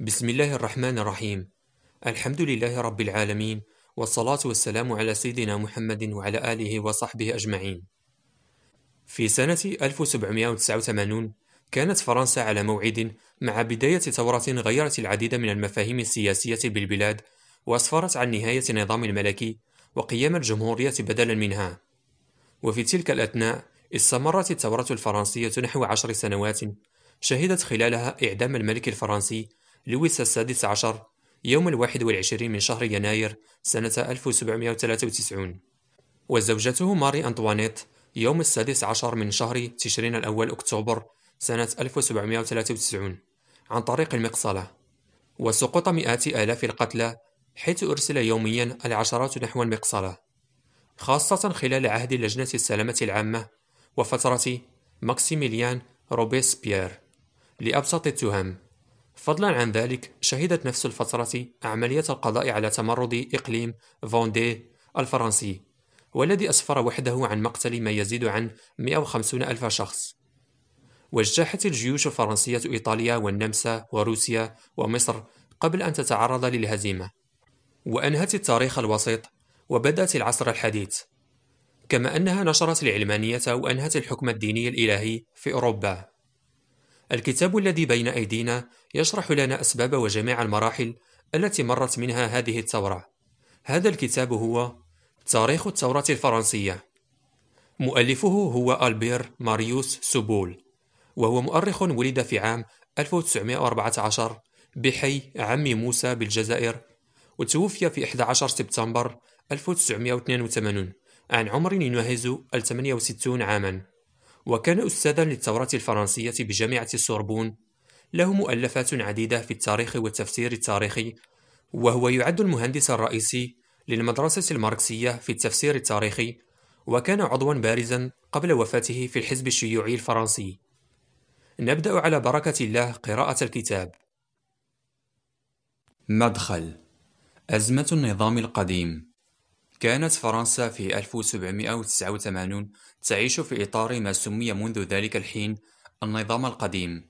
بسم الله الرحمن الرحيم. الحمد لله رب العالمين، والصلاة والسلام على سيدنا محمد وعلى آله وصحبه أجمعين. في سنة 1789 كانت فرنسا على موعد مع بداية ثورة غيرت العديد من المفاهيم السياسية بالبلاد، وأسفرت عن نهاية النظام الملكي وقيام الجمهورية بدلا منها. وفي تلك الأثناء استمرت الثورة الفرنسية نحو 10 سنوات، شهدت خلالها إعدام الملك الفرنسي لويس السادس عشر يوم 21 من شهر يناير سنة 1793، وزوجته ماري أنطوانيت يوم السادس عشر من شهر تشرين الأول أكتوبر سنة 1793 عن طريق المقصلة، وسقوط مئات آلاف القتلى، حيث أرسل يوميا العشرات نحو المقصلة، خاصة خلال عهد لجنة السلامة العامة وفترة ماكسيميليان روبيسبيير لأبسط التهم. فضلا عن ذلك، شهدت نفس الفترة عملية القضاء على تمرد إقليم فوندي الفرنسي، والذي أسفر وحده عن مقتل ما يزيد عن 150 ألف شخص. واجتاحت الجيوش الفرنسية إيطاليا والنمسا وروسيا ومصر قبل أن تتعرض للهزيمة، وأنهت التاريخ الوسيط وبدأت العصر الحديث، كما أنها نشرت العلمانية وأنهت الحكم الديني الإلهي في أوروبا. الكتاب الذي بين أيدينا يشرح لنا أسباب وجميع المراحل التي مرت منها هذه الثورة. هذا الكتاب هو تاريخ الثورة الفرنسية. مؤلفه هو ألبير ماريوس سوبول، وهو مؤرخ ولد في عام 1914 بحي عمي موسى بالجزائر، وتوفي في 11 سبتمبر 1982 عن عمر يناهز 68 عاما، وكان أستاذا للثورة الفرنسية بجامعة السوربون. له مؤلفات عديدة في التاريخ والتفسير التاريخي، وهو يعد المهندس الرئيسي للمدرسة الماركسية في التفسير التاريخي، وكان عضوا بارزا قبل وفاته في الحزب الشيوعي الفرنسي. نبدأ على بركة الله قراءة الكتاب. مدخل. أزمة النظام القديم. كانت فرنسا في 1789 تعيش في إطار ما سمي منذ ذلك الحين النظام القديم.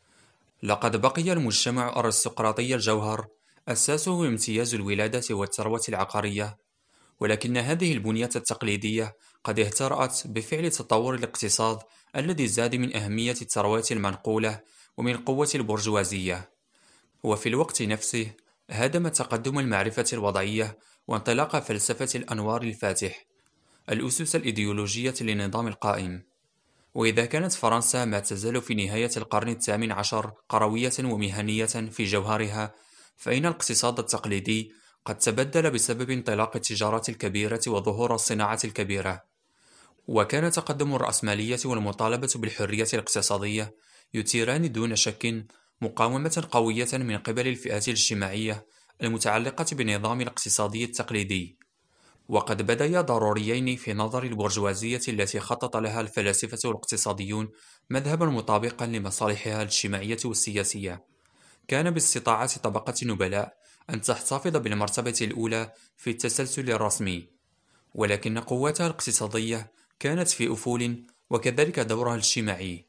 لقد بقي المجتمع أرستقراطي الجوهر، أساسه امتياز الولادة والثروة العقارية، ولكن هذه البنية التقليدية قد اهترأت بفعل تطور الاقتصاد الذي زاد من أهمية الثروات المنقولة ومن قوة البرجوازية، وفي الوقت نفسه هدم تقدم المعرفة الوضعية وانطلاق فلسفة الأنوار الفاتح الأسس الإيديولوجية للنظام القائم. وإذا كانت فرنسا ما تزال في نهاية القرن الثامن عشر قروية ومهنية في جوهرها، فإن الاقتصاد التقليدي قد تبدل بسبب انطلاق التجارة الكبيرة وظهور الصناعة الكبيرة. وكان تقدم الرأسمالية والمطالبة بالحرية الاقتصادية يثيران دون شك مقاومة قوية من قبل الفئات الاجتماعية المتعلقة بالنظام الاقتصادي التقليدي، وقد بديا ضروريين في نظر البرجوازية التي خطط لها الفلاسفة والاقتصاديون مذهبا مطابقا لمصالحها الاجتماعية والسياسية. كان باستطاعة طبقة النبلاء أن تحتفظ بالمرتبة الأولى في التسلسل الرسمي، ولكن قوتها الاقتصادية كانت في أفول، وكذلك دورها الاجتماعي.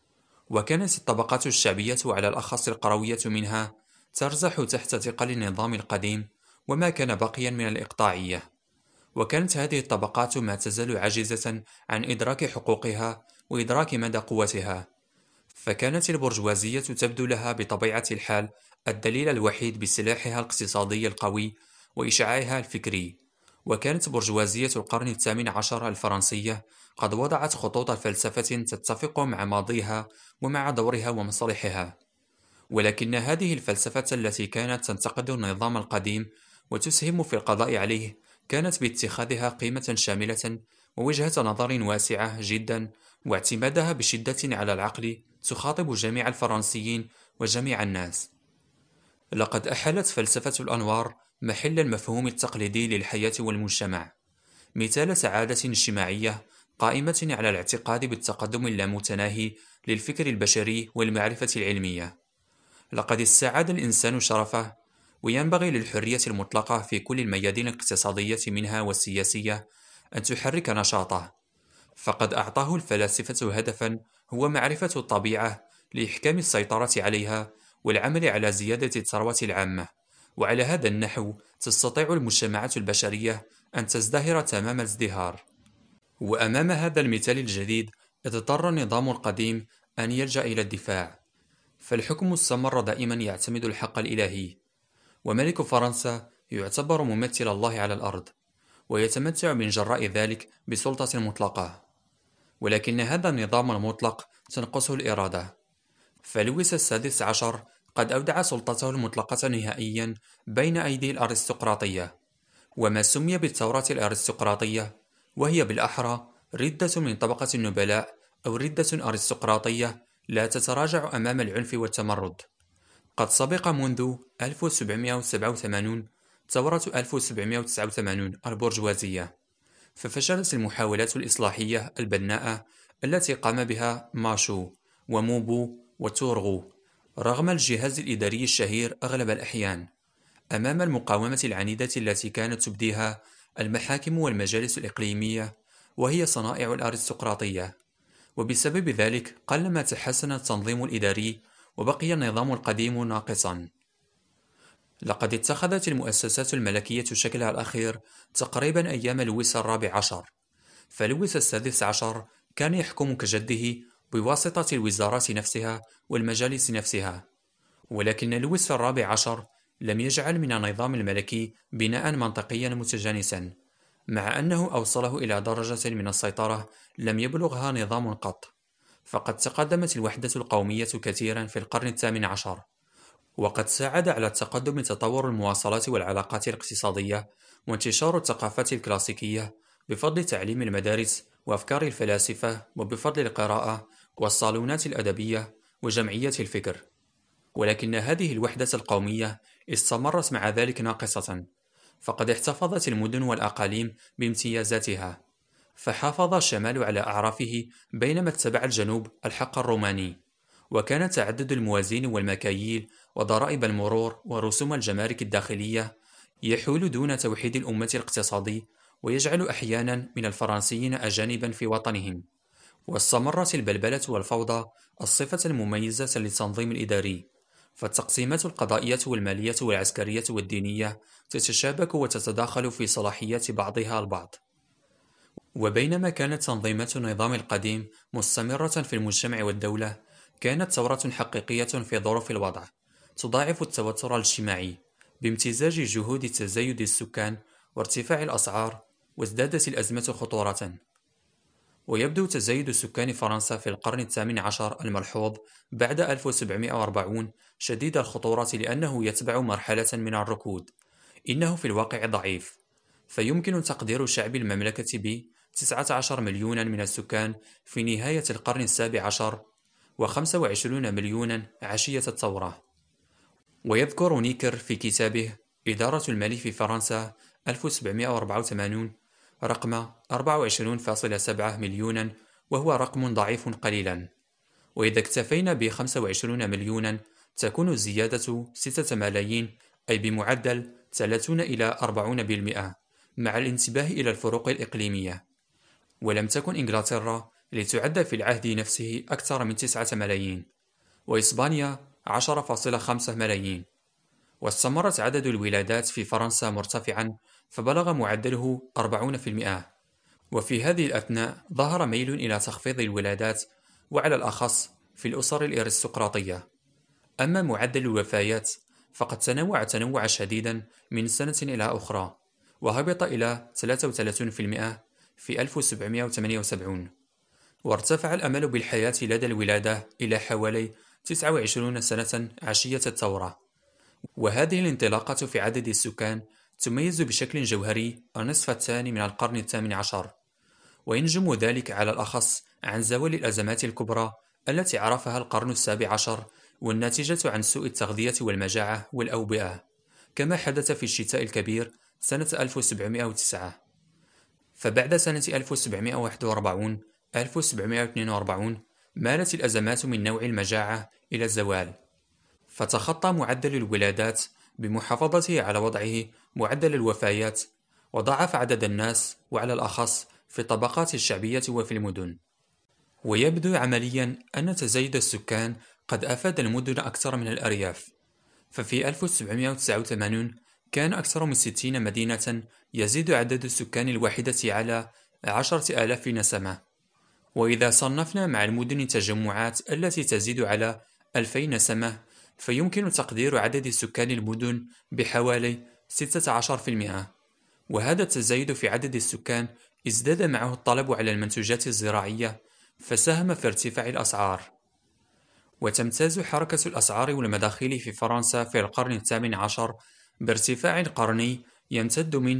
وكانت الطبقات الشعبية وعلى الأخص القروية منها ترزح تحت ثقل النظام القديم وما كان بقيا من الإقطاعية، وكانت هذه الطبقات ما تزال عاجزة عن إدراك حقوقها وإدراك مدى قوتها، فكانت البرجوازية تبدو لها بطبيعة الحال الدليل الوحيد بسلاحها الاقتصادي القوي وإشعاعها الفكري. وكانت برجوازية القرن الثامن عشر الفرنسية قد وضعت خطوط فلسفة تتفق مع ماضيها ومع دورها ومصالحها، ولكن هذه الفلسفة التي كانت تنتقد النظام القديم وتسهم في القضاء عليه كانت باتخاذها قيمة شاملة ووجهة نظر واسعة جدا، واعتمادها بشدة على العقل تخاطب جميع الفرنسيين وجميع الناس. لقد أحلت فلسفة الأنوار محل المفهوم التقليدي للحياة والمجتمع، مثال سعادة اجتماعية قائمة على الاعتقاد بالتقدم اللامتناهي للفكر البشري والمعرفة العلمية. لقد استعاد الإنسان شرفه، وينبغي للحرية المطلقة في كل الميادين الاقتصادية منها والسياسية أن تحرك نشاطه، فقد أعطاه الفلاسفة هدفا هو معرفة الطبيعة لإحكام السيطرة عليها والعمل على زيادة الثروة العامة، وعلى هذا النحو تستطيع المجتمعات البشرية أن تزدهر تمام الازدهار. وأمام هذا المثال الجديد اضطر النظام القديم أن يلجأ إلى الدفاع، فالحكم استمر دائما يعتمد الحق الإلهي، وملك فرنسا يعتبر ممثل الله على الأرض، ويتمتع من جراء ذلك بسلطة مطلقة. ولكن هذا النظام المطلق تنقصه الإرادة، فلويس السادس عشر قد أودع سلطته المطلقة نهائيا بين أيدي الأرستقراطية، وما سمي بالثورة الأرستقراطية، وهي بالأحرى ردة من طبقة النبلاء أو ردة أرستقراطية لا تتراجع أمام العنف والتمرد. قد سبق منذ 1787 ثورة 1789 البرجوازية، ففشلت المحاولات الإصلاحية البناءة التي قام بها ماشو وموبو وتورغو رغم الجهاز الإداري الشهير أغلب الأحيان، أمام المقاومة العنيدة التي كانت تبديها المحاكم والمجالس الإقليمية، وهي صنائع الأرستقراطية. وبسبب ذلك قلما تحسن التنظيم الإداري، وبقي النظام القديم ناقصا. لقد اتخذت المؤسسات الملكية شكلها الأخير تقريبا أيام لويس الرابع عشر، فلويس السادس عشر كان يحكم كجده بواسطة الوزارات نفسها والمجالس نفسها، ولكن لويس الرابع عشر لم يجعل من النظام الملكي بناء منطقيا متجانسا، مع أنه أوصله إلى درجة من السيطرة لم يبلغها نظام قط. فقد تقدمت الوحدة القومية كثيرا في القرن الثامن عشر، وقد ساعد على التقدم تطور المواصلات والعلاقات الاقتصادية وانتشار الثقافات الكلاسيكية بفضل تعليم المدارس وأفكار الفلاسفة، وبفضل القراءة والصالونات الأدبية وجمعية الفكر. ولكن هذه الوحدة القومية استمرت مع ذلك ناقصة، فقد احتفظت المدن والأقاليم بامتيازاتها، فحافظ الشمال على أعرافه بينما اتبع الجنوب الحق الروماني، وكان تعدد الموازين والمكاييل وضرائب المرور ورسوم الجمارك الداخلية يحول دون توحيد الأمة الاقتصادي، ويجعل أحيانا من الفرنسيين أجانبا في وطنهم. واستمرت البلبلة والفوضى الصفة المميزة للتنظيم الإداري، فالتقسيمات القضائية والمالية والعسكرية والدينية تتشابك وتتداخل في صلاحيات بعضها البعض. وبينما كانت تنظيمات النظام القديم مستمرة في المجتمع والدولة، كانت ثورة حقيقية في ظروف الوضع تضاعف التوتر الاجتماعي بامتزاج جهود تزايد السكان وارتفاع الأسعار، وازدادت الأزمة خطورة. ويبدو تزايد سكان فرنسا في القرن الثامن عشر الملحوظ بعد 1740 شديد الخطورة، لأنه يتبع مرحلة من الركود. إنه في الواقع ضعيف، فيمكن تقدير شعب المملكة ب 19 مليونا من السكان في نهاية القرن السابع عشر، و25 مليونا عشية الثورة. ويذكر نيكر في كتابه إدارة المال في فرنسا 1784 رقم 24.7 مليونا، وهو رقم ضعيف قليلا. وإذا اكتفينا ب 25 مليونا تكون الزيادة 6 ملايين، أي بمعدل 30 إلى 40%، مع الانتباه إلى الفروق الإقليمية. ولم تكن إنجلترا لتعد في العهد نفسه أكثر من 9 ملايين، وإسبانيا 10.5 ملايين. واستمرت عدد الولادات في فرنسا مرتفعا، فبلغ معدله 40%. وفي هذه الأثناء ظهر ميل إلى تخفيض الولادات، وعلى الأخص في الأسر الأرستقراطية. أما معدل الوفيات فقد تنوع تنوعا شديدا من سنة إلى أخرى، وهبط إلى 33% في 1778، وارتفع الأمل بالحياة لدى الولادة إلى حوالي 29 سنة عشية الثورة. وهذه الانطلاقة في عدد السكان تميز بشكل جوهري النصف الثاني من القرن الثامن عشر، وينجم ذلك على الأخص عن زوال الأزمات الكبرى التي عرفها القرن السابع عشر، والناتجة عن سوء التغذية والمجاعة والأوبئة، كما حدث في الشتاء الكبير سنة 1709. فبعد سنة 1741 1742 مالت الأزمات من نوع المجاعة إلى الزوال، فتخطى معدل الولادات بمحافظته على وضعه معدل الوفيات، وضاعف عدد الناس، وعلى الأخص في الطبقات الشعبية وفي المدن. ويبدو عمليا أن تزايد السكان قد أفاد المدن أكثر من الأرياف، ففي 1789 كان أكثر من 60 مدينة يزيد عدد السكان الواحدة على 10,000 نسمة. وإذا صنفنا مع المدن تجمعات التي تزيد على 2000 نسمة، فيمكن تقدير عدد سكان المدن بحوالي 16%. وهذا التزايد في عدد السكان ازداد معه الطلب على المنتوجات الزراعية، فساهم في ارتفاع الأسعار. وتمتاز حركة الأسعار والمداخيل في فرنسا في القرن الثامن عشر بارتفاع قرني يمتد من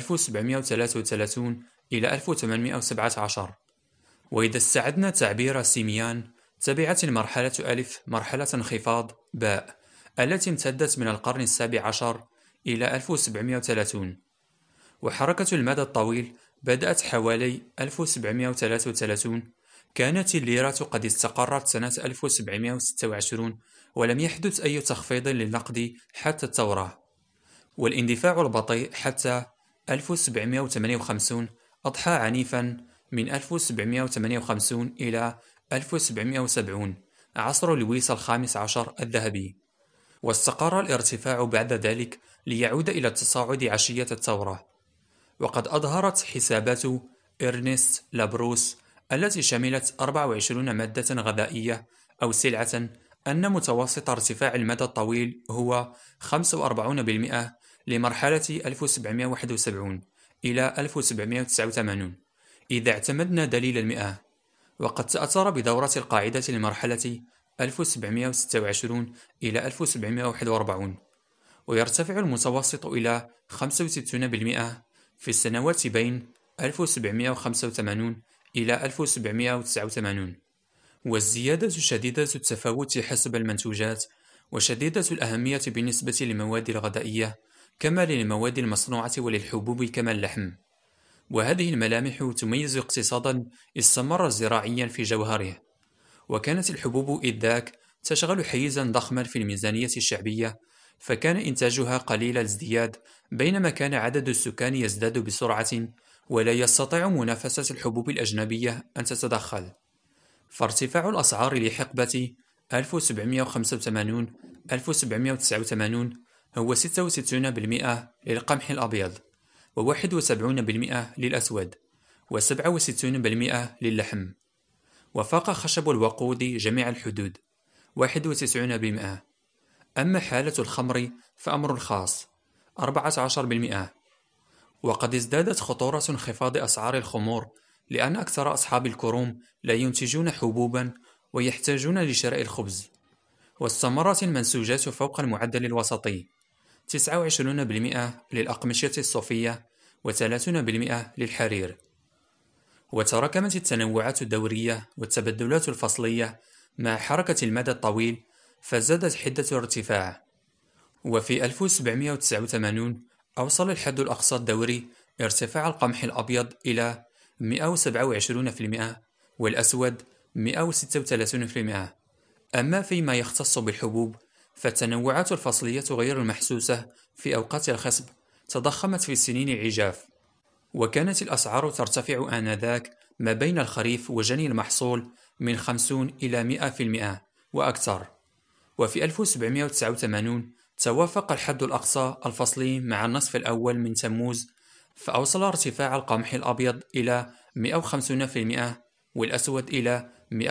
1733 إلى 1817. وإذا استعدنا تعبير سيميان، تبعت المرحلة ألف مرحلة انخفاض باء التي امتدت من القرن السابع عشر إلى 1730. وحركة المدى الطويل بدأت حوالي 1733. كانت الليرة قد استقرت سنة 1726 ولم يحدث أي تخفيض للنقد حتى الثورة. والاندفاع البطيء حتى 1758 أضحى عنيفا من 1758 إلى 1770 عصر لويس الخامس عشر الذهبي، واستقر الارتفاع بعد ذلك ليعود إلى التصاعد عشية الثورة. وقد أظهرت حسابات إرنست لابروس التي شملت 24 مادة غذائية أو سلعة أن متوسط ارتفاع المدى الطويل هو 45% لمرحلة 1771 إلى 1789 إذا اعتمدنا دليل المئة. وقد تأثر بدورة القاعدة لمرحلة 1726 إلى 1741، ويرتفع المتوسط إلى 65% في السنوات بين 1785 إلى 1789. والزيادة شديدة التفاوت حسب المنتوجات، وشديدة الأهمية بالنسبة للمواد الغذائية كما للمواد المصنوعة وللحبوب كما اللحم. وهذه الملامح تميز اقتصادا استمر زراعيا في جوهره. وكانت الحبوب إذ ذاك تشغل حيزا ضخما في الميزانية الشعبية، فكان إنتاجها قليل الازدياد بينما كان عدد السكان يزداد بسرعة، ولا يستطيع منافسة الحبوب الأجنبية أن تتدخل. فارتفاع الأسعار لحقبة 1785-1789 هو 66% للقمح الأبيض، و71% للأسود، و67% للحم. وفاق خشب الوقود جميع الحدود 91%. أما حالة الخمر فأمر خاص 14%. وقد ازدادت خطورة انخفاض أسعار الخمور لأن أكثر أصحاب الكروم لا ينتجون حبوبا ويحتاجون لشراء الخبز. واستمرت المنسوجات فوق المعدل الوسطي 29% للأقمشة الصوفية و30% للحرير. وتراكمت التنوعات الدورية والتبدلات الفصلية مع حركة المدى الطويل، فزادت حدة الارتفاع. وفي 1789 أوصل الحد الأقصى الدوري ارتفاع القمح الأبيض إلى 127% والأسود 136%. أما فيما يختص بالحبوب، فالتنوعات الفصلية غير المحسوسة في أوقات الخصب تضخمت في سنين العجاف، وكانت الأسعار ترتفع آنذاك ما بين الخريف وجني المحصول من 50 إلى 100% وأكثر. وفي 1789 توافق الحد الأقصى الفصلي مع النصف الأول من تموز، فأوصل ارتفاع القمح الأبيض إلى 150% والأسود إلى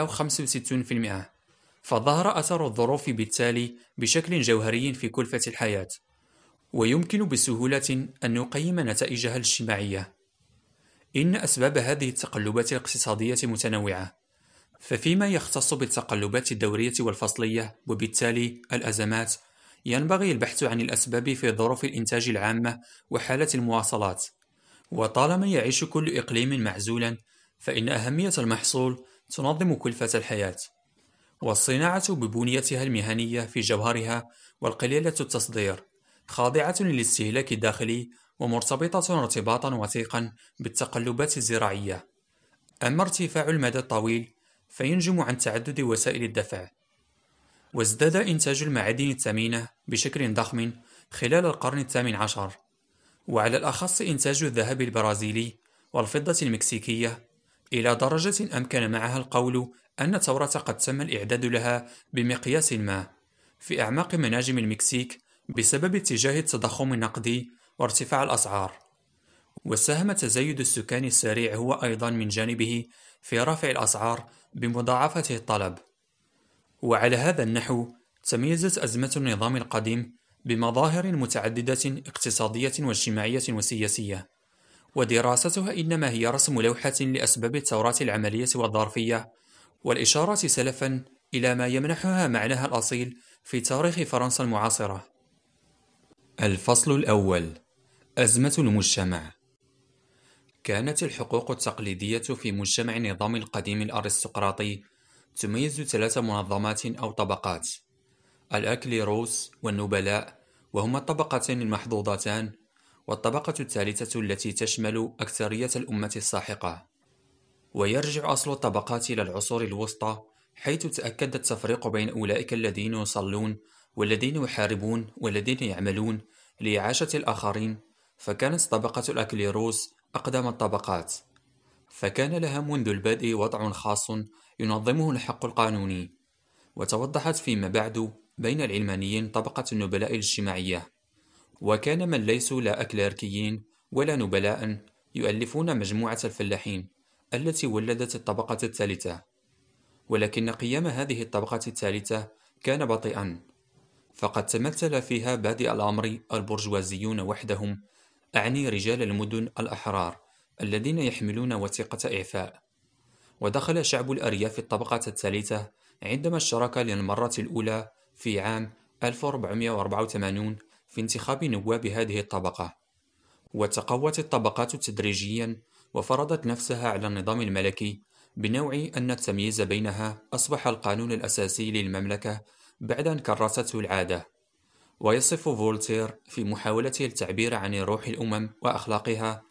165%. فظهر أثر الظروف بالتالي بشكل جوهري في كلفة الحياة، ويمكن بسهولة أن نقيم نتائجها الاجتماعية. إن أسباب هذه التقلبات الاقتصادية متنوعة، ففيما يختص بالتقلبات الدورية والفصلية وبالتالي الأزمات، ينبغي البحث عن الأسباب في ظروف الإنتاج العامة وحالة المواصلات. وطالما يعيش كل إقليم معزولا، فإن أهمية المحصول تنظم كلفة الحياة. والصناعة ببنيتها المهنية في جوهرها والقليلة التصدير خاضعة للاستهلاك الداخلي ومرتبطة ارتباطا وثيقا بالتقلبات الزراعية. أما ارتفاع المدى الطويل فينجم عن تعدد وسائل الدفع. وازداد إنتاج المعادن الثمينة بشكل ضخم خلال القرن الثامن عشر، وعلى الأخص إنتاج الذهب البرازيلي والفضة المكسيكية إلى درجة أمكن معها القول أن الثورة قد تم الإعداد لها بمقياس ما في أعماق مناجم المكسيك بسبب اتجاه التضخم النقدي وارتفاع الأسعار، وساهم تزايد السكان السريع هو أيضا من جانبه في رفع الأسعار بمضاعفة الطلب. وعلى هذا النحو تميزت أزمة النظام القديم بمظاهر متعددة اقتصادية واجتماعية وسياسية، ودراستها إنما هي رسم لوحة لأسباب الثورات العملية والظرفية، والإشارة سلفا إلى ما يمنحها معناها الأصيل في تاريخ فرنسا المعاصرة. الفصل الأول: أزمة المجتمع. كانت الحقوق التقليدية في مجتمع النظام القديم الأرستقراطي تميز ثلاث منظمات أو طبقات: الأكليروس والنبلاء، وهما الطبقتان المحظوظتان، والطبقة الثالثة التي تشمل أكثرية الأمة الساحقة. ويرجع أصل الطبقات إلى العصور الوسطى، حيث تأكد التفريق بين أولئك الذين يصلون والذين يحاربون والذين يعملون لإعاشة الآخرين، فكانت طبقة الأكليروس أقدم الطبقات، فكان لها منذ البدء وضع خاص ينظمه الحق القانوني. وتوضحت فيما بعد بين العلمانيين طبقة النبلاء الاجتماعية، وكان من ليسوا لا أكليركيين ولا نبلاء يؤلفون مجموعة الفلاحين التي ولدت الطبقة الثالثة. ولكن قيام هذه الطبقة الثالثة كان بطيئا، فقد تمثل فيها بادئ الأمر البرجوازيون وحدهم، أعني رجال المدن الأحرار الذين يحملون وثيقة إعفاء. ودخل شعب الأرياف الطبقة الثالثة عندما اشترك للمرة الأولى في عام 1484 في انتخاب نواب هذه الطبقة. وتقوت الطبقات تدريجيا وفرضت نفسها على النظام الملكي، بنوع أن التمييز بينها أصبح القانون الأساسي للمملكة بعد أن كرسته العادة. ويصف فولتير في محاولته التعبير عن روح الأمم وأخلاقها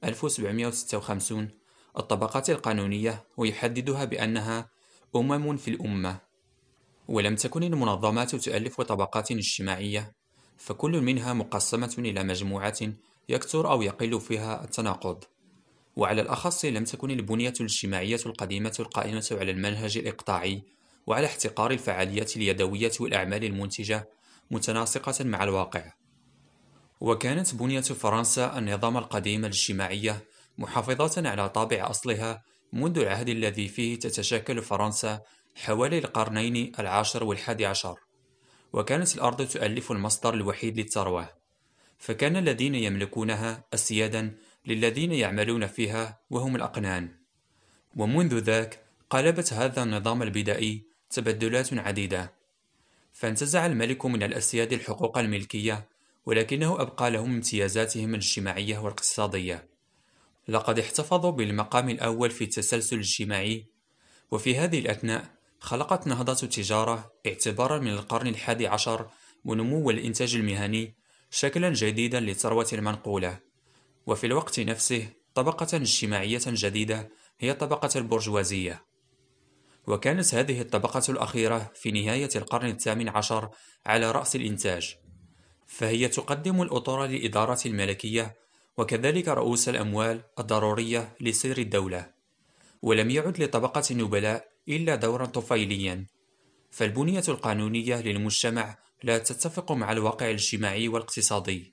1756 الطبقات القانونية، ويحددها بأنها أمم في الأمة. ولم تكن المنظمات تؤلف طبقات اجتماعية، فكل منها مقسمة إلى مجموعات يكثر أو يقل فيها التناقض. وعلى الأخص لم تكن البنية الاجتماعية القديمة القائمة على المنهج الإقطاعي وعلى احتقار الفعاليات اليدوية والأعمال المنتجة متناسقة مع الواقع. وكانت بنية فرنسا النظام القديم الاجتماعية محافظة على طابع أصلها منذ العهد الذي فيه تتشكل فرنسا حوالي القرنين العاشر والحادي عشر، وكانت الأرض تؤلف المصدر الوحيد للثروة، فكان الذين يملكونها أسيادا للذين يعملون فيها وهم الأقنان. ومنذ ذاك قلبت هذا النظام البدائي تبدلات عديدة، فانتزع الملك من الأسياد الحقوق الملكية، ولكنه أبقى لهم امتيازاتهم الاجتماعية والاقتصادية. لقد احتفظوا بالمقام الأول في التسلسل الاجتماعي، وفي هذه الأثناء خلقت نهضة التجارة اعتبارا من القرن الحادي عشر ونمو الإنتاج المهني شكلا جديدا للثروة المنقولة، وفي الوقت نفسه طبقة اجتماعية جديدة هي طبقة البرجوازية. وكانت هذه الطبقة الأخيرة في نهاية القرن الثامن عشر على رأس الإنتاج، فهي تقدم الأطر للإدارة الملكية وكذلك رؤوس الأموال الضرورية لسير الدولة. ولم يعد لطبقة النبلاء إلا دورا طفيليا، فالبنية القانونية للمجتمع لا تتفق مع الواقع الاجتماعي والاقتصادي.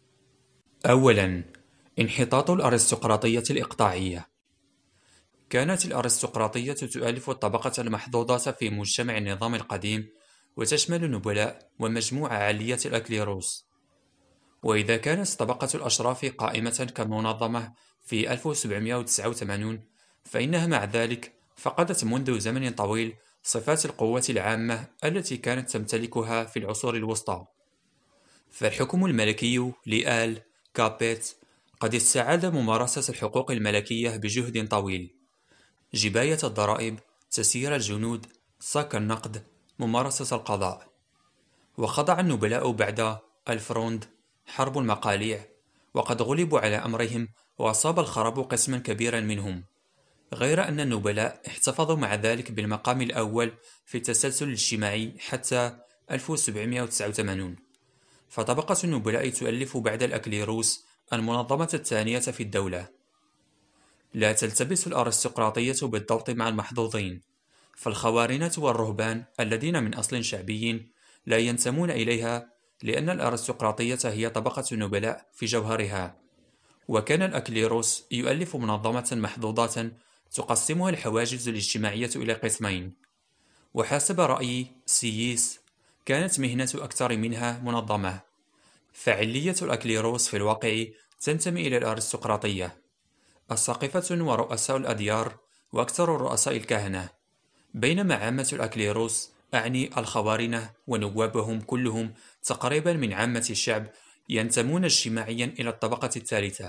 أولا، انحطاط الأرستقراطية الإقطاعية. كانت الأرستقراطية تؤلف الطبقة المحظوظة في مجتمع النظام القديم، وتشمل النبلاء ومجموعة عالية الأكليروس. وإذا كانت طبقة الأشراف قائمة كمنظمة في 1789، فإنها مع ذلك فقدت منذ زمن طويل صفات القوة العامة التي كانت تمتلكها في العصور الوسطى. فالحكم الملكي لآل كابيت قد استعاد ممارسة الحقوق الملكية بجهد طويل: جباية الضرائب، تسيير الجنود، صك النقد، ممارسة القضاء. وخضع النبلاء بعد الفروند حرب المقاليع، وقد غلبوا على أمرهم وأصاب الخراب قسما كبيرا منهم، غير أن النبلاء احتفظوا مع ذلك بالمقام الأول في التسلسل الاجتماعي حتى 1789. فطبقة النبلاء تؤلف بعد الأكليروس المنظمة الثانية في الدولة. لا تلتبس الأرستقراطية بالضبط مع المحظوظين، فالخوارنة والرهبان الذين من أصل شعبي لا ينتمون إليها، لأن الأرستقراطية هي طبقة النبلاء في جوهرها. وكان الأكليروس يؤلف منظمة محظوظة تقسمها الحواجز الاجتماعية إلى قسمين. وحسب رأي سييس كانت مهنة أكثر منها منظمة، فعلية الأكليروس في الواقع تنتمي إلى الأرستقراطية، الساقفة ورؤساء الأديار وأكثر الرؤساء الكهنة، بينما عامة الأكليروس أعني الخوارنة ونوابهم كلهم تقريبا من عامة الشعب ينتمون اجتماعيا إلى الطبقة الثالثة.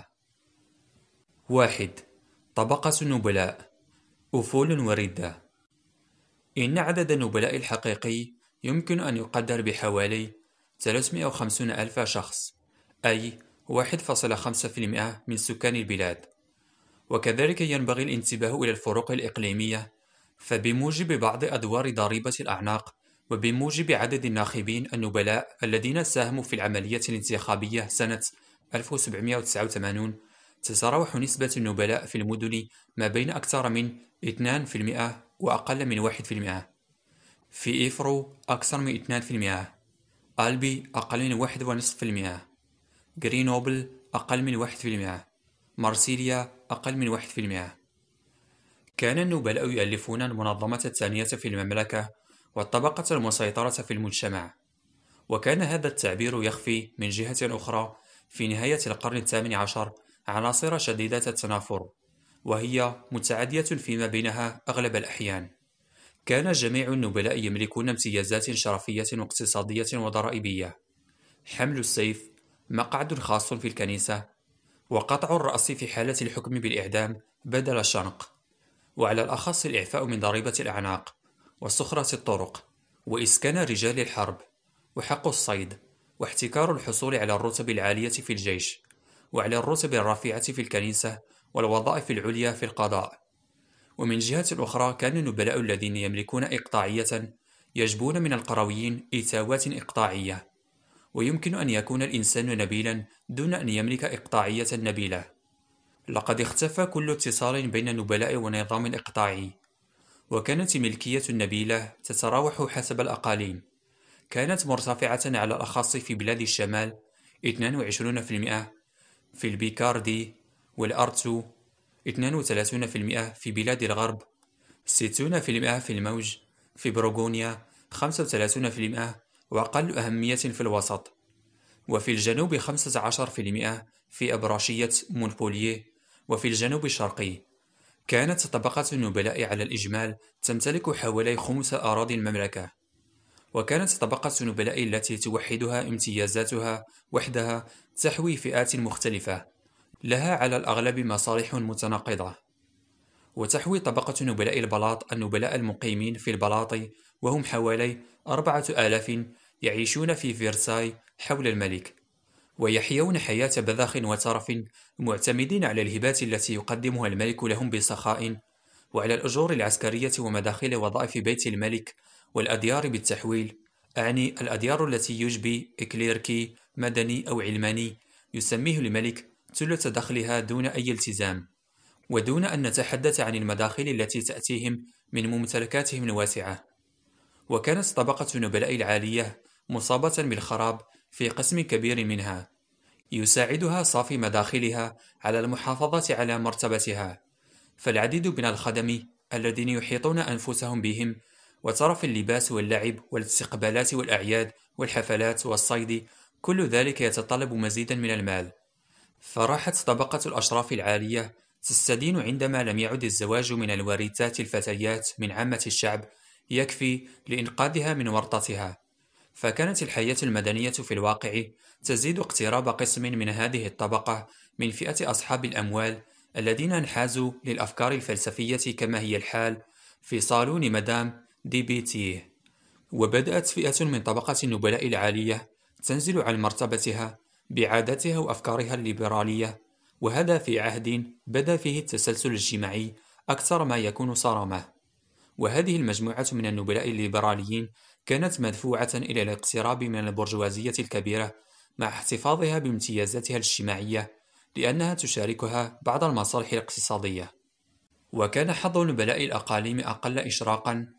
1. طبقة النبلاء، أفول وردة. إن عدد النبلاء الحقيقي يمكن أن يقدر بحوالي 350 ألف شخص، أي 1.5% من سكان البلاد. وكذلك ينبغي الانتباه إلى الفروق الإقليمية، فبموجب بعض أدوار ضريبة الأعناق وبموجب عدد الناخبين النبلاء الذين ساهموا في العملية الانتخابية سنة 1789، تتراوح نسبة النبلاء في المدن ما بين أكثر من 2% وأقل من 1%. في إيفرو أكثر من 2%، ألبي أقل من 1.5%، غرينوبل أقل من 1%، مارسيليا أقل من 1%. كان النبلاء يؤلفون المنظمة الثانية في المملكة والطبقة المسيطرة في المجتمع، وكان هذا التعبير يخفي من جهة أخرى في نهاية القرن الثامن عشر عناصر شديدة التنافر، وهي متعدية فيما بينها أغلب الأحيان. كان جميع النبلاء يملكون امتيازات شرفية واقتصادية وضرائبية، حمل السيف، مقعد خاص في الكنيسة، وقطع الرأس في حالة الحكم بالإعدام بدل الشنق، وعلى الأخص الإعفاء من ضريبة الأعناق، وسخرة الطرق، وإسكان رجال الحرب، وحق الصيد، واحتكار الحصول على الرتب العالية في الجيش، وعلى الرتب الرفيعة في الكنيسة والوظائف العليا في القضاء. ومن جهة أخرى كان النبلاء الذين يملكون إقطاعية يجبون من القرويين إيتاوات إقطاعية، ويمكن أن يكون الإنسان نبيلا دون أن يملك إقطاعية نبيلة. لقد اختفى كل اتصال بين النبلاء والنظام الإقطاعي، وكانت ملكية النبيلة تتراوح حسب الأقاليم. كانت مرتفعة على الأخص في بلاد الشمال 22% في البيكاردي والأرتو، 32% في بلاد الغرب، 60% في الموج، في بروغونيا 35%، وأقل أهمية في الوسط، وفي الجنوب 15% في أبراشية مونبولييه، وفي الجنوب الشرقي. كانت طبقة النبلاء على الإجمال تمتلك حوالي خمس أراضي المملكة، وكانت طبقة النبلاء التي توحدها امتيازاتها وحدها تحوي فئات مختلفة لها على الأغلب مصالح متناقضة. وتحوي طبقة نبلاء البلاط النبلاء المقيمين في البلاط، وهم حوالي 4000 يعيشون في فرساي حول الملك، ويحيون حياة بذخ وترف معتمدين على الهبات التي يقدمها الملك لهم بسخاء، وعلى الأجور العسكرية ومداخل وظائف بيت الملك والأديار بالتحويل، أعني الأديار التي يجبي إكليركي مدني أو علماني يسميه الملك ثلث دخلها دون أي التزام، ودون أن نتحدث عن المداخل التي تأتيهم من ممتلكاتهم الواسعة. وكانت طبقة النبلاء العالية مصابة بالخراب في قسم كبير منها، يساعدها صافي مداخلها على المحافظة على مرتبتها، فالعديد من الخدم الذين يحيطون أنفسهم بهم، وترف اللباس واللعب والاستقبالات والأعياد والحفلات والصيد، كل ذلك يتطلب مزيدا من المال. فراحت طبقة الأشراف العالية تستدين عندما لم يعد الزواج من الوريثات الفتيات من عامة الشعب يكفي لإنقاذها من ورطتها، فكانت الحياة المدنية في الواقع تزيد اقتراب قسم من هذه الطبقة من فئة أصحاب الأموال الذين انحازوا للأفكار الفلسفية كما هي الحال في صالون مدام دي بيتيه. وبدأت فئة من طبقة النبلاء العالية تنزل عن مرتبتها بعاداتها وأفكارها الليبرالية، وهذا في عهد بدا فيه التسلسل الاجتماعي أكثر ما يكون صارمة. وهذه المجموعة من النبلاء الليبراليين كانت مدفوعة إلى الاقتراب من البرجوازية الكبيرة مع احتفاظها بامتيازاتها الاجتماعية، لأنها تشاركها بعض المصالح الاقتصادية. وكان حظ نبلاء الأقاليم أقل إشراقا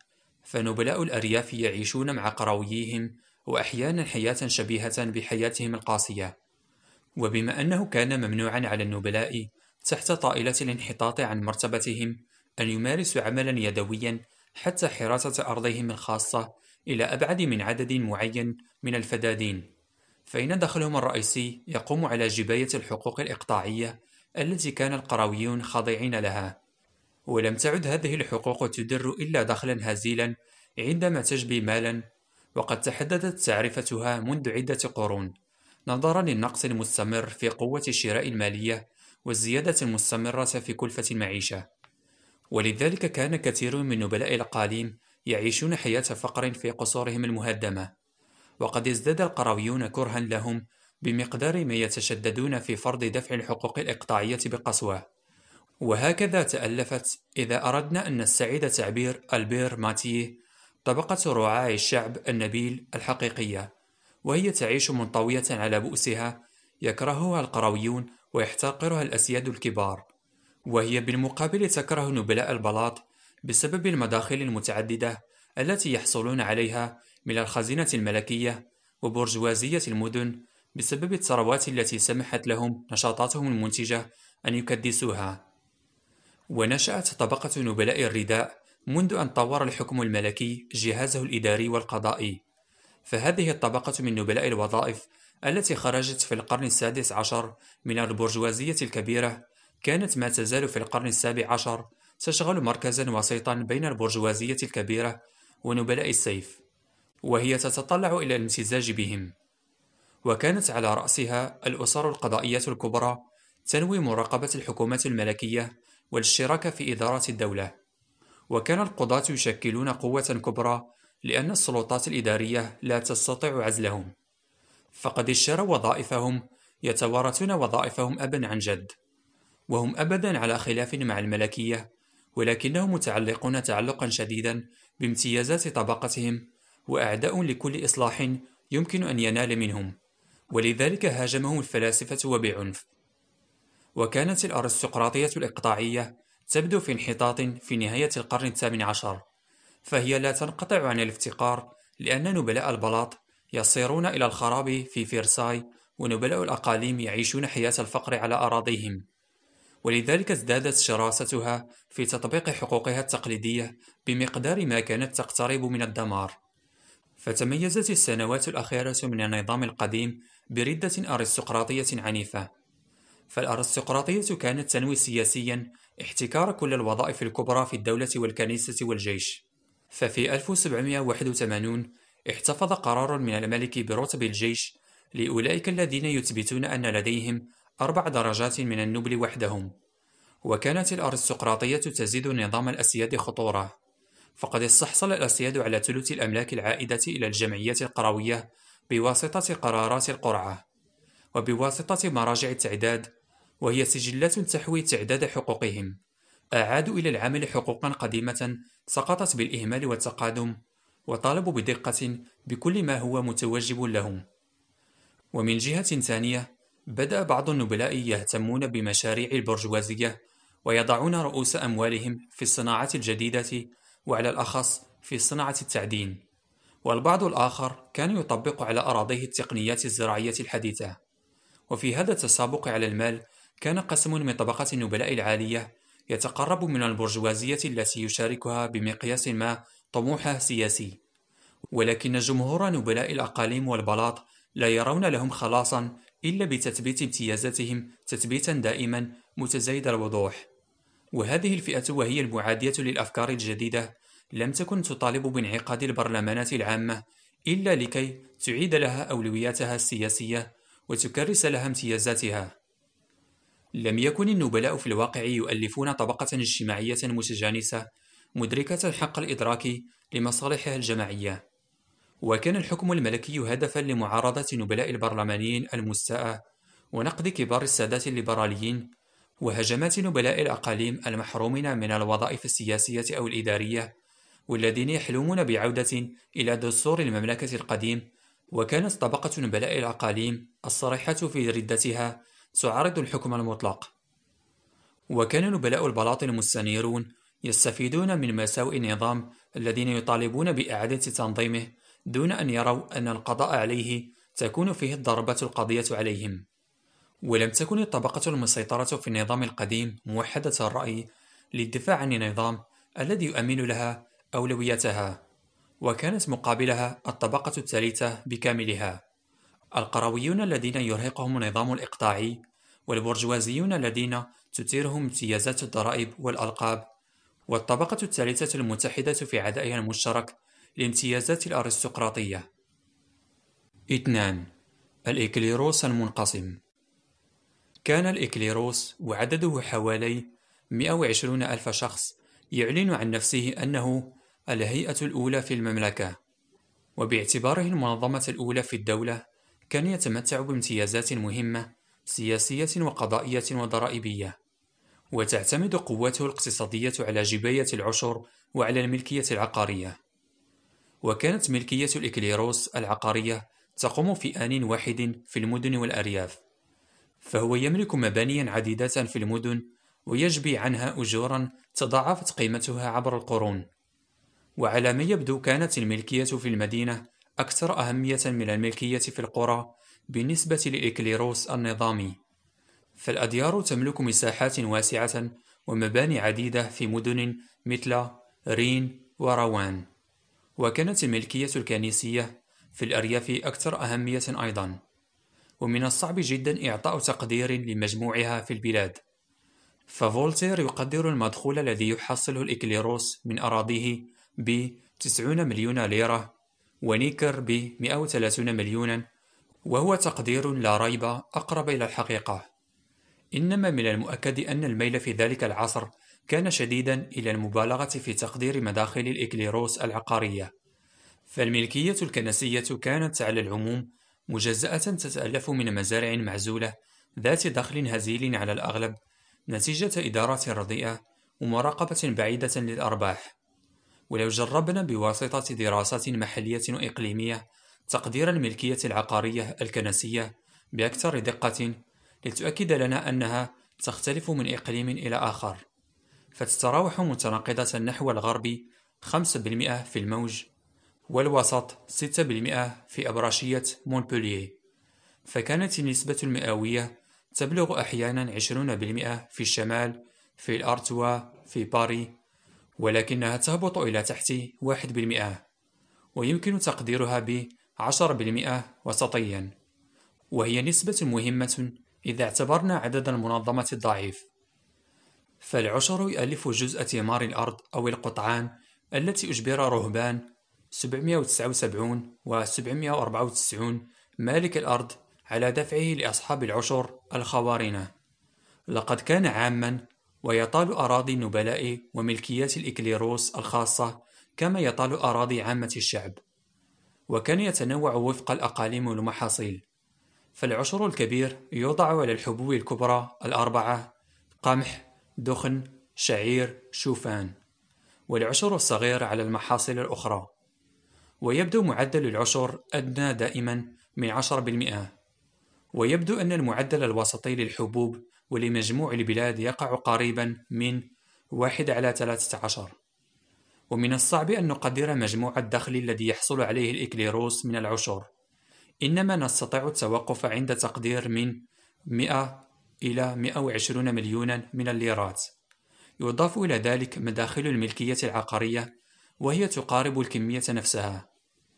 فنبلاء الأرياف يعيشون مع قرويهم وأحيانا حياة شبيهة بحياتهم القاسية. وبما أنه كان ممنوعا على النبلاء تحت طائلة الانحطاط عن مرتبتهم أن يمارسوا عملا يدويا حتى حراسة أرضهم الخاصة إلى أبعد من عدد معين من الفدادين، فإن دخلهم الرئيسي يقوم على جباية الحقوق الإقطاعية التي كان القرويون خاضعين لها. ولم تعد هذه الحقوق تدر إلا دخلا هزيلا عندما تجبي مالا، وقد تحددت تعرفتها منذ عدة قرون نظرا للنقص المستمر في قوة الشراء المالية والزيادة المستمرة في كلفة المعيشة. ولذلك كان كثير من نبلاء الأقاليم يعيشون حياة فقر في قصورهم المهدمة، وقد ازداد القرويون كرها لهم بمقدار ما يتشددون في فرض دفع الحقوق الإقطاعية بقسوة. وهكذا تألفت، إذا أردنا أن نستعيد تعبير ألبير ماتيه، طبقة رعاع الشعب النبيل الحقيقية، وهي تعيش منطوية على بؤسها يكرهها القرويون ويحتقرها الأسياد الكبار، وهي بالمقابل تكره نبلاء البلاط بسبب المداخل المتعددة التي يحصلون عليها من الخزينة الملكية وبرجوازية المدن بسبب الثروات التي سمحت لهم نشاطاتهم المنتجة أن يكدسوها. ونشأت طبقة نبلاء الرداء منذ أن طور الحكم الملكي جهازه الإداري والقضائي، فهذه الطبقة من نبلاء الوظائف التي خرجت في القرن السادس عشر من البرجوازية الكبيرة كانت ما تزال في القرن السابع عشر تشغل مركزا وسيطا بين البرجوازية الكبيرة ونبلاء السيف، وهي تتطلع إلى الامتزاج بهم. وكانت على رأسها الأسر القضائية الكبرى تنوي مراقبة الحكومات الملكية والاشتراك في إدارة الدولة. وكان القضاة يشكلون قوة كبرى لأن السلطات الإدارية لا تستطيع عزلهم، فقد اشتروا وظائفهم، يتوارثون وظائفهم أبا عن جد، وهم أبدا على خلاف مع الملكية، ولكنهم متعلقون تعلقا شديدا بامتيازات طبقتهم وأعداء لكل إصلاح يمكن أن ينال منهم، ولذلك هاجمهم الفلاسفة وبعنف. وكانت الأرستقراطية الإقطاعية تبدو في انحطاط في نهاية القرن الثامن عشر، فهي لا تنقطع عن الافتقار، لأن نبلاء البلاط يصيرون إلى الخراب في فرساي، ونبلاء الأقاليم يعيشون حياة الفقر على أراضيهم، ولذلك ازدادت شراستها في تطبيق حقوقها التقليدية بمقدار ما كانت تقترب من الدمار. فتميزت السنوات الأخيرة من النظام القديم بردة أرستقراطية عنيفة. فالأرستقراطية كانت تنوي سياسيا احتكار كل الوظائف الكبرى في الدولة والكنيسة والجيش. ففي 1781 احتفظ قرار من الملك برتب الجيش لأولئك الذين يثبتون أن لديهم 4 درجات من النبل وحدهم. وكانت الأرستقراطية تزيد نظام الأسياد خطورة، فقد استحصل الأسياد على ثلث الأملاك العائدة إلى الجمعيات القروية بواسطة قرارات القرعة، وبواسطة مراجع التعداد، وهي سجلات تحوي تعداد حقوقهم. أعادوا إلى العمل حقوقا قديمة سقطت بالإهمال والتقادم، وطالبوا بدقة بكل ما هو متوجب لهم. ومن جهة ثانية، بدأ بعض النبلاء يهتمون بمشاريع البرجوازية ويضعون رؤوس أموالهم في الصناعات الجديدة، وعلى الأخص في صناعة التعدين. والبعض الآخر كان يطبق على أراضيه التقنيات الزراعية الحديثة. وفي هذا التسابق على المال كان قسم من طبقة النبلاء العالية يتقرب من البرجوازية التي يشاركها بمقياس ما طموحه سياسي، ولكن جمهور نبلاء الأقاليم والبلاط لا يرون لهم خلاصا إلا بتثبيت امتيازاتهم تثبيتا دائما متزايد الوضوح. وهذه الفئة، وهي المعادية للأفكار الجديدة، لم تكن تطالب بانعقاد البرلمانات العامة إلا لكي تعيد لها أولوياتها السياسية وتكرس لها امتيازاتها. لم يكن النبلاء في الواقع يؤلفون طبقة اجتماعية متجانسة مدركة حق الإدراك لمصالحها الجماعية، وكان الحكم الملكي هدفا لمعارضة نبلاء البرلمانيين المستاء ونقد كبار السادات الليبراليين، وهجمات نبلاء الأقاليم المحرومين من الوظائف السياسية أو الإدارية، والذين يحلمون بعودة إلى دستور المملكة القديم. وكانت طبقة نبلاء الأقاليم الصريحة في ردتها تعارض الحكم المطلق. وكان نبلاء البلاط المستنيرون يستفيدون من مساوئ النظام الذين يطالبون بإعادة تنظيمه دون أن يروا أن القضاء عليه تكون فيه الضربة القاضية عليهم. ولم تكن الطبقة المسيطرة في النظام القديم موحدة الرأي للدفاع عن النظام الذي يؤمن لها أولويتها، وكانت مقابلها الطبقة الثالثة بكاملها، القرويون الذين يرهقهم النظام الإقطاعي، والبرجوازيون الذين تثيرهم امتيازات الضرائب والألقاب، والطبقة الثالثة المتحدة في عدائها المشترك لامتيازات الأرستقراطية. 2. الإكليروس المنقسم. كان الإكليروس وعدده حوالي 120 ألف شخص يعلن عن نفسه أنه الهيئة الأولى في المملكة، وباعتباره المنظمة الأولى في الدولة كان يتمتع بامتيازات مهمة سياسية وقضائية وضرائبية، وتعتمد قوته الاقتصادية على جباية العشر وعلى الملكية العقارية. وكانت ملكية الإكليروس العقارية تقوم في آن واحد في المدن والأرياف، فهو يملك مبانيا عديدة في المدن ويجبي عنها أجورا تضاعفت قيمتها عبر القرون. وعلى ما يبدو كانت الملكية في المدينة أكثر أهمية من الملكية في القرى بالنسبة للإكليروس النظامي، فالأديار تملك مساحات واسعة ومباني عديدة في مدن مثل رين وروان. وكانت الملكية الكنيسية في الأرياف أكثر أهمية أيضا، ومن الصعب جدا إعطاء تقدير لمجموعها في البلاد، ففولتير يقدر المدخول الذي يحصله الإكليروس من أراضيه ب 90 مليون ليرة، ونيكر ب 130 مليونا، وهو تقدير لا ريب أقرب إلى الحقيقة. إنما من المؤكد أن الميل في ذلك العصر كان شديدا إلى المبالغة في تقدير مداخل الإكليروس العقارية، فالملكية الكنسية كانت على العموم مجزأة تتألف من مزارع معزولة ذات دخل هزيل على الأغلب نتيجة إدارات رديئة ومراقبة بعيدة للأرباح. ولو جربنا بواسطة دراسات محلية وإقليمية تقدير الملكية العقارية الكنسية بأكثر دقة لتؤكد لنا أنها تختلف من إقليم إلى آخر، فتتراوح متناقضة نحو الغرب 5% في الموج، والوسط 6% في أبراشية مونبولييه، فكانت النسبة المئوية تبلغ أحيانا 20% في الشمال في الأرتوا في باري، ولكنها تهبط إلى تحت 1%، ويمكن تقديرها ب10% وسطيا، وهي نسبة مهمة إذا اعتبرنا عدد المنظمة الضعيف. فالعشر يؤلف جزء ثمار الأرض أو القطعان التي أجبر رهبان 779 و 794 مالك الأرض على دفعه لأصحاب العشر الخوارنة. لقد كان عاما ويطال أراضي النبلاء وملكيات الإكليروس الخاصة كما يطال أراضي عامة الشعب، وكان يتنوع وفق الأقاليم والمحاصيل. فالعشر الكبير يوضع على الحبوب الكبرى الأربعة: قمح، دخن، شعير، شوفان، والعشر الصغير على المحاصيل الأخرى. ويبدو معدل العشر أدنى دائما من 10%، ويبدو أن المعدل الوسطي للحبوب ولمجموع البلاد يقع قريبا من 1/13. ومن الصعب أن نقدر مجموع الدخل الذي يحصل عليه الإكليروس من العشر، إنما نستطيع التوقف عند تقدير من 100 إلى 120 مليونا من الليرات. يضاف إلى ذلك مداخل الملكية العقارية وهي تقارب الكمية نفسها.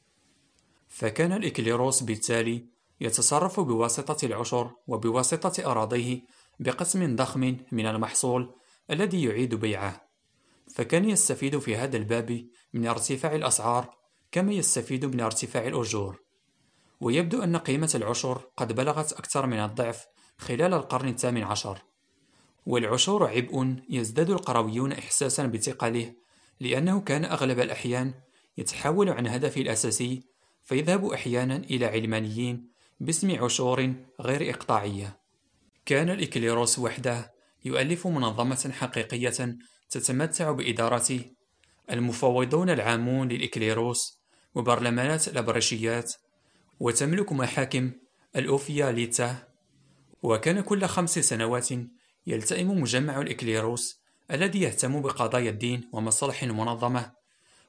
فكان الإكليروس بالتالي يتصرف بواسطة العشر وبواسطة أراضيه بقسم ضخم من المحصول الذي يعيد بيعه، فكان يستفيد في هذا الباب من ارتفاع الأسعار كما يستفيد من ارتفاع الأجور. ويبدو أن قيمة العشر قد بلغت أكثر من الضعف خلال القرن الثامن عشر، والعشور عبء يزداد القرويون إحساسا بثقله، لأنه كان أغلب الأحيان يتحول عن هدفه الأساسي فيذهب أحيانا إلى علمانيين باسم عشور غير إقطاعية. كان الإكليروس وحده يؤلف منظمة حقيقية تتمتع بإدارة المفوضون العامون للإكليروس وبرلمانات الأبرشيات، وتملك محاكم الأوفياليتا. وكان كل 5 سنوات يلتئم مجمع الإكليروس الذي يهتم بقضايا الدين ومصالح المنظمة،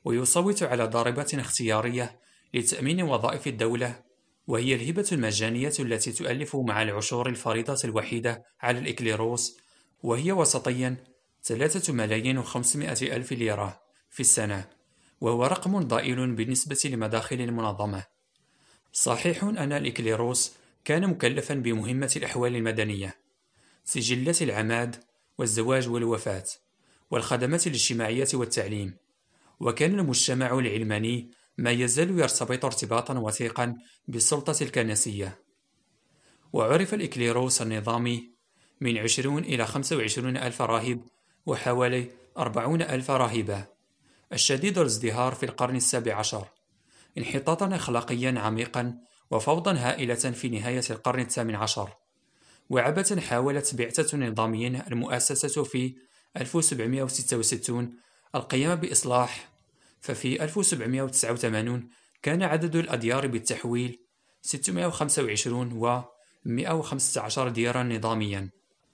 ويصوت على ضريبة اختيارية لتأمين وظائف الدولة، وهي الهبة المجانية التي تؤلف مع العشور الفريضة الوحيدة على الإكليروس، وهي وسطيا 3,500,000 ليرة في السنة، وهو رقم ضئيل بالنسبة لمداخل المنظمة. صحيح أن الإكليروس كان مكلفا بمهمة الأحوال المدنية، سجلات العماد والزواج والوفاة والخدمات الاجتماعية والتعليم، وكان المجتمع العلماني ما يزال يرتبط ارتباطا وثيقا بالسلطة الكنسية. وعرف الإكليروس النظامي من 20 إلى 25 ألف راهب وحوالي 40 ألف راهبة، الشديد الازدهار في القرن السابع عشر، انحطاطا أخلاقيا عميقا وفوضى هائلة في نهاية القرن الثامن عشر، وعبثا حاولت بعثة نظاميين المؤسسة في 1766 القيام بإصلاح. ففي 1789 كان عدد الأديار بالتحويل 625 و 115 ديرا نظاميا،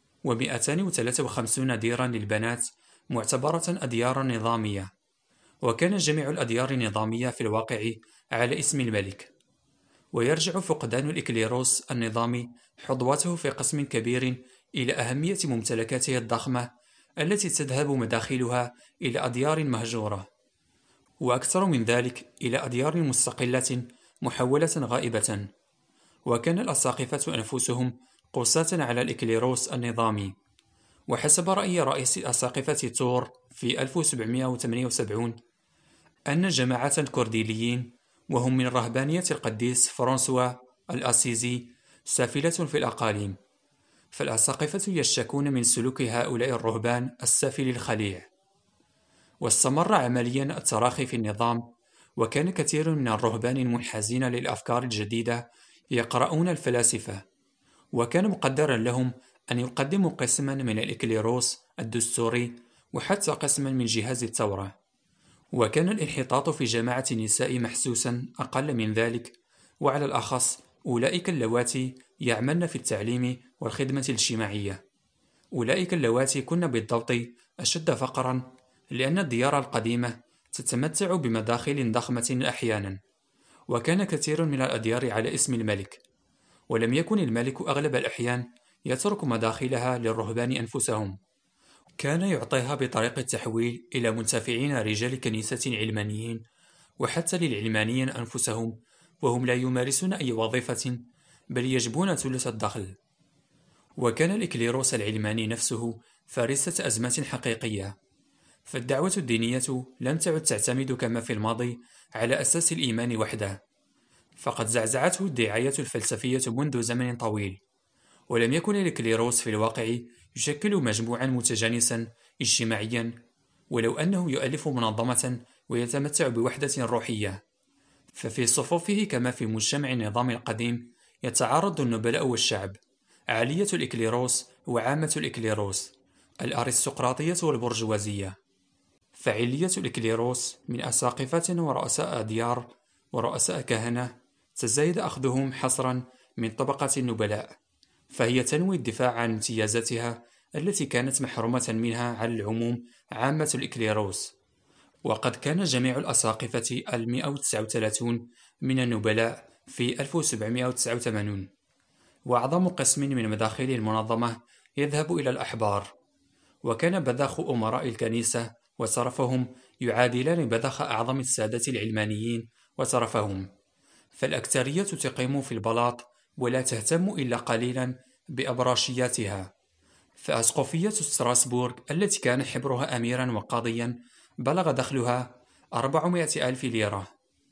و253 ديرا للبنات معتبرة أديارا نظامية، وكان جميع الأديار النظامية في الواقع على اسم الملك. ويرجع فقدان الإكليروس النظامي حظوته في قسم كبير إلى أهمية ممتلكاته الضخمة التي تذهب مداخلها إلى أديار مهجورة، وأكثر من ذلك إلى أديار مستقلة محولة غائبة. وكان الأساقفة أنفسهم قساة على الإكليروس النظامي، وحسب رأي رئيس أساقفة تور في 1778 أن جماعة الكورديليين، وهم من رهبانية القديس فرانسوا الأسيزي، سافلة في الأقاليم، فالأساقفة يشتكون من سلوك هؤلاء الرهبان السافل الخليع. واستمر عمليا التراخي في النظام، وكان كثير من الرهبان المنحازين للأفكار الجديدة يقرؤون الفلاسفة، وكان مقدرا لهم أن يقدموا قسما من الإكليروس الدستوري وحتى قسما من جهاز الثورة. وكان الانحطاط في جماعة النساء محسوسا أقل من ذلك، وعلى الأخص أولئك اللواتي يعملن في التعليم والخدمة الاجتماعية، أولئك اللواتي كن بالضبط أشد فقرا، لأن الديار القديمة تتمتع بمداخل ضخمة أحيانا، وكان كثير من الأديار على اسم الملك، ولم يكن الملك أغلب الأحيان يترك مداخلها للرهبان أنفسهم، كان يعطيها بطريق التحويل إلى منتفعين رجال كنيسة علمانيين، وحتى للعلمانيين أنفسهم، وهم لا يمارسون أي وظيفة بل يجبون ثلث الدخل. وكان الإكليروس العلماني نفسه فارسة أزمات حقيقية، فالدعوة الدينية لم تعد تعتمد كما في الماضي على أساس الإيمان وحده، فقد زعزعته الدعاية الفلسفية منذ زمن طويل، ولم يكن الإكليروس في الواقع يشكل مجموعا متجانسا اجتماعيا، ولو أنه يؤلف منظمة ويتمتع بوحدة روحية. ففي صفوفه كما في مجتمع النظام القديم يتعارض النبلاء والشعب، عالية الإكليروس وعامة الإكليروس، الأرستقراطية والبرجوازية. فعلية الإكليروس من أساقفة ورؤساء ديار ورؤساء كهنة تزايد أخذهم حصرا من طبقة النبلاء، فهي تنوي الدفاع عن امتيازاتها التي كانت محرومة منها على العموم عامة الإكليروس. وقد كان جميع الأساقفة 139 من النبلاء في 1789، وأعظم قسم من مداخل المنظمة يذهب إلى الأحبار، وكان بذخ أمراء الكنيسة وترفهم يعادلان بذخ أعظم السادة العلمانيين وترفهم، فالأكثرية تقيم في البلاط ولا تهتم إلا قليلا بأبراشياتها. فأسقفية ستراسبورغ التي كان حبرها أميرا وقاضيا بلغ دخلها 400 ألف ليرة.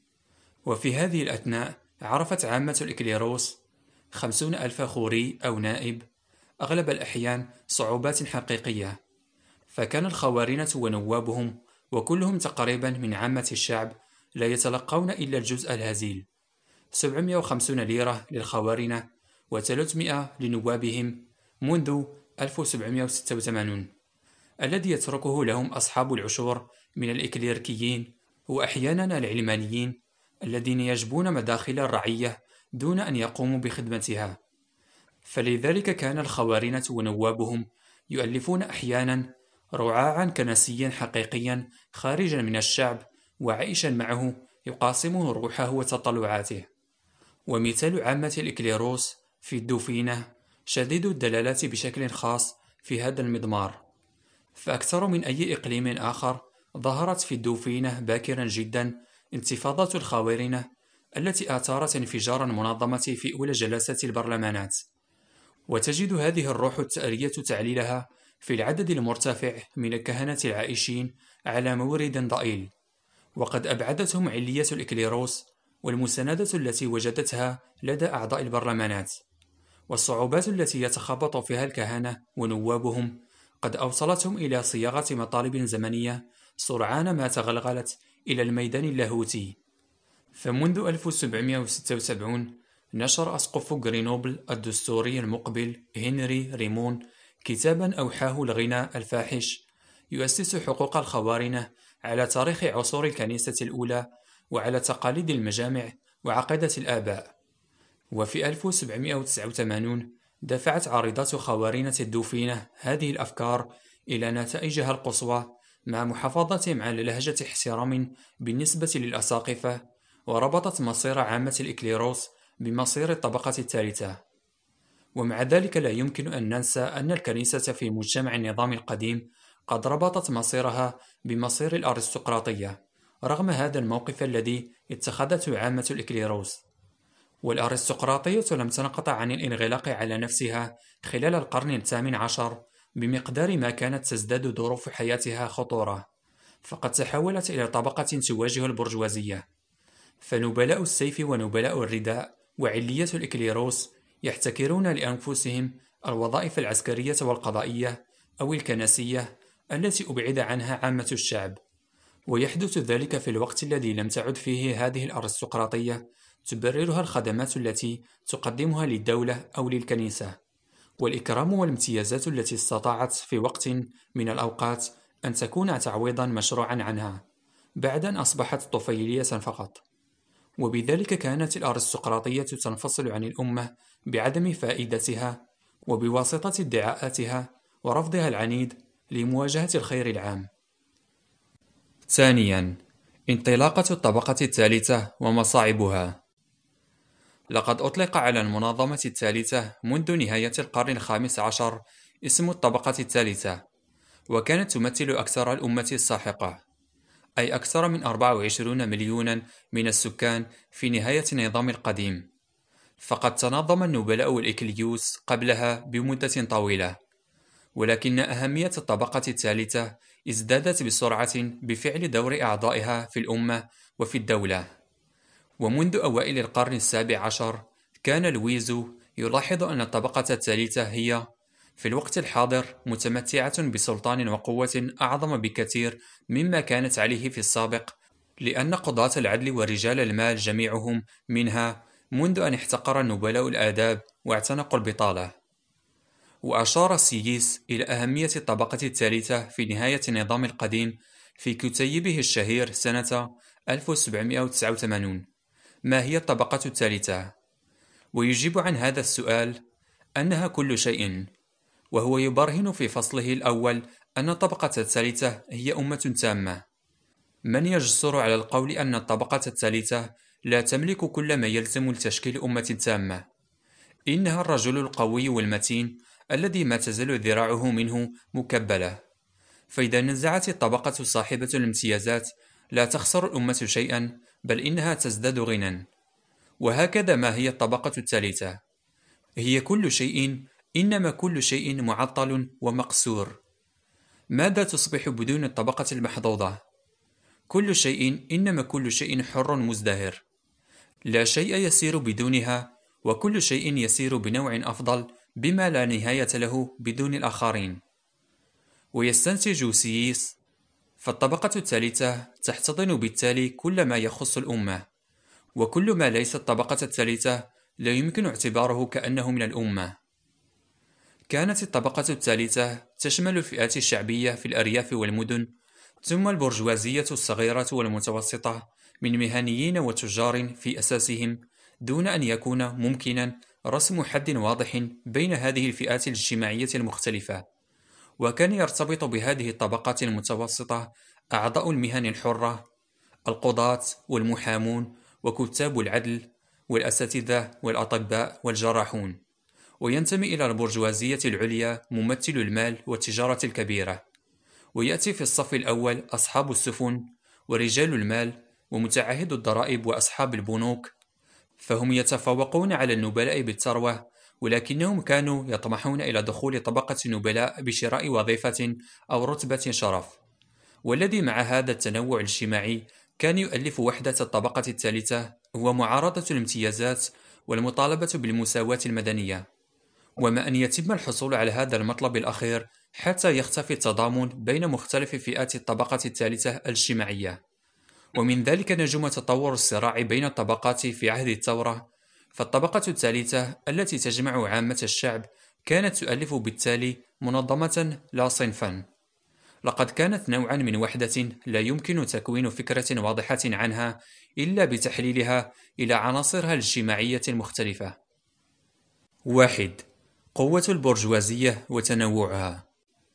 وفي هذه الأثناء عرفت عامة الإكليروس 50 ألف خوري أو نائب، أغلب الأحيان صعوبات حقيقية، فكان الخوارنة ونوابهم وكلهم تقريبا من عامة الشعب لا يتلقون إلا الجزء الهزيل، 750 ليرة للخوارنة و300 لنوابهم منذ 1786، الذي يتركه لهم أصحاب العشور من الإكليركيين وأحيانا العلمانيين الذين يجبون مداخل الرعية دون أن يقوموا بخدمتها. فلذلك كان الخوارنة ونوابهم يؤلفون أحيانا رعاعا كنسيا حقيقيا خارجا من الشعب وعائشا معه يقاسمه روحه وتطلعاته. ومثال عامة الإكليروس في الدوفينة شديد الدلالة بشكل خاص في هذا المضمار، فأكثر من أي إقليم آخر ظهرت في الدوفينة باكرا جدا انتفاضة الخاورنة التي آثارت انفجارا منظمة في أولى جلسات البرلمانات. وتجد هذه الروح الثأرية تعليلها في العدد المرتفع من الكهنة العائشين على مورد ضئيل، وقد أبعدتهم علية الإكليروس والمساندة التي وجدتها لدى أعضاء البرلمانات، والصعوبات التي يتخبط فيها الكهنة ونوابهم قد أوصلتهم إلى صياغة مطالب زمنية سرعان ما تغلغلت إلى الميدان اللاهوتي. فمنذ 1776 نشر أسقف غرينوبل الدستوري المقبل هنري ريمون كتابا أوحاه الغنى الفاحش يؤسس حقوق الخوارنة على تاريخ عصور الكنيسة الأولى وعلى تقاليد المجامع وعقيدة الآباء. وفي 1789 دفعت عارضات خوارنة الدوفينة هذه الأفكار إلى نتائجها القصوى مع محافظتهم على لهجة احترام بالنسبة للأساقفة، وربطت مصير عامة الإكليروس بمصير الطبقة الثالثة. ومع ذلك لا يمكن أن ننسى أن الكنيسة في مجتمع النظام القديم قد ربطت مصيرها بمصير الأرستقراطية رغم هذا الموقف الذي اتخذته عامة الإكليروس. والأرستقراطية لم تنقطع عن الانغلاق على نفسها خلال القرن الثامن عشر بمقدار ما كانت تزداد ظروف حياتها خطورة، فقد تحولت إلى طبقة تواجه البرجوازية. فنبلاء السيف ونبلاء الرداء وعلية الإكليروس يحتكرون لأنفسهم الوظائف العسكرية والقضائية أو الكنسية التي أبعد عنها عامة الشعب، ويحدث ذلك في الوقت الذي لم تعد فيه هذه الأرستقراطية تبررها الخدمات التي تقدمها للدولة أو للكنيسة، والإكرام والامتيازات التي استطاعت في وقت من الأوقات أن تكون تعويضا مشروعا عنها بعد أن أصبحت طفيلية فقط. وبذلك كانت الأرستقراطية تنفصل عن الأمة بعدم فائدتها وبواسطة ادعاءاتها ورفضها العنيد لمواجهة الخير العام. ثانيا، انطلاقة الطبقة الثالثة ومصاعبها. لقد أطلق على المنظمة الثالثة منذ نهاية القرن الخامس عشر اسم الطبقة الثالثة، وكانت تمثل أكثر الأمة الساحقة، أي أكثر من 24 مليونا من السكان في نهاية النظام القديم. فقد تنظم النبلاء والإكليوس قبلها بمدة طويلة، ولكن أهمية الطبقة الثالثة ازدادت بسرعة بفعل دور أعضائها في الأمة وفي الدولة. ومنذ أوائل القرن السابع عشر كان لويزو يلاحظ أن الطبقة الثالثة هي في الوقت الحاضر متمتعة بسلطان وقوة أعظم بكثير مما كانت عليه في السابق، لأن قضاة العدل ورجال المال جميعهم منها منذ أن احتقر النبلاء الآداب واعتنقوا البطالة. وأشار سييس إلى أهمية الطبقة الثالثة في نهاية النظام القديم في كتيبه الشهير سنة 1789 ما هي الطبقة الثالثة؟ ويجيب عن هذا السؤال أنها كل شيء، وهو يبرهن في فصله الأول أن الطبقة الثالثة هي أمة تامة. من يجسر على القول أن الطبقة الثالثة لا تملك كل ما يلزم لتشكيل أمة تامة؟ إنها الرجل القوي والمتين الذي ما تزال ذراعه منه مكبلة. فإذا نزعت الطبقة صاحبة الامتيازات لا تخسر الأمة شيئا، بل إنها تزداد غنى. وهكذا ما هي الطبقة الثالثة؟ هي كل شيء، إنما كل شيء معطل ومقصور. ماذا تصبح بدون الطبقة المحظوظة؟ كل شيء، إنما كل شيء حر مزدهر. لا شيء يسير بدونها، وكل شيء يسير بنوع أفضل بما لا نهاية له بدون الآخرين. ويستنتج سييس: فالطبقة الثالثة تحتضن بالتالي كل ما يخص الأمة، وكل ما ليس الطبقة الثالثة لا يمكن اعتباره كأنه من الأمة. كانت الطبقة الثالثة تشمل الفئات الشعبية في الأرياف والمدن، ثم البرجوازية الصغيرة والمتوسطة من مهنيين وتجار في أساسهم، دون أن يكون ممكنا رسم حد واضح بين هذه الفئات الاجتماعية المختلفة. وكان يرتبط بهذه الطبقات المتوسطة أعضاء المهن الحرة القضاة والمحامون وكتاب العدل والأساتذة والأطباء والجراحون. وينتمي إلى البرجوازية العليا ممثل المال والتجارة الكبيرة. ويأتي في الصف الأول أصحاب السفن ورجال المال ومتعهد الضرائب وأصحاب البنوك، فهم يتفوقون على النبلاء بالثروة، ولكنهم كانوا يطمحون إلى دخول طبقة النبلاء بشراء وظيفة أو رتبة شرف. والذي مع هذا التنوع الاجتماعي كان يؤلف وحدة الطبقة الثالثة هو معارضة الامتيازات والمطالبة بالمساواة المدنية. وما أن يتم الحصول على هذا المطلب الأخير حتى يختفي التضامن بين مختلف فئات الطبقة الثالثة الاجتماعية. ومن ذلك نجم تطور الصراع بين الطبقات في عهد الثورة، فالطبقة الثالثة التي تجمع عامة الشعب كانت تؤلف بالتالي منظمة لا صنفا. لقد كانت نوعا من وحدة لا يمكن تكوين فكرة واضحة عنها إلا بتحليلها إلى عناصرها الاجتماعية المختلفة. 1. قوة البرجوازية وتنوعها.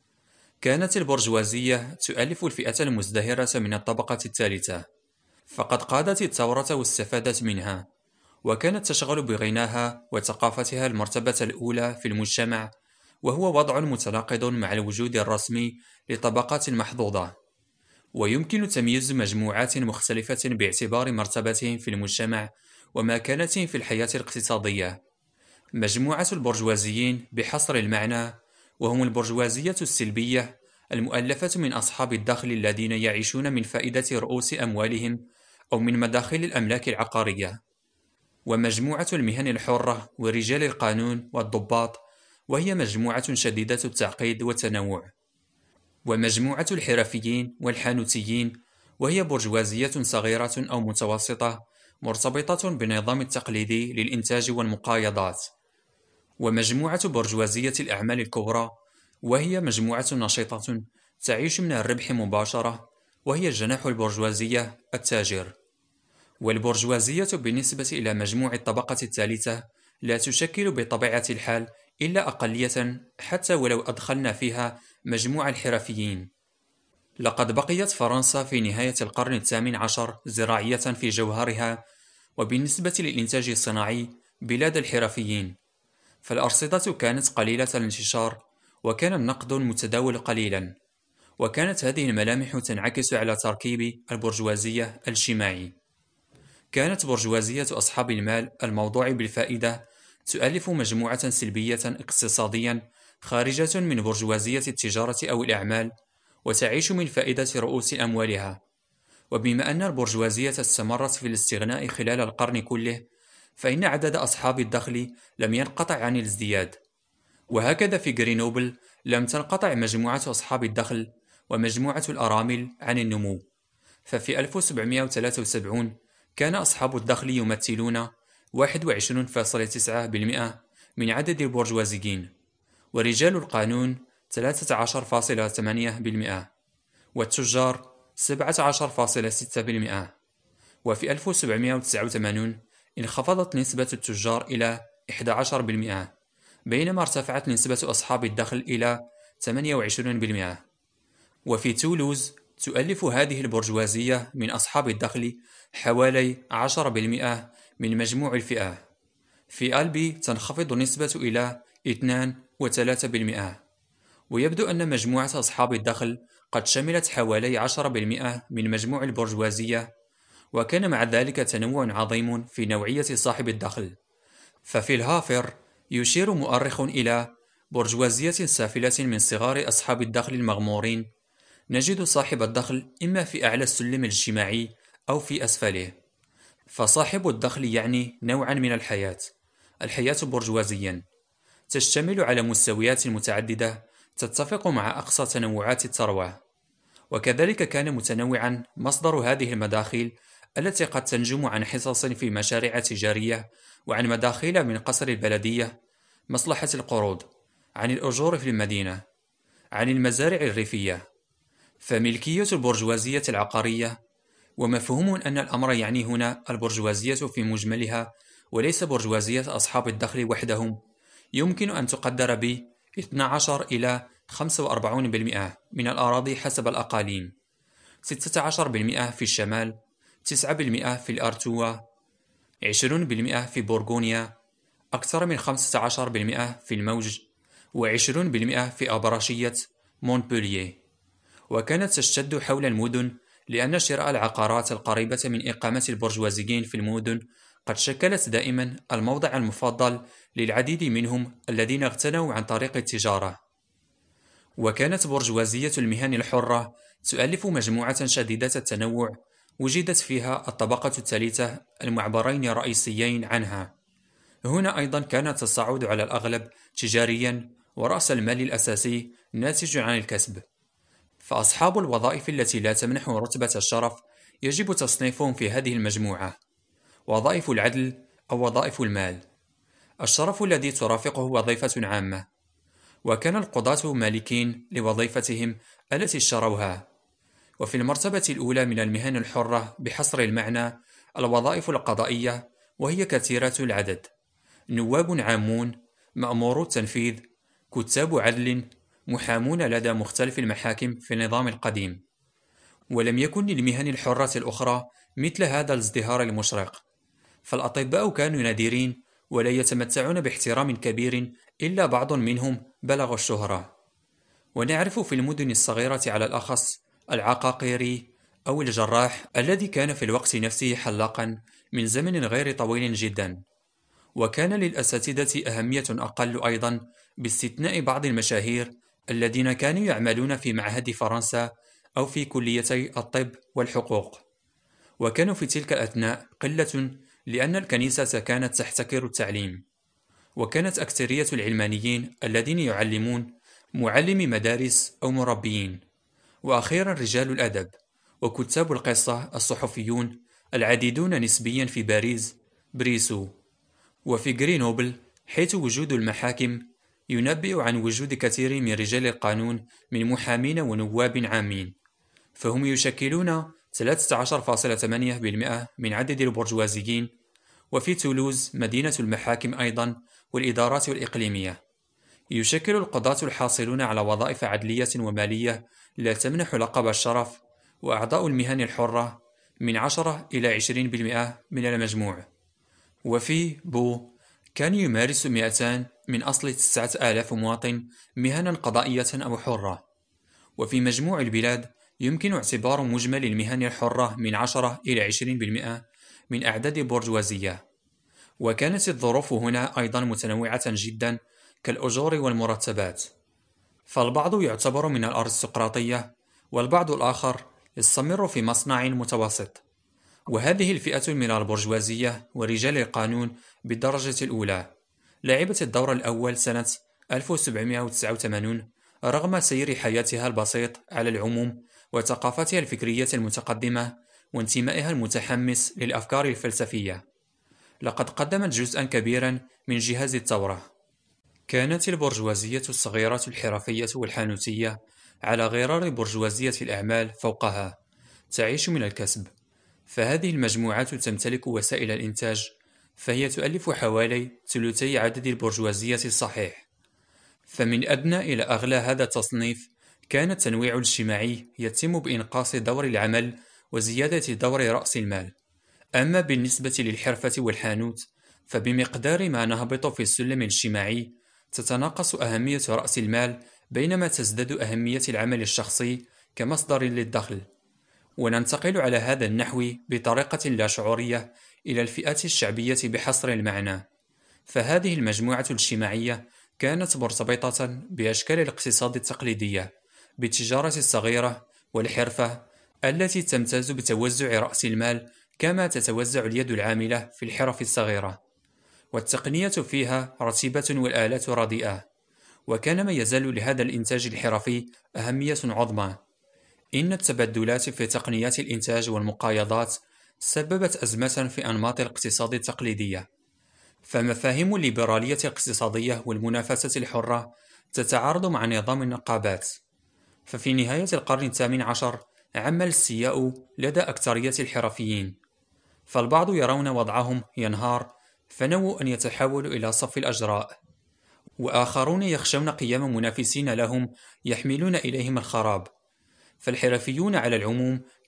كانت البرجوازية تؤلف الفئة المزدهرة من الطبقة الثالثة، فقد قادت الثورة واستفادت منها، وكانت تشغل بغناها وثقافتها المرتبة الأولى في المجتمع، وهو وضع متناقض مع الوجود الرسمي لطبقات محظوظة. ويمكن تمييز مجموعات مختلفة باعتبار مرتبتهم في المجتمع ومكانتهم في الحياة الاقتصادية. مجموعة البرجوازيين بحصر المعنى، وهم البرجوازية السلبية المؤلفة من أصحاب الدخل الذين يعيشون من فائدة رؤوس أموالهم أو من مداخل الأملاك العقارية. ومجموعة المهن الحرة ورجال القانون والضباط، وهي مجموعة شديدة التعقيد والتنوع. ومجموعة الحرفيين والحانوتيين، وهي برجوازية صغيرة أو متوسطة مرتبطة بالنظام التقليدي للإنتاج والمقايضات. ومجموعة برجوازية الأعمال الكبرى، وهي مجموعة نشيطة تعيش من الربح مباشرة، وهي جناح البرجوازية التاجر. والبرجوازية بالنسبة إلى مجموع الطبقة الثالثة لا تشكل بطبيعة الحال إلا أقلية، حتى ولو أدخلنا فيها مجموع الحرفيين. لقد بقيت فرنسا في نهاية القرن الثامن عشر زراعية في جوهرها، وبالنسبة للإنتاج الصناعي بلاد الحرفيين، فالأرصدة كانت قليلة الانتشار، وكان النقد متداول قليلا، وكانت هذه الملامح تنعكس على تركيب البرجوازية الاجتماعي. كانت برجوازية أصحاب المال الموضوع بالفائدة تؤلف مجموعة سلبية اقتصاديا خارجة من برجوازية التجارة أو الأعمال، وتعيش من فائدة رؤوس أموالها. وبما أن البرجوازية استمرت في الاستغناء خلال القرن كله، فإن عدد أصحاب الدخل لم ينقطع عن الازدياد. وهكذا في غرينوبل لم تنقطع مجموعة أصحاب الدخل ومجموعة الأرامل عن النمو، ففي 1773 كان أصحاب الدخل يمثلون 21.9% من عدد البرجوازيين، ورجال القانون 13.8%، والتجار 17.6%. وفي 1789 انخفضت نسبة التجار إلى 11%، بينما ارتفعت نسبة أصحاب الدخل إلى 28%. وفي تولوز تؤلف هذه البرجوازية من أصحاب الدخل حوالي 10% من مجموع الفئة. في ألبي تنخفض النسبة إلى 2 و3%. ويبدو أن مجموعة أصحاب الدخل قد شملت حوالي 10% من مجموع البرجوازية، وكان مع ذلك تنوع عظيم في نوعية صاحب الدخل. ففي الهافر يشير مؤرخ إلى برجوازية سافلة من صغار أصحاب الدخل المغمورين، نجد صاحب الدخل إما في أعلى السلم الاجتماعي أو في أسفله. فصاحب الدخل يعني نوعا من الحياة برجوازيا تشتمل على مستويات متعددة تتفق مع أقصى تنوعات الثروة. وكذلك كان متنوعا مصدر هذه المداخيل التي قد تنجم عن حصص في مشاريع تجارية، وعن مداخيل من قصر البلدية، مصلحة القروض، عن الأجور في المدينة، عن المزارع الريفية. فملكية البرجوازية العقارية، ومفهوم أن الأمر يعني هنا البرجوازية في مجملها وليس برجوازية أصحاب الدخل وحدهم، يمكن أن تقدر ب 12 إلى 45% من الأراضي حسب الأقاليم، 16% في الشمال، 9% في الأرتوا، 20% في بورغونيا، أكثر من 15% في الموج، و20% في أبرشية مونبولييه. وكانت تشتد حول المدن لأن شراء العقارات القريبة من إقامة البرجوازيين في المدن قد شكلت دائما الموضع المفضل للعديد منهم الذين اغتنوا عن طريق التجارة. وكانت برجوازية المهن الحرة تؤلف مجموعة شديدة التنوع وجدت فيها الطبقة الثالثة المعبرين الرئيسيين عنها. هنا أيضا كانت تصعد على الأغلب تجاريا، ورأس المال الأساسي ناتج عن الكسب. فأصحاب الوظائف التي لا تمنح رتبة الشرف يجب تصنيفهم في هذه المجموعة: وظائف العدل أو وظائف المال. الشرف الذي ترافقه وظيفة عامة. وكان القضاة مالكين لوظيفتهم التي اشتروها. وفي المرتبة الأولى من المهن الحرة بحصر المعنى الوظائف القضائية، وهي كثيرة العدد: نواب عامون، مأمورو التنفيذ، كتاب عدل، محامون لدى مختلف المحاكم في النظام القديم. ولم يكن للمهن الحرة الأخرى مثل هذا الازدهار المشرق، فالأطباء كانوا نادرين ولا يتمتعون باحترام كبير إلا بعض منهم بلغ الشهرة. ونعرف في المدن الصغيرة على الأخص العقاقيري أو الجراح الذي كان في الوقت نفسه حلاقا من زمن غير طويل جدا. وكان للأساتذة أهمية أقل أيضا، باستثناء بعض المشاهير الذين كانوا يعملون في معهد فرنسا أو في كليتي الطب والحقوق. وكانوا في تلك الأثناء قلة لأن الكنيسة كانت تحتكر التعليم. وكانت أكثرية العلمانيين الذين يعلمون معلمي مدارس أو مربيين. وأخيرا رجال الأدب وكتاب القصة الصحفيون العديدون نسبيا في باريس بريسو. وفي غرينوبل، حيث وجود المحاكم ينبئ عن وجود كثير من رجال القانون من محامين ونواب عامين، فهم يشكلون 13.8% من عدد البرجوازيين. وفي تولوز مدينة المحاكم أيضا والإدارات الإقليمية، يشكل القضاة الحاصلون على وظائف عدلية ومالية لا تمنح لقب الشرف وأعضاء المهن الحرة من 10 إلى 20% من المجموع. وفي بو كان يمارس 200 من أصل 9000 مواطن مهنا قضائية أو حرة. وفي مجموع البلاد يمكن اعتبار مجمل المهن الحرة من 10 إلى 20% من أعداد البرجوازية. وكانت الظروف هنا أيضا متنوعة جدا كالأجور والمرتبات، فالبعض يعتبر من الأرستقراطية والبعض الآخر يستمر في مصنع متوسط. وهذه الفئة من البرجوازية ورجال القانون بالدرجة الأولى لعبت الدور الأول سنة 1789 رغم سير حياتها البسيط على العموم وثقافتها الفكرية المتقدمة وانتمائها المتحمس للأفكار الفلسفية. لقد قدمت جزءا كبيرا من جهاز الثورة. كانت البرجوازية الصغيرة الحرفية والحانوتية على غرار برجوازية الأعمال فوقها تعيش من الكسب. فهذه المجموعات تمتلك وسائل الإنتاج، فهي تؤلف حوالي ثلثي عدد البرجوازية الصحيح. فمن أدنى إلى أغلى هذا التصنيف كان التنويع الاجتماعي يتم بإنقاص دور العمل وزيادة دور رأس المال. أما بالنسبة للحرفة والحانوت، فبمقدار ما نهبط في السلم الاجتماعي تتناقص أهمية رأس المال بينما تزداد أهمية العمل الشخصي كمصدر للدخل. وننتقل على هذا النحو بطريقة لا شعورية إلى الفئات الشعبية بحصر المعنى. فهذه المجموعة الاجتماعية كانت مرتبطة بأشكال الاقتصاد التقليدية بالتجارة الصغيرة والحرفة التي تمتاز بتوزع رأس المال كما تتوزع اليد العاملة في الحرف الصغيرة. والتقنية فيها رتيبة والآلات رديئة. وكان ما يزال لهذا الإنتاج الحرفي أهمية عظمى. إن التبدلات في تقنيات الإنتاج والمقايضات سببت أزمة في أنماط الاقتصاد التقليدية. فمفاهيم الليبرالية الاقتصادية والمنافسة الحرة تتعارض مع نظام النقابات. ففي نهاية القرن الثامن عشر عم الاستياء لدى أكثرية الحرفيين، فالبعض يرون وضعهم ينهار فنووا أن يتحولوا إلى صف الأجراء، وآخرون يخشون قيام منافسين لهم يحملون إليهم الخراب. فالحرفيون على العموم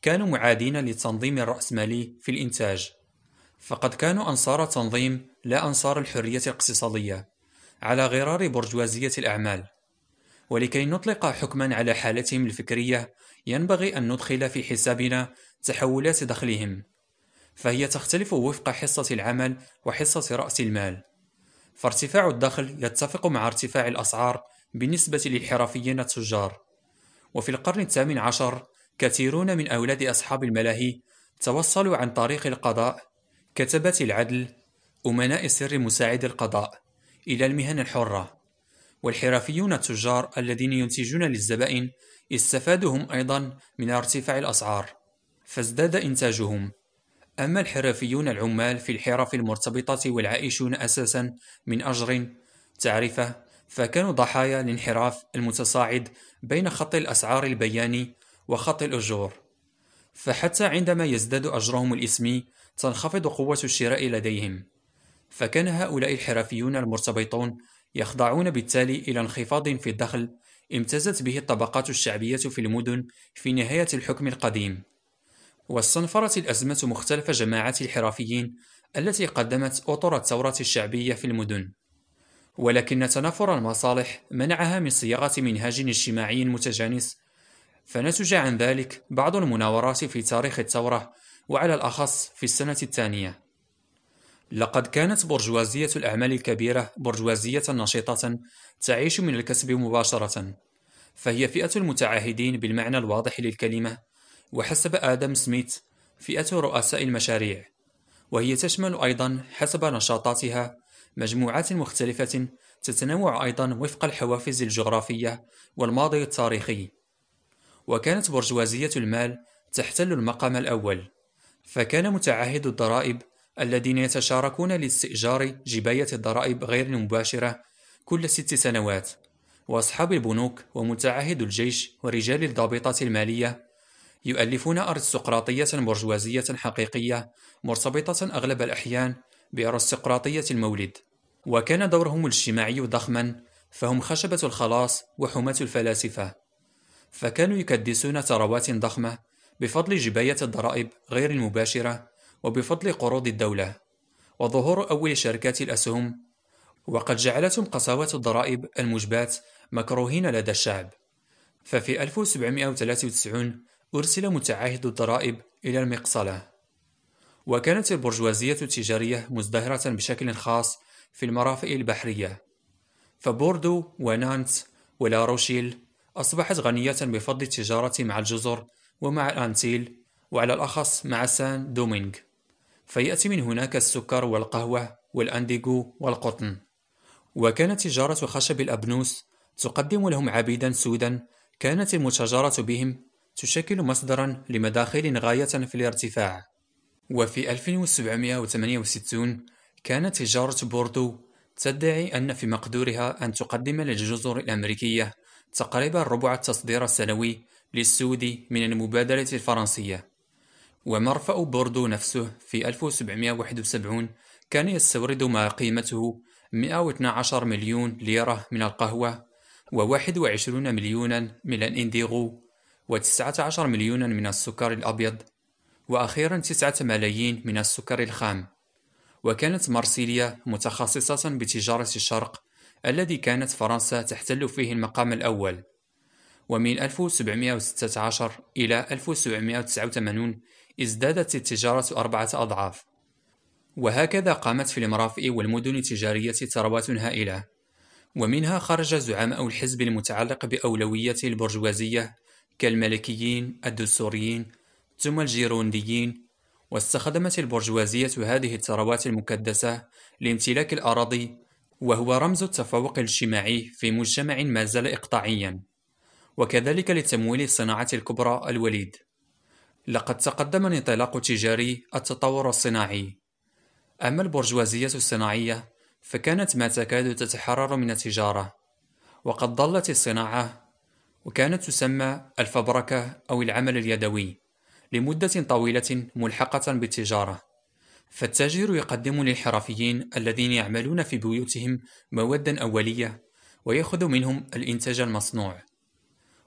كانوا معادين للتنظيم الرأسمالي في الإنتاج، فقد كانوا أنصار التنظيم لا أنصار الحرية الاقتصادية، على غرار برجوازية الأعمال. ولكي نطلق حكما على حالتهم الفكرية ينبغي أن ندخل في حسابنا تحولات دخلهم، فهي تختلف وفق حصة العمل وحصة رأس المال. فارتفاع الدخل يتفق مع ارتفاع الأسعار بالنسبة للحرفيين التجار. وفي القرن الثامن عشر كثيرون من أولاد أصحاب الملاهي توصلوا عن طريق القضاء، كتبة العدل، أمناء سر مساعد القضاء، إلى المهن الحرة. والحرفيون التجار الذين ينتجون للزبائن استفادوا هم أيضا من ارتفاع الأسعار، فازداد إنتاجهم. أما الحرفيون العمال في الحرف المرتبطة والعائشون أساسا من أجر تعرفة، فكانوا ضحايا الانحراف المتصاعد بين خط الأسعار البياني وخط الأجور. فحتى عندما يزداد أجرهم الإسمي تنخفض قوة الشراء لديهم، فكان هؤلاء الحرفيون المرتبطون يخضعون بالتالي إلى انخفاض في الدخل امتازت به الطبقات الشعبية في المدن في نهاية الحكم القديم. واستنفرت الأزمة مختلف جماعات الحرفيين التي قدمت أطر الثورة الشعبية في المدن، ولكن تنافر المصالح منعها من صياغة منهاج اجتماعي متجانس، فنتج عن ذلك بعض المناورات في تاريخ الثورة، وعلى الأخص في السنة الثانية. لقد كانت برجوازية الأعمال الكبيرة برجوازية نشيطة تعيش من الكسب مباشرة، فهي فئة المتعاهدين بالمعنى الواضح للكلمة، وحسب آدم سميث فئة رؤساء المشاريع. وهي تشمل أيضا حسب نشاطاتها مجموعات مختلفة تتنوع أيضا وفق الحوافز الجغرافية والماضي التاريخي. وكانت برجوازية المال تحتل المقام الأول، فكان متعاهد الضرائب الذين يتشاركون لاستئجار جباية الضرائب غير المباشرة كل 6 سنوات، وأصحاب البنوك ومتعاهد الجيش ورجال الضابطة المالية يؤلفون أرستقراطية برجوازية حقيقية مرتبطة أغلب الأحيان بأرستقراطية المولد. وكان دورهم الاجتماعي ضخما، فهم خشبة الخلاص وحماة الفلاسفة، فكانوا يكدسون ثروات ضخمة بفضل جباية الضرائب غير المباشرة وبفضل قروض الدولة وظهور أول شركات الأسهم. وقد جعلتهم قساوة الضرائب المجباة مكروهين لدى الشعب. ففي 1793 أرسل متعاهد الضرائب إلى المقصلة. وكانت البرجوازية التجارية مزدهرة بشكل خاص في المرافئ البحرية، فبوردو ونانت ولا روشيل أصبحت غنية بفضل التجارة مع الجزر ومع الأنتيل، وعلى الأخص مع سان دومينغ. فيأتي من هناك السكر والقهوة والأنديغو والقطن. وكانت تجارة خشب الأبنوس تقدم لهم عبيدا سودا كانت المتاجرة بهم تشكل مصدرا لمداخيل غاية في الارتفاع. وفي 1768 كانت تجارة بوردو تدعي أن في مقدورها أن تقدم للجزر الأمريكية تقريبا ربع التصدير السنوي للسود من المبادرة الفرنسية. ومرفأ بوردو نفسه في 1771 كان يستورد ما قيمته 112 مليون ليرة من القهوة، و21 مليونا من الإنديغو، و19 مليونا من السكر الأبيض، وأخيرا 9 ملايين من السكر الخام. وكانت مارسيليا متخصصة بتجارة الشرق الذي كانت فرنسا تحتل فيه المقام الأول. ومن 1716 إلى 1789 ازدادت التجارة 4 أضعاف. وهكذا قامت في المرافئ والمدن التجارية ثروات هائلة، ومنها خرج زعماء الحزب المتعلق بأولوية البرجوازية كالملكيين الدستوريين ثم الجيرونديين. واستخدمت البرجوازية هذه الثروات المكدسة لامتلاك الأراضي، وهو رمز التفوق الاجتماعي في مجتمع ما زال إقطاعيا، وكذلك لتمويل الصناعة الكبرى الوليد. لقد تقدم الانطلاق التجاري التطور الصناعي. أما البرجوازية الصناعية فكانت ما تكاد تتحرر من التجارة، وقد ظلت الصناعة وكانت تسمى الفبركة أو العمل اليدوي لمدة طويلة ملحقة بالتجارة. فالتاجر يقدم للحرفيين الذين يعملون في بيوتهم موادا أولية ويأخذ منهم الإنتاج المصنوع.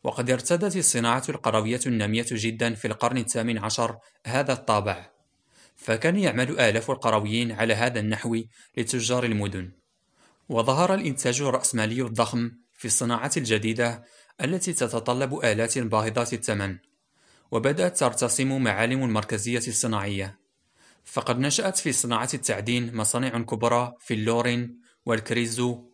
وقد ارتدت الصناعة القروية النامية جدا في القرن الثامن عشر هذا الطابع، فكان يعمل آلاف القرويين على هذا النحو لتجار المدن. وظهر الإنتاج الرأسمالي الضخم في الصناعة الجديدة التي تتطلب آلات باهظة الثمن، وبدأت ترتسم معالم المركزية الصناعية. فقد نشأت في صناعة التعدين مصانع كبرى في اللورين والكريزو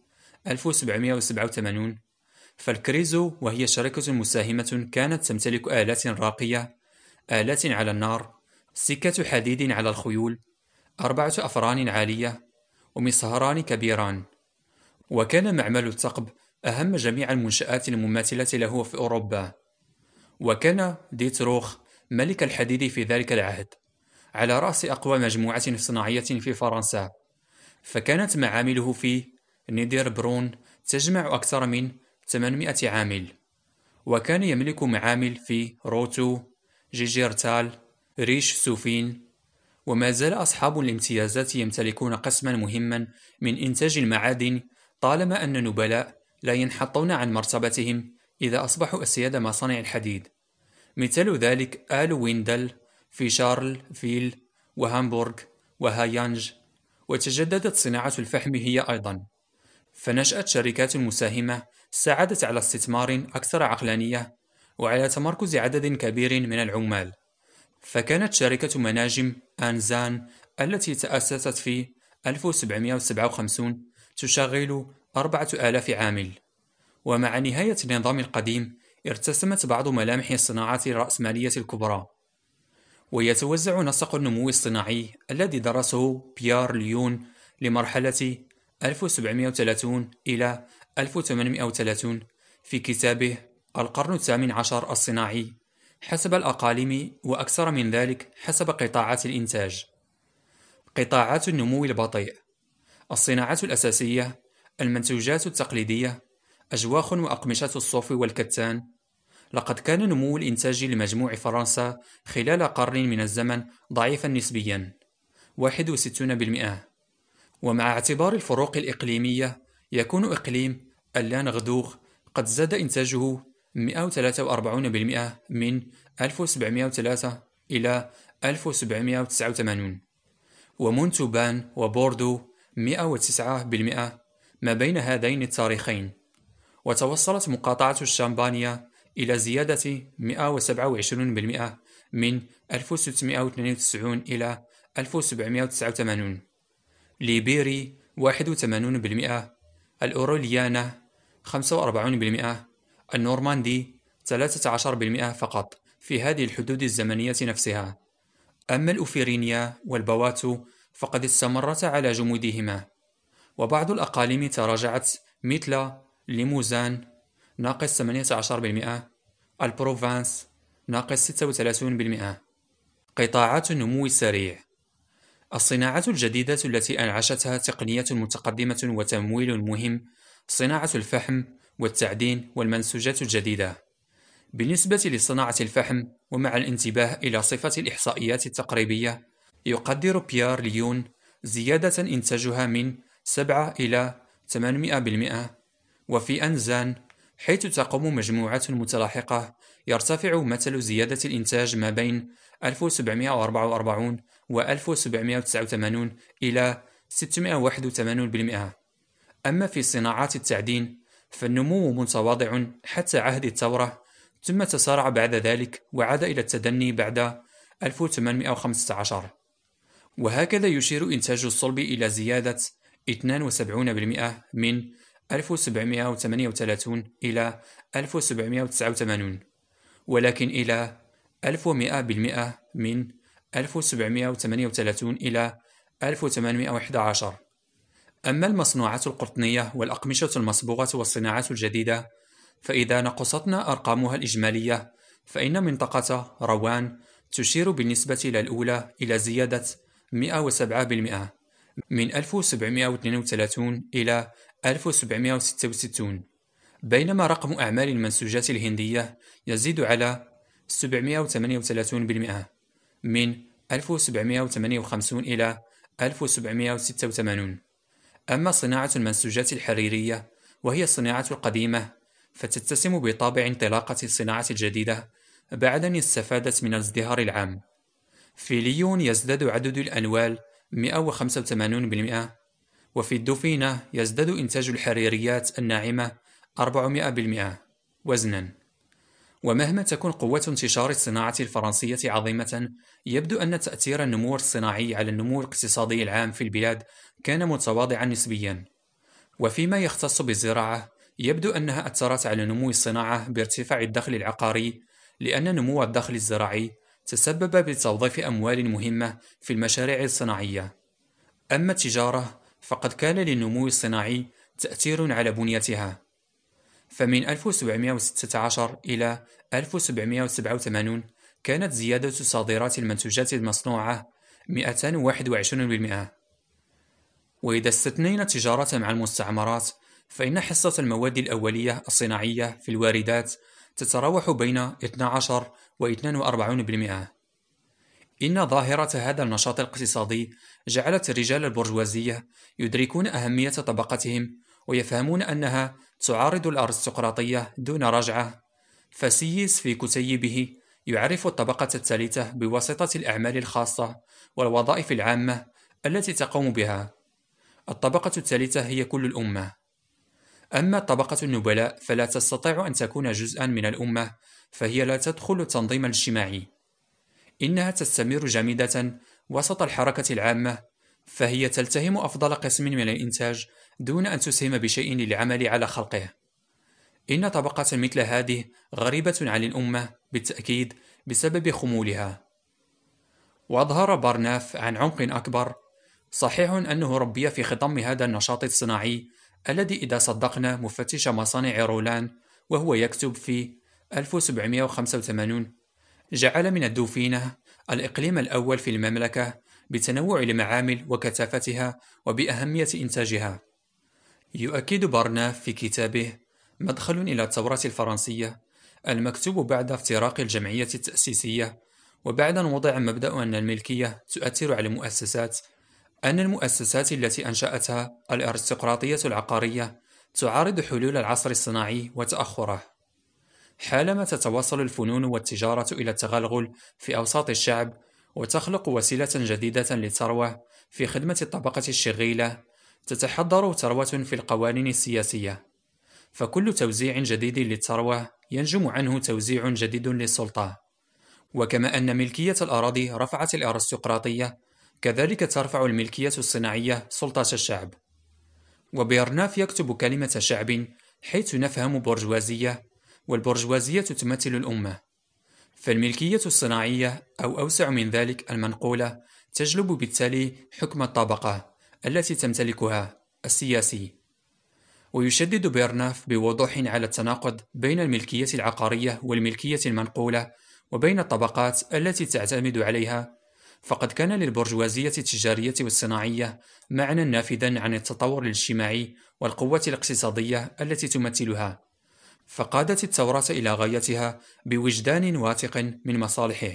1787. فالكريزو وهي شركة مساهمة كانت تمتلك آلات راقية، آلات على النار، سكة حديد على الخيول، 4 أفران عالية، ومصهران كبيران. وكان معمل الثقب أهم جميع المنشآت المماثلة له في أوروبا. وكان ديتروخ ملك الحديد في ذلك العهد، على رأس أقوى مجموعة صناعية في فرنسا. فكانت معامله في نيدربرون تجمع أكثر من 800 عامل. وكان يملك معامل في روتو، جيجيرتال، ريش سوفين. وما زال أصحاب الامتيازات يمتلكون قسما مهما من إنتاج المعادن، طالما أن النبلاء لا ينحطون عن مرتبتهم إذا أصبحوا أسياد مصانع الحديد. مثال ذلك آل ويندل في شارلفيل وهامبورغ وهايانج. وتجددت صناعة الفحم هي أيضا، فنشأت شركات مساهمة ساعدت على استثمار أكثر عقلانية وعلى تمركز عدد كبير من العمال. فكانت شركة مناجم أنزان التي تأسست في 1757 تشغل 4000 عامل. ومع نهاية النظام القديم ارتسمت بعض ملامح الصناعات الرأسمالية الكبرى. ويتوزع نسق النمو الصناعي الذي درسه بيير ليون لمرحلة 1730 إلى 1830 في كتابه القرن الثامن عشر الصناعي حسب الأقاليم، وأكثر من ذلك حسب قطاعات الإنتاج. قطاعات النمو البطيء: الصناعات الأساسية، المنتوجات التقليدية، أجواخ وأقمشة الصوف والكتان. لقد كان نمو الإنتاج لمجموع فرنسا خلال قرن من الزمن ضعيفا نسبيا 61%. ومع اعتبار الفروق الإقليمية يكون إقليم اللانغدوغ قد زاد إنتاجه 143% من 1703 إلى 1789، ومونتوبان وبوردو 109% ما بين هذين التاريخين. وتوصلت مقاطعة الشامبانيا إلى زيادة 127% من 1692 إلى 1789، ليبيري 81%، الأوروليانا 45%، النورماندي 13% فقط في هذه الحدود الزمنية نفسها. أما الأوفيرينيا والبواتو فقد استمرتا على جمودهما. وبعض الأقاليم تراجعت مثل ليموزان ناقص 18%، البروفانس ناقص 36%. قطاعات النمو السريع: الصناعات الجديدة التي أنعشتها تقنية متقدمة وتمويل مهم: صناعة الفحم والتعدين والمنسوجات الجديدة. بالنسبة لصناعة الفحم، ومع الانتباه إلى صفة الإحصائيات التقريبية، يقدر بيير ليون زيادة إنتاجها من 7 إلى 800%. وفي أنزان، حيث تقوم مجموعات متلاحقة، يرتفع معدل زيادة الإنتاج ما بين 1744 و 1789 إلى 681%. أما في صناعات التعدين فالنمو متواضع حتى عهد الثورة، ثم تسارع بعد ذلك وعاد إلى التدني بعد 1815. وهكذا يشير إنتاج الصلب إلى زيادة 72% من 1738 إلى 1789، ولكن إلى 1100% من 1738 إلى 1811. أما المصنوعات القطنية والأقمشة المصبوغة والصناعات الجديدة، فإذا نقصتنا أرقامها الإجمالية، فإن منطقة روان تشير بالنسبة للأولى إلى زيادة 107% من 1732 إلى 1766، بينما رقم أعمال المنسوجات الهندية يزيد على 738% من 1758 إلى 1786. أما صناعة المنسوجات الحريرية وهي الصناعة القديمة، فتتسم بطابع انطلاقة الصناعة الجديدة بعد أن استفادت من الازدهار العام. في ليون يزداد عدد الأنوال 185%، وفي الدوفينة يزداد إنتاج الحريريات الناعمة 400% وزناً. ومهما تكن قوة انتشار الصناعة الفرنسية عظيمة، يبدو أن تأثير النمو الصناعي على النمو الاقتصادي العام في البلاد كان متواضعا نسبيا. وفيما يختص بالزراعة، يبدو أنها أثرت على نمو الصناعة بارتفاع الدخل العقاري، لأن نمو الدخل الزراعي تسبب بتوظيف أموال مهمة في المشاريع الصناعية. أما التجارة فقد كان للنمو الصناعي تأثير على بنيتها، فمن 1716 إلى 1787 كانت زيادة صادرات المنتوجات المصنوعة 221%. وإذا استثنينا التجارة مع المستعمرات، فإن حصة المواد الأولية الصناعية في الواردات تتراوح بين 12 و 42%. إن ظاهرة هذا النشاط الاقتصادي جعلت رجال البرجوازية يدركون أهمية طبقتهم ويفهمون أنها تعارض الأرستقراطية دون رجعة. فسيس في كتيبه يعرف الطبقة الثالثة بواسطة الأعمال الخاصة والوظائف العامة التي تقوم بها. الطبقة الثالثة هي كل الأمة. أما طبقة النبلاء فلا تستطيع أن تكون جزءا من الأمة، فهي لا تدخل التنظيم الاجتماعي. إنها تستمر جامدة وسط الحركة العامة، فهي تلتهم أفضل قسم من الإنتاج دون أن تسهم بشيء للعمل على خلقه. إن طبقة مثل هذه غريبة عن الأمة بالتأكيد بسبب خمولها. وأظهر بارناف عن عمق أكبر: صحيح أنه ربي في خضم هذا النشاط الصناعي الذي، إذا صدقنا مفتش مصانع رولان وهو يكتب في 1785، جعل من الدوفينة الإقليم الأول في المملكة بتنوع المعامل وكثافتها وبأهمية إنتاجها. يؤكد بارناف في كتابه مدخل إلى الثورة الفرنسية، المكتوب بعد افتراق الجمعية التأسيسية وبعد أن وضع مبدأ أن الملكية تؤثر على المؤسسات، أن المؤسسات التي أنشأتها الأرستقراطية العقارية تعارض حلول العصر الصناعي وتأخره. حالما تتوصل الفنون والتجارة إلى التغلغل في أوساط الشعب وتخلق وسيلة جديدة للثروة في خدمة الطبقة الشغيلة، تتحضر ثروة في القوانين السياسية، فكل توزيع جديد للثروة ينجم عنه توزيع جديد للسلطة. وكما أن ملكية الأراضي رفعت الأرستقراطية، كذلك ترفع الملكية الصناعية سلطة الشعب. وبيرناف يكتب كلمة شعب حيث نفهم برجوازية، والبرجوازية تمثل الأمة، فالملكية الصناعية أو أوسع من ذلك المنقولة تجلب بالتالي حكم الطبقة التي تمتلكها السياسي. ويشدد بيرناف بوضوح على التناقض بين الملكية العقارية والملكية المنقولة وبين الطبقات التي تعتمد عليها، فقد كان للبرجوازية التجارية والصناعية معنى نافذا عن التطور الاجتماعي والقوة الاقتصادية التي تمثلها، فقادت الثورة إلى غايتها بوجدان واثق من مصالحه.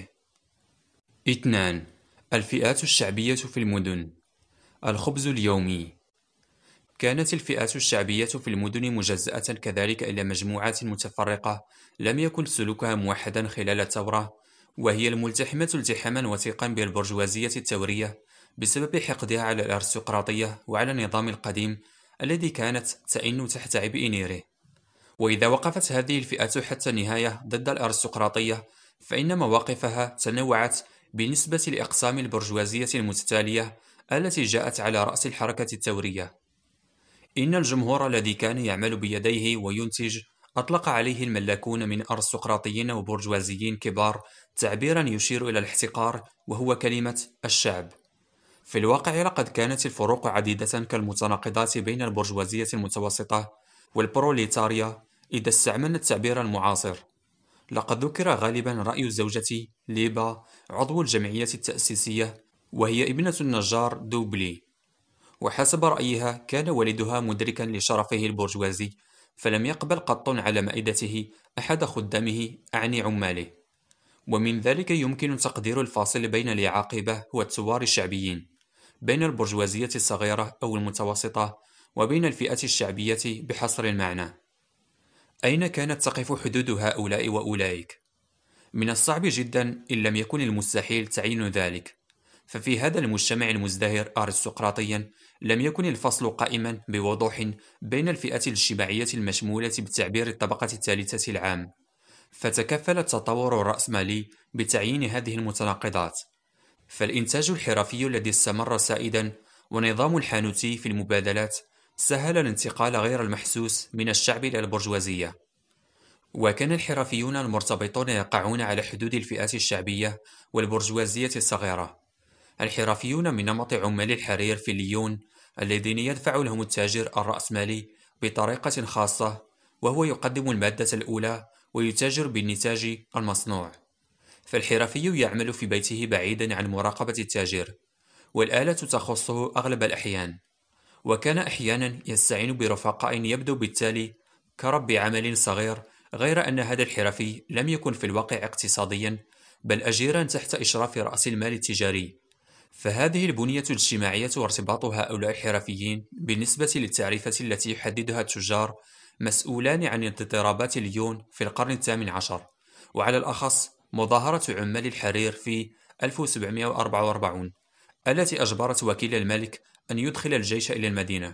2. الفئات الشعبية في المدن. الخبز اليومي. كانت الفئات الشعبية في المدن مجزأة كذلك إلى مجموعات متفرقة لم يكن سلوكها موحدا خلال الثورة، وهي الملتحمة التحاما وثيقا بالبرجوازية الثورية بسبب حقدها على الأرستقراطية وعلى النظام القديم الذي كانت تئن تحت عبء نيره. وإذا وقفت هذه الفئات حتى النهاية ضد الأرستقراطية، فإن مواقفها تنوعت بالنسبة لأقسام البرجوازية المتتالية التي جاءت على رأس الحركة الثورية. إن الجمهور الذي كان يعمل بيديه وينتج أطلق عليه الملاكون من أرستقراطيين وبرجوازيين كبار تعبيرا يشير إلى الاحتقار، وهو كلمة الشعب. في الواقع لقد كانت الفروق عديدة كالمتناقضات بين البرجوازية المتوسطة والبروليتاريا إذا استعملنا التعبير المعاصر. لقد ذكر غالبا رأي زوجتي ليبا عضو الجمعية التأسيسية، وهي ابنة النجار دوبلي، وحسب رأيها كان والدها مدركا لشرفه البرجوازي، فلم يقبل قط على مائدته أحد خدامه أعني عماله. ومن ذلك يمكن تقدير الفاصل بين اليعاقبة والثوار الشعبيين، بين البرجوازية الصغيرة أو المتوسطة، وبين الفئة الشعبية بحصر المعنى. أين كانت تقف حدود هؤلاء وأولئك؟ من الصعب جدا إن لم يكن المستحيل تعيين ذلك، ففي هذا المجتمع المزدهر أرستقراطيا لم يكن الفصل قائما بوضوح بين الفئة الاجتماعية المشمولة بتعبير الطبقة الثالثة العام، فتكفل التطور الرأسمالي بتعيين هذه المتناقضات. فالإنتاج الحرفي الذي استمر سائدا ونظام الحانوتي في المبادلات سهل الانتقال غير المحسوس من الشعب إلى البرجوازية. وكان الحرفيون المرتبطون يقعون على حدود الفئات الشعبية والبرجوازية الصغيرة. الحرفيون من نمط عمال الحرير في ليون الذين يدفع لهم التاجر الرأسمالي بطريقة خاصة، وهو يقدم المادة الأولى ويتاجر بالنتاج المصنوع. فالحرفي يعمل في بيته بعيدا عن مراقبة التاجر، والآلة تخصه أغلب الأحيان، وكان أحيانا يستعين برفقاء يبدو بالتالي كرب عمل صغير، غير أن هذا الحرفي لم يكن في الواقع اقتصاديا، بل أجيرا تحت إشراف رأس المال التجاري. فهذه البنية الاجتماعية وارتباط هؤلاء الحرفيين بالنسبة للتعريفة التي يحددها التجار مسؤولان عن اضطرابات ليون في القرن الثامن عشر، وعلى الأخص مظاهرة عمال الحرير في 1744 التي أجبرت وكيل الملك أن يدخل الجيش إلى المدينة.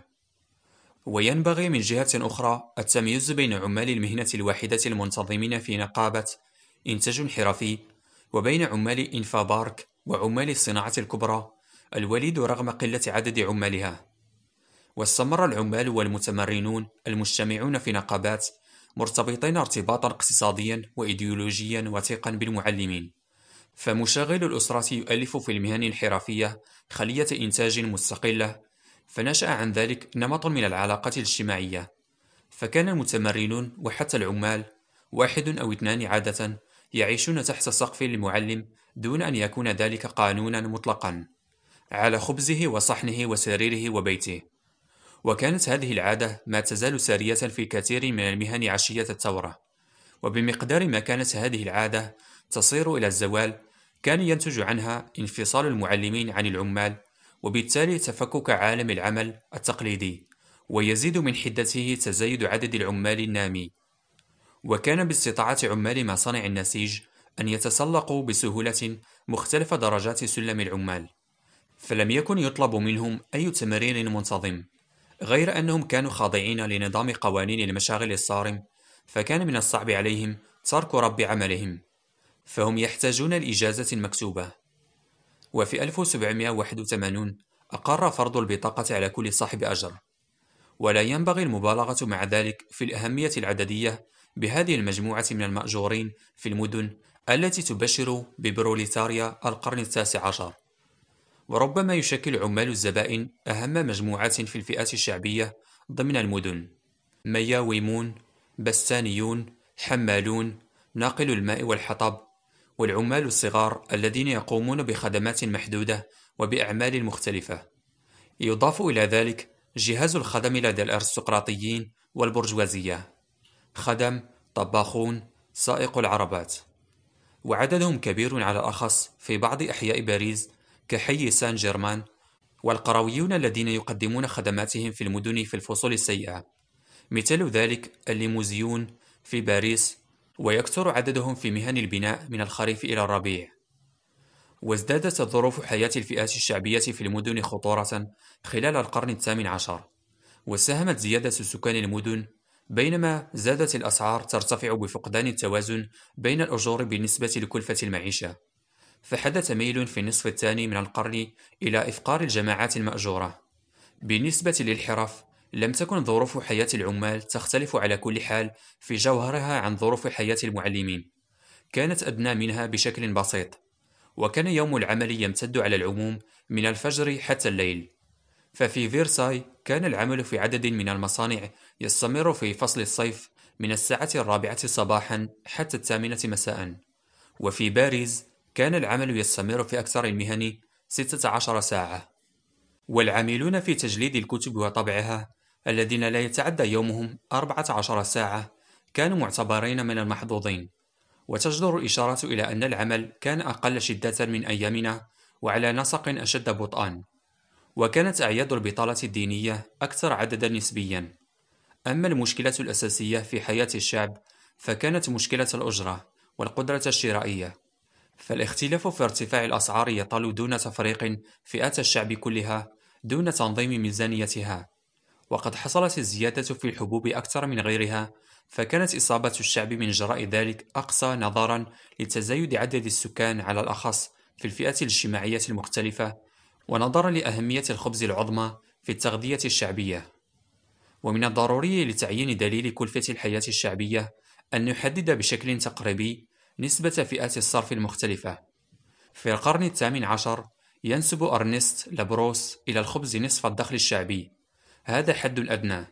وينبغي من جهة أخرى التمييز بين عمال المهنة الواحدة المنتظمين في نقابة إنتاج حرفي، وبين عمال إنفابارك وعمال الصناعة الكبرى الوليد رغم قلة عدد عمالها. واستمر العمال والمتمرنون المجتمعون في نقابات مرتبطين ارتباطا اقتصاديا وإيديولوجيا وثيقا بالمعلمين. فمشغل الأسرة يؤلف في المهن الحرفية خلية إنتاج مستقلة، فنشأ عن ذلك نمط من العلاقات الاجتماعية. فكان المتمرنون وحتى العمال واحد أو اثنان عادة يعيشون تحت سقف المعلم دون أن يكون ذلك قانونا مطلقا على خبزه وصحنه وسريره وبيته. وكانت هذه العادة ما تزال سارية في كثير من المهن عشية الثورة. وبمقدار ما كانت هذه العادة تصير إلى الزوال، كان ينتج عنها انفصال المعلمين عن العمال، وبالتالي تفكك عالم العمل التقليدي، ويزيد من حدته تزايد عدد العمال النامي. وكان باستطاعة عمال مصانع النسيج أن يتسلقوا بسهولة مختلف درجات سلم العمال، فلم يكن يطلب منهم أي تمرين منتظم، غير أنهم كانوا خاضعين لنظام قوانين المشاغل الصارم، فكان من الصعب عليهم ترك رب عملهم، فهم يحتاجون الإجازة المكتوبة. وفي 1781 أقر فرض البطاقة على كل صاحب أجر. ولا ينبغي المبالغة مع ذلك في الأهمية العددية بهذه المجموعة من المأجورين في المدن التي تبشر ببروليتاريا القرن التاسع عشر. وربما يشكل عمال الزبائن أهم مجموعات في الفئات الشعبية ضمن المدن: مياويمون، بستانيون، حمالون، ناقل الماء والحطب، والعمال الصغار الذين يقومون بخدمات محدودة وبأعمال مختلفة. يضاف إلى ذلك جهاز الخدم لدى الأرستقراطيين والبرجوازية: خدم، طباخون، سائق العربات. وعددهم كبير على الأخص في بعض أحياء باريس كحي سان جيرمان، والقرويون الذين يقدمون خدماتهم في المدن في الفصول السيئة، مثال ذلك الليموزيون في باريس، ويكثر عددهم في مهن البناء من الخريف إلى الربيع. وازدادت ظروف حياة الفئات الشعبية في المدن خطورة خلال القرن الثامن عشر، وساهمت زيادة سكان المدن، بينما زادت الأسعار ترتفع بفقدان التوازن بين الأجور بالنسبة لكلفة المعيشة. فحدث ميل في النصف الثاني من القرن إلى إفقار الجماعات المأجورة. بالنسبة للحرف، لم تكن ظروف حياة العمال تختلف على كل حال في جوهرها عن ظروف حياة المعلمين، كانت أدنى منها بشكل بسيط. وكان يوم العمل يمتد على العموم من الفجر حتى الليل. ففي فيرساي كان العمل في عدد من المصانع يستمر في فصل الصيف من الساعة 4 صباحا حتى 8 مساء. وفي باريس كان العمل يستمر في أكثر المهن 16 ساعة. والعاملون في تجليد الكتب وطبعها الذين لا يتعدى يومهم 14 ساعة كانوا معتبرين من المحظوظين. وتجدر الإشارة إلى أن العمل كان أقل شدة من أيامنا وعلى نسق أشد بطئا. وكانت أعياد البطالة الدينية أكثر عددا نسبيا. أما المشكلة الأساسية في حياة الشعب فكانت مشكلة الأجرة والقدرة الشرائية، فالاختلاف في ارتفاع الأسعار يطال دون تفريق فئات الشعب كلها دون تنظيم ميزانيتها. وقد حصلت الزيادة في الحبوب أكثر من غيرها، فكانت إصابة الشعب من جراء ذلك أقصى نظرا لتزايد عدد السكان على الأخص في الفئات الاجتماعية المختلفة، ونظرا لأهمية الخبز العظمى في التغذية الشعبية. ومن الضروري لتعيين دليل كلفة الحياة الشعبية أن نحدد بشكل تقريبي نسبة فئات الصرف المختلفة. في القرن الثامن عشر ينسب أرنست لابروس إلى الخبز نصف الدخل الشعبي، هذا حد أدنى،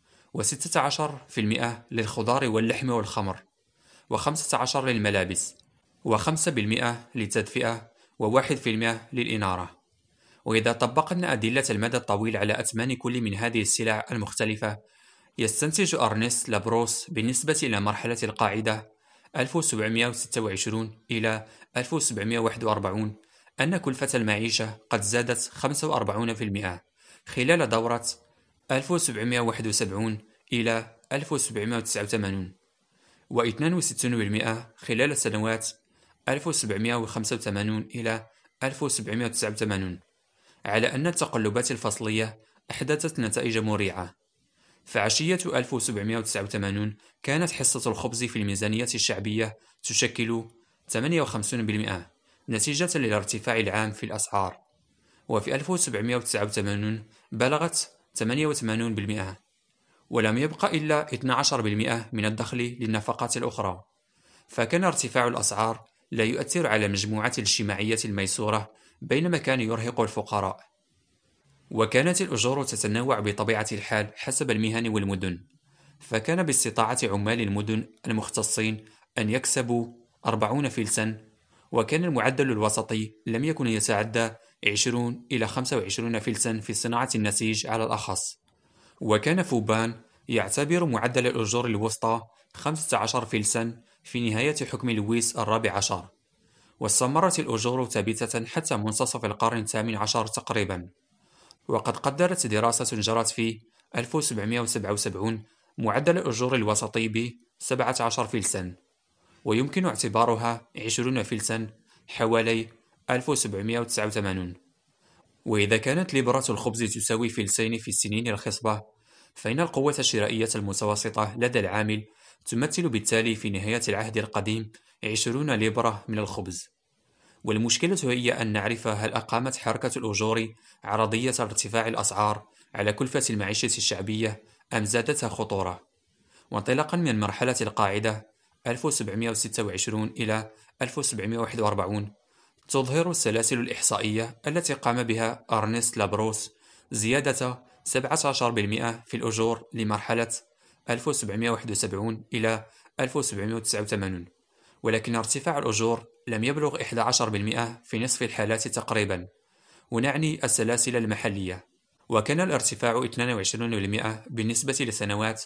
و16% للخضار واللحم والخمر، و15% للملابس، و5% للتدفئة، و1% للإنارة. وإذا طبقنا أدلة المدى الطويل على أثمان كل من هذه السلع المختلفة، يستنتج أرنست لابروس بالنسبة إلى مرحلة القاعدة 1726 إلى 1741 أن كلفة المعيشة قد زادت 45% خلال دورة 1771 إلى 1789، و62% خلال السنوات 1785 إلى 1789، على أن التقلبات الفصلية أحدثت نتائج مريعة. فعشية 1789 كانت حصة الخبز في الميزانية الشعبية تشكل 58% نتيجة للارتفاع العام في الأسعار، وفي 1789 بلغت 88%، ولم يبق إلا 12% من الدخل للنفقات الأخرى. فكان ارتفاع الأسعار لا يؤثر على المجموعة الاجتماعية الميسورة، بينما كان يرهق الفقراء. وكانت الأجور تتنوع بطبيعة الحال حسب المهن والمدن، فكان باستطاعة عمال المدن المختصين أن يكسبوا 40 فلسا، وكان المعدل الوسطي لم يكن يتعدى 20 إلى 25 فلسا في صناعة النسيج على الأخص. وكان فوبان يعتبر معدل الأجور الوسطى 15 فلسا في نهاية حكم لويس الرابع عشر، واستمرت الأجور ثابتة حتى منتصف القرن الثامن عشر تقريبا. وقد قدرت دراسة جرت في 1777 معدل الأجور الوسطي ب 17 فلسا، ويمكن اعتبارها 20 فلسا حوالي 1789. وإذا كانت لبرة الخبز تساوي فلسين في السنين الخصبة، فإن القوة الشرائية المتوسطة لدى العامل تمثل بالتالي في نهاية العهد القديم 20 لبرة من الخبز. والمشكلة هي أن نعرف هل أقامت حركة الأجور عرضية ارتفاع الأسعار على كلفة المعيشة الشعبية أم زادتها خطورة. وانطلاقا من مرحلة القاعدة 1726 إلى 1741 تظهر السلاسل الإحصائية التي قام بها أرنست لابروس زيادة 17% في الأجور لمرحلة 1771 إلى 1789، ولكن ارتفاع الأجور لم يبلغ 11% في نصف الحالات تقريبا، ونعني السلاسل المحلية. وكان الارتفاع 22% بالنسبة لسنوات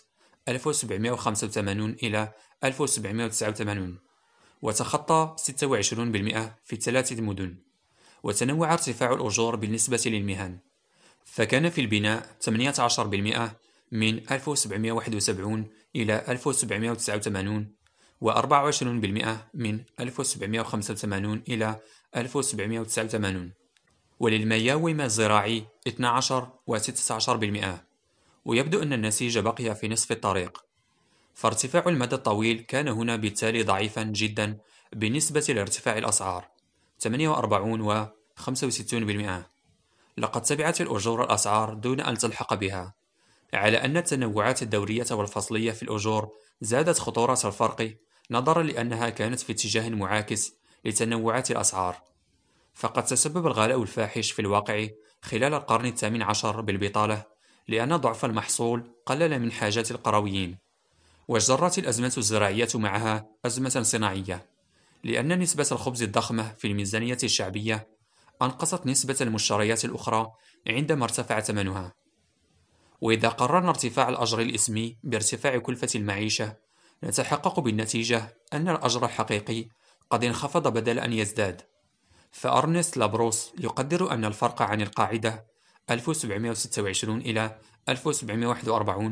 1785 إلى 1789، وتخطى 26% في الثلاث مدن. وتنوع ارتفاع الأجور بالنسبة للمهن، فكان في البناء 18% من 1771 إلى 1789، و24% من 1785 إلى 1789، وللمياوم الزراعي 12 و16%. ويبدو أن النسيج بقي في نصف الطريق، فارتفاع المدى الطويل كان هنا بالتالي ضعيفا جدا بالنسبة لارتفاع الأسعار 48 و 65%. لقد تبعت الأجور الأسعار دون أن تلحق بها، على أن التنوعات الدورية والفصلية في الأجور زادت خطورة الفرق نظرا لأنها كانت في اتجاه معاكس لتنوعات الأسعار. فقد تسبب الغلاء الفاحش في الواقع خلال القرن الثامن عشر بالبطالة، لأن ضعف المحصول قلل من حاجات القرويين، وجرت الأزمة الزراعية معها أزمة صناعية، لأن نسبة الخبز الضخمة في الميزانية الشعبية أنقصت نسبة المشتريات الأخرى عندما ارتفع ثمنها. وإذا قررنا ارتفاع الأجر الإسمي بارتفاع كلفة المعيشة، نتحقق بالنتيجة أن الأجر الحقيقي قد انخفض بدل أن يزداد. فأرنست لابروس يقدر أن الفرق عن القاعدة 1726 إلى 1741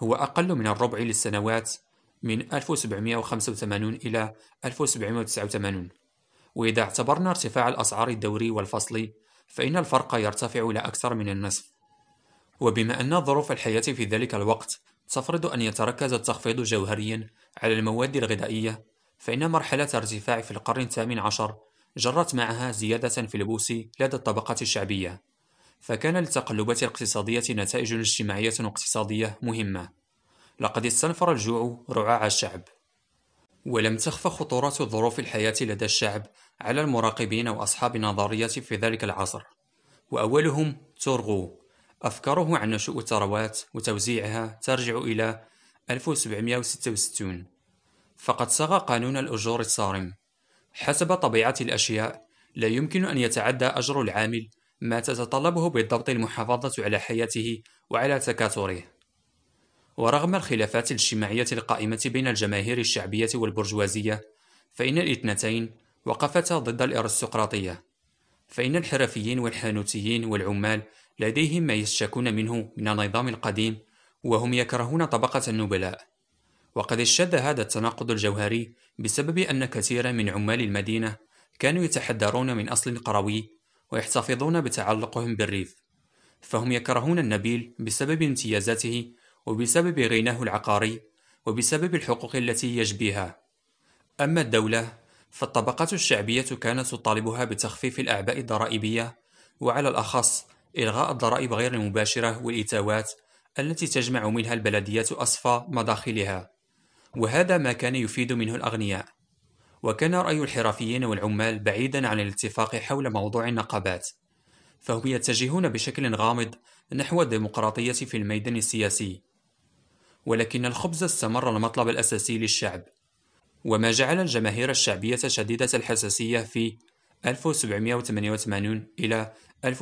هو أقل من الربع للسنوات من 1785 إلى 1789. وإذا اعتبرنا ارتفاع الأسعار الدوري والفصلي، فإن الفرق يرتفع إلى أكثر من النصف. وبما أن ظروف الحياة في ذلك الوقت تفرض أن يتركز التخفيض جوهريا على المواد الغذائية، فإن مرحلة ارتفاع في القرن الثامن عشر جرت معها زيادة في البؤس لدى الطبقة الشعبية، فكان للتقلبات الاقتصادية نتائج اجتماعية واقتصادية مهمة. لقد استنفر الجوع رعاع الشعب. ولم تخفى خطورات ظروف الحياة لدى الشعب على المراقبين وأصحاب النظريات في ذلك العصر، وأولهم تورغو. أفكاره عن نشوء الثروات وتوزيعها ترجع إلى 1766، فقد صاغ قانون الأجور الصارم. حسب طبيعة الأشياء، لا يمكن أن يتعدى أجر العامل ما تتطلبه بالضبط المحافظة على حياته وعلى تكاثره. ورغم الخلافات الاجتماعية القائمة بين الجماهير الشعبية والبرجوازية، فإن الاثنتين وقفتا ضد الأرستقراطية. فإن الحرفيين والحانوتيين والعمال لديهم ما يشتكون منه من النظام القديم، وهم يكرهون طبقة النبلاء. وقد اشتد هذا التناقض الجوهري بسبب أن كثيرا من عمال المدينة كانوا يتحدرون من أصل قروي ويحتفظون بتعلقهم بالريف، فهم يكرهون النبيل بسبب امتيازاته وبسبب غناه العقاري وبسبب الحقوق التي يجبيها. أما الدولة، فالطبقة الشعبية كانت تطالبها بتخفيف الأعباء الضرائبية، وعلى الأخص إلغاء الضرائب غير المباشرة والإتاوات التي تجمع منها البلديات أصفى مداخلها، وهذا ما كان يفيد منه الأغنياء. وكان رأي الحرفيين والعمال بعيدا عن الاتفاق حول موضوع النقابات، فهم يتجهون بشكل غامض نحو الديمقراطية في الميدان السياسي. ولكن الخبز استمر المطلب الأساسي للشعب، وما جعل الجماهير الشعبية شديدة الحساسية في 1788 إلى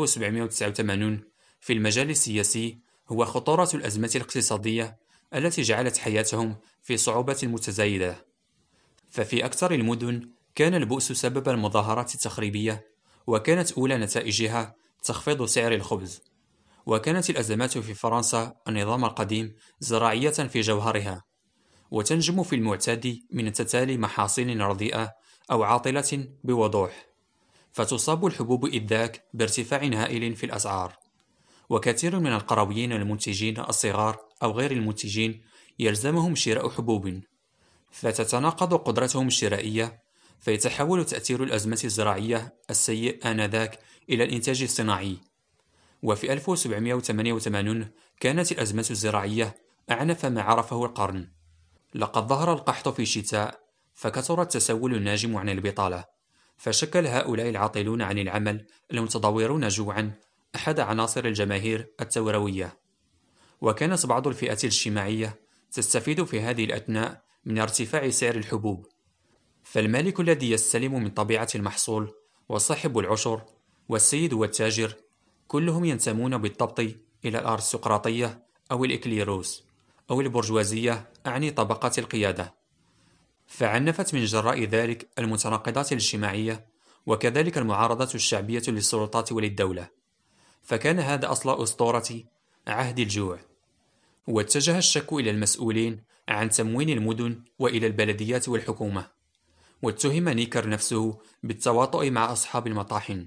1789 في المجال السياسي هو خطورة الأزمة الاقتصادية التي جعلت حياتهم في صعوبة متزايدة. ففي أكثر المدن كان البؤس سبب المظاهرات التخريبية، وكانت أولى نتائجها تخفيض سعر الخبز. وكانت الأزمات في فرنسا النظام القديم زراعية في جوهرها، وتنجم في المعتاد من تتالي محاصيل رديئة أو عاطلة بوضوح، فتصاب الحبوب إذ ذاك بارتفاع هائل في الأسعار. وكثير من القرويين المنتجين الصغار أو غير المنتجين يلزمهم شراء حبوب، فتتناقض قدرتهم الشرائية، فيتحول تأثير الأزمة الزراعية السيء آنذاك إلى الإنتاج الصناعي. وفي 1788 كانت الأزمة الزراعية أعنف ما عرفه القرن. لقد ظهر القحط في الشتاء، فكثر التسول الناجم عن البطالة، فشكل هؤلاء العاطلون عن العمل المتضورون جوعا أحد عناصر الجماهير التوروية. وكانت بعض الفئات الاجتماعية تستفيد في هذه الأثناء من ارتفاع سعر الحبوب، فالمالك الذي يستلم من طبيعة المحصول وصاحب العشر والسيد والتاجر كلهم ينتمون بالضبط إلى الأرستقراطية أو الإكليروس أو البرجوازية، أعني طبقات القيادة. فعنفت من جراء ذلك المتناقضات الاجتماعية، وكذلك المعارضة الشعبية للسلطات وللدولة، فكان هذا أصل أسطورة عهد الجوع. واتجه الشك إلى المسؤولين عن تموين المدن وإلى البلديات والحكومة، واتهم نيكر نفسه بالتواطؤ مع أصحاب المطاحن.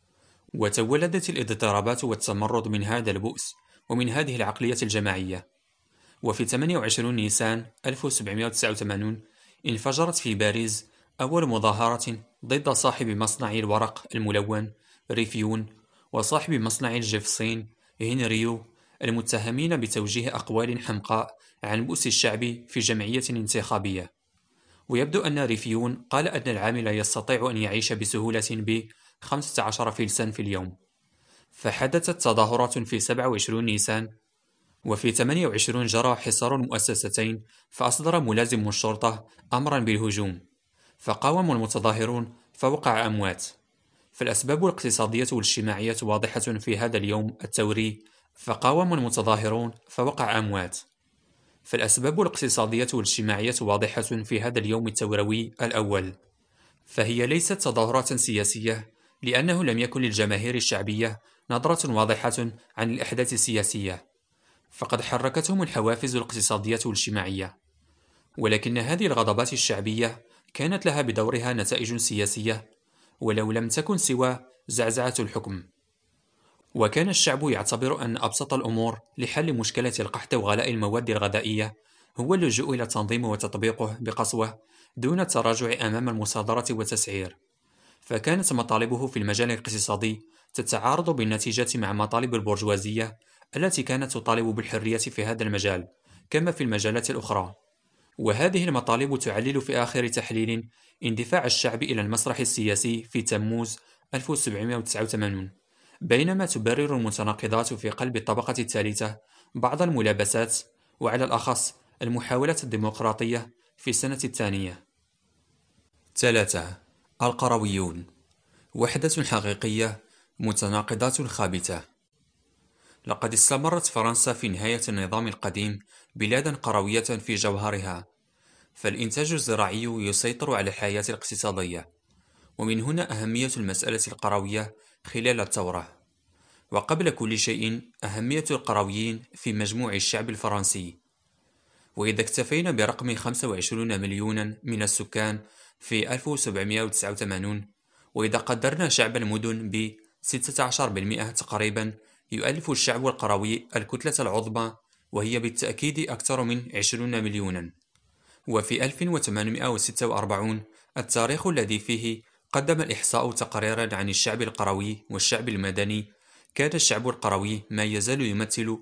وتولدت الاضطرابات والتمرد من هذا البؤس ومن هذه العقلية الجماعية. وفي 28 نيسان 1789 انفجرت في باريس أول مظاهرة ضد صاحب مصنع الورق الملون ريفيون وصاحب مصنع الجفصين هنريو، المتهمين بتوجيه أقوال حمقاء عن بؤس الشعب في جمعية انتخابية. ويبدو أن ريفيون قال أن العامل يستطيع أن يعيش بسهولة ب 15 فلسا في اليوم. فحدثت تظاهرات في 27 نيسان، وفي 28 جرى حصار المؤسستين، فأصدر ملازم الشرطة أمرا بالهجوم، فقاوم المتظاهرون فوقع أموات. فالأسباب الاقتصادية والاجتماعية واضحة في هذا اليوم الثوري، فقاوم المتظاهرون فوقع أموات. فالأسباب الاقتصادية والاجتماعية واضحة في هذا اليوم الثوروي الأول، فهي ليست تظاهرات سياسية، لأنه لم يكن للجماهير الشعبية نظرة واضحة عن الأحداث السياسية، فقد حركتهم الحوافز الاقتصادية والاجتماعية، ولكن هذه الغضبات الشعبية كانت لها بدورها نتائج سياسية، ولو لم تكن سوى زعزعة الحكم. وكان الشعب يعتبر أن أبسط الأمور لحل مشكلة القحط وغلاء المواد الغذائية هو اللجوء إلى التنظيم وتطبيقه بقسوة دون التراجع أمام المصادرة والتسعير. فكانت مطالبه في المجال الاقتصادي تتعارض بالنتيجة مع مطالب البرجوازية التي كانت تطالب بالحرية في هذا المجال كما في المجالات الأخرى. وهذه المطالب تعلل في آخر تحليل اندفاع الشعب إلى المسرح السياسي في تموز 1789، بينما تبرر المتناقضات في قلب الطبقة الثالثة بعض الملابسات، وعلى الأخص المحاولة الديمقراطية في السنة الثانية. 3. القرويون، وحدة حقيقية، متناقضات خابثة. لقد استمرت فرنسا في نهاية النظام القديم بلادا قروية في جوهرها، فالإنتاج الزراعي يسيطر على الحياة الاقتصادية، ومن هنا أهمية المسألة القروية خلال الثورة. وقبل كل شيء أهمية القرويين في مجموع الشعب الفرنسي. وإذا اكتفينا برقم 25 مليونا من السكان في 1789، وإذا قدرنا شعب المدن ب 16% تقريبا، يؤلف الشعب القروي الكتلة العظمى، وهي بالتأكيد أكثر من 20 مليونا. وفي 1846 التاريخ الذي فيه قدم الإحصاء تقريرا عن الشعب القروي والشعب المدني، كان الشعب القروي ما يزال يمثل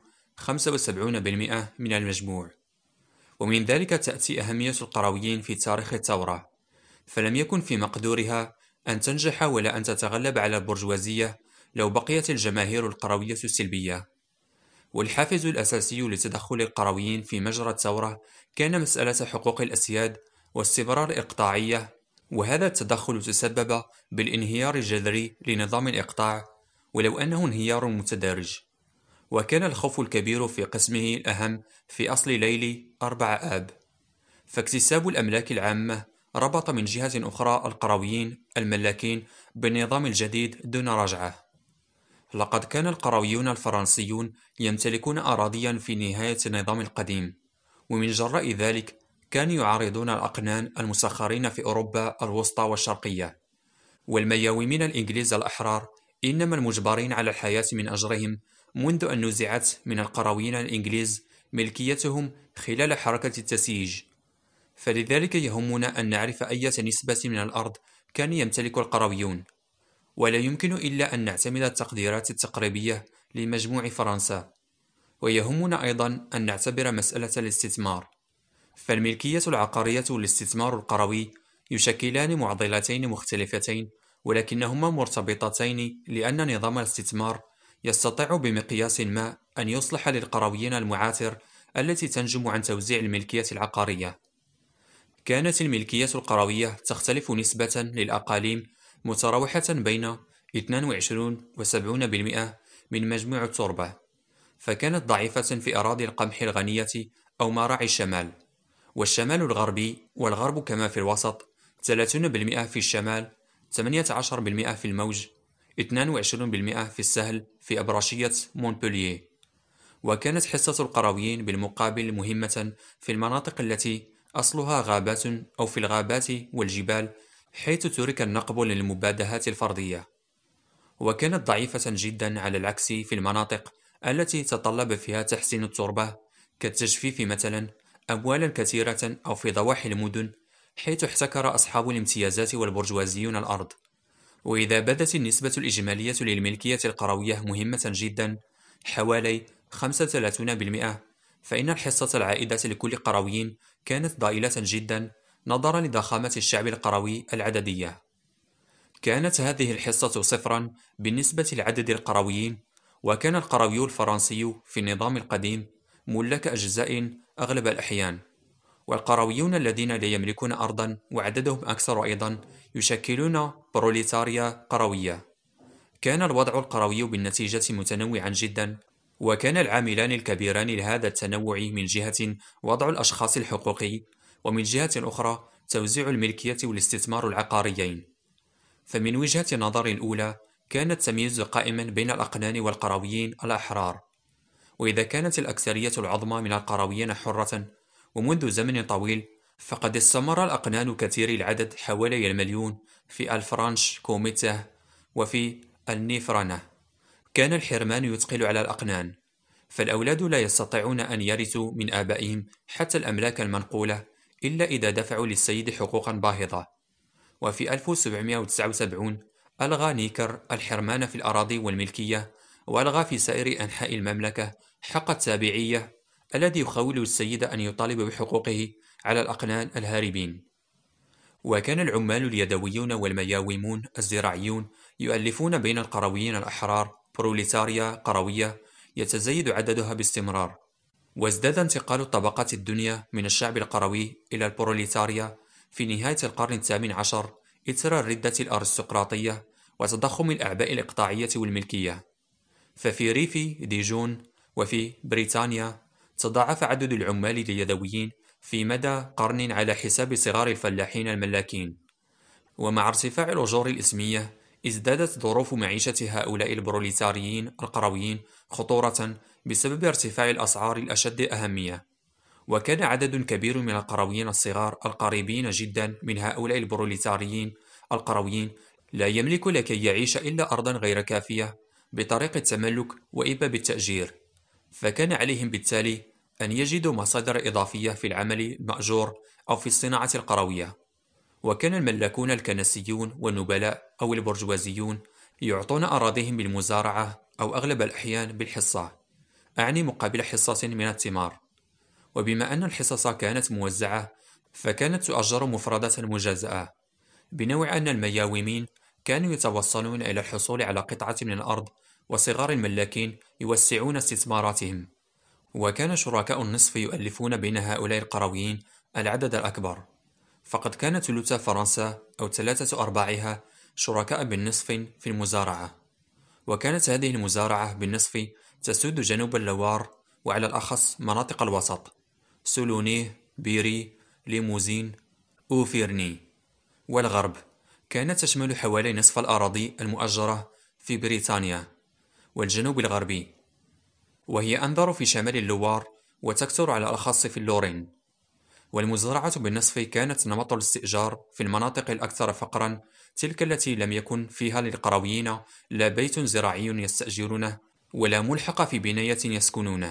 75% من المجموع. ومن ذلك تأتي أهمية القرويين في تاريخ الثورة، فلم يكن في مقدورها أن تنجح ولا أن تتغلب على البرجوازية لو بقيت الجماهير القروية سلبية. والحافز الأساسي لتدخل القرويين في مجرى الثورة كان مسألة حقوق الأسياد واستمرار الإقطاعية، وهذا التدخل تسبب بالانهيار الجذري لنظام الإقطاع، ولو أنه انهيار متدرج. وكان الخوف الكبير في قسمه الأهم في أصل ليل 4 آب، فاكتساب الأملاك العامة ربط من جهة أخرى القرويين الملاكين بالنظام الجديد دون رجعة. لقد كان القرويون الفرنسيون يمتلكون أراضيا في نهاية النظام القديم، ومن جراء ذلك كانوا يعارضون الأقنان المسخرين في أوروبا الوسطى والشرقية، والمياومين الإنجليز الأحرار إنما المجبرين على الحياة من أجرهم منذ أن نزعت من القرويين الإنجليز ملكيتهم خلال حركة التسييج. فلذلك يهمنا أن نعرف أية نسبة من الأرض كان يمتلك القرويون، ولا يمكن إلا أن نعتمد التقديرات التقريبية لمجموع فرنسا. ويهمنا أيضا أن نعتبر مسألة الاستثمار، فالملكية العقارية والاستثمار القروي يشكلان معضلتين مختلفتين، ولكنهما مرتبطتين، لأن نظام الاستثمار يستطيع بمقياس ما أن يصلح للقرويين المعاثر التي تنجم عن توزيع الملكية العقارية. كانت الملكية القروية تختلف نسبة للأقاليم، متراوحة بين 22 و 70% من مجموع التربة، فكانت ضعيفة في أراضي القمح الغنية أو مراعي الشمال، والشمال الغربي والغرب كما في الوسط 30% في الشمال، 18% في الموج، 22% في السهل في أبرشية مونبولييه. وكانت حصة القرويين بالمقابل مهمة في المناطق التي أصلها غابات أو في الغابات والجبال، حيث ترك النقب للمبادهات الفردية. وكانت ضعيفة جدا على العكس في المناطق التي تطلب فيها تحسين التربة كالتجفيف مثلا، أموالا كثيرة، أو في ضواحي المدن، حيث احتكر أصحاب الامتيازات والبرجوازيون الأرض. وإذا بدت النسبة الإجمالية للملكية القروية مهمة جدا حوالي 35%، فإن الحصة العائدة لكل قروي كانت ضئيلة جدا نظرا لضخامة الشعب القروي العددية. كانت هذه الحصة صفرا بالنسبة لعدد القرويين، وكان القروي الفرنسي في النظام القديم ملك أجزاء أغلب الأحيان، والقرويون الذين لا يملكون أرضا وعددهم أكثر أيضا يشكلون بروليتاريا قروية. كان الوضع القروي بالنتيجة متنوعا جدا، وكان العاملان الكبيران لهذا التنوع من جهة وضع الأشخاص الحقوقي، ومن جهة أخرى توزيع الملكية والاستثمار العقاريين. فمن وجهة نظر الأولى كان التمييز قائما بين الأقنان والقرويين الأحرار، وإذا كانت الأكثرية العظمى من القرويين حرة ومنذ زمن طويل، فقد استمر الأقنان كثيري العدد حوالي المليون في الفرنش كوميته وفي النيفرانة. كان الحرمان يثقل على الأقنان، فالأولاد لا يستطيعون أن يرثوا من آبائهم حتى الأملاك المنقولة إلا إذا دفعوا للسيد حقوقا باهظة. وفي 1779 ألغى نيكر الحرمان في الأراضي والملكية، وألغى في سائر أنحاء المملكة حق التابعية الذي يخول السيد أن يطالب بحقوقه على الأقنان الهاربين. وكان العمال اليدويون والمياومون الزراعيون يؤلفون بين القرويين الأحرار بروليتاريا قروية يتزايد عددها باستمرار. وازداد انتقال الطبقات الدنيا من الشعب القروي إلى البروليتاريا في نهاية القرن الثامن عشر إثر الردة الأرستقراطية وتضخم الأعباء الإقطاعية والملكية. ففي ريف ديجون وفي بريطانيا تضاعف عدد العمال اليدويين في مدى قرن على حساب صغار الفلاحين الملاكين. ومع ارتفاع الأجور الإسمية ازدادت ظروف معيشة هؤلاء البروليتاريين القرويين خطورة بسبب ارتفاع الأسعار الأشد أهمية. وكان عدد كبير من القرويين الصغار القريبين جدا من هؤلاء البروليتاريين القرويين لا يملك لكي يعيش إلا أرضا غير كافية بطريق التملك وإما بالتأجير، فكان عليهم بالتالي أن يجدوا مصادر إضافية في العمل المأجور أو في الصناعة القروية. وكان الملاكون الكنسيون والنبلاء أو البرجوازيون يعطون أراضيهم بالمزارعة أو أغلب الأحيان بالحصة، أعني مقابل حصة من الثمار. وبما أن الحصص كانت موزعة، فكانت تؤجر مفردة مجزأة، بنوع أن المياومين كانوا يتوصلون إلى الحصول على قطعة من الأرض، وصغار الملاكين يوسعون استثماراتهم. وكان شركاء النصف يؤلفون بين هؤلاء القرويين العدد الأكبر، فقد كانت ثلث فرنسا أو 3/4 شركاء بالنصف في المزارعة. وكانت هذه المزارعة بالنصف تسود جنوب اللوار، وعلى الأخص مناطق الوسط سولونيه، بيري، ليموزين، أوفيرني. والغرب كانت تشمل حوالي نصف الأراضي المؤجرة في بريطانيا والجنوب الغربي، وهي أنظر في شمال اللوار وتكثر على الأخص في اللورين. والمزارعة بالنصف كانت نمط الاستئجار في المناطق الأكثر فقرا، تلك التي لم يكن فيها للقرويين لا بيت زراعي يستأجرونه ولا ملحق في بناية يسكنونه.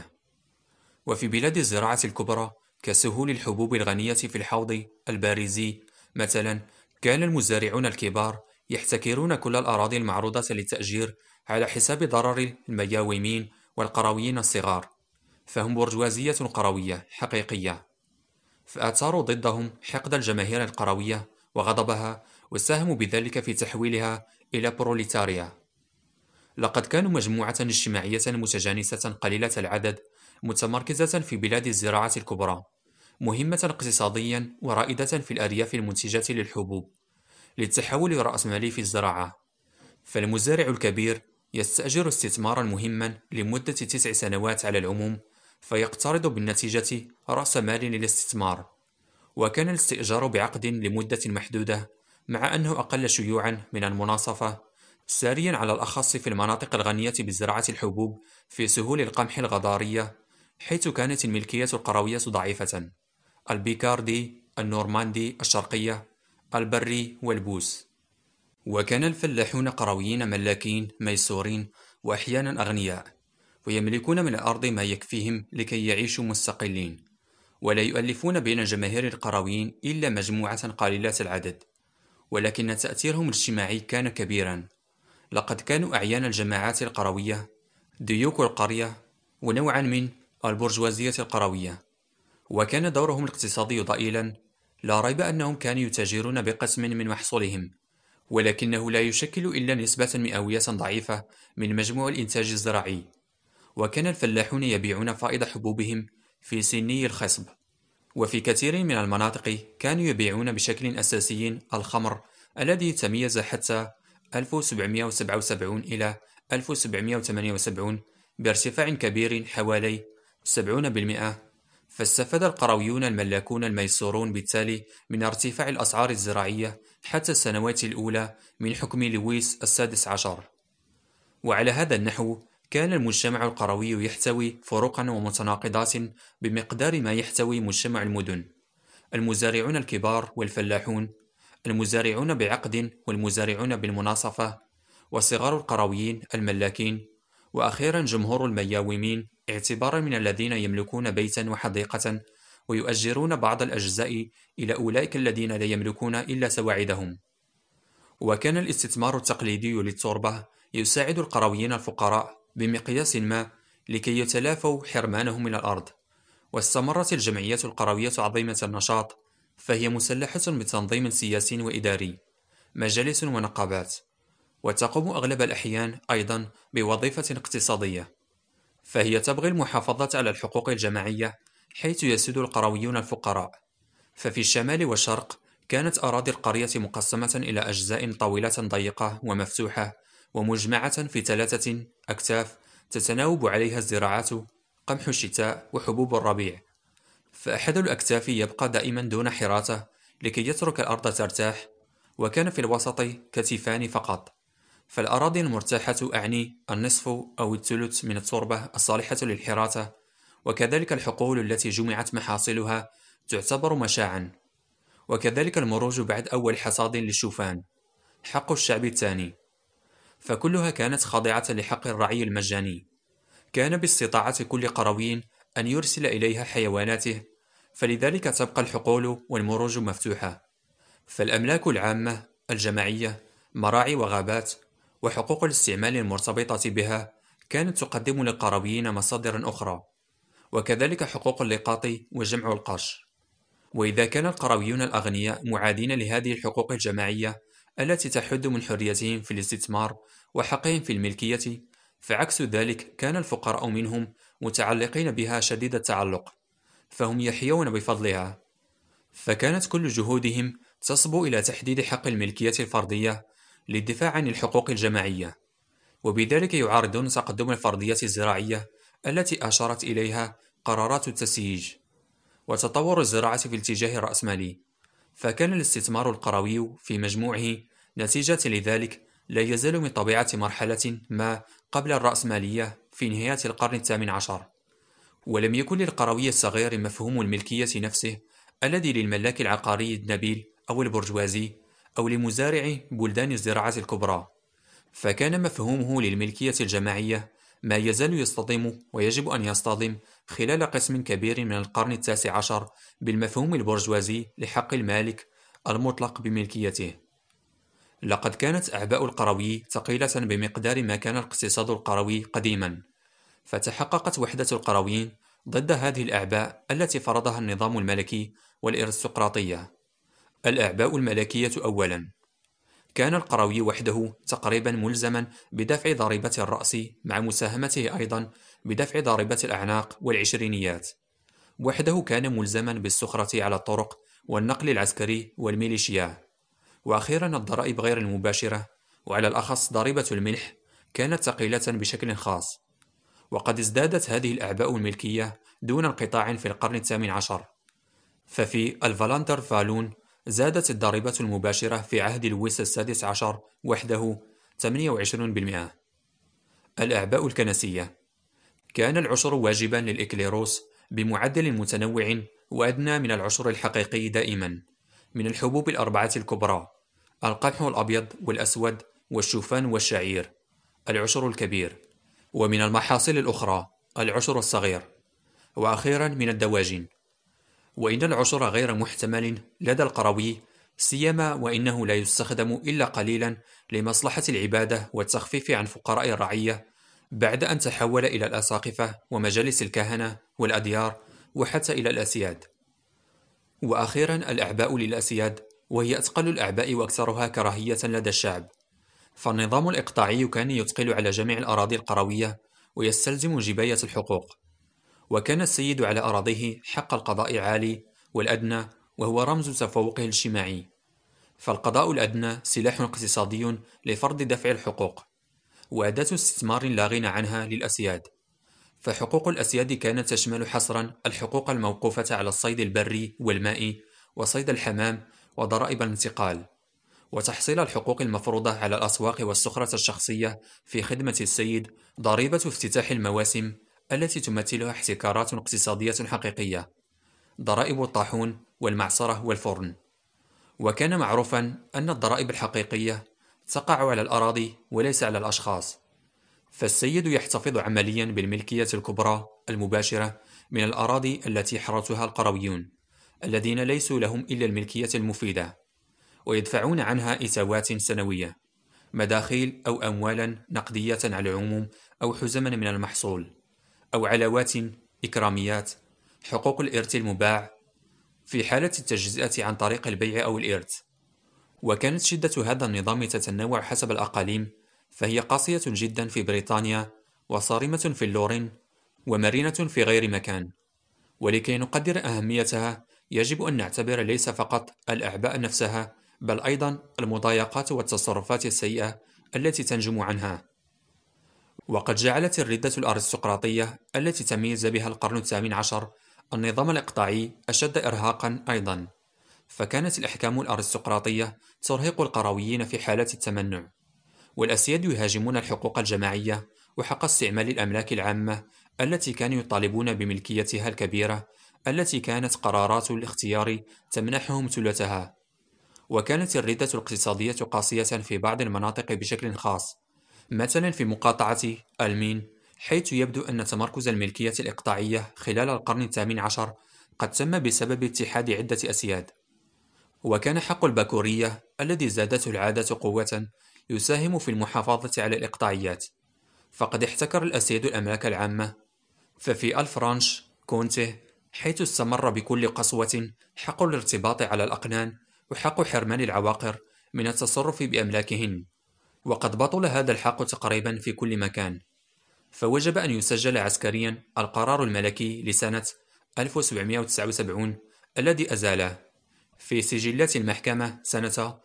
وفي بلاد الزراعة الكبرى كسهول الحبوب الغنية في الحوض الباريزي مثلا، كان المزارعون الكبار يحتكرون كل الأراضي المعروضة للتأجير على حساب ضرر المياومين والقرويين الصغار، فهم برجوازية قروية حقيقية، فأثاروا ضدهم حقد الجماهير القروية وغضبها، وساهموا بذلك في تحويلها إلى بروليتاريا. لقد كانوا مجموعة اجتماعية متجانسة قليلة العدد، متمركزة في بلاد الزراعة الكبرى، مهمة اقتصاديا ورائدة في الأرياف المنتجة للحبوب، للتحول الرأسمالي في الزراعة. فالمزارع الكبير يستأجر استثمارا مهما لمدة 9 سنوات على العموم، فيقترض بالنتيجة رأس مال للاستثمار. وكان الاستئجار بعقد لمدة محدودة، مع أنه أقل شيوعا من المناصفة، ساريا على الأخص في المناطق الغنية بزراعة الحبوب في سهول القمح الغضارية، حيث كانت الملكية القروية ضعيفة: البيكاردي، النورماندي الشرقية، البري والبوس. وكان الفلاحون قرويين ملاكين ميسورين وأحيانا أغنياء، ويملكون من الأرض ما يكفيهم لكي يعيشوا مستقلين، ولا يؤلفون بين جماهير القرويين إلا مجموعة قليلة العدد، ولكن تأثيرهم الاجتماعي كان كبيرا. لقد كانوا أعيان الجماعات القروية، ديوك القرية، ونوعا من البرجوازية القروية، وكان دورهم الاقتصادي ضئيلا. لا ريب أنهم كانوا يتاجرون بقسم من محصولهم، ولكنه لا يشكل إلا نسبة مئوية ضعيفة من مجموع الإنتاج الزراعي. وكان الفلاحون يبيعون فائض حبوبهم في سني الخصب. وفي كثير من المناطق كانوا يبيعون بشكل أساسي الخمر، الذي تميز حتى 1777 إلى 1778 بارتفاع كبير حوالي 70%. فاستفاد القرويون الملاكون الميسورون بالتالي من ارتفاع الأسعار الزراعية حتى السنوات الأولى من حكم لويس السادس عشر. وعلى هذا النحو كان المجتمع القروي يحتوي فروقا ومتناقضات بمقدار ما يحتوي مجتمع المدن: المزارعون الكبار والفلاحون، المزارعون بعقد والمزارعون بالمناصفة، وصغار القرويين الملاكين، وأخيرا جمهور المياومين، اعتبارا من الذين يملكون بيتا وحديقة ويؤجرون بعض الأجزاء إلى أولئك الذين لا يملكون إلا سواعدهم. وكان الاستثمار التقليدي للتربة يساعد القرويين الفقراء بمقياس ما لكي يتلافوا حرمانهم من الأرض. واستمرت الجمعيات القروية عظيمة النشاط، فهي مسلحة بتنظيم سياسي وإداري، مجالس ونقابات، وتقوم أغلب الأحيان أيضا بوظيفة اقتصادية، فهي تبغي المحافظة على الحقوق الجماعية حيث يسود القرويون الفقراء. ففي الشمال والشرق كانت أراضي القرية مقسمة إلى أجزاء طويلة ضيقة ومفتوحة ومجمعة في 3 أكتاف تتناوب عليها الزراعات: قمح الشتاء وحبوب الربيع. فأحد الأكتاف يبقى دائما دون حراثة لكي يترك الأرض ترتاح، وكان في الوسط كتفان فقط. فالأراضي المرتاحة أعني النصف أو الثلث من التربة الصالحة للحراثة، وكذلك الحقول التي جمعت محاصيلها تعتبر مشاعا، وكذلك المروج بعد أول حصاد للشوفان، حق الشعب الثاني. فكلها كانت خاضعة لحق الرعي المجاني. كان باستطاعة كل قروي أن يرسل إليها حيواناته، فلذلك تبقى الحقول والمروج مفتوحة. فالأملاك العامة الجماعية، مراعي وغابات، وحقوق الاستعمال المرتبطة بها كانت تقدم للقرويين مصادر أخرى، وكذلك حقوق اللقاط وجمع القش. وإذا كان القرويون الأغنياء معادين لهذه الحقوق الجماعية التي تحد من حريتهم في الاستثمار وحقهم في الملكية، فعكس ذلك كان الفقراء منهم متعلقين بها شديد التعلق، فهم يحيون بفضلها. فكانت كل جهودهم تصبو إلى تحديد حق الملكية الفردية للدفاع عن الحقوق الجماعية، وبذلك يعارضون تقدم الفردية الزراعية التي أشارت إليها قرارات التسييج، وتطور الزراعة في الاتجاه الرأسمالي. فكان الاستثمار القروي في مجموعه نتيجة لذلك لا يزال من طبيعة مرحلة ما قبل الرأسمالية في نهاية القرن الثامن عشر. ولم يكن للقروي الصغير مفهوم الملكية نفسه الذي للملاك العقاري النبيل أو البرجوازي أو لمزارع بلدان الزراعة الكبرى. فكان مفهومه للملكية الجماعية ما يزال يصطدم ويجب أن يصطدم خلال قسم كبير من القرن التاسع عشر بالمفهوم البرجوازي لحق المالك المطلق بملكيته. لقد كانت أعباء القروي ثقيلة بمقدار ما كان الاقتصاد القروي قديما، فتحققت وحدة القرويين ضد هذه الأعباء التي فرضها النظام الملكي والإرستقراطية. الأعباء الملكية أولا: كان القروي وحده تقريبا ملزما بدفع ضريبة الرأس مع مساهمته أيضا بدفع ضريبة الأعناق والعشرينيات. وحده كان ملزما بالسخرة على الطرق والنقل العسكري والميليشيا. وأخيرا الضرائب غير المباشرة، وعلى الأخص ضريبة الملح، كانت ثقيلة بشكل خاص. وقد ازدادت هذه الأعباء الملكية دون انقطاع في القرن الثامن عشر. ففي الفالندر فالون زادت الضريبة المباشرة في عهد لويس السادس عشر وحده 28%. الأعباء الكنسية: كان العشر واجبا للإكليروس بمعدل متنوع وأدنى من العشر الحقيقي دائما، من الحبوب الأربعة الكبرى: القمح الأبيض والأسود والشوفان والشعير العشر الكبير، ومن المحاصيل الأخرى العشر الصغير، وأخيرا من الدواجن. وإن العشر غير محتمل لدى القروي، سيما وإنه لا يستخدم إلا قليلا لمصلحة العبادة والتخفيف عن فقراء الرعية، بعد أن تحول إلى الأساقفة ومجالس الكهنة والأديار وحتى إلى الأسياد. وأخيرا الأعباء للأسياد، وهي أثقل الأعباء وأكثرها كراهية لدى الشعب. فالنظام الإقطاعي كان يثقل على جميع الأراضي القروية ويستلزم جباية الحقوق. وكان السيد على أراضيه حق القضاء عالي والأدنى، وهو رمز تفوقه الاجتماعي. فالقضاء الأدنى سلاح اقتصادي لفرض دفع الحقوق، وأداة استثمار لا غنى عنها للأسياد. فحقوق الأسياد كانت تشمل حصرا الحقوق الموقوفة على الصيد البري والمائي وصيد الحمام وضرائب الانتقال. وتحصيل الحقوق المفروضة على الأسواق والسخرة الشخصية في خدمة السيد، ضريبة افتتاح المواسم التي تمثلها احتكارات اقتصادية حقيقية، ضرائب الطاحون والمعصرة والفرن. وكان معروفا أن الضرائب الحقيقية تقع على الأراضي وليس على الأشخاص، فالسيد يحتفظ عمليا بالملكية الكبرى المباشرة من الأراضي التي يحرثها القرويون الذين ليسوا لهم إلا الملكية المفيدة، ويدفعون عنها إتاوات سنوية، مداخيل أو أموالا نقدية على العموم، أو حزما من المحصول، أو علاوات، إكراميات، حقوق الإرث المباع في حالة التجزئة عن طريق البيع أو الإرث. وكانت شدة هذا النظام تتنوع حسب الأقاليم، فهي قاسية جدا في بريطانيا، وصارمة في اللورين، ومرنة في غير مكان. ولكي نقدر أهميتها يجب أن نعتبر ليس فقط الأعباء نفسها، بل أيضا المضايقات والتصرفات السيئة التي تنجم عنها. وقد جعلت الردة الأرستقراطية التي تميز بها القرن الثامن عشر النظام الإقطاعي أشد إرهاقا أيضا، فكانت الأحكام الأرستقراطية ترهق القرويين في حالة التمنع، والأسياد يهاجمون الحقوق الجماعية وحق استعمال الأملاك العامة التي كانوا يطالبون بملكيتها الكبيرة، التي كانت قرارات الاختيار تمنحهم ثلثها. وكانت الردة الاقتصادية قاسية في بعض المناطق بشكل خاص، مثلا في مقاطعة المين، حيث يبدو أن تمركز الملكية الإقطاعية خلال القرن الثامن عشر قد تم بسبب اتحاد عدة أسياد. وكان حق البكورية الذي زادته العادة قوة يساهم في المحافظة على الإقطاعيات، فقد احتكر الأسياد الأملاك العامة. ففي الفرانش كونته، حيث استمر بكل قسوة حق الارتباط على الأقنان وحق حرمان العواقر من التصرف بأملاكهن، وقد بطل هذا الحق تقريبا في كل مكان، فوجب أن يسجل عسكريا القرار الملكي لسنة 1779 الذي أزاله في سجلات المحكمة سنة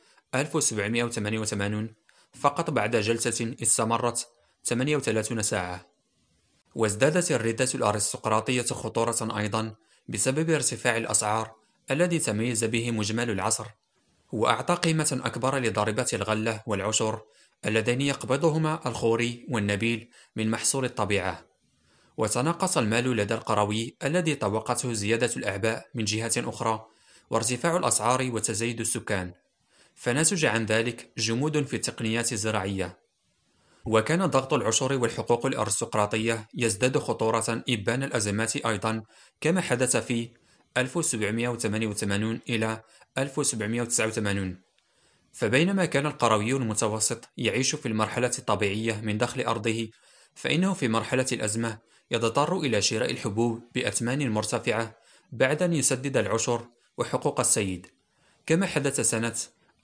1788 فقط بعد جلسة استمرت 38 ساعة. وازدادت الردة الأرستقراطية خطورة أيضا بسبب ارتفاع الأسعار الذي تميز به مجمل العصر، وأعطى قيمة أكبر لضريبة الغلة والعشر اللذين يقبضهما الخوري والنبيل من محصول الطبيعة. وتناقص المال لدى القروي الذي طوقته زيادة الأعباء من جهة أخرى، وارتفاع الأسعار وتزايد السكان، فنتج عن ذلك جمود في التقنيات الزراعية. وكان ضغط العشور والحقوق الأرستقراطية يزداد خطورة إبان الأزمات أيضا، كما حدث في 1788 إلى 1789. فبينما كان القروي المتوسط يعيش في المرحلة الطبيعية من دخل أرضه، فإنه في مرحلة الأزمة يضطر إلى شراء الحبوب بأثمان مرتفعة بعد أن يسدد العشر وحقوق السيد، كما حدث سنة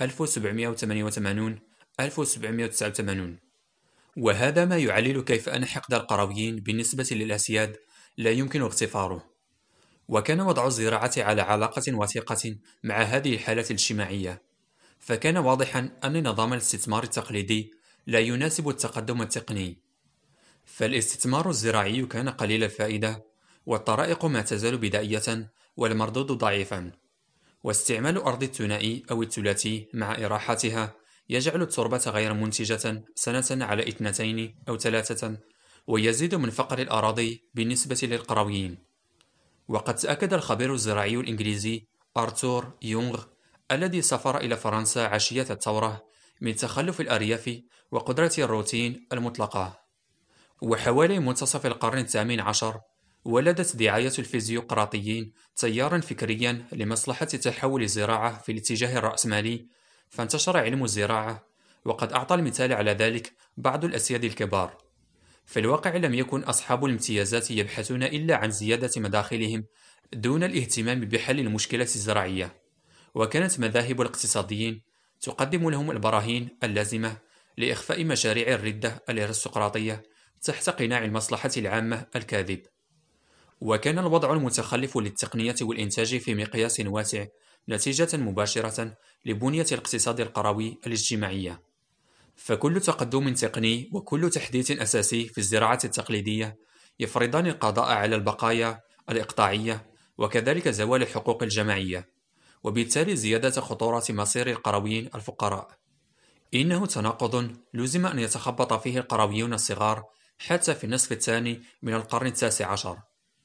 1788 1789. وهذا ما يعلل كيف أن حقد القرويين بالنسبة للأسياد لا يمكن اغتفاره. وكان وضع الزراعة على علاقة وثيقة مع هذه الحالة الاجتماعية، فكان واضحا أن نظام الاستثمار التقليدي لا يناسب التقدم التقني. فالاستثمار الزراعي كان قليل الفائدة، والطرائق ما تزال بدائية والمردود ضعيفا، واستعمال أرض الثنائي أو الثلاثي مع إراحتها يجعل التربة غير منتجة سنة على 2 أو 3، ويزيد من فقر الأراضي بالنسبة للقرويين. وقد تأكد الخبير الزراعي الإنجليزي أرثور يونغ الذي سافر إلى فرنسا عشية الثورة من تخلف الأرياف وقدرة الروتين المطلقة. وحوالي منتصف القرن الثامن عشر ولدت دعاية الفيزيقراطيين تيارا فكريا لمصلحة تحول الزراعة في الاتجاه الرأسمالي، فانتشر علم الزراعة، وقد أعطى المثال على ذلك بعض الأسياد الكبار. في الواقع لم يكن أصحاب الامتيازات يبحثون إلا عن زيادة مداخلهم دون الاهتمام بحل المشكلة الزراعية، وكانت مذاهب الاقتصاديين تقدم لهم البراهين اللازمة لإخفاء مشاريع الردة الأرستقراطية تحت قناع المصلحة العامة الكاذب. وكان الوضع المتخلف للتقنية والإنتاج في مقياس واسع نتيجة مباشرة لبنية الاقتصاد القروي الاجتماعية، فكل تقدم تقني وكل تحديث أساسي في الزراعة التقليدية يفرضان القضاء على البقايا الإقطاعية، وكذلك زوال الحقوق الجماعية، وبالتالي زيادة خطورة مصير القرويين الفقراء. إنه تناقض لزم أن يتخبط فيه القرويون الصغار حتى في النصف الثاني من القرن التاسع عشر.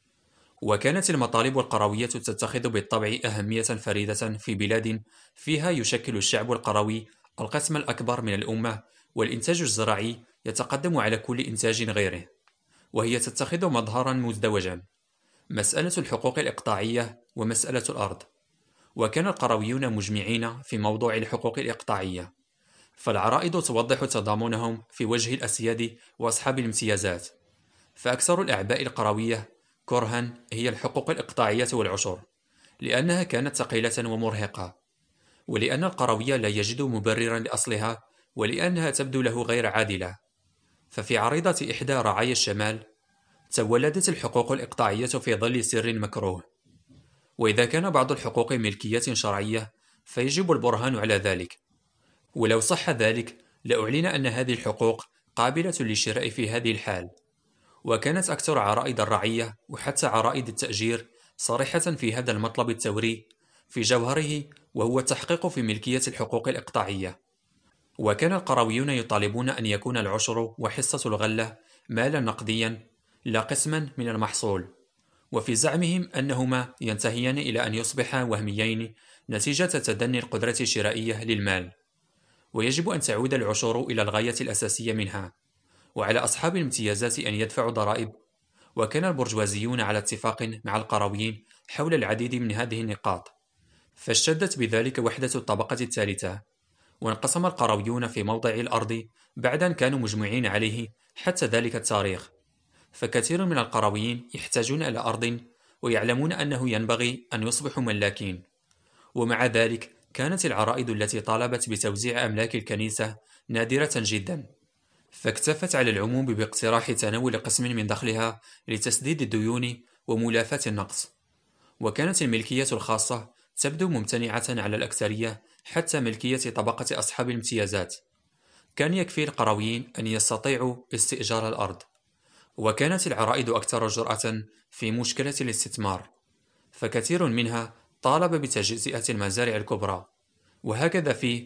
وكانت المطالب القروية تتخذ بالطبع أهمية فريدة في بلاد فيها يشكل الشعب القروي القسم الأكبر من الأمة، والإنتاج الزراعي يتقدم على كل إنتاج غيره، وهي تتخذ مظهرا مزدوجا: مسألة الحقوق الإقطاعية ومسألة الأرض. وكان القرويون مجمعين في موضوع الحقوق الإقطاعية، فالعرائض توضح تضامنهم في وجه الأسياد وأصحاب الامتيازات. فأكثر الأعباء القروية كرها هي الحقوق الإقطاعية والعشور، لأنها كانت ثقيلة ومرهقة، ولأن القروي لا يجد مبررا لأصلها، ولأنها تبدو له غير عادلة. ففي عريضة إحدى رعايا الشمال تولدت الحقوق الإقطاعية في ظل سر مكروه. وإذا كان بعض الحقوق ملكية شرعية فيجب البرهان على ذلك، ولو صح ذلك لأعلن أن هذه الحقوق قابلة للشراء في هذه الحال. وكانت أكثر عرائض الرعية وحتى عرائض التأجير صريحة في هذا المطلب الثوري في جوهره، وهو التحقيق في ملكية الحقوق الإقطاعية. وكان القرويون يطالبون أن يكون العشر وحصة الغلة مالا نقديا لا قسما من المحصول، وفي زعمهم أنهما ينتهيان إلى أن يصبحا وهميين نتيجة تدني القدرة الشرائية للمال. ويجب أن تعود العشور إلى الغاية الأساسية منها، وعلى أصحاب الامتيازات أن يدفعوا ضرائب. وكان البرجوازيون على اتفاق مع القرويين حول العديد من هذه النقاط، فاشتدت بذلك وحدة الطبقة الثالثة، وانقسم القرويون في موضع الأرض بعد أن كانوا مجمعين عليه حتى ذلك التاريخ. فكثير من القرويين يحتاجون إلى أرض، ويعلمون أنه ينبغي أن يصبحوا ملاكين. ومع ذلك كانت العرائض التي طالبت بتوزيع أملاك الكنيسة نادرة جدا، فاكتفت على العموم باقتراح تناول قسم من دخلها لتسديد الديون وملافاة النقص. وكانت الملكية الخاصة تبدو ممتنعة على الأكثرية، حتى ملكية طبقة أصحاب الامتيازات. كان يكفي القرويين أن يستطيعوا استئجار الأرض. وكانت العرائض أكثر جرأة في مشكلة الاستثمار، فكثير منها طالب بتجزئة المزارع الكبرى. وهكذا في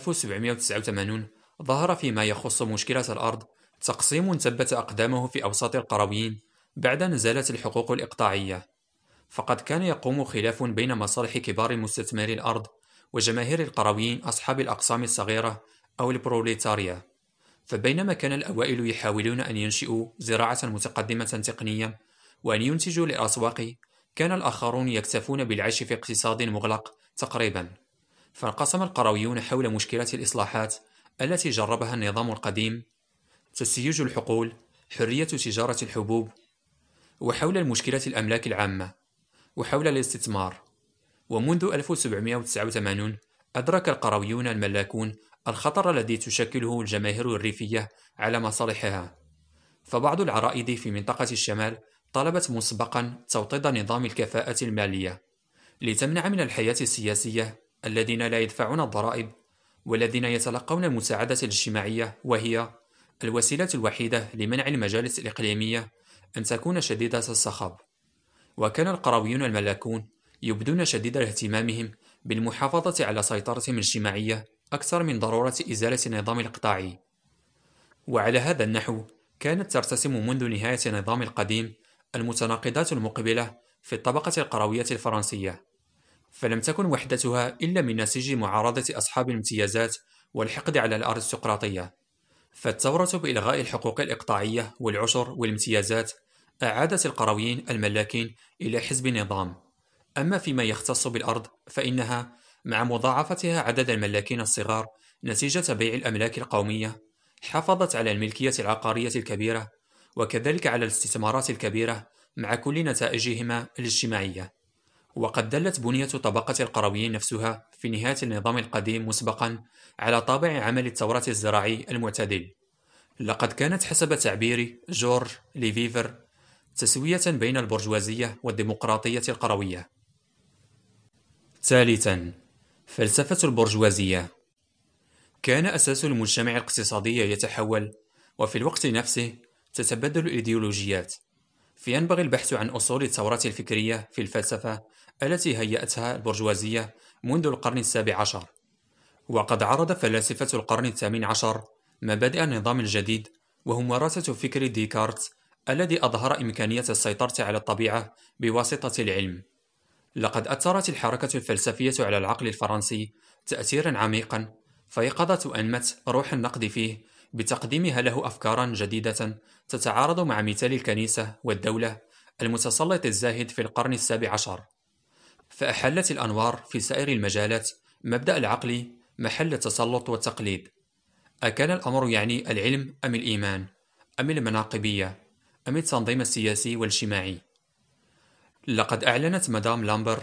1789 ظهر فيما يخص مشكلة الأرض تقسيم ثبت أقدامه في أوساط القرويين بعد نزالة الحقوق الإقطاعية. فقد كان يقوم خلاف بين مصالح كبار مستثمري الأرض وجماهير القرويين أصحاب الأقسام الصغيرة أو البروليتاريا. فبينما كان الأوائل يحاولون أن ينشئوا زراعة متقدمة تقنيا وأن ينتجوا للأسواق، كان الآخرون يكتفون بالعيش في اقتصاد مغلق تقريبا. فانقسم القرويون حول مشكلة الإصلاحات التي جربها النظام القديم: تسييج الحقول، حرية تجارة الحبوب، وحول المشكلة الأملاك العامة، وحول الاستثمار. ومنذ 1789 أدرك القرويون الملاكون الخطر الذي تشكله الجماهير الريفية على مصالحها. فبعض العرائض في منطقة الشمال طلبت مسبقا توطيد نظام الكفاءة المالية لتمنع من الحياة السياسية الذين لا يدفعون الضرائب والذين يتلقون المساعدة الاجتماعية، وهي الوسيلة الوحيدة لمنع المجالس الإقليمية أن تكون شديدة الصخب. وكان القرويون الملاكون يبدون شديد اهتمامهم بالمحافظة على سيطرتهم الاجتماعية أكثر من ضرورة إزالة النظام الإقطاعي. وعلى هذا النحو كانت ترتسم منذ نهاية النظام القديم المتناقضات المقبلة في الطبقة القروية الفرنسية، فلم تكن وحدتها إلا من نسيج معارضة أصحاب الامتيازات والحقد على الأرستقراطية. فالثورة بإلغاء الحقوق الإقطاعية والعشر والامتيازات أعادت القرويين الملاكين إلى حزب النظام. أما فيما يختص بالأرض فإنها مع مضاعفتها عدد الملاكين الصغار نتيجة بيع الأملاك القومية حافظت على الملكية العقارية الكبيرة، وكذلك على الاستثمارات الكبيرة مع كل نتائجهما الاجتماعية. وقد دلت بنية طبقة القرويين نفسها في نهاية النظام القديم مسبقا على طابع عمل الثورة الزراعي المعتدل. لقد كانت حسب تعبير جورج ليفيفر تسوية بين البرجوازية والديمقراطية القروية. ثالثا، فلسفة البرجوازية. كان أساس المجتمع الاقتصادي يتحول، وفي الوقت نفسه تتبدل الإيديولوجيات. فينبغي البحث عن أصول الثورات الفكرية في الفلسفة التي هيأتها البرجوازية منذ القرن السابع عشر. وقد عرض فلاسفة القرن الثامن عشر مبادئ النظام الجديد، وهم وراثة فكر ديكارت الذي أظهر إمكانية السيطرة على الطبيعة بواسطة العلم. لقد أثرت الحركة الفلسفية على العقل الفرنسي تأثيرا عميقا، فيقظة أنمت روح النقد فيه بتقديمها له أفكارا جديدة تتعارض مع مثال الكنيسة والدولة المتسلط الزاهد في القرن السابع عشر. فأحلت الأنوار في سائر المجالات مبدأ العقل محل التسلط والتقليد. أكان الأمر يعني العلم أم الإيمان أم المناقبية أم التنظيم السياسي والاجتماعي؟ لقد أعلنت مدام لامبر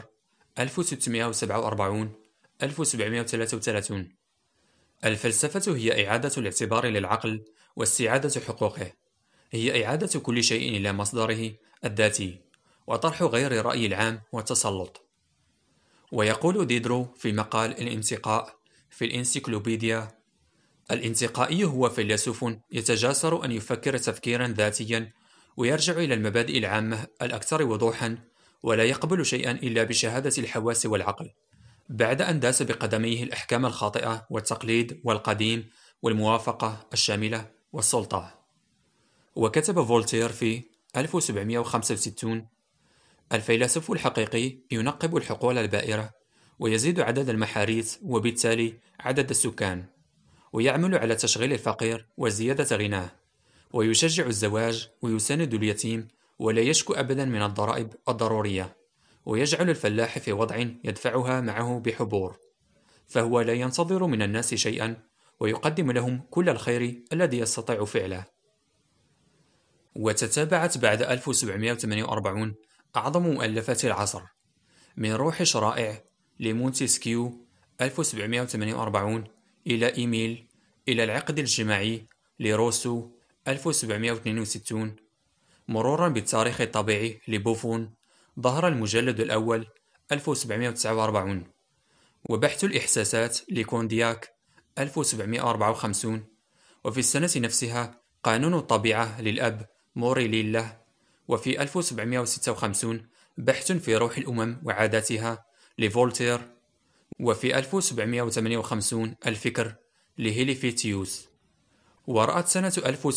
1647-1733: الفلسفة هي إعادة الاعتبار للعقل واستعادة حقوقه، هي إعادة كل شيء إلى مصدره الذاتي، وطرح غير رأي العام والتسلط. ويقول ديدرو في مقال الانتقاء في الإنسيكلوبيديا: الانتقائي هو فيلسوف يتجاسر أن يفكر تفكيرا ذاتيا ويرجع إلى المبادئ العامة الأكثر وضوحا، ولا يقبل شيئا إلا بشهادة الحواس والعقل، بعد أن داس بقدميه الأحكام الخاطئة والتقليد والقديم والموافقة الشاملة والسلطة. وكتب فولتير في 1765: الفيلسوف الحقيقي ينقب الحقول البائرة، ويزيد عدد المحاريث وبالتالي عدد السكان، ويعمل على تشغيل الفقير وزيادة غناه، ويشجع الزواج ويساند اليتيم، ولا يشكو أبدا من الضرائب الضرورية، ويجعل الفلاح في وضع يدفعها معه بحبور، فهو لا ينتظر من الناس شيئا، ويقدم لهم كل الخير الذي يستطيع فعله. وتتابعت بعد 1748 أعظم مؤلفات العصر، من روح شرائع لمونتسكيو 1748 إلى إيميل، إلى العقد الاجتماعي لروسو 1762، مرورا بالتاريخ الطبيعي لبوفون، ظهر المجلد الأول 1749، وبحث الإحساسات لكوندياك 1754، وفي السنة نفسها قانون الطبيعة للأب موريليلا، وفي 1756 بحث في روح الأمم وعاداتها لفولتير، وفي 1758 الفكر لهيليفيتيوس. ورأت سنة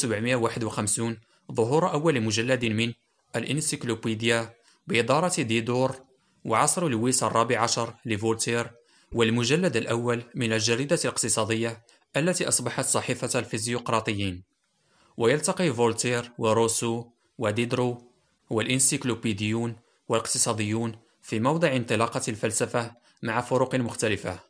1751 ظهور أول مجلد من الإنسيكلوبيديا بإدارة ديدور، وعصر لويس الرابع عشر لفولتير، والمجلد الأول من الجريدة الاقتصادية التي أصبحت صحيفة الفيزيقراطيين. ويلتقي فولتير وروسو وديدرو والإنسيكلوبيديون والاقتصاديون في موضع انطلاقة الفلسفة مع فروق مختلفة.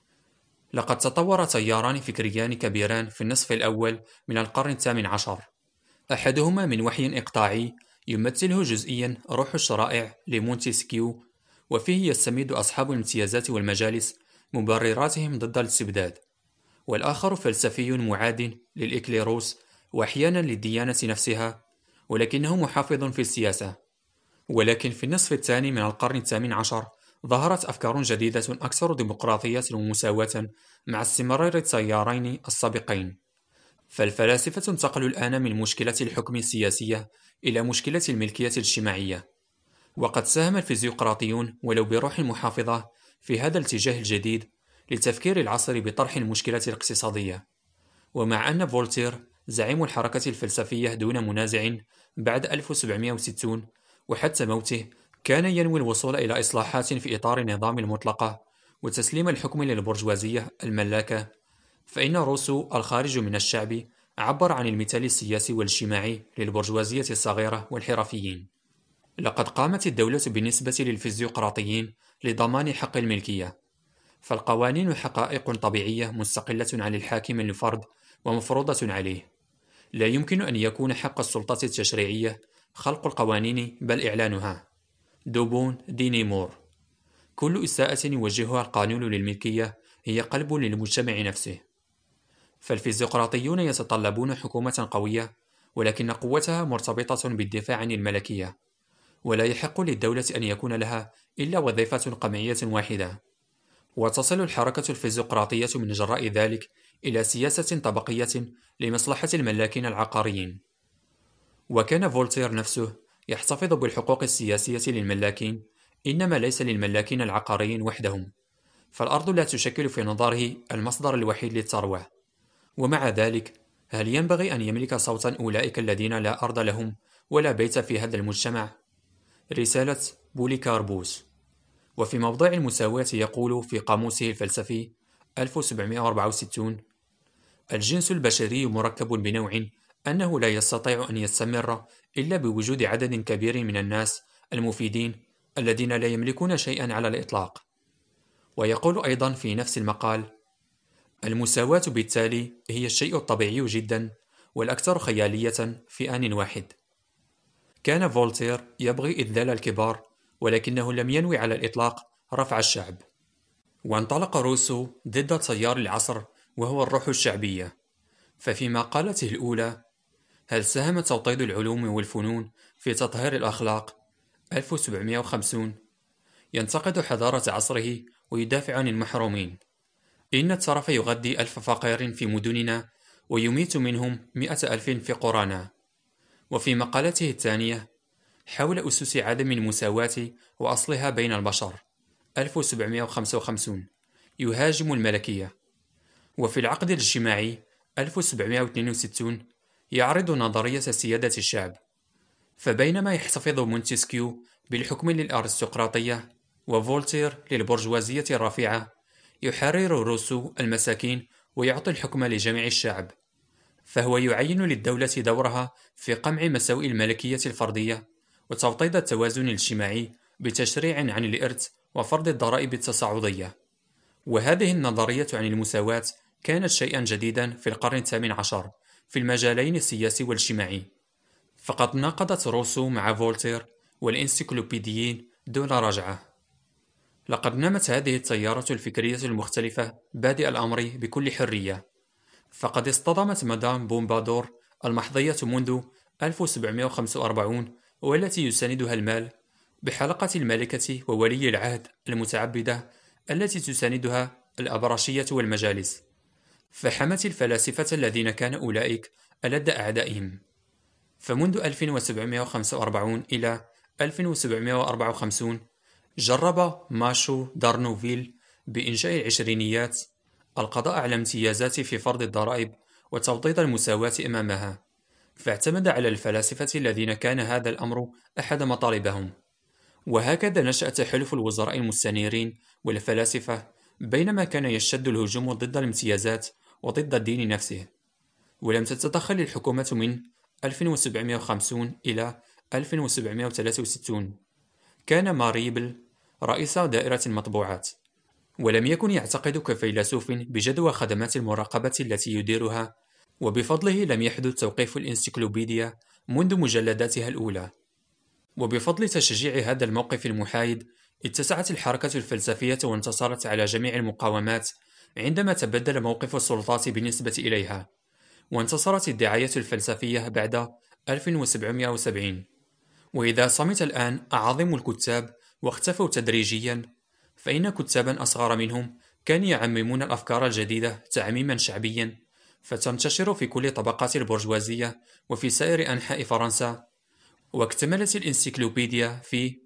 لقد تطور تياران فكريان كبيران في النصف الأول من القرن الثامن عشر، أحدهما من وحي إقطاعي يمثله جزئيا روح الشرائع لمونتسكيو، وفيه يستمد أصحاب الامتيازات والمجالس مبرراتهم ضد الاستبداد، والآخر فلسفي معاد للإكليروس وأحيانا للديانة نفسها، ولكنه محافظ في السياسة. ولكن في النصف الثاني من القرن الثامن عشر ظهرت أفكار جديدة أكثر ديمقراطية ومساواة مع استمرار التيارين السابقين. فالفلاسفة انتقلوا الآن من مشكلة الحكم السياسية إلى مشكلة الملكية الاجتماعية، وقد ساهم الفيزيقراطيون ولو بروح محافظة في هذا الاتجاه الجديد لتفكير العصر بطرح المشكلة الاقتصادية. ومع أن فولتير زعيم الحركة الفلسفية دون منازع بعد 1760 وحتى موته كان ينوي الوصول إلى إصلاحات في إطار النظام المطلقة وتسليم الحكم للبرجوازية الملاكة، فإن روسو الخارج من الشعب عبر عن المثال السياسي والاجتماعي للبرجوازية الصغيرة والحرفيين. لقد قامت الدولة بالنسبة للفيزيقراطيين لضمان حق الملكية، فالقوانين حقائق طبيعية مستقلة عن الحاكم الفرد ومفروضة عليه. لا يمكن أن يكون حق السلطة التشريعية خلق القوانين بل إعلانها. دوبون ديني مور. كل إساءة يوجهها القانون للملكية هي قلب للمجتمع نفسه. فالفيزيقراطيون يتطلبون حكومة قوية، ولكن قوتها مرتبطة بالدفاع عن الملكية، ولا يحق للدولة أن يكون لها إلا وظيفة قمعية واحدة. وتصل الحركة الفيزيقراطية من جراء ذلك إلى سياسة طبقية لمصلحة الملاكين العقاريين. وكان فولتير نفسه يحتفظ بالحقوق السياسية للملاكين، إنما ليس للملاكين العقاريين وحدهم، فالأرض لا تشكل في نظره المصدر الوحيد للثروة. ومع ذلك، هل ينبغي أن يملك صوتا أولئك الذين لا أرض لهم ولا بيت في هذا المجتمع؟ رسالة بوليكاربوس. وفي موضوع المساواة يقول في قاموسه الفلسفي 1764: الجنس البشري مركب بنوع أنه لا يستطيع أن يستمر إلا بوجود عدد كبير من الناس المفيدين الذين لا يملكون شيئا على الإطلاق. ويقول أيضا في نفس المقال: المساواة بالتالي هي الشيء الطبيعي جدا والأكثر خيالية في آن واحد. كان فولتير يبغي إذلال الكبار، ولكنه لم ينوي على الإطلاق رفع الشعب. وانطلق روسو ضد تيار العصر وهو الروح الشعبية، ففي مقالته الأولى هل ساهم توطيد العلوم والفنون في تطهير الأخلاق 1750 ينتقد حضارة عصره ويدافع عن المحرومين. إن الترف يغذي 1000 فقير في مدننا ويميت منهم 100,000 في قرانا. وفي مقالته الثانية حول أسس عدم المساواة وأصلها بين البشر 1755 يهاجم الملكية. وفي العقد الاجتماعي 1762 يعرض نظرية سيادة الشعب. فبينما يحتفظ مونتسكيو بالحكم للأرستقراطية وفولتير للبرجوازية الرفيعة، يحرر روسو المساكين ويعطي الحكم لجميع الشعب. فهو يعين للدولة دورها في قمع مساوئ الملكية الفردية وتوطيد التوازن الاجتماعي بتشريع عن الإرث وفرض الضرائب التصاعدية. وهذه النظرية عن المساواة كانت شيئا جديدا في القرن الثامن عشر في المجالين السياسي والاجتماعي، فقد ناقضت روسو مع فولتير والإنسيكلوبيديين دون رجعة. لقد نمت هذه التيارة الفكرية المختلفة بادئ الأمر بكل حرية، فقد اصطدمت مدام بومبادور المحظية منذ 1745 والتي يساندها المال بحلقة الملكة وولي العهد المتعبدة التي تساندها الأبرشية والمجالس، فحمت الفلاسفة الذين كان أولئك ألد أعدائهم. فمنذ 1745 إلى 1754 جرب ماشو دارنوفيل بإنشاء العشرينيات القضاء على امتيازات في فرض الضرائب وتوطيد المساواة أمامها، فاعتمد على الفلاسفة الذين كان هذا الأمر أحد مطالبهم. وهكذا نشأ تحالف الوزراء المستنيرين والفلاسفة، بينما كان يشتد الهجوم ضد الامتيازات وضد الدين نفسه. ولم تتدخل الحكومة من 1750 إلى 1763. كان ماريبل رئيس دائرة المطبوعات، ولم يكن يعتقد كفيلسوف بجدوى خدمات المراقبة التي يديرها، وبفضله لم يحدث توقيف الإنسيكلوبيديا منذ مجلداتها الأولى. وبفضل تشجيع هذا الموقف المحايد اتسعت الحركة الفلسفية وانتصرت على جميع المقاومات عندما تبدل موقف السلطات بالنسبة إليها، وانتصرت الدعاية الفلسفية بعد 1770. وإذا صمت الآن أعاظم الكتاب واختفوا تدريجيا، فإن كتابا أصغر منهم كانوا يعممون الأفكار الجديدة تعميما شعبيا، فتنتشر في كل طبقات البرجوازية وفي سائر أنحاء فرنسا. واكتملت الإنسيكلوبيديا في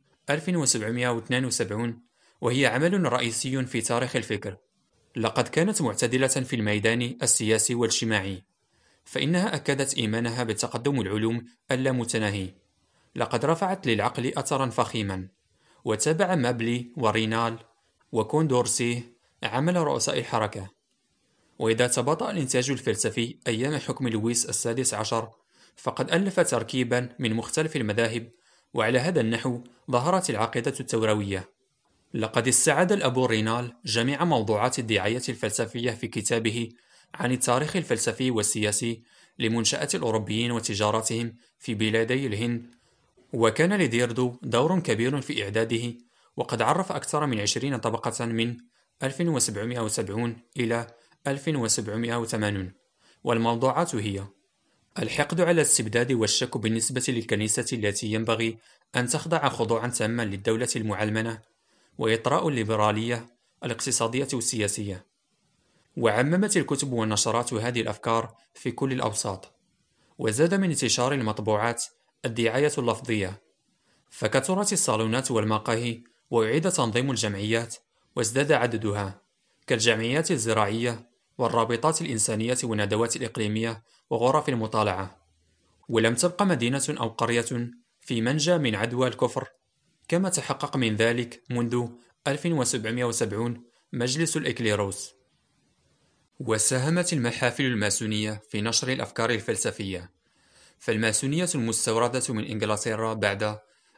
1772 وهي عمل رئيسي في تاريخ الفكر. لقد كانت معتدلة في الميدان السياسي والاجتماعي، فإنها أكدت إيمانها بتقدم العلوم اللامتناهي. لقد رفعت للعقل أثرا فخيما، وتابع مابلي ورينال وكوندورسي عمل رؤساء الحركة. وإذا تباطأ الإنتاج الفلسفي أيام حكم لويس السادس عشر، فقد ألف تركيبا من مختلف المذاهب، وعلى هذا النحو ظهرت العقيدة التوراوية. لقد استعاد الأب رينال جميع موضوعات الدعاية الفلسفية في كتابه عن التاريخ الفلسفي والسياسي لمنشآت الأوروبيين وتجارتهم في بلادي الهند، وكان لديردو دور كبير في إعداده، وقد عرف أكثر من 20 طبقة من 1770 إلى 1780. والموضوعات هي: الحقد على الاستبداد والشك بالنسبة للكنيسة التي ينبغي أن تخضع خضوعا تاما للدولة المعلمنة، وإطراء الليبرالية الاقتصادية والسياسية. وعممت الكتب والنشرات هذه الأفكار في كل الأوساط، وزاد من انتشار المطبوعات الدعاية اللفظية، فكثرت الصالونات والمقاهي، وأعيد تنظيم الجمعيات، وازداد عددها، كالجمعيات الزراعية والرابطات الإنسانية والندوات الإقليمية وغرف المطالعة. ولم تبق مدينة أو قرية في منجى من عدوى الكفر، كما تحقق من ذلك منذ 1770 مجلس الإكليروس. وساهمت المحافل الماسونية في نشر الأفكار الفلسفية، فالماسونية المستوردة من إنجلترا بعد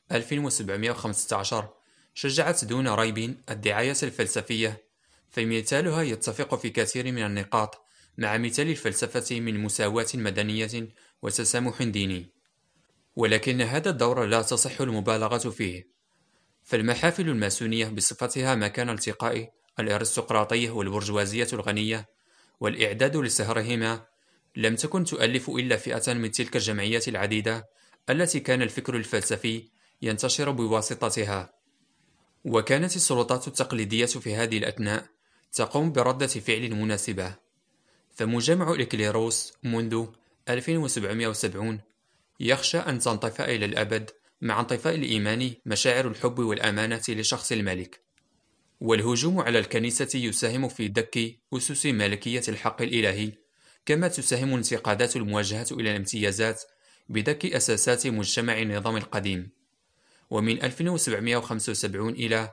1715 شجعت دون ريب الدعاية الفلسفية، فمثالها يتفق في كثير من النقاط مع مثال الفلسفة من مساواة مدنية وتسامح ديني. ولكن هذا الدور لا تصح المبالغة فيه، فالمحافل الماسونية بصفتها مكان التقاء الأرستقراطية والبرجوازية الغنية والإعداد لسهرهما لم تكن تؤلف إلا فئة من تلك الجمعيات العديدة التي كان الفكر الفلسفي ينتشر بواسطتها. وكانت السلطات التقليدية في هذه الأثناء تقوم بردة فعل مناسبة، فمجمع الإكليروس منذ 1770 يخشى أن تنطفئ إلى الأبد مع انطفاء الإيمان مشاعر الحب والأمانة لشخص الملك. والهجوم على الكنيسة يساهم في دك أسس ملكية الحق الإلهي، كما تساهم الانتقادات الموجهة إلى الامتيازات بدك أساسات مجتمع النظام القديم. ومن 1775 إلى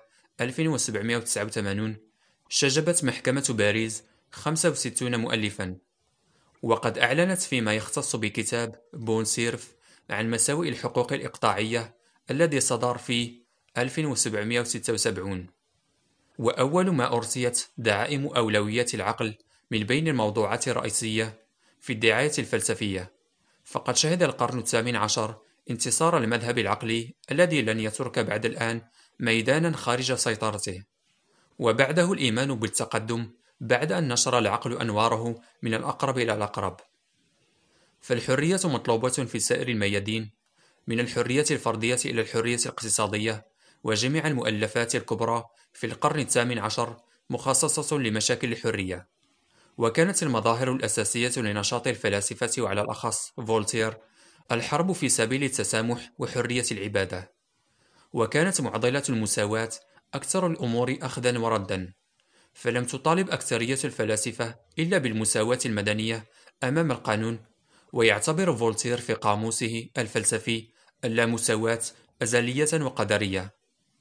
1789 شجبت محكمة باريس 65 مؤلفا، وقد أعلنت فيما يختص بكتاب بونسيرف عن مساوئ الحقوق الإقطاعية الذي صدر في 1776. وأول ما أرسيت دعائم أولوية العقل من بين الموضوعات الرئيسية في الدعاية الفلسفية، فقد شهد القرن الثامن عشر انتصار المذهب العقلي الذي لن يترك بعد الآن ميدانا خارج سيطرته، وبعده الإيمان بالتقدم بعد أن نشر العقل أنواره من الأقرب إلى الأقرب. فالحرية مطلوبة في سائر الميادين، من الحرية الفردية إلى الحرية الاقتصادية، وجميع المؤلفات الكبرى في القرن الثامن عشر مخصصة لمشاكل الحرية. وكانت المظاهر الأساسية لنشاط الفلاسفة وعلى الأخص فولتير الحرب في سبيل التسامح وحرية العبادة. وكانت معضلة المساواة أكثر الأمور أخذا وردا، فلم تطالب أكثرية الفلاسفة إلا بالمساواة المدنية أمام القانون، ويعتبر فولتير في قاموسه الفلسفي اللامساواة أزلية وقدرية.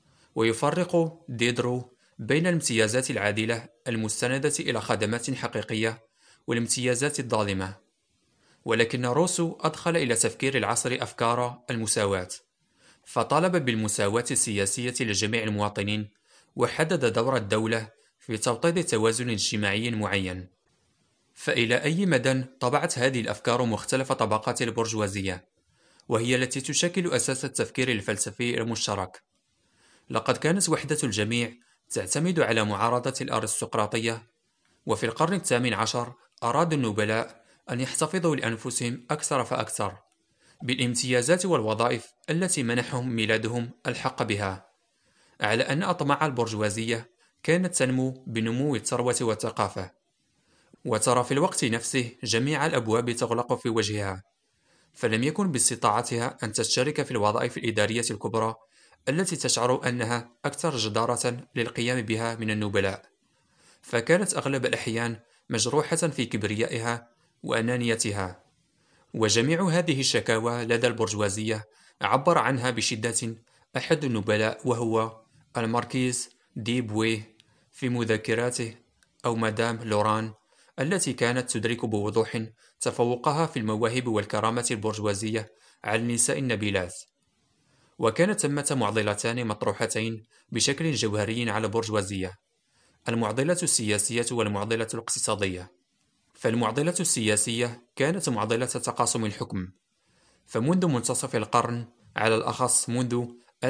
ويفرق ديدرو بين الامتيازات العادلة المستندة إلى خدمات حقيقية والامتيازات الظالمة. ولكن روسو أدخل إلى تفكير العصر أفكار المساواة، فطالب بالمساواة السياسية لجميع المواطنين، وحدد دور الدولة في توطيد توازن اجتماعي معين. فإلى أي مدى طبعت هذه الأفكار مختلف طبقات البرجوازية، وهي التي تشكل أساس التفكير الفلسفي المشترك. لقد كانت وحدة الجميع تعتمد على معارضة الأرستقراطية، وفي القرن الثامن عشر أراد النبلاء أن يحتفظوا لأنفسهم أكثر فأكثر بالامتيازات والوظائف التي منحهم ميلادهم الحق بها، على أن أطماع البرجوازية كانت تنمو بنمو الثروة والثقافة، وترى في الوقت نفسه جميع الأبواب تغلق في وجهها، فلم يكن باستطاعتها أن تشترك في الوظائف الإدارية الكبرى التي تشعر أنها أكثر جدارة للقيام بها من النبلاء، فكانت أغلب الأحيان مجروحة في كبريائها وأنانيتها. وجميع هذه الشكاوى لدى البرجوازية عبر عنها بشدة أحد النبلاء، وهو الماركيز دي بويه في مذكراته، أو مدام لوران، التي كانت تدرك بوضوح تفوقها في المواهب والكرامة البرجوازية على النساء النبيلات. وكانت ثمة معضلتان مطروحتين بشكل جوهري على البرجوازية: المعضلة السياسية والمعضلة الاقتصادية. فالمعضلة السياسية كانت معضلة تقاسم الحكم، فمنذ منتصف القرن، على الأخص منذ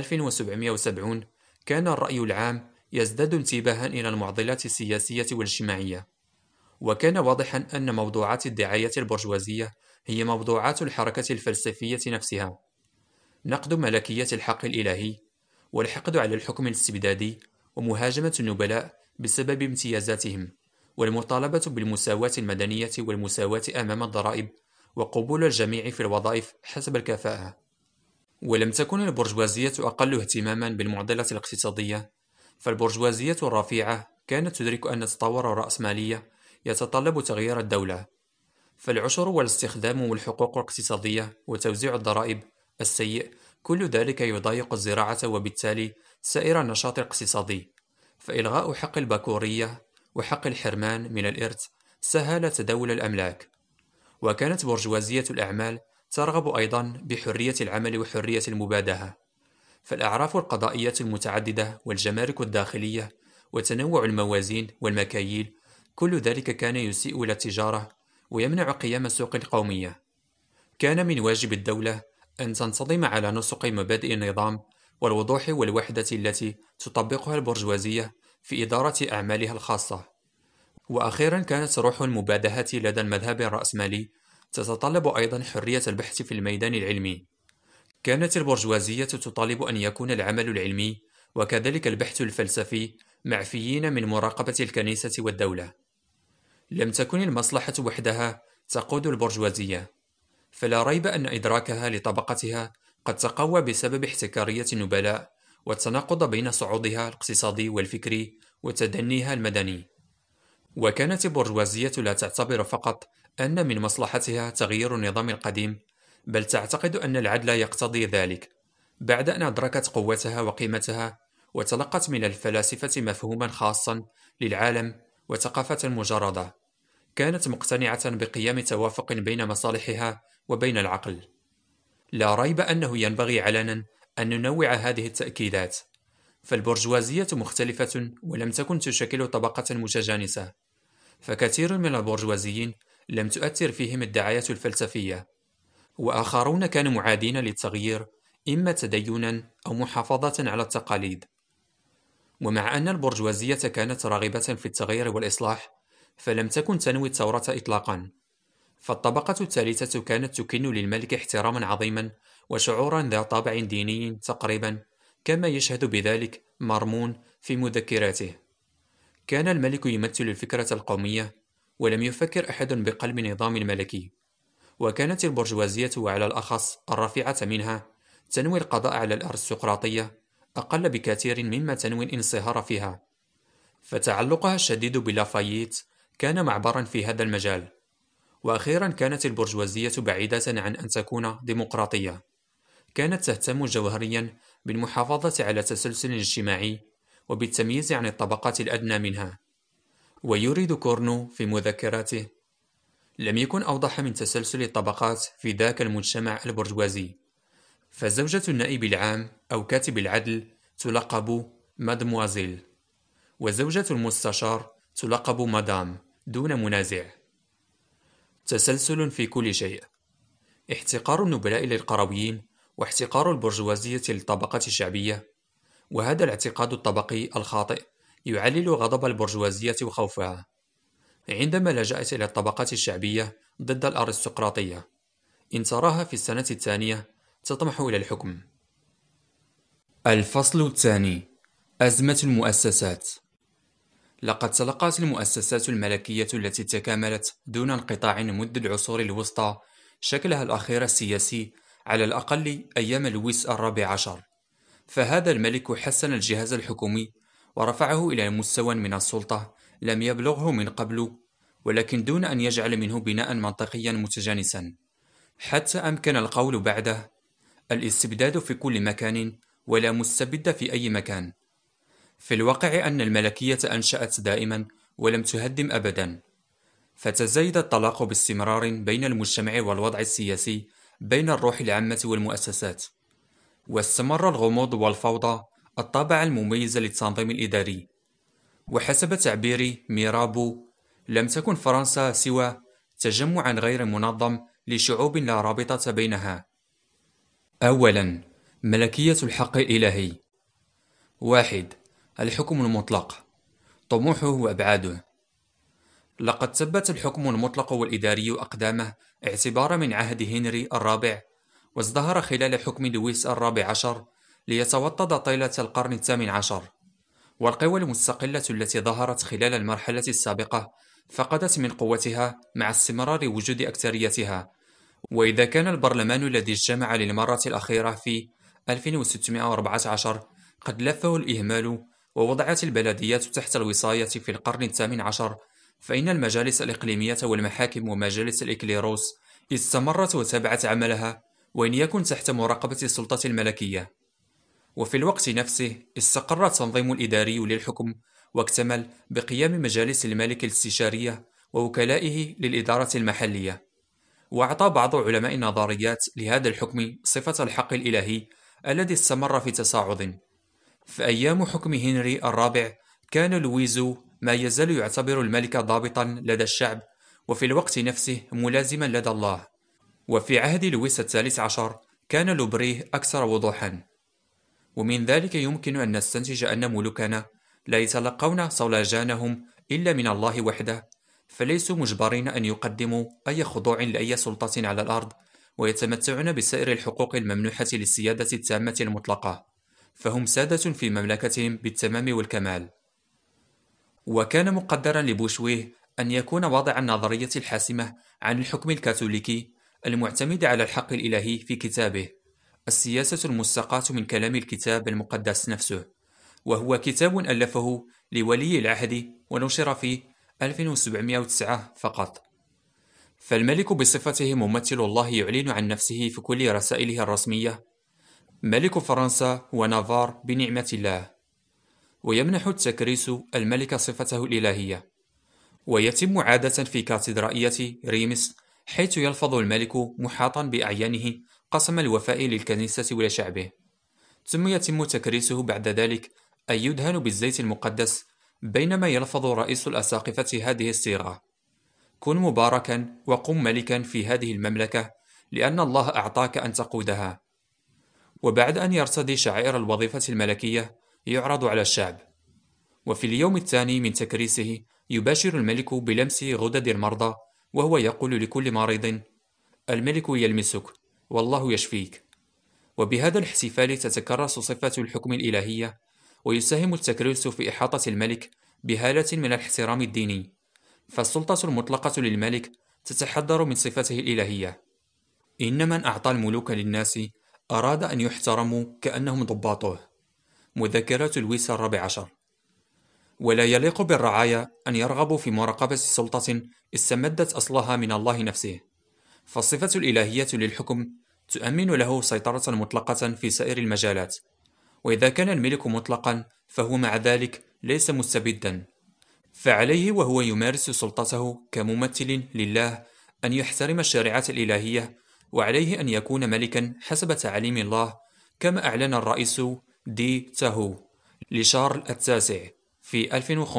1770، كان الرأي العام يزداد انتباها إلى المعضلات السياسية والاجتماعية، وكان واضحا أن موضوعات الدعاية البرجوازية هي موضوعات الحركة الفلسفية نفسها: نقد ملكية الحق الإلهي، والحقد على الحكم الاستبدادي، ومهاجمة النبلاء بسبب امتيازاتهم، والمطالبة بالمساواة المدنية والمساواة أمام الضرائب، وقبول الجميع في الوظائف حسب الكفاءة. ولم تكن البرجوازية أقل اهتماما بالمعضلة الاقتصادية، فالبرجوازية الرفيعة كانت تدرك أن التطور الرأسمالي يتطلب تغيير الدولة، فالعشر والاستخدام والحقوق الاقتصادية وتوزيع الضرائب السيء كل ذلك يضايق الزراعة وبالتالي سائر النشاط الاقتصادي، فإلغاء حق البكورية وحق الحرمان من الإرث سهل تداول الأملاك. وكانت برجوازية الأعمال ترغب أيضا بحرية العمل وحرية المبادهة، فالأعراف القضائية المتعددة والجمارك الداخلية وتنوع الموازين والمكاييل كل ذلك كان يسيء إلى التجارة ويمنع قيام السوق القومية. كان من واجب الدولة أن تنتظم على نسق مبادئ النظام والوضوح والوحدة التي تطبقها البرجوازية في إدارة أعمالها الخاصة. وأخيرا كانت روح المبادهة لدى المذهب الرأسمالي تتطلب أيضا حرية البحث في الميدان العلمي. كانت البرجوازية تطالب أن يكون العمل العلمي وكذلك البحث الفلسفي معفيين من مراقبة الكنيسة والدولة. لم تكن المصلحة وحدها تقود البرجوازية، فلا ريب أن إدراكها لطبقتها قد تقوى بسبب احتكارية النبلاء والتناقض بين صعودها الاقتصادي والفكري وتدنيها المدني. وكانت البرجوازية لا تعتبر فقط أن من مصلحتها تغيير النظام القديم، بل تعتقد أن العدل يقتضي ذلك. بعد أن أدركت قوتها وقيمتها وتلقت من الفلاسفة مفهوما خاصا للعالم وثقافة مجردة، كانت مقتنعة بقيام توافق بين مصالحها وبين العقل. لا ريب أنه ينبغي علنا أن ننوع هذه التأكيدات، فالبرجوازية مختلفة ولم تكن تشكل طبقة متجانسة، فكثير من البرجوازيين لم تؤثر فيهم الدعاية الفلسفية، وآخرون كانوا معادين للتغيير إما تدينا أو محافظة على التقاليد. ومع أن البرجوازية كانت راغبة في التغيير والإصلاح، فلم تكن تنوي الثورة إطلاقا، فالطبقة الثالثة كانت تكن للملك احتراما عظيما وشعورا ذا طابع ديني تقريبا، كما يشهد بذلك مرمون في مذكراته. كان الملك يمثل الفكرة القومية، ولم يفكر أحد بقلب النظام الملكي. وكانت البرجوازية وعلى الأخص الرفيعة منها تنوي القضاء على الأرستقراطية أقل بكثير مما تنوي الانصهار فيها، فتعلقها الشديد بلافاييت كان معبرا في هذا المجال. وأخيرا كانت البرجوازية بعيدة عن أن تكون ديمقراطية، كانت تهتم جوهريا بالمحافظة على تسلسل اجتماعي وبالتمييز عن الطبقات الأدنى منها. ويريد كورنو في مذكراته: لم يكن أوضح من تسلسل الطبقات في ذاك المجتمع البرجوازي، فزوجة النائب العام أو كاتب العدل تلقب مادموازيل، وزوجة المستشار تلقب مدام دون منازع. تسلسل في كل شيء، احتقار النبلاء للقرويين واحتقار البرجوازية للطبقة الشعبية. وهذا الاعتقاد الطبقي الخاطئ يعلل غضب البرجوازية وخوفها عندما لجأت إلى الطبقات الشعبية ضد الأرستقراطية، إن تراها في السنة الثانية تطمح إلى الحكم. الفصل الثاني: أزمة المؤسسات. لقد تلقت المؤسسات الملكية التي تكاملت دون انقطاع منذ العصور الوسطى شكلها الأخير السياسي، على الأقل أيام لويس الرابع عشر، فهذا الملك حسن الجهاز الحكومي ورفعه إلى مستوى من السلطة لم يبلغه من قبل، ولكن دون أن يجعل منه بناء منطقيا متجانسا، حتى أمكن القول بعده: الاستبداد في كل مكان ولا مستبد في أي مكان. في الواقع أن الملكية أنشأت دائما ولم تهدم أبدا، فتزايد الطلاق باستمرار بين المجتمع والوضع السياسي بين الروح العامة والمؤسسات، واستمر الغموض والفوضى الطابع المميز للتنظيم الإداري. وحسب تعبير ميرابو، لم تكن فرنسا سوى تجمعا غير منظم لشعوب لا رابطة بينها. أولا، ملكية الحق الإلهي. 1. الحكم المطلق، طموحه وأبعاده. لقد ثبت الحكم المطلق والإداري أقدامه اعتبار من عهد هنري الرابع، وازدهر خلال حكم لويس الرابع عشر ليتوطد طيلة القرن الثامن عشر. والقوى المستقلة التي ظهرت خلال المرحلة السابقة فقدت من قوتها مع استمرار وجود أكثريتها. وإذا كان البرلمان الذي اجتمع للمرة الأخيرة في 1614 قد لفه الإهمال ووضعت البلديات تحت الوصاية في القرن الثامن عشر، فإن المجالس الإقليمية والمحاكم ومجالس الإكليروس استمرت وتابعت عملها، وإن يكن تحت مراقبة السلطة الملكية. وفي الوقت نفسه استقر التنظيم الإداري للحكم، واكتمل بقيام مجالس الملك الاستشارية ووكلائه للإدارة المحلية. وأعطى بعض علماء النظريات لهذا الحكم صفة الحق الإلهي الذي استمر في تصاعد. في أيام حكم هنري الرابع كان لويزو ما يزال يعتبر الملك ضابطا لدى الشعب، وفي الوقت نفسه ملازما لدى الله. وفي عهد لويس الثالث عشر كان لوبريه أكثر وضوحا. ومن ذلك يمكن أن نستنتج أن ملوكنا لا يتلقون صولجانهم إلا من الله وحده، فليسوا مجبرين أن يقدموا أي خضوع لأي سلطة على الأرض، ويتمتعون بسائر الحقوق الممنوحة للسيادة التامة المطلقة، فهم سادة في مملكتهم بالتمام والكمال. وكان مقدرا لبوشويه أن يكون واضع النظرية الحاسمة عن الحكم الكاثوليكي المعتمد على الحق الإلهي في كتابه السياسة المستقاة من كلام الكتاب المقدس نفسه، وهو كتاب ألفه لولي العهد ونشر في 1709 فقط. فالملك بصفته ممثل الله يعلن عن نفسه في كل رسائله الرسمية: ملك فرنسا ونافار بنعمة الله. ويمنح التكريس الملك صفته الإلهية. ويتم عادة في كاتدرائية ريمس، حيث يلفظ الملك محاطا بأعيانه قسم الوفاء للكنيسة ولشعبه، ثم يتم تكريسه بعد ذلك أي يدهن بالزيت المقدس، بينما يلفظ رئيس الأساقفة هذه الصيغة: كن مباركا وقم ملكا في هذه المملكة، لأن الله أعطاك أن تقودها. وبعد أن يرتدي شعائر الوظيفة الملكية يعرض على الشعب. وفي اليوم الثاني من تكريسه يباشر الملك بلمس غدد المرضى، وهو يقول لكل مريض: الملك يلمسك والله يشفيك. وبهذا الاحتفال تتكرس صفة الحكم الإلهية، ويساهم التكريس في إحاطة الملك بهالة من الاحترام الديني، فالسلطة المطلقة للملك تتحدر من صفته الإلهية. إن من أعطى الملوك للناس أراد أن يحترموا كأنهم ضباطه. مذكرات لويس الرابع عشر. ولا يليق بالرعايا أن يرغبوا في مراقبة سلطة استمدت أصلها من الله نفسه، فالصفة الإلهية للحكم تؤمن له سيطرة مطلقة في سائر المجالات، وإذا كان الملك مطلقا فهو مع ذلك ليس مستبدا، فعليه وهو يمارس سلطته كممثل لله أن يحترم الشريعة الإلهية، وعليه أن يكون ملكا حسب تعاليم الله، كما أعلن الرئيس دي تاهو لشارل التاسع في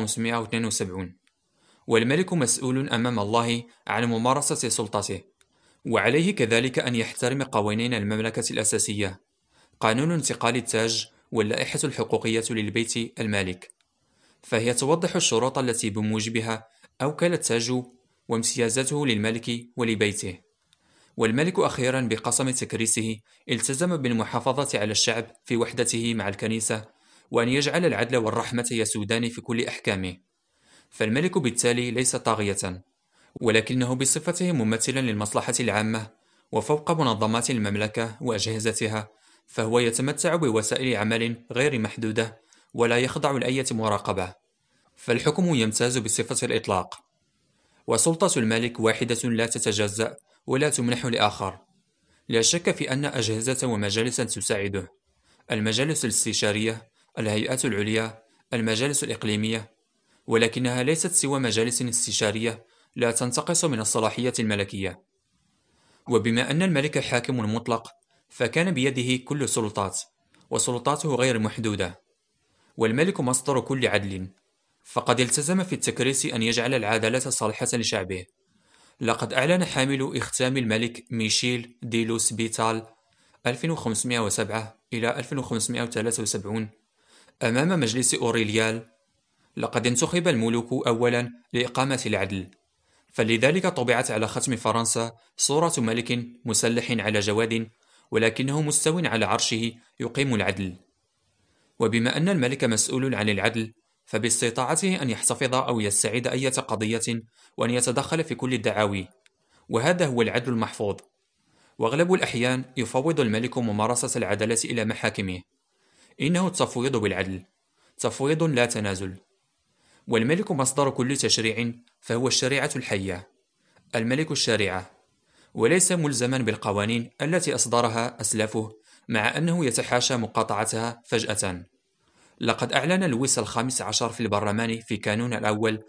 1572. والملك مسؤول أمام الله عن ممارسة سلطته، وعليه كذلك أن يحترم قوانين المملكة الأساسية، قانون انتقال التاج واللائحة الحقوقية للبيت المالك، فهي توضح الشروط التي بموجبها أوكل التاج وامتيازاته للملك ولبيته. والملك أخيرا بقسم تكريسه التزم بالمحافظة على الشعب في وحدته مع الكنيسة، وأن يجعل العدل والرحمة يسودان في كل أحكامه. فالملك بالتالي ليس طاغية، ولكنه بصفته ممثلا للمصلحة العامة وفوق منظمات المملكة وأجهزتها، فهو يتمتع بوسائل عمل غير محدودة ولا يخضع لأية مراقبة، فالحكم يمتاز بصفة الإطلاق. وسلطة الملك واحدة لا تتجزأ ولا تمنح لآخر. لا شك في أن أجهزة ومجالس تساعده: المجالس الاستشارية، الهيئات العليا، المجالس الإقليمية، ولكنها ليست سوى مجالس استشارية لا تنتقص من الصلاحية الملكية. وبما أن الملك حاكم مطلق، فكان بيده كل السلطات، وسلطاته غير محدودة، والملك مصدر كل عدل، فقد التزم في التكريس أن يجعل العدالة صالحة لشعبه. لقد أعلن حامل إختام الملك ميشيل دي لوس بيتال 1507 إلى 1573 أمام مجلس أوريليال: لقد انتخب الملوك أولا لإقامة العدل، فلذلك طبعت على ختم فرنسا صورة ملك مسلح على جواد، ولكنه مستو على عرشه يقيم العدل. وبما أن الملك مسؤول عن العدل، فباستطاعته أن يحتفظ أو يستعيد أي قضية، وأن يتدخل في كل الدعاوي، وهذا هو العدل المحفوظ. وأغلب الأحيان يفوض الملك ممارسة العدالة إلى محاكمه. إنه التفويض بالعدل، تفويض لا تنازل. والملك مصدر كل تشريع، فهو الشريعة الحية. الملك الشريعة، وليس ملزما بالقوانين التي أصدرها أسلافه، مع أنه يتحاشى مقاطعتها فجأة. لقد أعلن لويس الخامس عشر في البرلمان في كانون الأول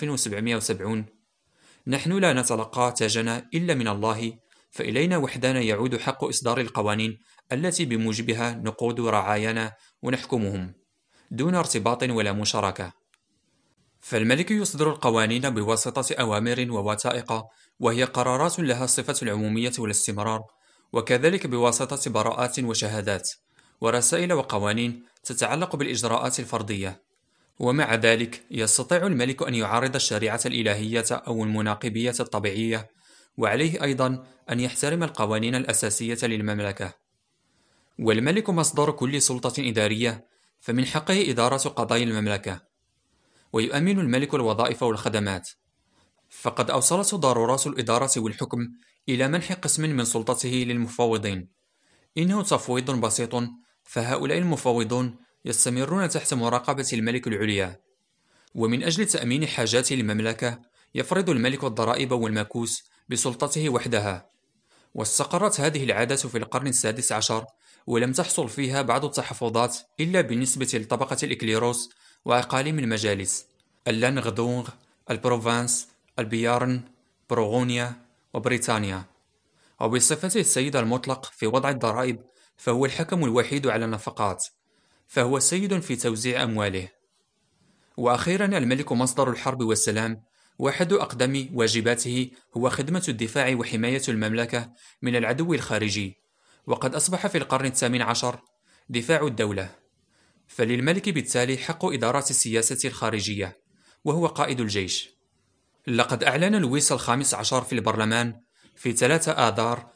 1770: نحن لا نتلقى تاجنا إلا من الله، فإلينا وحدنا يعود حق إصدار القوانين التي بموجبها نقود رعايانا ونحكمهم، دون ارتباط ولا مشاركة. فالملك يصدر القوانين بواسطة أوامر ووثائق، وهي قرارات لها صفة العمومية والاستمرار، وكذلك بواسطة براءات وشهادات، ورسائل وقوانين تتعلق بالإجراءات الفردية. ومع ذلك يستطيع الملك أن يعارض الشريعة الإلهية أو المناقبية الطبيعية، وعليه أيضا أن يحترم القوانين الأساسية للمملكة. والملك مصدر كل سلطة إدارية، فمن حقه إدارة قضايا المملكة. ويؤمن الملك الوظائف والخدمات، فقد أوصلت ضرورات الإدارة والحكم إلى منح قسم من سلطته للمفوضين. إنه تفويض بسيط، فهؤلاء المفوضون يستمرون تحت مراقبة الملك العليا. ومن أجل تأمين حاجات المملكة يفرض الملك الضرائب والمكوس بسلطته وحدها. واستقرت هذه العادة في القرن السادس عشر، ولم تحصل فيها بعض التحفظات إلا بالنسبة لطبقة الإكليروس وأقاليم المجالس: اللانغدونغ، البروفانس، البيارن، بروغونيا، وبريطانيا. وبصفته السيد المطلق في وضع الضرائب، فهو الحكم الوحيد على النفقات، فهو سيد في توزيع أمواله. وأخيرا الملك مصدر الحرب والسلام، واحد أقدم واجباته هو خدمة الدفاع وحماية المملكة من العدو الخارجي، وقد أصبح في القرن الثامن عشر دفاع الدولة. فللملك بالتالي حق إدارة السياسة الخارجية، وهو قائد الجيش. لقد أعلن لويس الخامس عشر في البرلمان في 3 آذار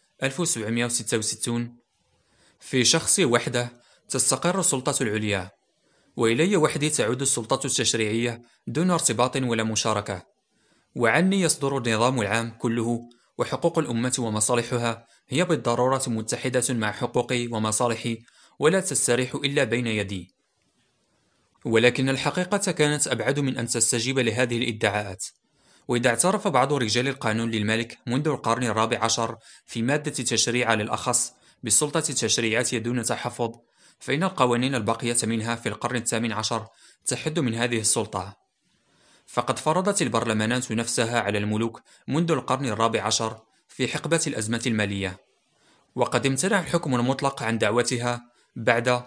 1766: في شخص وحده تستقر السلطة العليا، وإلي وحدي تعود السلطة التشريعية دون ارتباط ولا مشاركة، وعني يصدر النظام العام كله، وحقوق الأمة ومصالحها هي بالضرورة متحدة مع حقوقي ومصالحي، ولا تستريح إلا بين يدي. ولكن الحقيقة كانت أبعد من أن تستجيب لهذه الادعاءات. وإذا اعترف بعض رجال القانون للملك منذ القرن الرابع عشر في مادة تشريع على الأخص بالسلطة التشريعية دون تحفظ، فإن القوانين الباقية منها في القرن الثامن عشر تحد من هذه السلطة. فقد فرضت البرلمانات نفسها على الملوك منذ القرن الرابع عشر في حقبة الأزمة المالية، وقد امتنع الحكم المطلق عن دعوتها بعد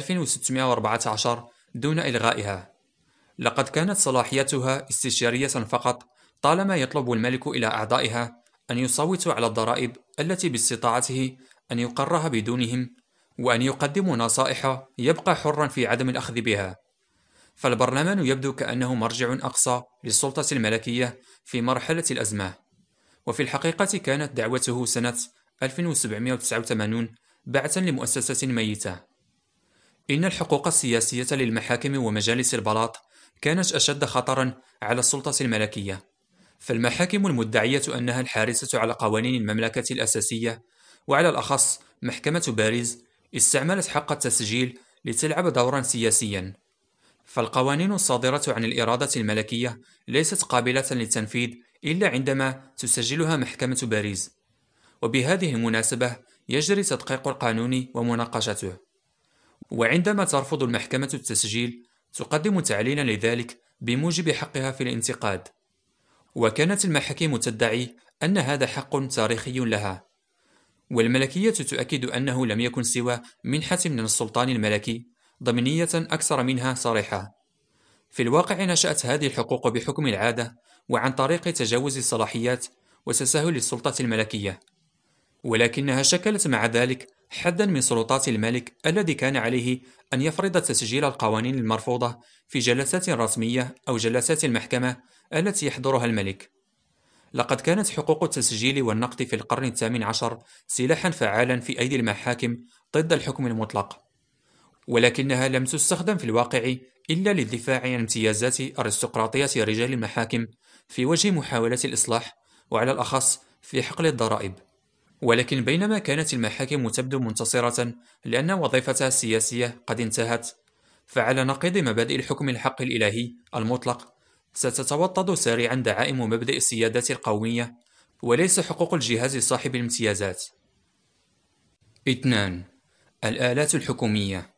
1614 دون إلغائها. لقد كانت صلاحيتها استشارية فقط، طالما يطلب الملك إلى أعضائها أن يصوتوا على الضرائب التي باستطاعته أن يقرها بدونهم، وأن يقدموا نصائح يبقى حرا في عدم الأخذ بها. فالبرلمان يبدو كأنه مرجع أقصى للسلطة الملكية في مرحلة الأزمة. وفي الحقيقة كانت دعوته سنة 1789 بعثا لمؤسسة ميتة. إن الحقوق السياسية للمحاكم ومجالس البلاط كانت أشد خطرا على السلطة الملكية. فالمحاكم المدعية أنها الحارسة على قوانين المملكة الأساسية، وعلى الأخص محكمة باريس، استعملت حق التسجيل لتلعب دورا سياسيا. فالقوانين الصادرة عن الإرادة الملكية ليست قابلة للتنفيذ إلا عندما تسجلها محكمة باريس. وبهذه المناسبة يجري تدقيق القانون ومناقشته، وعندما ترفض المحكمة التسجيل تقدم تعليلا لذلك بموجب حقها في الانتقاد. وكانت المحاكم تدعي أن هذا حق تاريخي لها، والملكية تؤكد أنه لم يكن سوى منحة من السلطان الملكي ضمنية أكثر منها صريحة. في الواقع نشأت هذه الحقوق بحكم العادة، وعن طريق تجاوز الصلاحيات وتساهل السلطة الملكية، ولكنها شكلت مع ذلك حدا من سلطات الملك الذي كان عليه أن يفرض تسجيل القوانين المرفوضة في جلسات رسمية أو جلسات المحكمة التي يحضرها الملك. لقد كانت حقوق التسجيل والنقد في القرن الثامن عشر سلاحا فعالا في أيدي المحاكم ضد الحكم المطلق، ولكنها لم تستخدم في الواقع إلا للدفاع عن امتيازات أرستقراطية رجال المحاكم في وجه محاولة الإصلاح، وعلى الأخص في حقل الضرائب. ولكن بينما كانت المحاكم تبدو منتصرة لأن وظيفتها السياسية قد انتهت، فعلى نقيض مبادئ الحكم الحق الإلهي المطلق، ستتوطد سريعا دعائم مبدأ السيادة القومية، وليس حقوق الجهاز صاحب الامتيازات. 2. الآلات الحكومية.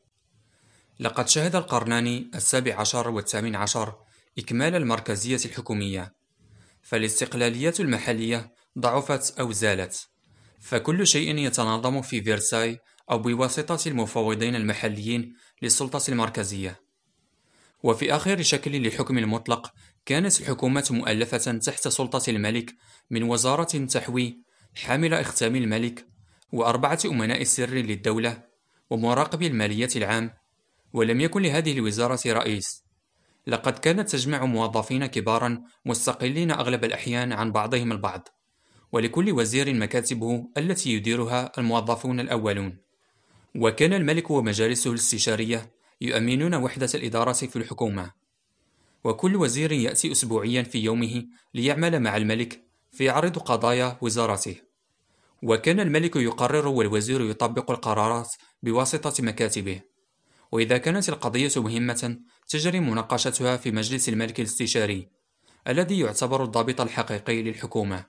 لقد شهد القرنان السابع عشر والثامن عشر إكمال المركزية الحكومية، فالاستقلالية المحلية ضعفت أو زالت، فكل شيء يتنظم في فرساي أو بواسطة المفوضين المحليين للسلطة المركزية. وفي آخر شكل للحكم المطلق، كانت الحكومة مؤلفة تحت سلطة الملك من وزارة تحوي حامل إختام الملك، وأربعة أمناء السر للدولة، ومراقب المالية العام، ولم يكن لهذه الوزارة رئيس. لقد كانت تجمع موظفين كبارا مستقلين أغلب الأحيان عن بعضهم البعض، ولكل وزير مكاتبه التي يديرها الموظفون الأولون. وكان الملك ومجالسه الاستشارية يؤمنون وحدة الإدارة في الحكومة، وكل وزير يأتي أسبوعيا في يومه ليعمل مع الملك في عرض قضايا وزارته، وكان الملك يقرر والوزير يطبق القرارات بواسطة مكاتبه. وإذا كانت القضية مهمة، تجري مناقشتها في مجلس الملك الاستشاري الذي يعتبر الضابط الحقيقي للحكومة.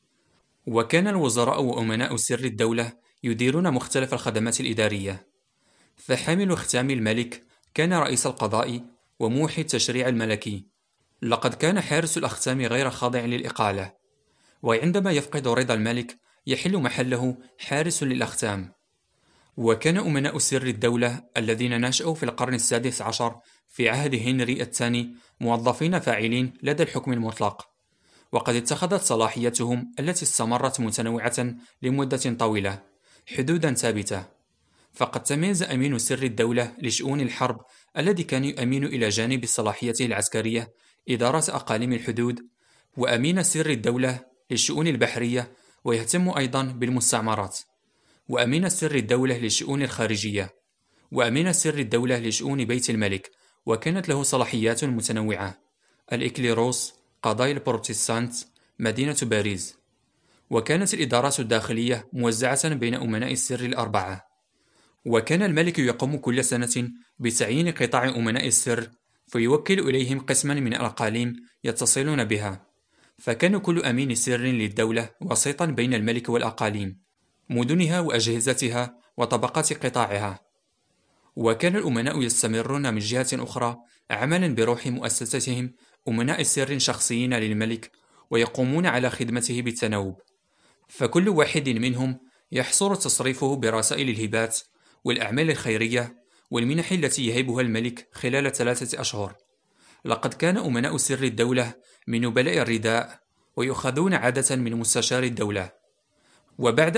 وكان الوزراء وأمناء سر الدولة يديرون مختلف الخدمات الإدارية، فحامل ختام الملك كان رئيس القضاء وموحي التشريع الملكي. لقد كان حارس الأختام غير خاضع للإقالة، وعندما يفقد رضا الملك يحل محله حارس للأختام. وكان أمناء سر الدولة الذين نشأوا في القرن السادس عشر في عهد هنري الثاني موظفين فاعلين لدى الحكم المطلق، وقد اتخذت صلاحيتهم التي استمرت متنوعة لمدة طويلة حدودا ثابتة. فقد تميز أمين سر الدولة لشؤون الحرب الذي كان يؤمن إلى جانب صلاحيته العسكرية إدارة أقاليم الحدود، وأمين سر الدولة للشؤون البحرية ويهتم أيضا بالمستعمرات، وأمين سر الدولة للشؤون الخارجية، وأمين سر الدولة لشؤون بيت الملك، وكانت له صلاحيات متنوعة: الإكليروس، قضايا البروتستانت، مدينة باريس. وكانت الإدارات الداخلية موزعة بين أمناء السر الأربعة. وكان الملك يقوم كل سنة بتعيين قطاع أمناء السر، فيوكل إليهم قسما من الأقاليم يتصلون بها، فكان كل أمين سر للدولة وسيطا بين الملك والأقاليم، مدنها وأجهزتها وطبقات قطاعها. وكان الأمناء يستمرون من جهة أخرى عملا بروح مؤسستهم أمناء سر شخصيين للملك، ويقومون على خدمته بالتناوب، فكل واحد منهم يحصر تصريفه برسائل الهبات والأعمال الخيرية والمنح التي يهبها الملك خلال 3 أشهر. لقد كان أمناء سر الدولة من نبلاء الرداء، ويؤخذون عادة من مستشار الدولة. وبعد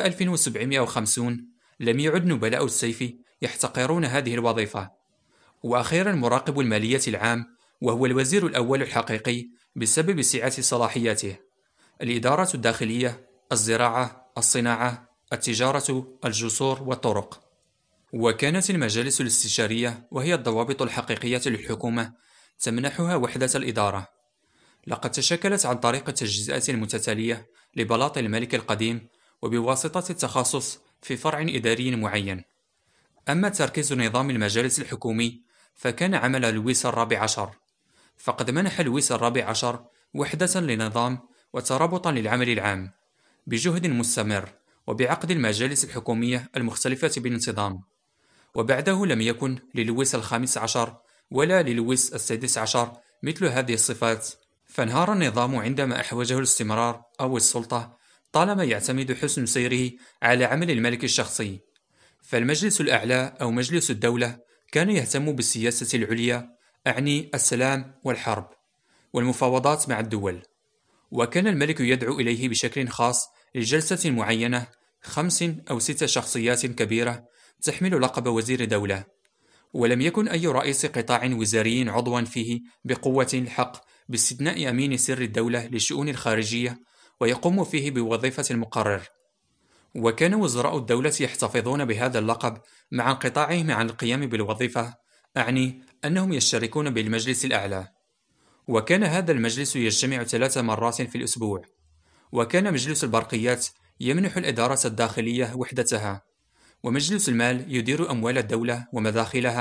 1750 لم يعد نبلاء السيف يحتقرون هذه الوظيفة. وأخيرا مراقب المالية العام، وهو الوزير الأول الحقيقي بسبب سعة صلاحياته: الإدارة الداخلية، الزراعة، الصناعة، التجارة، الجسور والطرق. وكانت المجالس الاستشارية، وهي الضوابط الحقيقية للحكومة، تمنحها وحدة الإدارة. لقد تشكلت عن طريق التجزئة المتتالية لبلاط الملك القديم، وبواسطة التخصص في فرع إداري معين. أما تركيز نظام المجالس الحكومي فكان عمل لويس الرابع عشر، فقد منح لويس الرابع عشر وحدة لنظام وترابطا للعمل العام بجهد مستمر، وبعقد المجالس الحكومية المختلفة بانتظام. وبعده لم يكن للويس الخامس عشر ولا للويس السادس عشر مثل هذه الصفات، فانهار النظام عندما أحوجه الاستمرار أو السلطة، طالما يعتمد حسن سيره على عمل الملك الشخصي. فالمجلس الأعلى أو مجلس الدولة كان يهتم بالسياسة العليا، أعني السلام والحرب والمفاوضات مع الدول. وكان الملك يدعو إليه بشكل خاص لجلسة معينة 5 أو 6 شخصيات كبيرة تحمل لقب وزير دولة، ولم يكن أي رئيس قطاع وزاري عضوا فيه بقوة الحق باستثناء أمين سر الدولة للشؤون الخارجية، ويقوم فيه بوظيفة المقرر. وكان وزراء الدولة يحتفظون بهذا اللقب مع انقطاعهم عن القيام بالوظيفة، أعني أنهم يشتركون بالمجلس الأعلى. وكان هذا المجلس يجتمع 3 مرات في الأسبوع. وكان مجلس البرقيات يمنح الإدارة الداخلية وحدتها، ومجلس المال يدير أموال الدولة ومداخلها،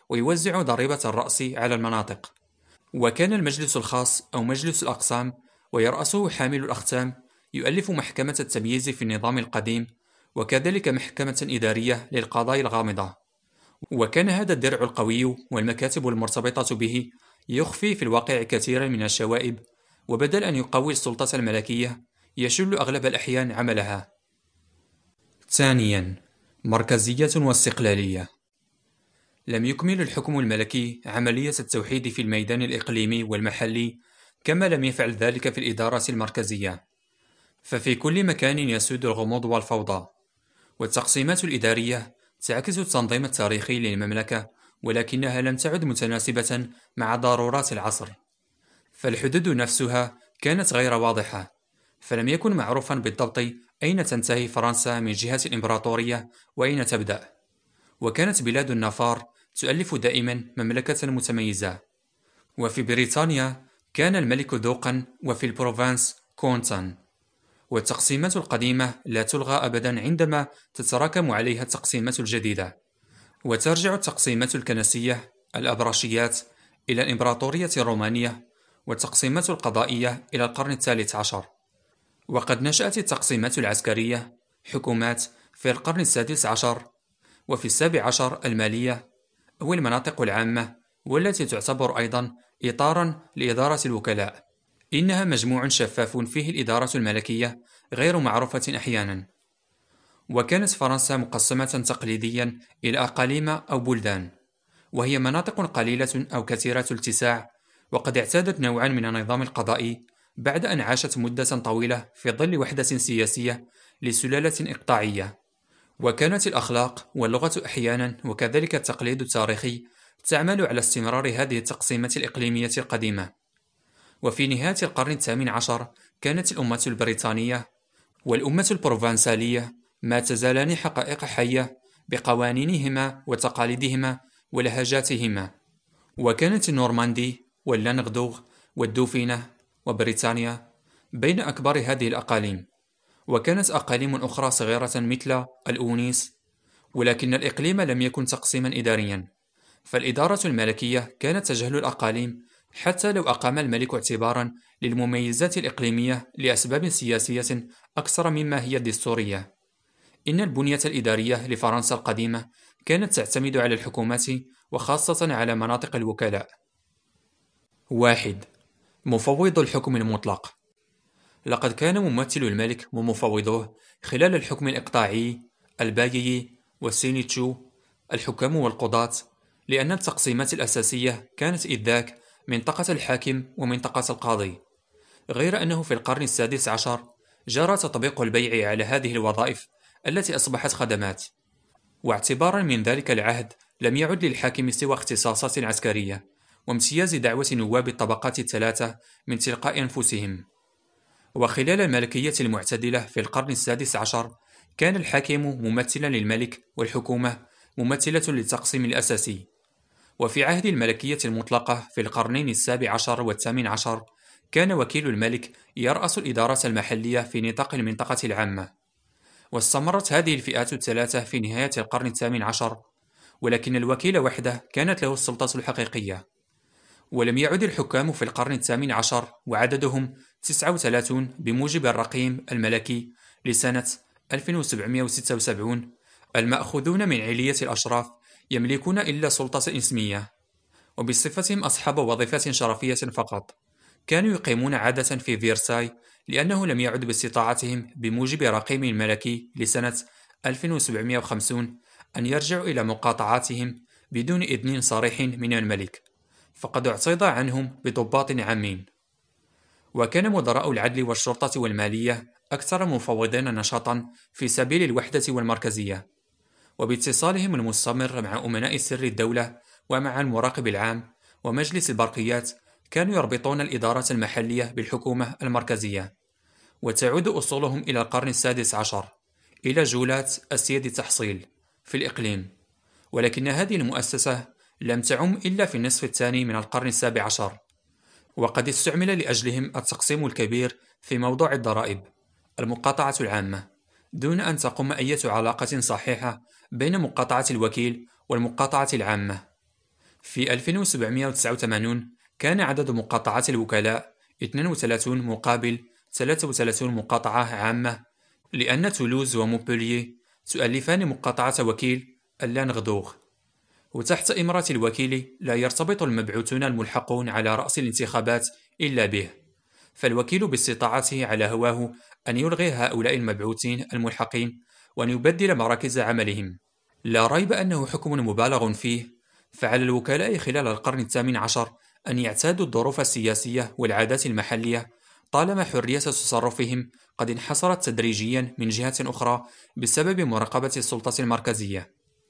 ويوزع ضريبة الرأس على المناطق. وكان المجلس الخاص أو مجلس الأقسام ويرأسه حامل الأختام يؤلف محكمة التمييز في النظام القديم، وكذلك محكمة إدارية للقضايا الغامضة. وكان هذا الدرع القوي والمكاتب المرتبطة به يخفي في الواقع كثيرا من الشوائب، وبدل أن يقوي السلطة الملكية يشل أغلب الأحيان عملها. ثانيا، مركزية واستقلالية. لم يكمل الحكم الملكي عملية التوحيد في الميدان الإقليمي والمحلي كما لم يفعل ذلك في الإدارة المركزية، ففي كل مكان يسود الغموض والفوضى. والتقسيمات الإدارية تعكس التنظيم التاريخي للمملكة، ولكنها لم تعد متناسبة مع ضرورات العصر. فالحدود نفسها كانت غير واضحة، فلم يكن معروفا بالضبط أين تنتهي فرنسا من جهة الإمبراطورية وأين تبدأ. وكانت بلاد النفار تؤلف دائما مملكة متميزة، وفي بريطانيا كان الملك ذوقا، وفي البروفانس كونتا. والتقسيمات القديمة لا تلغى أبدا عندما تتراكم عليها التقسيمات الجديدة. وترجع التقسيمات الكنسية الأبرشيات إلى الإمبراطورية الرومانية، والتقسيمات القضائية إلى القرن الثالث عشر. وقد نشأت التقسيمات العسكرية حكومات في القرن السادس عشر، وفي السابع عشر المالية أو المناطق العامة، والتي تعتبر أيضا إطارا لإدارة الوكلاء. إنها مجموع شفاف فيه الإدارة الملكية غير معروفة أحيانا. وكانت فرنسا مقسمة تقليديا إلى أقاليم أو بلدان، وهي مناطق قليلة أو كثيرة الاتساع، وقد اعتادت نوعا من النظام القضائي بعد أن عاشت مدة طويلة في ظل وحدة سياسية لسلالة إقطاعية. وكانت الأخلاق واللغة أحيانا وكذلك التقليد التاريخي تعمل على استمرار هذه التقسيمة الإقليمية القديمة. وفي نهاية القرن الثامن عشر كانت الأمة البريطانية والأمة البروفنسالية ما تزالان حقائق حية بقوانينهما وتقاليدهما ولهجاتهما. وكانت النورماندي واللانغدوغ والدوفينة وبريطانيا بين أكبر هذه الأقاليم، وكانت أقاليم أخرى صغيرة مثل الأونيس. ولكن الإقليم لم يكن تقسيما إداريا، فالإدارة الملكية كانت تجهل الأقاليم حتى لو أقام الملك اعتبارا للمميزات الإقليمية لأسباب سياسية أكثر مما هي دستورية. إن البنية الإدارية لفرنسا القديمة كانت تعتمد على الحكومات، وخاصة على مناطق الوكلاء. 1. مفوض الحكم المطلق. لقد كان ممثل الملك ومفوضوه خلال الحكم الإقطاعي البايي والسينيتشو الحكام والقضاة، لأن التقسيمات الأساسية كانت إذ ذاك منطقة الحاكم ومنطقة القاضي، غير أنه في القرن السادس عشر جرى تطبيق البيع على هذه الوظائف التي أصبحت خدمات. واعتبارا من ذلك العهد لم يعد للحاكم سوى اختصاصات عسكرية وامتياز دعوة نواب الطبقات الثلاثة من تلقاء أنفسهم. وخلال الملكية المعتدلة في القرن السادس عشر كان الحاكم ممثلا للملك والحكومة ممثلة للتقسيم الأساسي. وفي عهد الملكية المطلقة في القرنين السابع عشر والثامن عشر كان وكيل الملك يرأس الإدارة المحلية في نطاق المنطقة العامة. واستمرت هذه الفئات الثلاثة في نهاية القرن الثامن عشر، ولكن الوكيل وحده كانت له السلطة الحقيقية. ولم يعد الحكام في القرن الثامن عشر وعددهم 39 بموجب الرقيم الملكي لسنة 1776 المأخوذون من علية الأشراف يملكون إلا سلطة اسمية، وبصفتهم أصحاب وظيفة شرفية فقط. كانوا يقيمون عادة في فيرساي، لأنه لم يعد باستطاعتهم بموجب رقيم الملكي لسنة 1750 أن يرجعوا إلى مقاطعاتهم بدون إذن صريح من الملك، فقد اعترض عنهم بضباط عامين. وكان مدراء العدل والشرطة والمالية أكثر مفوضين نشاطا في سبيل الوحدة والمركزية، وباتصالهم المستمر مع أمناء سر الدولة ومع المراقب العام ومجلس البرقيات كانوا يربطون الإدارة المحلية بالحكومة المركزية. وتعود أصولهم إلى القرن السادس عشر إلى جولات السيد التحصيل في الإقليم، ولكن هذه المؤسسة لم تعم إلا في النصف الثاني من القرن السابع عشر. وقد استعمل لأجلهم التقسيم الكبير في موضوع الضرائب المقاطعة العامة، دون أن تقوم أي علاقة صحيحة بين مقاطعة الوكيل والمقاطعة العامة. في 1789 كان عدد مقاطعات الوكلاء 32 مقابل 33 مقاطعة عامة، لأن تولوز ومونبولييه تؤلفان مقاطعة وكيل اللانغدوغ، وتحت إمرة الوكيل لا يرتبط المبعوثون الملحقون على رأس الانتخابات إلا به، فالوكيل باستطاعته على هواه أن يلغي هؤلاء المبعوثين الملحقين وأن يبدل مراكز عملهم. لا ريب أنه حكم مبالغ فيه، فعلى الوكلاء خلال القرن الثامن عشر أن يعتادوا الظروف السياسية والعادات المحلية، طالما حرية تصرفهم قد انحصرت تدريجيا من جهة أخرى بسبب مراقبة السلطة المركزية.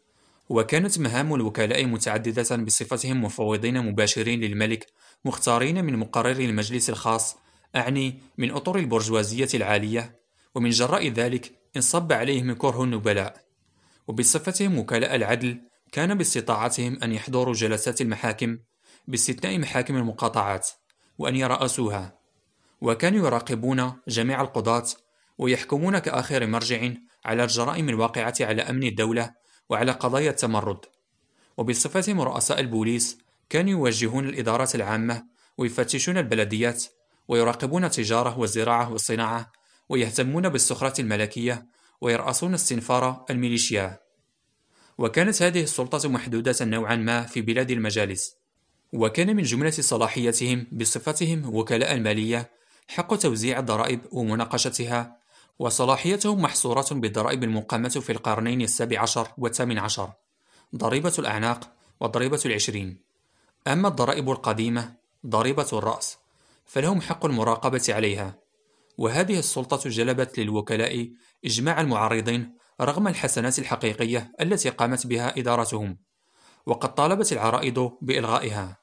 وكانت مهام الوكلاء متعددة بصفتهم مفوضين مباشرين للملك، مختارين من مقرري المجلس الخاص، أعني من أطر البرجوازية العالية، ومن جراء ذلك انصب عليهم كره النبلاء. وبصفتهم وكلاء العدل كان باستطاعتهم أن يحضروا جلسات المحاكم باستثناء محاكم المقاطعات وأن يرأسوها، وكانوا يراقبون جميع القضاة ويحكمون كآخر مرجع على الجرائم الواقعة على أمن الدولة وعلى قضايا التمرد. وبصفتهم رؤساء البوليس كانوا يوجهون الإدارات العامة ويفتشون البلديات ويراقبون التجارة والزراعة والصناعة ويهتمون بالسخرة الملكية ويرأسون استنفار الميليشيا. وكانت هذه السلطة محدودة نوعا ما في بلاد المجالس، وكان من جملة صلاحيتهم بصفتهم وكلاء المالية حق توزيع الضرائب ومناقشتها، وصلاحيتهم محصورة بالضرائب المقامة في القرنين السابع عشر والثامن عشر، ضريبة الأعناق وضريبة العشرين. أما الضرائب القديمة ضريبة الرأس فلهم حق المراقبة عليها. وهذه السلطة جلبت للوكلاء إجماع المعارضين رغم الحسنات الحقيقية التي قامت بها إدارتهم، وقد طالبت العرائض بإلغائها.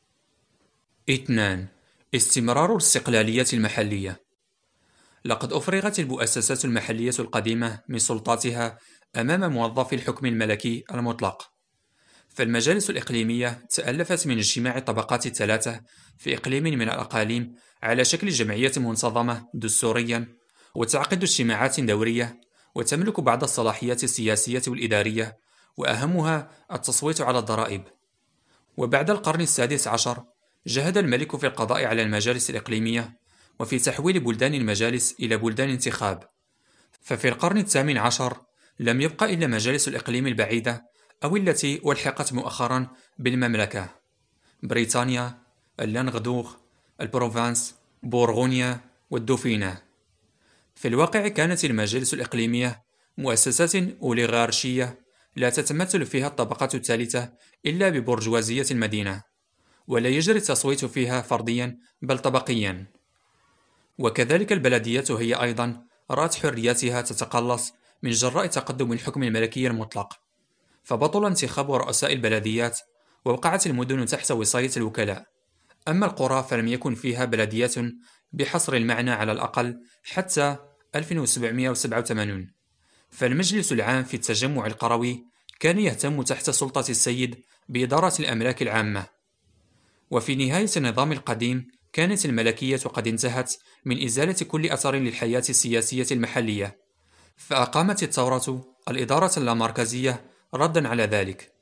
2. استمرار الاستقلالية المحلية. لقد أفرغت المؤسسات المحلية القديمة من سلطاتها أمام موظفي الحكم الملكي المطلق، فالمجالس الإقليمية تألفت من اجتماع الطبقات الثلاثة في إقليم من الأقاليم على شكل جمعية منتظمة دستوريا، وتعقد اجتماعات دورية، وتملك بعض الصلاحيات السياسية والإدارية، وأهمها التصويت على الضرائب. وبعد القرن السادس عشر جهد الملك في القضاء على المجالس الإقليمية وفي تحويل بلدان المجالس إلى بلدان انتخاب، ففي القرن الثامن عشر لم يبق إلا مجالس الإقليم البعيدة أو التي ألحقت مؤخرا بالمملكة: بريطانيا، اللانغدوغ، البروفانس، بورغونيا والدوفينة. في الواقع كانت المجالس الإقليمية مؤسسات أوليغارشية لا تتمثل فيها الطبقة الثالثة إلا ببرجوازية المدينة، ولا يجري التصويت فيها فرديا بل طبقيا. وكذلك البلديات هي أيضا رأت حرياتها تتقلص من جراء تقدم الحكم الملكي المطلق، فبطل انتخاب رؤساء البلديات ووقعت المدن تحت وصاية الوكلاء. أما القرى فلم يكن فيها بلديات بحصر المعنى على الأقل حتى 1787، فالمجلس العام في التجمع القروي كان يهتم تحت سلطة السيد بإدارة الأملاك العامة. وفي نهاية النظام القديم كانت الملكية قد انتهت من إزالة كل أثر للحياة السياسية المحلية، فأقامت الثورة الإدارة اللامركزية ردا على ذلك.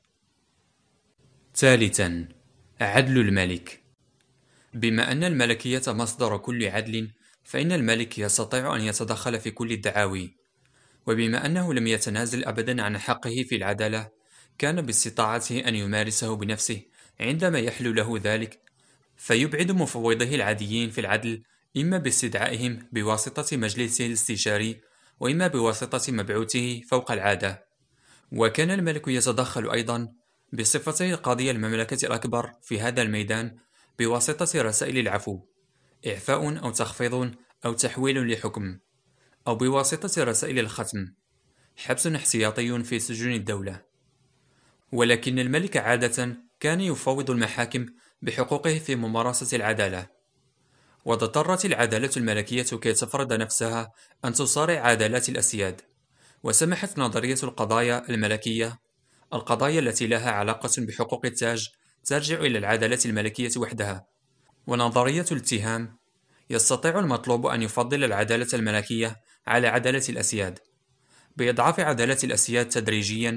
ثالثا، عدل الملك. بما أن الملكية مصدر كل عدل، فإن الملك يستطيع أن يتدخل في كل الدعاوي، وبما أنه لم يتنازل أبدا عن حقه في العدالة، كان باستطاعته أن يمارسه بنفسه عندما يحلو له ذلك، فيبعد مفوضيه العاديين في العدل إما باستدعائهم بواسطة مجلسه الاستشاري، وإما بواسطة مبعوثه فوق العادة. وكان الملك يتدخل أيضا بصفته قاضي المملكة الأكبر في هذا الميدان بواسطة رسائل العفو، إعفاء أو تخفيض أو تحويل لحكم، أو بواسطة رسائل الختم، حبس احتياطي في سجون الدولة. ولكن الملك عادة كان يفوض المحاكم بحقوقه في ممارسة العدالة، واضطرت العدالة الملكية كي تفرض نفسها أن تصارع عدالات الأسياد، وسمحت نظرية القضايا الملكية، القضايا التي لها علاقة بحقوق التاج ترجع إلى العدالة الملكية وحدها. ونظرية الاتهام، يستطيع المطلوب أن يفضل العدالة الملكية على عدالة الأسياد، بإضعاف عدالة الأسياد تدريجيا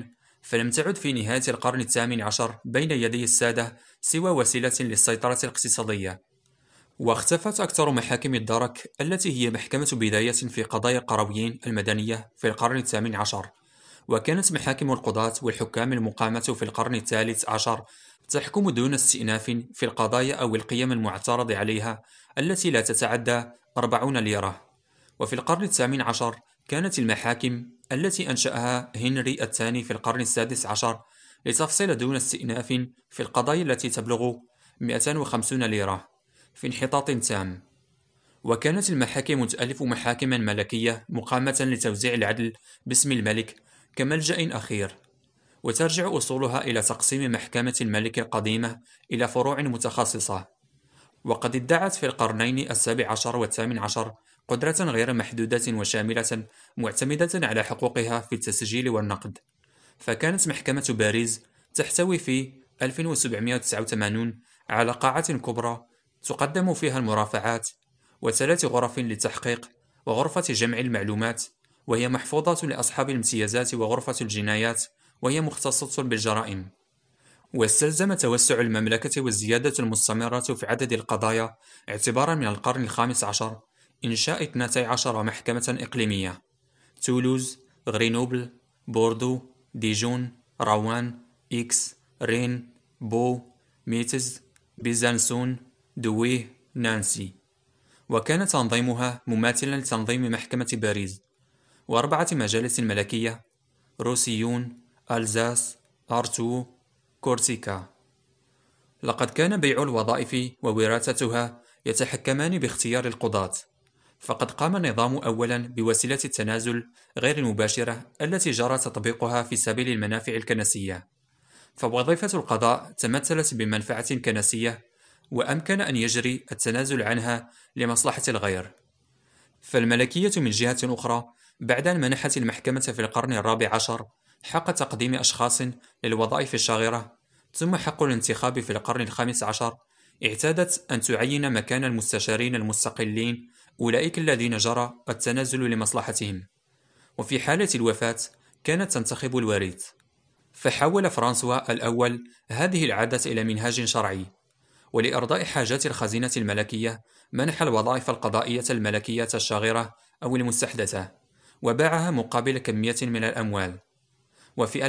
فلم تعد في نهاية القرن الثامن عشر بين يدي السادة سوى وسيلة للسيطرة الاقتصادية. واختفت أكثر محاكم الدرك التي هي محكمة بداية في قضايا القرويين المدنية في القرن الثامن عشر، وكانت محاكم القضاة والحكام المقامة في القرن الثالث عشر تحكم دون استئناف في القضايا أو القيم المعترض عليها التي لا تتعدى 40 ليرة. وفي القرن الثامن عشر كانت المحاكم التي أنشأها هنري الثاني في القرن السادس عشر لتفصل دون استئناف في القضايا التي تبلغ 250 ليرة في انحطاط تام. وكانت المحاكم تؤلف محاكما ملكية مقامة لتوزيع العدل باسم الملك كملجأ أخير، وترجع أصولها إلى تقسيم محكمة الملك القديمة إلى فروع متخصصة. وقد ادعت في القرنين السابع عشر والثامن عشر قدرة غير محدودة وشاملة معتمدة على حقوقها في التسجيل والنقد. فكانت محكمة باريس تحتوي في 1789 على قاعة كبرى تقدم فيها المرافعات، وثلاث غرف للتحقيق، وغرفة جمع المعلومات وهي محفوظة لأصحاب الامتيازات، وغرفة الجنايات وهي مختصة بالجرائم. واستلزم توسع المملكة والزيادة المستمرة في عدد القضايا اعتبارا من القرن الخامس عشر إنشاء 12 محكمة إقليمية: تولوز، غرينوبل، بوردو، ديجون، روان، إكس، رين، بو، ميتز، بيزانسون، دويه، نانسي. وكان تنظيمها مماثلا لتنظيم محكمة باريس، وأربعة مجالس ملكية: روسيون، ألزاس، أرتو، كورسيكا. لقد كان بيع الوظائف ووراثتها يتحكمان باختيار القضاة، فقد قام النظام أولا بوسيلة التنازل غير المباشرة التي جرى تطبيقها في سبيل المنافع الكنسية. فوظيفة القضاء تمثلت بمنفعة كنسية، وأمكن أن يجري التنازل عنها لمصلحة الغير. فالملكية من جهة أخرى، بعد أن منحت المحكمة في القرن الرابع عشر حق تقديم أشخاص للوظائف الشاغرة، ثم حق الانتخاب في القرن الخامس عشر، اعتادت أن تعين مكان المستشارين المستقلين أولئك الذين جرى التنازل لمصلحتهم، وفي حالة الوفاة كانت تنتخب الوارث. فحول فرانسوا الأول هذه العادة إلى منهاج شرعي، ولإرضاء حاجات الخزينة الملكية منح الوظائف القضائية الملكية الشاغرة أو المستحدثة، وباعها مقابل كمية من الأموال. وفي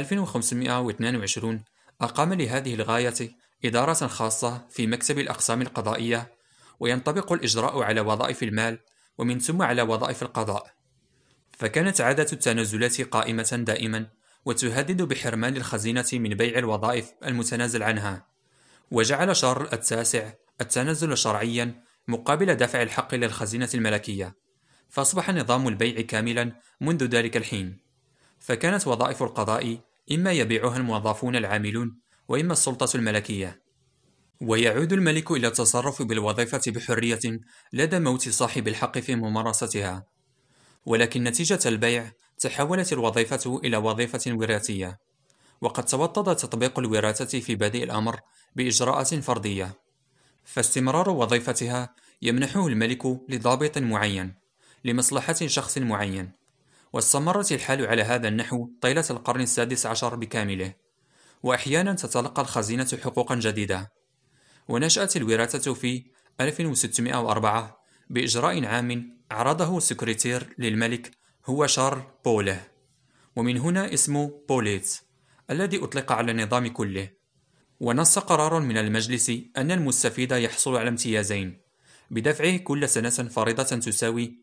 1522 أقام لهذه الغاية إدارة خاصة في مكتب الأقسام القضائية، وينطبق الإجراء على وظائف المال ومن ثم على وظائف القضاء. فكانت عادة التنازلات قائمة دائما، وتهدد بحرمان الخزينة من بيع الوظائف المتنازل عنها. وجعل شارل التاسع التنازل شرعيا مقابل دفع الحق للخزينة الملكية، فأصبح نظام البيع كاملا منذ ذلك الحين. فكانت وظائف القضاء إما يبيعها الموظفون العاملون، وإما السلطة الملكية. ويعود الملك إلى التصرف بالوظيفة بحرية لدى موت صاحب الحق في ممارستها. ولكن نتيجة البيع تحولت الوظيفة إلى وظيفة وراثية، وقد توطد تطبيق الوراثة في بادئ الأمر بإجراءات فردية، فاستمرار وظيفتها يمنحه الملك لضابط معين لمصلحة شخص معين. واستمرت الحال على هذا النحو طيلة القرن السادس عشر بكامله، وأحيانا تتلقى الخزينة حقوقا جديدة. ونشأت الوراثة في 1604 بإجراء عام عرضه السكرتير للملك هو شارل بوله، ومن هنا اسمه بوليت الذي أطلق على النظام كله. ونص قرار من المجلس أن المستفيد يحصل على امتيازين بدفعه كل سنة فريضة تساوي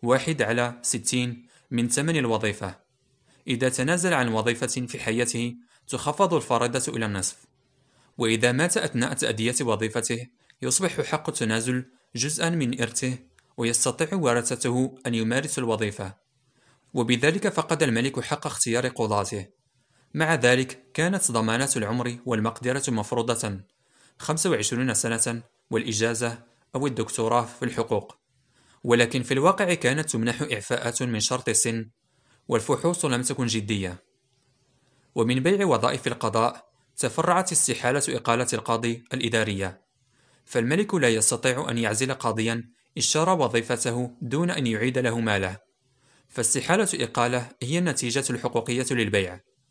1/60 من ثمن الوظيفة. إذا تنازل عن وظيفة في حياته تخفض الفريضة إلى النصف، وإذا مات أثناء تأدية وظيفته يصبح حق التنازل جزءا من إرثه، ويستطيع ورثته أن يمارسوا الوظيفة، وبذلك فقد الملك حق اختيار قضاته. مع ذلك كانت ضمانات العمر والمقدرة مفروضة 25 سنة والإجازة أو الدكتوراه في الحقوق، ولكن في الواقع كانت تمنح إعفاءات من شرط السن، والفحوص لم تكن جدية. ومن بيع وظائف القضاء تفرعت استحالة إقالة القاضي الإدارية، فالملك لا يستطيع أن يعزل قاضيا اشترى وظيفته دون أن يعيد له ماله، فاستحالة إقالة هي النتيجة الحقوقية للبيع.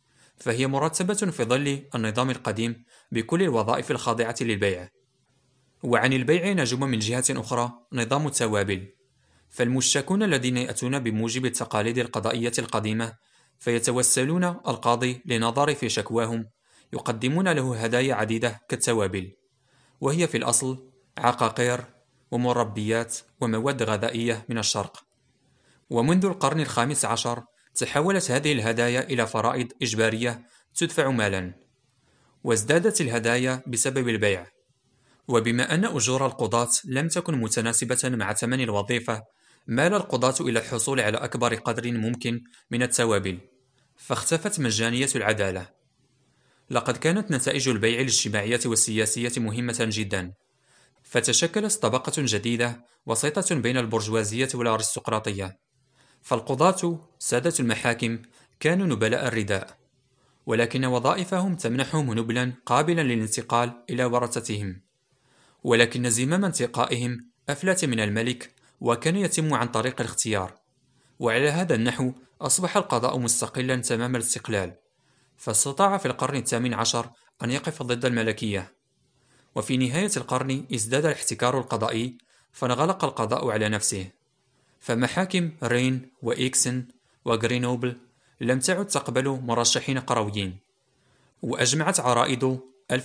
فهي مرتبة في ظل النظام القديم بكل الوظائف الخاضعة للبيع. وعن البيع نجم من جهة أخرى نظام التوابل، فالمشتكون الذين يأتون بموجب التقاليد القضائية القديمة فيتوسلون القاضي لنظر في شكواهم، يقدمون له هدايا عديدة كالتوابل، وهي في الأصل عقاقير ومربيات ومواد غذائية من الشرق. ومنذ القرن الخامس عشر تحولت هذه الهدايا إلى فرائض إجبارية تدفع مالا، وازدادت الهدايا بسبب البيع. وبما أن أجور القضاة لم تكن متناسبة مع ثمن الوظيفة، مال القضاة إلى الحصول على أكبر قدر ممكن من التوابل، فاختفت مجانية العدالة. لقد كانت نتائج البيع الاجتماعية والسياسية مهمة جدا، فتشكلت طبقة جديدة وسيطة بين البرجوازية والأرستقراطية. فالقضاة سادة المحاكم كانوا نبلاء الرداء، ولكن وظائفهم تمنحهم نبلا قابلا للانتقال إلى ورثتهم. ولكن زمام انتقائهم أفلت من الملك، وكان يتم عن طريق الاختيار. وعلى هذا النحو أصبح القضاء مستقلا تمام الاستقلال، فاستطاع في القرن الثامن عشر أن يقف ضد الملكية. وفي نهاية القرن ازداد الاحتكار القضائي، فانغلق القضاء على نفسه، فمحاكم رين وإيكسن وغرينوبل لم تعد تقبل مرشحين قرويين. وأجمعت عرائض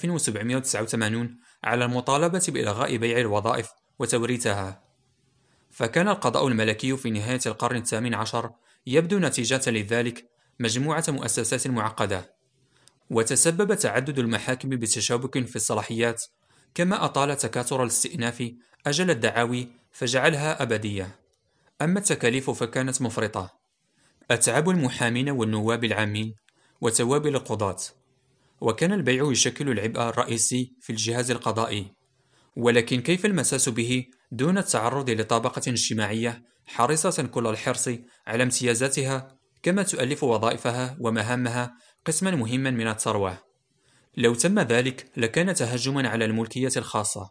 1789 على المطالبة بإلغاء بيع الوظائف وتوريثها. فكان القضاء الملكي في نهاية القرن الثامن عشر يبدو نتيجة لذلك مجموعة مؤسسات معقدة، وتسبب تعدد المحاكم بتشابك في الصلاحيات، كما أطال تكاثر الاستئناف أجل الدعاوي فجعلها أبدية. أما التكاليف فكانت مفرطة، أتعاب المحامين والنواب العامين وتوابل القضاة. وكان البيع يشكل العبء الرئيسي في الجهاز القضائي، ولكن كيف المساس به دون التعرض لطبقة اجتماعية حريصة كل الحرص على امتيازاتها، كما تؤلف وظائفها ومهامها قسما مهما من الثروة؟ لو تم ذلك لكان تهجما على الملكية الخاصة.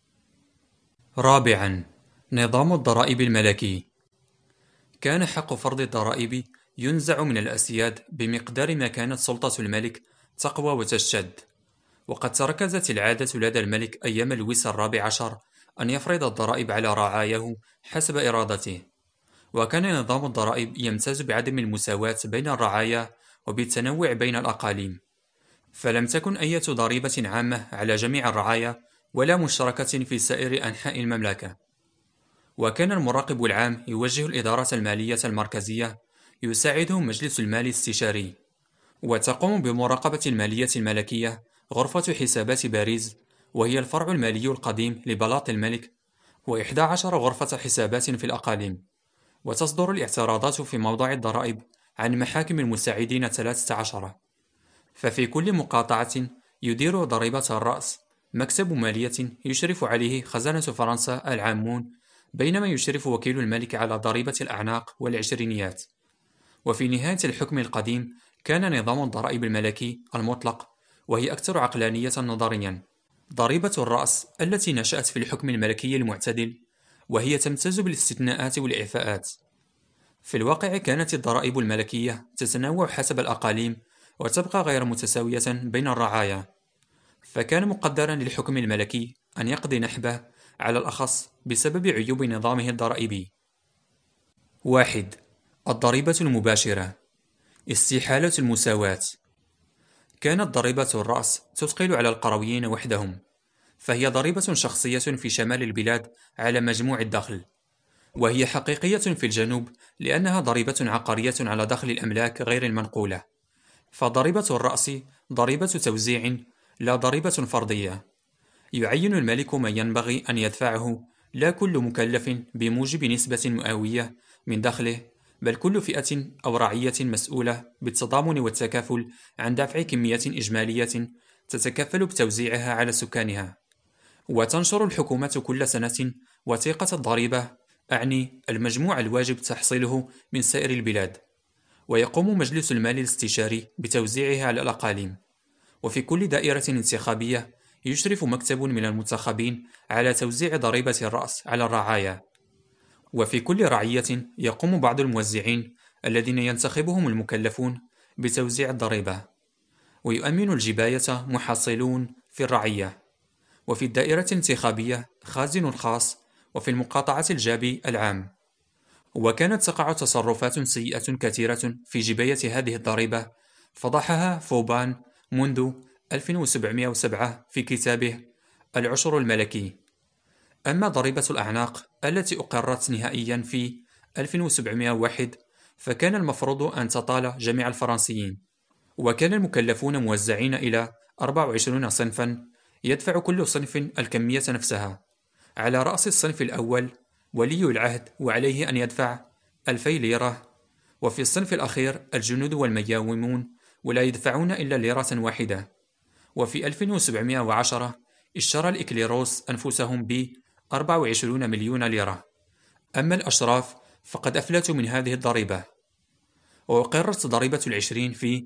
رابعا، نظام الضرائب الملكي. كان حق فرض الضرائب ينزع من الأسياد بمقدار ما كانت سلطة الملك تقوى وتشتد. وقد تركزت العادة لدى الملك أيام لويس الرابع عشر أن يفرض الضرائب على رعاياه حسب إرادته. وكان نظام الضرائب يمتاز بعدم المساواة بين الرعايا وبالتنوع بين الأقاليم، فلم تكن أي ضريبة عامة على جميع الرعايا ولا مشتركة في سائر أنحاء المملكة. وكان المراقب العام يوجه الإدارة المالية المركزية، يساعده مجلس المال الاستشاري. وتقوم بمراقبة المالية الملكية غرفة حسابات باريس، وهي الفرع المالي القديم لبلاط الملك، و11 غرفة حسابات في الأقاليم. وتصدر الاعتراضات في موضوع الضرائب عن محاكم المساعدين 13. ففي كل مقاطعة يدير ضريبة الرأس مكتب مالية يشرف عليه خزانة فرنسا العامون، بينما يشرف وكيل الملك على ضريبة الأعناق والعشرينيات. وفي نهاية الحكم القديم كان نظام الضرائب الملكي المطلق، وهي أكثر عقلانية نظريا، ضريبة الرأس التي نشأت في الحكم الملكي المعتدل، وهي تمتاز بالاستثناءات والإعفاءات. في الواقع كانت الضرائب الملكية تتنوع حسب الأقاليم وتبقى غير متساوية بين الرعايا، فكان مقدرا للحكم الملكي أن يقضي نحبه على الأخص بسبب عيوب نظامه الضرائبي. 1. الضريبة المباشرة. استحالة المساواة. كانت ضريبة الرأس تثقل على القرويين وحدهم، فهي ضريبة شخصية في شمال البلاد على مجموع الدخل، وهي حقيقية في الجنوب لأنها ضريبة عقارية على دخل الأملاك غير المنقولة. فضريبة الرأس ضريبة توزيع لا ضريبة فرضية، يعين الملك من ينبغي أن يدفعه، لا كل مكلف بموجب نسبة مئوية من دخله، بل كل فئة أو رعية مسؤولة بالتضامن والتكافل عن دفع كمية إجمالية تتكفل بتوزيعها على سكانها. وتنشر الحكومة كل سنة وثيقة الضريبة، أعني المجموع الواجب تحصيله من سائر البلاد، ويقوم مجلس المال الاستشاري بتوزيعها على الأقاليم. وفي كل دائرة انتخابية يشرف مكتب من المنتخبين على توزيع ضريبة الرأس على الرعايا. وفي كل رعية يقوم بعض الموزعين الذين ينتخبهم المكلفون بتوزيع الضريبة. ويؤمن الجباية محصلون في الرعية، وفي الدائرة الانتخابية خازن خاص، وفي المقاطعة الجابي العام. وكانت تقع تصرفات سيئة كثيرة في جباية هذه الضريبة فضحها فوبان منذ 1707 في كتابه العشر الملكي. أما ضريبة الأعناق التي أقرت نهائيا في 1701 فكان المفروض أن تطال جميع الفرنسيين، وكان المكلفون موزعين إلى 24 صنفا، يدفع كل صنف الكمية نفسها. على رأس الصنف الأول ولي العهد، وعليه أن يدفع 2000 ليرة، وفي الصنف الأخير الجنود والمياومون، ولا يدفعون إلا ليرة واحدة. وفي 1710 اشترى الإكليروس أنفسهم ب 24 مليون ليرة. أما الأشراف فقد أفلتوا من هذه الضريبة. وأقرت ضريبة العشرين في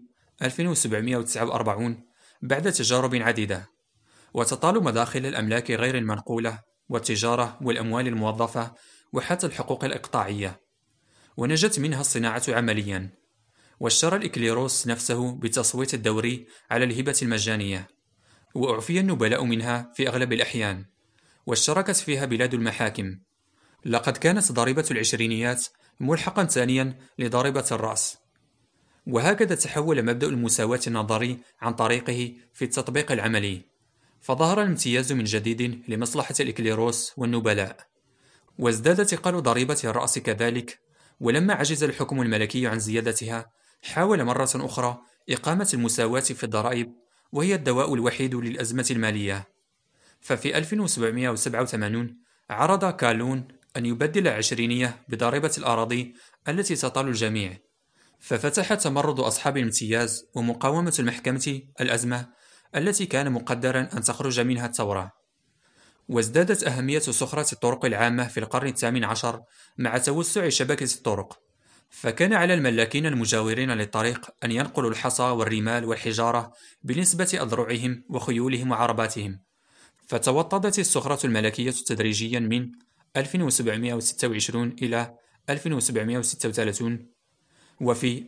1749 بعد تجارب عديدة، وتطال مداخل الأملاك غير المنقولة والتجارة والأموال الموظفة وحتى الحقوق الإقطاعية، ونجت منها الصناعة عمليا. واشترى الإكليروس نفسه بالتصويت الدوري على الهبة المجانية، وأعفي النبلاء منها في أغلب الأحيان، واشتركت فيها بلاد المحاكم. لقد كانت ضريبة العشرينيات ملحقا ثانيا لضريبة الرأس. وهكذا تحول مبدأ المساواة النظري عن طريقه في التطبيق العملي، فظهر الامتياز من جديد لمصلحة الإكليروس والنبلاء. وازداد ثقل ضريبة الرأس كذلك، ولما عجز الحكم الملكي عن زيادتها حاول مرة أخرى إقامة المساواة في الضرائب، وهي الدواء الوحيد للأزمة المالية. ففي 1787 عرض كالون أن يبدل العشرينية بضريبة الأراضي التي تطال الجميع، ففتح تمرد أصحاب الامتياز ومقاومة المحكمة الأزمة التي كان مقدرا أن تخرج منها الثورة. وازدادت أهمية سخرة الطرق العامة في القرن الثامن عشر مع توسع شبكة الطرق، فكان على الملاكين المجاورين للطريق أن ينقلوا الحصى والرمال والحجارة بنسبة أذرعهم وخيولهم وعرباتهم. فتوطدت السخرة الملكية تدريجيا من 1726 إلى 1736، وفي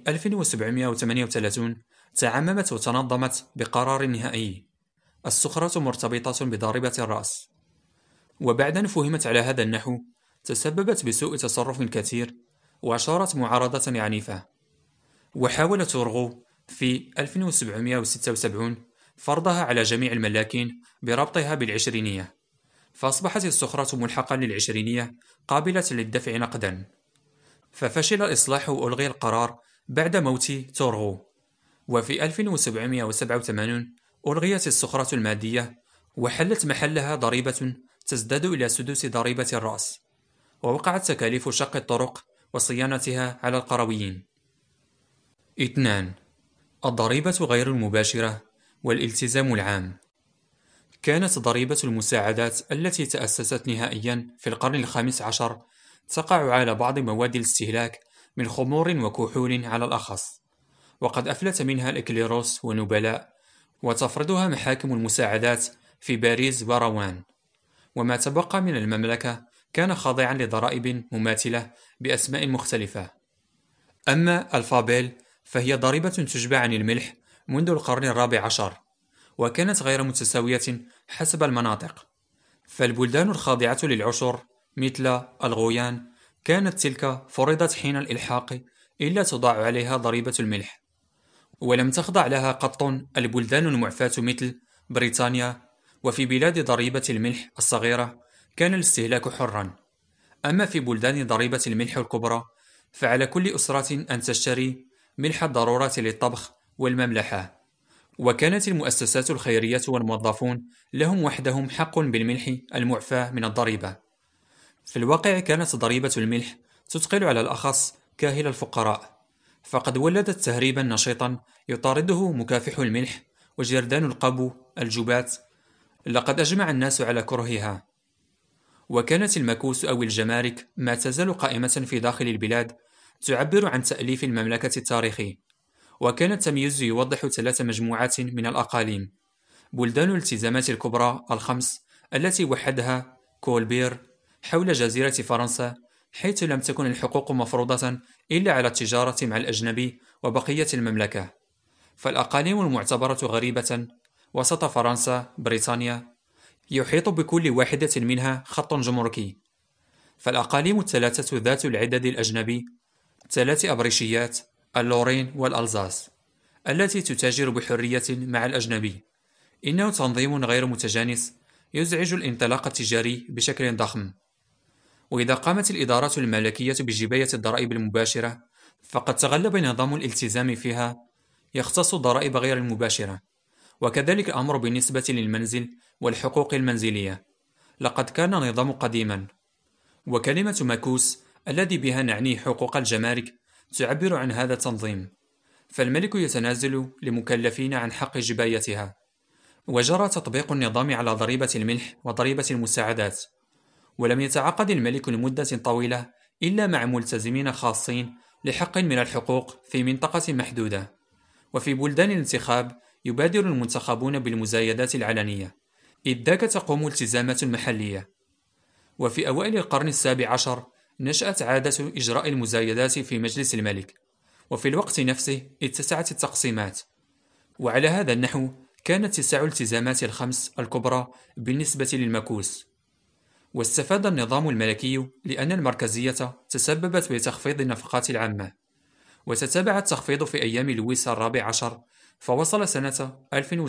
1738 تعممت وتنظمت بقرار نهائي. السخرة مرتبطة بضريبة الرأس. وبعد أن فهمت على هذا النحو تسببت بسوء تصرف كثير، وأشارت معارضة عنيفة. وحاول تورغو في 1776 فرضها على جميع الملاكين بربطها بالعشرينية، فأصبحت السخرة ملحقا للعشرينية قابلة للدفع نقدا. ففشل الإصلاح وألغي القرار بعد موت تورغو. وفي 1787 ألغيت السخرة المادية، وحلت محلها ضريبة تزداد إلى سدس ضريبة الرأس، ووقعت تكاليف شق الطرق وصيانتها على القرويين. 2. الضريبة غير المباشرة والالتزام العام. كانت ضريبة المساعدات التي تأسست نهائيا في القرن الخامس عشر تقع على بعض مواد الاستهلاك من خمور وكحول على الأخص، وقد أفلت منها الإكليروس ونبلاء، وتفرضها محاكم المساعدات في باريس وروان. وما تبقى من المملكة كان خاضعا لضرائب مماثلة بأسماء مختلفة. أما الفابيل فهي ضريبة تجبى عن الملح منذ القرن الرابع عشر، وكانت غير متساوية حسب المناطق. فالبلدان الخاضعة للعشر مثل الغويان كانت تلك فرضت حين الإلحاق إلا تضاع عليها ضريبة الملح، ولم تخضع لها قط البلدان المعفاة مثل بريطانيا. وفي بلاد ضريبة الملح الصغيرة كان الاستهلاك حرا. أما في بلدان ضريبة الملح الكبرى فعلى كل أسرة أن تشتري ملح الضرورات للطبخ والمملحة، وكانت المؤسسات الخيرية والموظفون لهم وحدهم حق بالملح المعفى من الضريبة. في الواقع كانت ضريبة الملح تثقل على الأخص كاهل الفقراء، فقد ولدت تهريبا نشيطا يطارده مكافح الملح وجردان القبو الجبات. لقد أجمع الناس على كرهها. وكانت المكوس أو الجمارك ما تزال قائمة في داخل البلاد تعبر عن تأليف المملكة التاريخي. وكان التمييز يوضح ثلاث مجموعات من الأقاليم: بلدان الالتزامات الكبرى الخمس التي وحدها كولبير حول جزيرة فرنسا، حيث لم تكن الحقوق مفروضة إلا على التجارة مع الأجنبي وبقية المملكة. فالأقاليم المعتبرة غريبة وسط فرنسا بريطانيا يحيط بكل واحدة منها خط جمركي. فالأقاليم الثلاثة ذات العدد الأجنبي 3 أبريشيات، اللورين والألزاس، التي تتاجر بحرية مع الأجنبي. إنه تنظيم غير متجانس يزعج الانطلاق التجاري بشكل ضخم. وإذا قامت الإدارات الملكية بجباية الضرائب المباشرة، فقد تغلب نظام الالتزام فيها يختص الضرائب غير المباشرة. وكذلك الأمر بالنسبة للمنزل والحقوق المنزلية. لقد كان النظام قديما، وكلمة مكوس الذي بها نعني حقوق الجمارك تعبر عن هذا التنظيم. فالملك يتنازل لمكلفين عن حق جبايتها. وجرى تطبيق النظام على ضريبة الملح وضريبة المساعدات. ولم يتعاقد الملك لمدة طويلة إلا مع ملتزمين خاصين لحق من الحقوق في منطقة محدودة. وفي بلدان الانتخاب يبادر المنتخبون بالمزايدات العلنية، إذ ذاك تقوم التزامات محلية. وفي أوائل القرن السابع عشر نشأت عادة إجراء المزايدات في مجلس الملك، وفي الوقت نفسه اتسعت التقسيمات. وعلى هذا النحو كانت تسع التزامات الخمس الكبرى بالنسبة للمكوس. واستفاد النظام الملكي لأن المركزية تسببت بتخفيض النفقات العامة. وتتابع التخفيض في أيام لويس الرابع عشر، فوصل سنة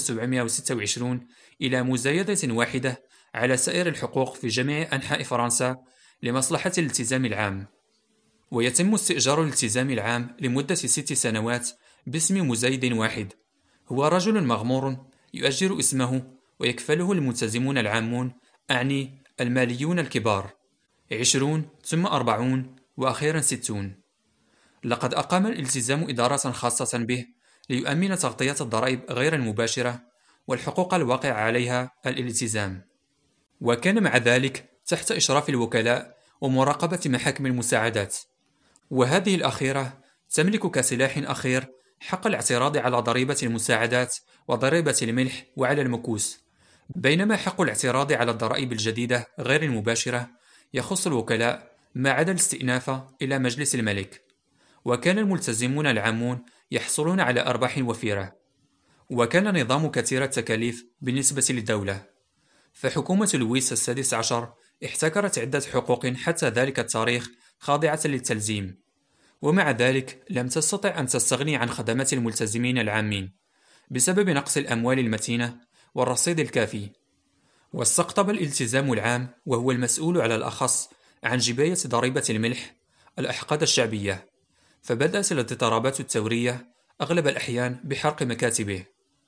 1726 إلى مزايدة واحدة على سائر الحقوق في جميع أنحاء فرنسا لمصلحة الالتزام العام. ويتم استئجار الالتزام العام لمدة 6 سنوات باسم مزايد واحد، هو رجل مغمور يؤجر اسمه ويكفله الملتزمون العامون، أعني الماليون الكبار، 20 ثم 40 وأخيرا 60. لقد أقام الالتزام إدارة خاصة به ليؤمن تغطية الضرائب غير المباشرة والحقوق الواقعة عليها الالتزام. وكان مع ذلك تحت إشراف الوكلاء ومراقبة محاكم المساعدات. وهذه الأخيرة تملك كسلاح أخير حق الاعتراض على ضريبة المساعدات وضريبة الملح وعلى المكوس، بينما حق الاعتراض على الضرائب الجديدة غير المباشرة يخص الوكلاء ما عدا الاستئناف إلى مجلس الملك. وكان الملتزمون العامون يحصلون على أرباح وفيرة. وكان نظام كثير التكاليف بالنسبة للدولة. فحكومة لويس السادس عشر احتكرت عدة حقوق حتى ذلك التاريخ خاضعة للتلزيم، ومع ذلك لم تستطع أن تستغني عن خدمات الملتزمين العامين بسبب نقص الأموال المتينة والرصيد الكافي. واستقطب الالتزام العام، وهو المسؤول على الأخص عن جباية ضريبة الملح، الأحقاد الشعبية. فبدأت الاضطرابات الثورية أغلب الأحيان بحرق مكاتبه.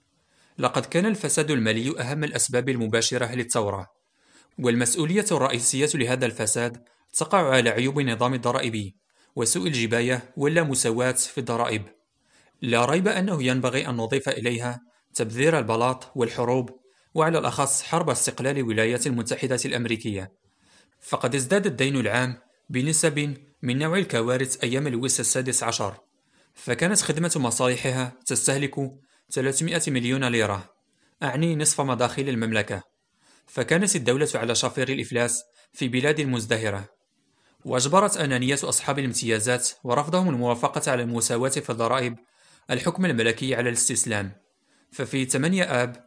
لقد كان الفساد المالي أهم الأسباب المباشرة للثورة، والمسؤولية الرئيسية لهذا الفساد تقع على عيوب النظام الضرائبي وسوء الجباية واللامساواة في الضرائب. لا ريب أنه ينبغي أن نضيف إليها تبذير البلاط والحروب، وعلى الأخص حرب استقلال الولايات المتحدة الأمريكية. فقد ازداد الدين العام بنسب من نوع الكوارث أيام لويس السادس عشر، فكانت خدمة مصالحها تستهلك 300 مليون ليرة، أعني نصف مداخيل المملكة. فكانت الدولة على شفير الإفلاس في بلاد مزدهرة. وأجبرت أنانية أصحاب الامتيازات ورفضهم الموافقة على المساواة في الضرائب الحكم الملكي على الاستسلام. ففي 8 آب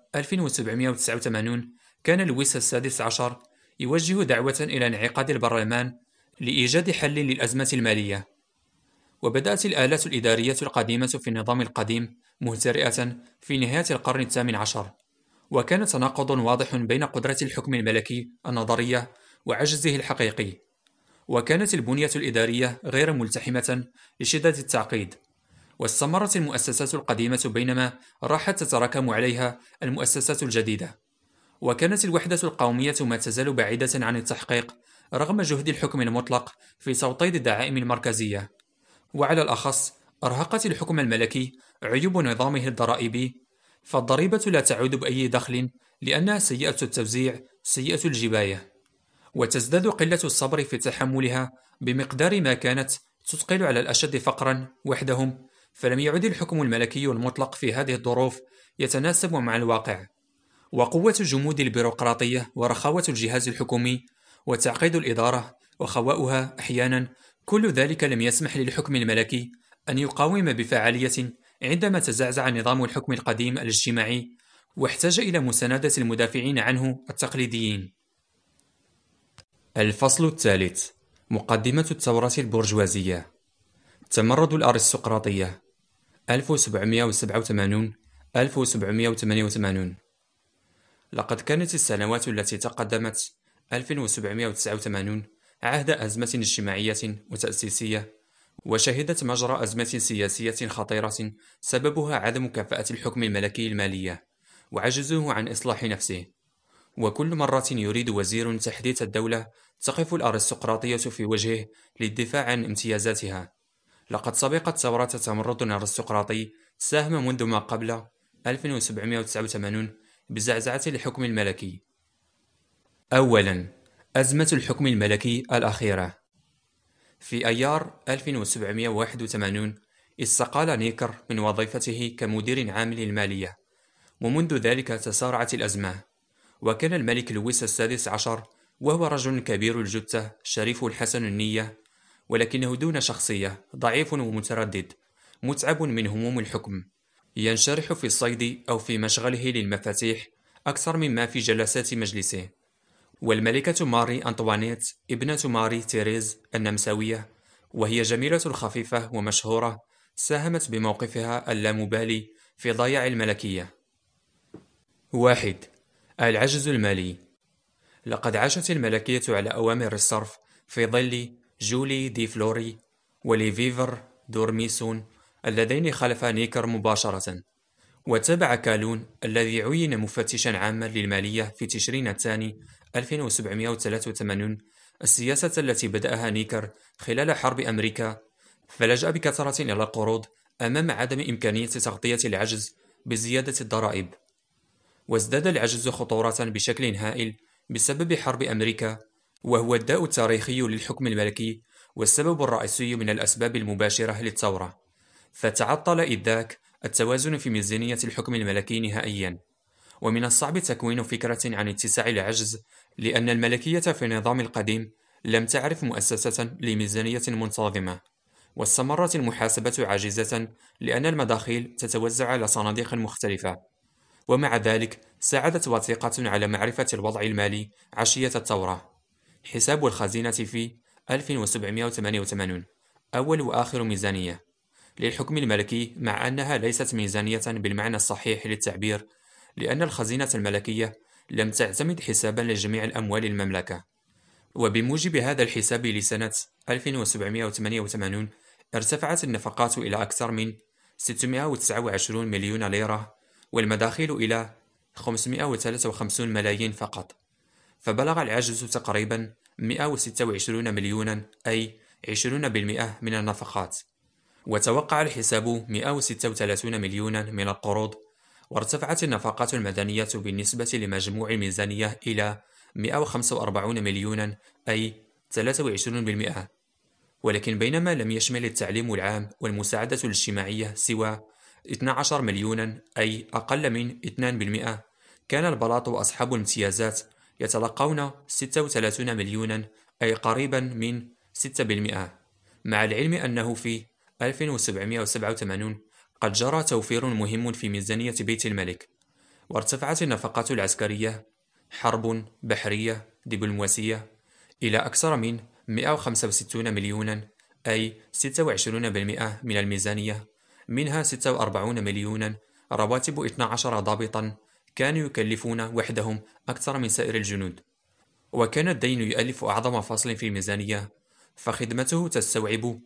1789 كان لويس السادس عشر يوجه دعوة إلى انعقاد البرلمان لإيجاد حل للأزمة المالية. وبدأت الآلات الإدارية القديمة في النظام القديم مهترئة في نهاية القرن الثامن عشر، وكان تناقض واضح بين قدرة الحكم الملكي النظرية وعجزه الحقيقي. وكانت البنية الإدارية غير ملتحمة لشدة التعقيد. واستمرت المؤسسات القديمة بينما راحت تتراكم عليها المؤسسات الجديدة. وكانت الوحدة القومية ما تزال بعيدة عن التحقيق رغم جهد الحكم المطلق في توطيد الدعائم المركزية. وعلى الأخص أرهقت الحكم الملكي عيوب نظامه الضرائبي، فالضريبة لا تعود بأي دخل لأنها سيئة التوزيع سيئة الجباية، وتزداد قلة الصبر في تحملها بمقدار ما كانت تثقل على الأشد فقرا وحدهم. فلم يعد الحكم الملكي المطلق في هذه الظروف يتناسب مع الواقع. وقوة جمود البيروقراطية ورخاوة الجهاز الحكومي وتعقيد الإدارة وخواؤها أحيانا، كل ذلك لم يسمح للحكم الملكي أن يقاوم بفعالية عندما تزعزع نظام الحكم القديم الاجتماعي واحتاج إلى مساندة المدافعين عنه التقليديين. الفصل الثالث: مقدمة الثورة البرجوازية. تمرد الأرستقراطية 1787 1788. لقد كانت السنوات التي تقدمت 1789 عهد أزمة اجتماعية وتأسيسية، وشهدت مجرى أزمة سياسية خطيرة سببها عدم كفاءة الحكم الملكي المالية وعجزه عن إصلاح نفسه. وكل مرة يريد وزير تحديث الدولة تقف الأرستقراطية في وجهه للدفاع عن امتيازاتها. لقد سبقت ثورة تمرد أرستقراطي ساهم منذ ما قبل 1789 بزعزعة الحكم الملكي. أولاً، أزمة الحكم الملكي الأخيرة. في أيار 1781 استقال نيكر من وظيفته كمدير عام للمالية، ومنذ ذلك تسارعت الأزمة. وكان الملك لويس السادس عشر وهو رجل كبير الجثة شريف الحسن النية، ولكنه دون شخصية، ضعيف ومتردد، متعب من هموم الحكم، ينشرح في الصيد أو في مشغله للمفاتيح أكثر مما في جلسات مجلسه. والملكة ماري أنطوانيت ابنة ماري تيريز النمساوية، وهي جميلة خفيفة ومشهورة، ساهمت بموقفها اللامبالي في ضياع الملكية. 1. العجز المالي. لقد عاشت الملكية على أوامر الصرف في ظل جولي دي فلوري وليفيفر دورميسون اللذين خلفا نيكر مباشرة. وتابع كالون الذي عين مفتشا عاما للمالية في تشرين الثاني 1783 السياسة التي بدأها نيكر خلال حرب أمريكا، فلجأ بكثرة إلى القروض أمام عدم إمكانية تغطية العجز بزيادة الضرائب. وازداد العجز خطورة بشكل هائل بسبب حرب أمريكا، وهو الداء التاريخي للحكم الملكي والسبب الرئيسي من الأسباب المباشرة للثورة. فتعطل إذ ذاك التوازن في ميزانية الحكم الملكي نهائيا. ومن الصعب تكوين فكرة عن اتساع العجز، لأن الملكية في النظام القديم لم تعرف مؤسسة لميزانية منتظمة، واستمرت المحاسبة عاجزة لأن المداخيل تتوزع على صناديق مختلفة. ومع ذلك ساعدت وثيقة على معرفة الوضع المالي عشية الثورة. حساب الخزينة في 1788 أول وآخر ميزانية للحكم الملكي، مع أنها ليست ميزانية بالمعنى الصحيح للتعبير، لأن الخزينة الملكية لم تعتمد حسابا لجميع الأموال المملكة. وبموجب هذا الحساب لسنة 1788 ارتفعت النفقات إلى أكثر من 629 مليون ليرة، والمداخيل إلى 553 ملايين فقط، فبلغ العجز تقريبا 126 مليونا، أي 20% من النفقات. وتوقع الحساب 136 مليونا من القروض، وارتفعت النفقات المدنية بالنسبة لمجموع الميزانية إلى 145 مليونا، أي 23%. ولكن بينما لم يشمل التعليم العام والمساعدة الاجتماعية سوى 12 مليونا، أي أقل من 2%، كان البلاط وأصحاب الامتيازات يتلقون 36 مليونا، أي قريبا من 6%. مع العلم أنه في 1787 قد جرى توفير مهم في ميزانية بيت الملك، وارتفعت النفقات العسكرية، حرب، بحرية، دبلوماسية، إلى أكثر من 165 مليونا، أي 26% من الميزانية، منها 46 مليونا رواتب 12 ضابطا كانوا يكلفون وحدهم أكثر من سائر الجنود. وكان الدين يؤلف أعظم فصل في الميزانية، فخدمته تستوعب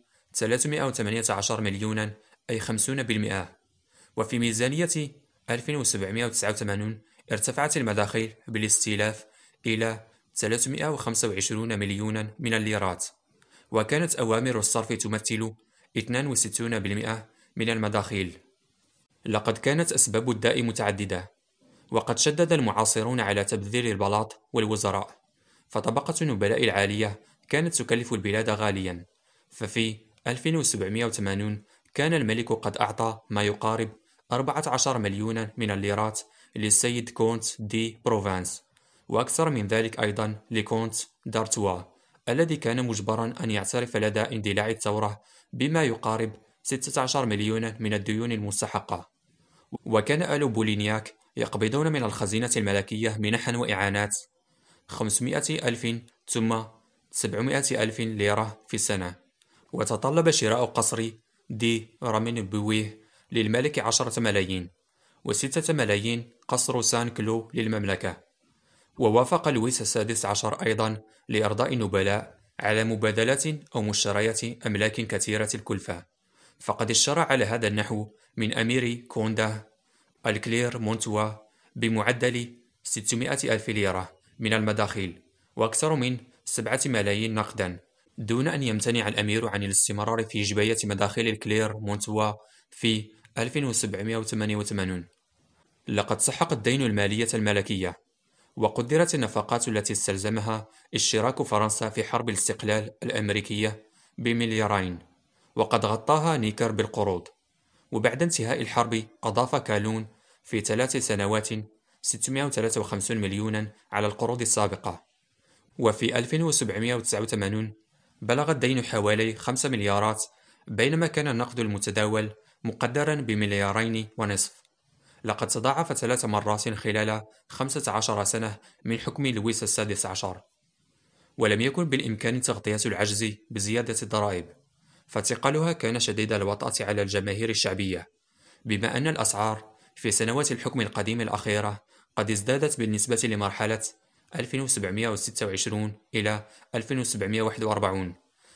318 مليونا، أي 50%. وفي ميزانية 1789 ارتفعت المداخيل بالاستيلاف إلى 325 مليونا من الليرات، وكانت أوامر الصرف تمثل 62% من المداخيل. لقد كانت أسباب الداء متعددة، وقد شدد المعاصرون على تبذير البلاط والوزراء، فطبقة النبلاء العالية كانت تكلف البلاد غاليا. ففي 1780 كان الملك قد أعطى ما يقارب 14 مليونا من الليرات للسيد كونت دي بروفانس، وأكثر من ذلك أيضا لكونت دارتوا، الذي كان مجبرا أن يعترف لدى اندلاع الثورة بما يقارب 16 مليونا من الديون المستحقة. وكان آل بولينياك يقبضون من الخزينة الملكية منحا وإعانات 500 ألف ثم 700 ألف ليرة في السنة. وتطلب شراء قصر دي رامين بويه للملك 10 ملايين، و6 ملايين قصر سان كلو للمملكة. ووافق لويس السادس عشر أيضا لإرضاء النبلاء على مبادلات أو مشتريات أملاك كثيرة الكلفة، فقد اشترى على هذا النحو من أمير كوندا الكلير مونتوا بمعدل 600 ألف ليرة من المداخيل وأكثر من 7 ملايين نقدا، دون أن يمتنع الأمير عن الاستمرار في جباية مداخيل الكلير مونتوا في 1788. لقد سحق الدين المالية الملكية، وقدرت النفقات التي استلزمها اشتراك فرنسا في حرب الاستقلال الأمريكية بمليارين، وقد غطاها نيكر بالقروض. وبعد انتهاء الحرب أضاف كالون في 3 سنوات 653 مليونا على القروض السابقة. وفي 1789 بلغ الدين حوالي 5 مليارات، بينما كان النقد المتداول مقدرا بمليارين ونصف. لقد تضاعف 3 مرات خلال 15 سنة من حكم لويس السادس عشر. ولم يكن بالإمكان تغطية العجز بزيادة الضرائب، فثقلها كان شديد الوطأة على الجماهير الشعبية، بما أن الأسعار في سنوات الحكم القديم الأخيرة قد ازدادت بالنسبة لمرحلة 1726 إلى 1741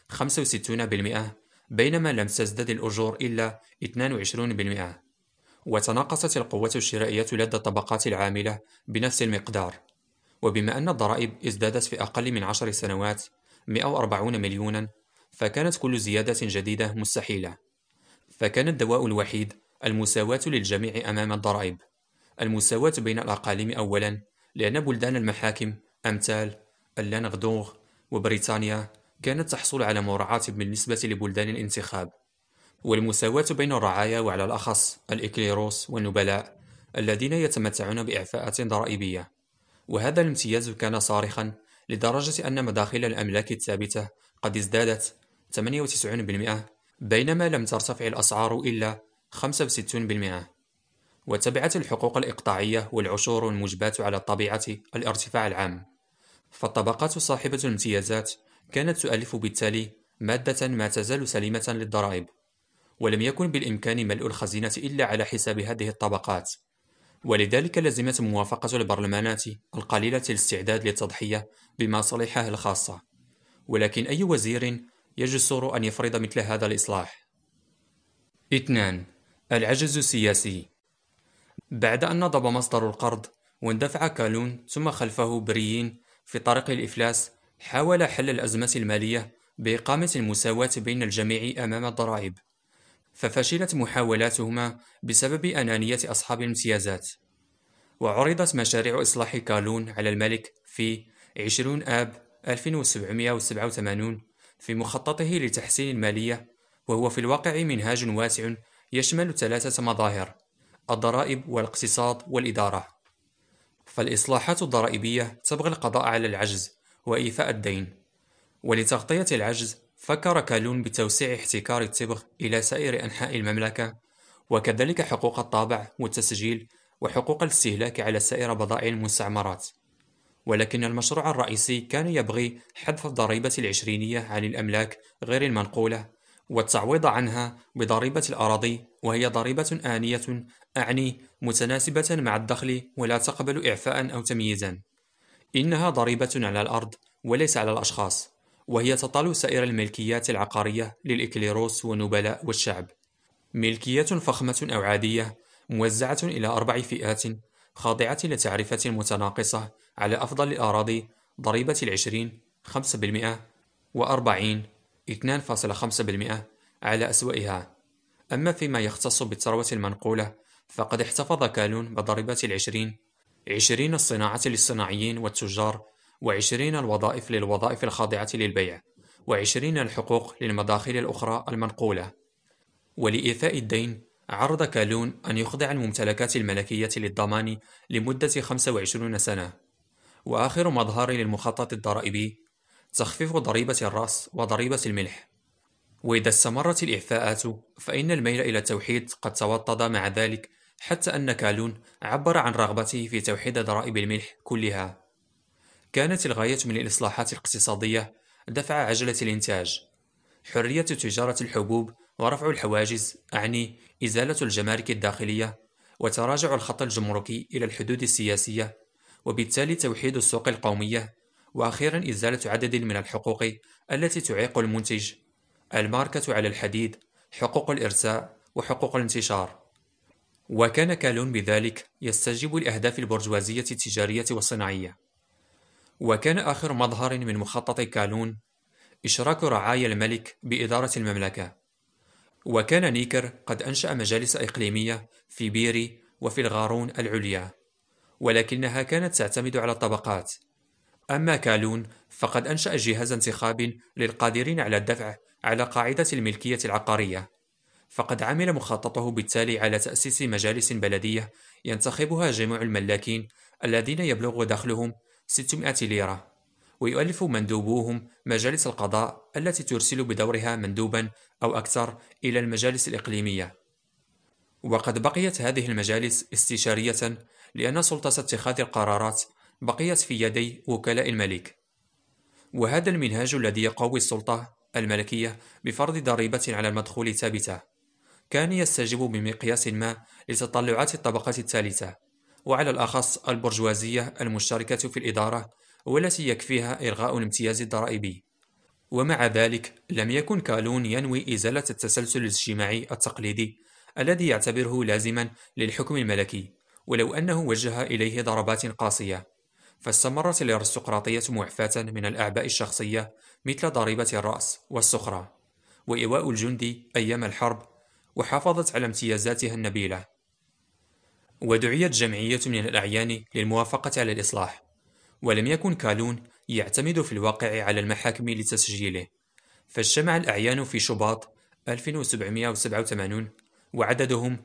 65%، بينما لم تزدد الأجور إلا 22%. وتناقصت القوة الشرائية لدى الطبقات العاملة بنفس المقدار. وبما أن الضرائب ازدادت في أقل من 10 سنوات 140 مليونا، فكانت كل زيادة جديدة مستحيلة. فكان الدواء الوحيد المساواة للجميع أمام الضرائب، المساواة بين الأقاليم أولا، لأن بلدان المحاكم أمثال اللانغدونغ وبريطانيا كانت تحصل على مراعاة بالنسبة لبلدان الانتخاب، والمساواة بين الرعايا وعلى الأخص الإكليروس والنبلاء الذين يتمتعون بإعفاءات ضرائبية. وهذا الامتياز كان صارخا لدرجة أن مداخيل الأملاك الثابتة قد ازدادت 98%، بينما لم ترتفع الأسعار إلا 65%. وتبعت الحقوق الإقطاعية والعشور المجباة على الطبيعة الارتفاع العام، فالطبقات صاحبة الامتيازات كانت تؤلف بالتالي مادة ما تزال سليمة للضرائب، ولم يكن بالإمكان ملء الخزينة إلا على حساب هذه الطبقات. ولذلك لزمت موافقة البرلمانات القليلة الاستعداد للتضحية بمصالحها الخاصة. ولكن أي وزير يجسر أن يفرض مثل هذا الإصلاح؟ 2. العجز السياسي. بعد أن نضب مصدر القرض واندفع كالون ثم خلفه بريين في طريق الإفلاس، حاول حل الأزمة المالية بإقامة المساواة بين الجميع أمام الضرائب، ففشلت محاولاتهما بسبب أنانية أصحاب الامتيازات. وعرضت مشاريع إصلاح كالون على الملك في 20 آب 1787 في مخططه لتحسين المالية، وهو في الواقع منهاج واسع يشمل 3 مظاهر: الضرائب والاقتصاد والإدارة. فالإصلاحات الضرائبية تبغي القضاء على العجز وإيفاء الدين. ولتغطية العجز فكر كالون بتوسيع احتكار التبغ إلى سائر أنحاء المملكة، وكذلك حقوق الطابع والتسجيل وحقوق الاستهلاك على سائر بضائع المستعمرات. ولكن المشروع الرئيسي كان يبغي حذف الضريبة العشرينية عن الأملاك غير المنقولة والتعويض عنها بضريبة الأراضي، وهي ضريبة آنية، أعني متناسبة مع الدخل ولا تقبل إعفاء أو تمييزا. إنها ضريبة على الأرض وليس على الأشخاص، وهي تطال سائر الملكيات العقارية للإكليروس والنبلاء والشعب. ملكية فخمة أو عادية موزعة إلى 4 فئات خاضعة لتعرفة متناقصة: على أفضل الأراضي ضريبة 20 5%، و40 2.5% على أسوأها. أما فيما يختص بالثروة المنقولة فقد احتفظ كالون بضريبة 20 الصناعة للصناعيين والتجار، و20 الوظائف للوظائف الخاضعة للبيع، و20 الحقوق للمداخل الأخرى المنقولة. ولإيفاء الدين عرض كالون أن يخضع الممتلكات الملكية للضمان لمدة 25 سنة. وآخر مظهر للمخطط الضرائبي تخفيف ضريبة الرأس وضريبة الملح. وإذا استمرت الإعفاءات فإن الميل إلى التوحيد قد توطد مع ذلك، حتى أن كالون عبر عن رغبته في توحيد ضرائب الملح كلها. كانت الغاية من الإصلاحات الاقتصادية دفع عجلة الإنتاج، حرية تجارة الحبوب ورفع الحواجز، أعني إزالة الجمارك الداخلية وتراجع الخط الجمركي إلى الحدود السياسية، وبالتالي توحيد السوق القومية، وأخيرا إزالة عدد من الحقوق التي تعيق المنتج، الماركة على الحديد، حقوق الإرساء، وحقوق الانتشار. وكان كالون بذلك يستجيب لأهداف البرجوازية التجارية والصناعية. وكان آخر مظهر من مخطط كالون إشراك رعايا الملك بإدارة المملكة. وكان نيكر قد أنشأ مجالس إقليمية في بيري وفي الغارون العليا، ولكنها كانت تعتمد على الطبقات. أما كالون فقد أنشأ جهاز انتخاب للقادرين على الدفع على قاعدة الملكية العقارية، فقد عمل مخططه بالتالي على تأسيس مجالس بلدية ينتخبها جميع الملاكين الذين يبلغ دخلهم 600 ليرة، ويؤلف مندوبوهم مجالس القضاء التي ترسل بدورها مندوبا أو أكثر إلى المجالس الإقليمية. وقد بقيت هذه المجالس استشارية، لأن سلطة اتخاذ القرارات بقيت في يدي وكلاء الملك. وهذا المنهاج الذي يقوي السلطة الملكية بفرض ضريبة على المدخول ثابتة كان يستجيب بمقياس ما لتطلعات الطبقة الثالثة، وعلى الأخص البرجوازية المشتركة في الإدارة، والتي يكفيها إلغاء الامتياز الضرائبي. ومع ذلك لم يكن كالون ينوي إزالة التسلسل الاجتماعي التقليدي الذي يعتبره لازما للحكم الملكي، ولو أنه وجه إليه ضربات قاسية. فاستمرت الأرستقراطية معفاة من الأعباء الشخصية مثل ضريبة الرأس والسخرة وإيواء الجندي أيام الحرب، وحافظت على امتيازاتها النبيلة. ودعيت جمعية من الأعيان للموافقة على الإصلاح، ولم يكن كالون يعتمد في الواقع على المحاكم لتسجيله، فاجتمع الأعيان في شباط 1787 وعددهم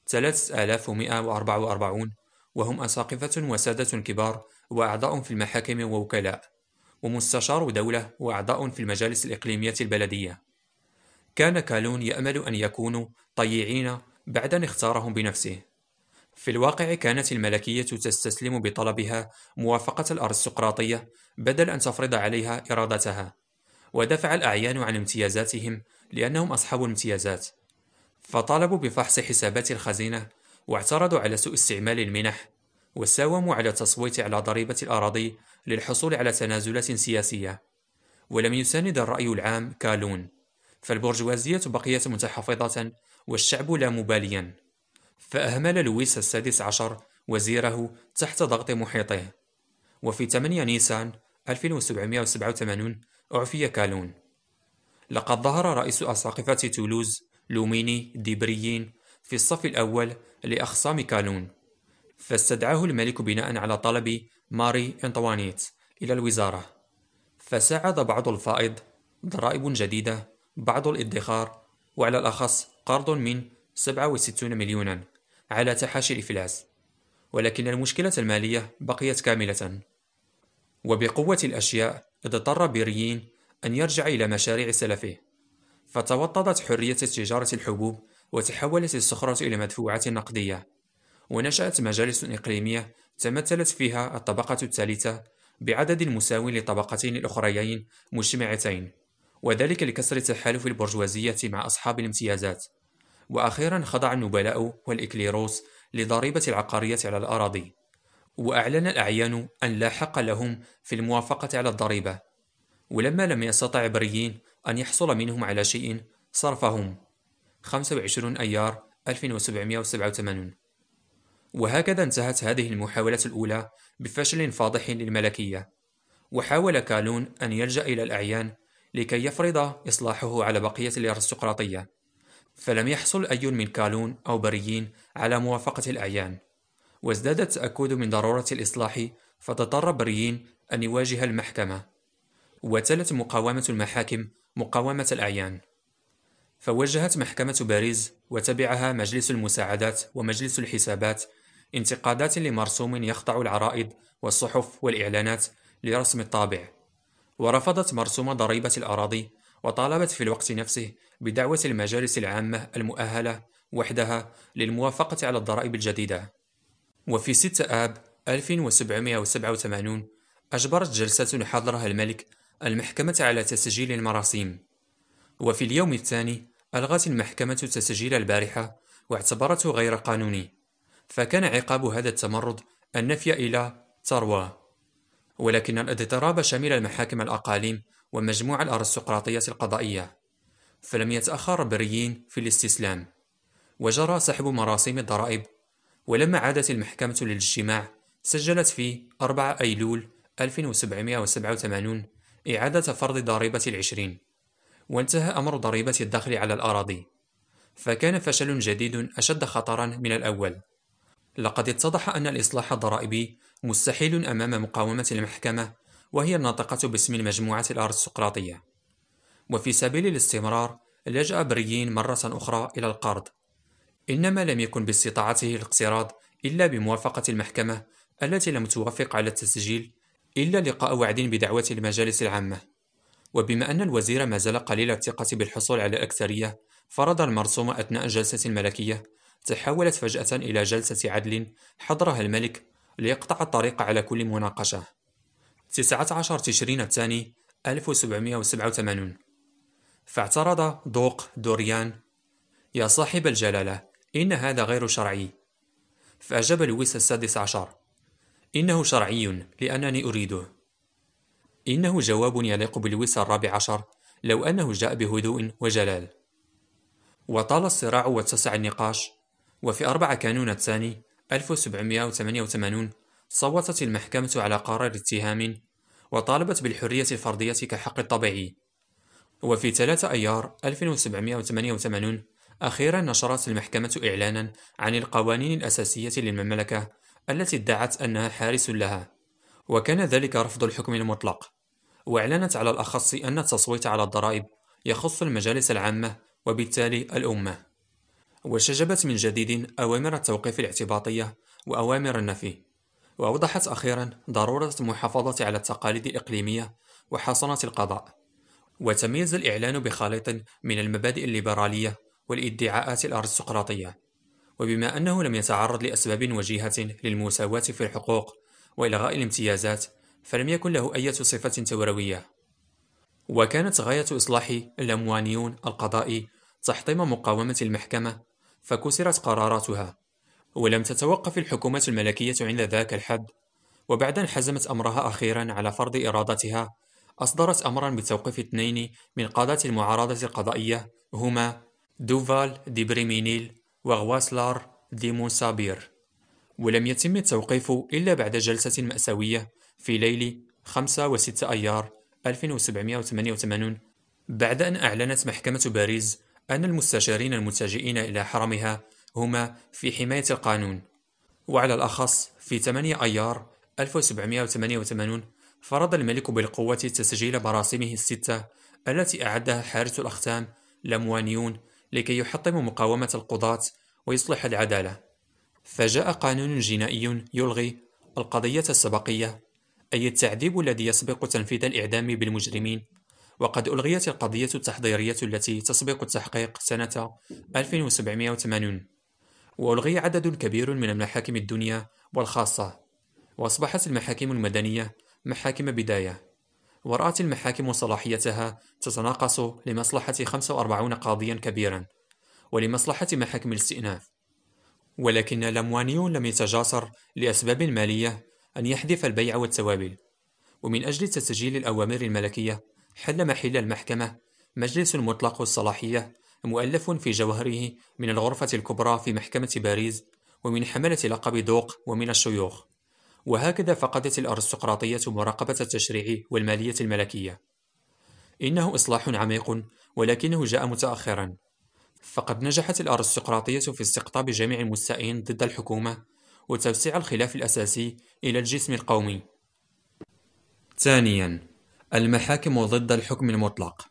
3144، وهم أساقفة وسادة كبار وأعضاء في المحاكم ووكلاء ومستشار دولة وأعضاء في المجالس الإقليمية البلدية. كان كالون يأمل أن يكونوا طيعين بعد أن اختارهم بنفسه. في الواقع كانت الملكية تستسلم بطلبها موافقة الأرستقراطية بدل أن تفرض عليها إرادتها، ودفع الأعيان عن امتيازاتهم لأنهم أصحاب الامتيازات، فطالبوا بفحص حسابات الخزينة، واعترضوا على سوء استعمال المنح، وساوموا على التصويت على ضريبة الأراضي للحصول على تنازلات سياسية. ولم يساند الرأي العام كالون، فالبرجوازية بقيت متحفظة والشعب لا مباليا، فأهمل لويس السادس عشر وزيره تحت ضغط محيطه. وفي 8 نيسان 1787 أعفي كالون. لقد ظهر رئيس أساقفة تولوز لوميني ديبريين في الصف الأول لأخصام كالون، فاستدعاه الملك بناء على طلب ماري أنطوانيت إلى الوزارة، فساعد بعض الفائض، ضرائب جديدة، بعض الادخار، وعلى الأخص قرض من 67 مليونا على تحاشي الإفلاس. ولكن المشكلة المالية بقيت كاملة. وبقوة الأشياء اضطر بيريين أن يرجع إلى مشاريع سلفه، فتوطدت حرية تجارة الحبوب، وتحولت الصخرة إلى مدفوعات نقدية، ونشأت مجالس إقليمية تمثلت فيها الطبقة الثالثة بعدد مساو للطبقتين الأخريين مجتمعتين، وذلك لكسر تحالف البرجوازية مع أصحاب الامتيازات. وأخيرا خضع النبلاء والإكليروس لضريبة العقارية على الأراضي، وأعلن الأعيان أن لا حق لهم في الموافقة على الضريبة. ولما لم يستطع بريين أن يحصل منهم على شيء صرفهم 25 أيار 1787. وهكذا انتهت هذه المحاولة الأولى بفشل فاضح للملكية. وحاول كالون أن يلجأ إلى الأعيان لكي يفرض إصلاحه على بقية الأرستقراطية، فلم يحصل أي من كالون أو بريين على موافقة الأعيان، وازداد التأكد من ضرورة الإصلاح، فاضطر بريين أن يواجه المحكمة، وتلت مقاومة المحاكم مقاومة الأعيان، فوجهت محكمة باريس وتبعها مجلس المساعدات ومجلس الحسابات انتقادات لمرسوم يخضع العرائض والصحف والإعلانات لرسم الطابع، ورفضت مرسوم ضريبة الأراضي، وطالبت في الوقت نفسه بدعوة المجالس العامة المؤهلة وحدها للموافقة على الضرائب الجديدة. وفي 6 آب 1787 أجبرت جلسة حضرها الملك المحكمة على تسجيل المراسيم. وفي اليوم الثاني ألغت المحكمة تسجيل البارحة واعتبرته غير قانوني، فكان عقاب هذا التمرد النفي إلى تروا. ولكن الاضطراب شمل المحاكم الأقاليم ومجموع الأرستقراطية القضائية، فلم يتأخر بريين في الاستسلام، وجرى سحب مراسيم الضرائب. ولما عادت المحكمة للاجتماع سجلت في 4 أيلول 1787 إعادة فرض ضريبة 20، وانتهى أمر ضريبة الدخل على الأراضي، فكان فشل جديد أشد خطرا من الأول. لقد اتضح أن الإصلاح الضرائبي مستحيل أمام مقاومة المحكمة، وهي الناطقة باسم المجموعة الأرستقراطية. وفي سبيل الاستمرار لجأ بريين مرة أخرى إلى القرض، إنما لم يكن باستطاعته الاقتراض إلا بموافقة المحكمة التي لم توافق على التسجيل إلا لقاء وعد بدعوة المجالس العامة. وبما أن الوزير ما زال قليل الثقة بالحصول على الأكثرية، فرض المرسوم أثناء الجلسة الملكية تحولت فجأة إلى جلسة عدل حضرها الملك ليقطع الطريق على كل مناقشة. 19 تشرين الثاني 1787 فاعترض دوق دوريان: يا صاحب الجلالة، إن هذا غير شرعي. فأجاب لويس السادس عشر: إنه شرعي لأنني أريده. إنه جواب يليق بلويس الرابع عشر لو أنه جاء بهدوء وجلال. وطال الصراع واتسع النقاش، وفي 4 كانون الثاني 1788 صوتت المحكمة على قرار اتهام وطالبت بالحرية الفردية كحق طبيعي. وفي 3 أيار 1788 أخيرا نشرت المحكمة إعلانا عن القوانين الأساسية للمملكة التي ادعت أنها حارس لها، وكان ذلك رفض الحكم المطلق. وأعلنت على الأخص أن التصويت على الضرائب يخص المجالس العامة وبالتالي الأمة. وشجبت من جديد أوامر التوقيف الاعتباطية وأوامر النفي، وأوضحت أخيرا ضرورة المحافظة على التقاليد الإقليمية وحصانة القضاء. وتميز الإعلان بخليط من المبادئ الليبرالية والادعاءات الأرستقراطية، وبما أنه لم يتعرض لأسباب وجيهة للمساواة في الحقوق وإلغاء الامتيازات، فلم يكن له أي صفة توروية. وكانت غاية إصلاح اللموانيون القضائي تحطيم مقاومة المحكمة، فكسرت قراراتها. ولم تتوقف الحكومة الملكية عند ذاك الحد، وبعد أن حزمت أمرها أخيرا على فرض إرادتها أصدرت أمرا بتوقيف 2 من قادة المعارضة القضائية، هما دوفال دي بريمينيل وغواسلار دي مونسابير. ولم يتم التوقيف إلا بعد جلسة مأساوية في ليل 5 و6 أيار 1788، بعد أن أعلنت محكمة باريس أن المستشارين المتجهين إلى حرمها هما في حماية القانون. وعلى الأخص في 8 أيار 1788 فرض الملك بالقوة تسجيل مراسمه ال6 التي أعدها حارس الأختام لموانيون لكي يحطم مقاومة القضاة ويصلح العدالة. فجاء قانون جنائي يلغي القضية السبقية، أي التعذيب الذي يسبق تنفيذ الإعدام بالمجرمين. وقد ألغيت القضية التحضيرية التي تسبق التحقيق سنة 1780، وألغي عدد كبير من المحاكم الدنيا والخاصة، وأصبحت المحاكم المدنية محاكم بداية. ورأت المحاكم صلاحيتها تتناقص لمصلحة 45 قاضيا كبيرا ولمصلحة محاكم الاستئناف. ولكن لموانيون لم يتجاسر لأسباب مالية أن يحذف البيع والتوابل، ومن أجل تسجيل الأوامر الملكية حل محل المحكمة مجلس مطلق الصلاحية مؤلف في جوهره من الغرفة الكبرى في محكمة باريس ومن حملة لقب دوق ومن الشيوخ. وهكذا فقدت الأرستقراطية مراقبة التشريع والمالية الملكية. إنه إصلاح عميق، ولكنه جاء متأخرا، فقد نجحت الأرستقراطية في استقطاب جميع المستائين ضد الحكومة وتوسيع الخلاف الأساسي إلى الجسم القومي. ثانيا، المحاكم ضد الحكم المطلق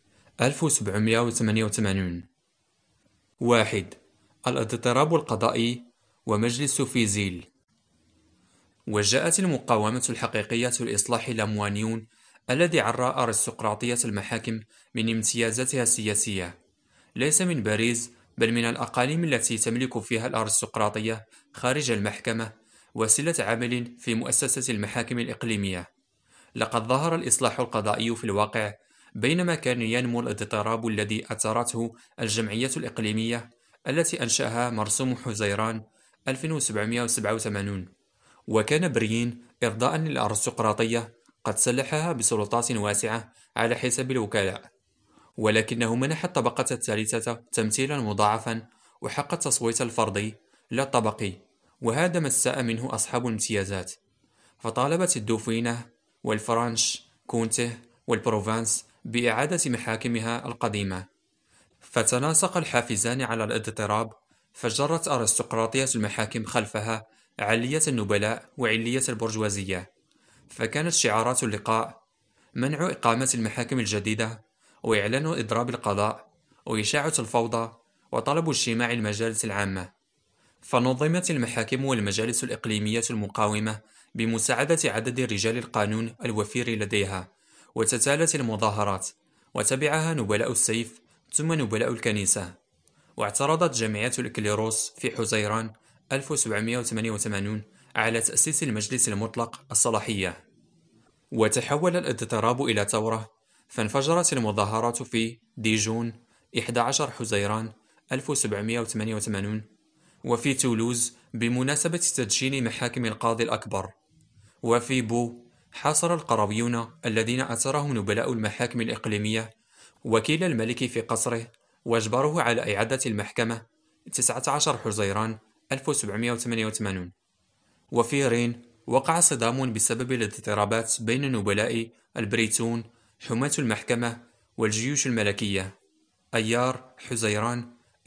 1788. 1. الاضطراب القضائي ومجلس فيزيل. وجاءت المقاومة الحقيقية لإصلاح لموانيون الذي عرى أرستقراطية المحاكم من امتيازاتها السياسية، ليس من باريس بل من الأقاليم التي تملك فيها الأرستقراطية خارج المحكمة وسيلة عمل في مؤسسة المحاكم الإقليمية. لقد ظهر الإصلاح القضائي في الواقع بينما كان ينمو الاضطراب الذي أثارته الجمعية الإقليمية التي أنشأها مرسوم حزيران 1787، وكان برين إرضاء للأرستقراطية قد سلحها بسلطات واسعة على حساب الوكلاء، ولكنه منح الطبقة الثالثة تمثيلا مضاعفا وحق التصويت الفردي لا الطبقي، وهذا ما استاء منه أصحاب الامتيازات، فطالبت الدوفينة والفرنش كونته والبروفانس بإعادة محاكمها القديمة، فتناسق الحافزان على الاضطراب، فجرت أرستقراطية المحاكم خلفها علية النبلاء وعلية البرجوازية، فكانت شعارات اللقاء منع إقامة المحاكم الجديدة، وإعلان إضراب القضاء، وإشاعة الفوضى، وطلب اجتماع المجالس العامة. فنظمت المحاكم والمجالس الإقليمية المقاومة بمساعدة عدد رجال القانون الوفير لديها، وتتالت المظاهرات، وتبعها نبلاء السيف ثم نبلاء الكنيسة. واعترضت جمعية الإكليروس في حزيران 1788 على تأسيس المجلس المطلق الصلاحية، وتحول الاضطراب إلى ثورة، فانفجرت المظاهرات في ديجون 11 حزيران 1788، وفي تولوز بمناسبة تدشين محاكم القاضي الأكبر، وفي بو حاصر القرويون الذين أثرهم نبلاء المحاكم الإقليمية وكيل الملك في قصره، واجبروه على إعادة المحكمة 19 حزيران 1788. وفي رين وقع صدام بسبب الاضطرابات بين نبلاء البريتون حماة المحكمة والجيوش الملكية أيار حزيران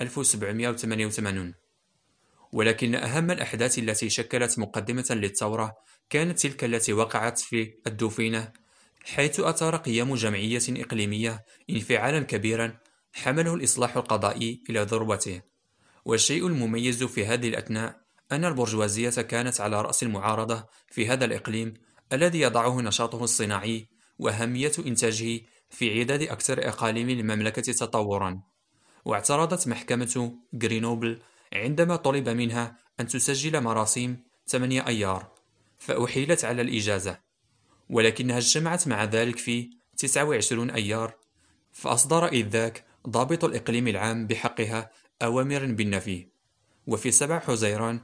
1788. ولكن أهم الأحداث التي شكلت مقدمة للثورة كانت تلك التي وقعت في الدوفينة، حيث أثار قيام جمعية إقليمية انفعالا كبيرا حمله الإصلاح القضائي إلى ذروته. والشيء المميز في هذه الأثناء أن البرجوازية كانت على رأس المعارضة في هذا الإقليم الذي يضعه نشاطه الصناعي وأهمية إنتاجه في عداد أكثر أقاليم المملكة تطورا. واعترضت محكمة غرينوبل عندما طلب منها أن تسجل مراسيم 8 أيار، فأحيلت على الإجازة، ولكنها اجتمعت مع ذلك في 29 أيار، فأصدر إذ ذاك ضابط الإقليم العام بحقها أوامر بالنفي. وفي 7 حزيران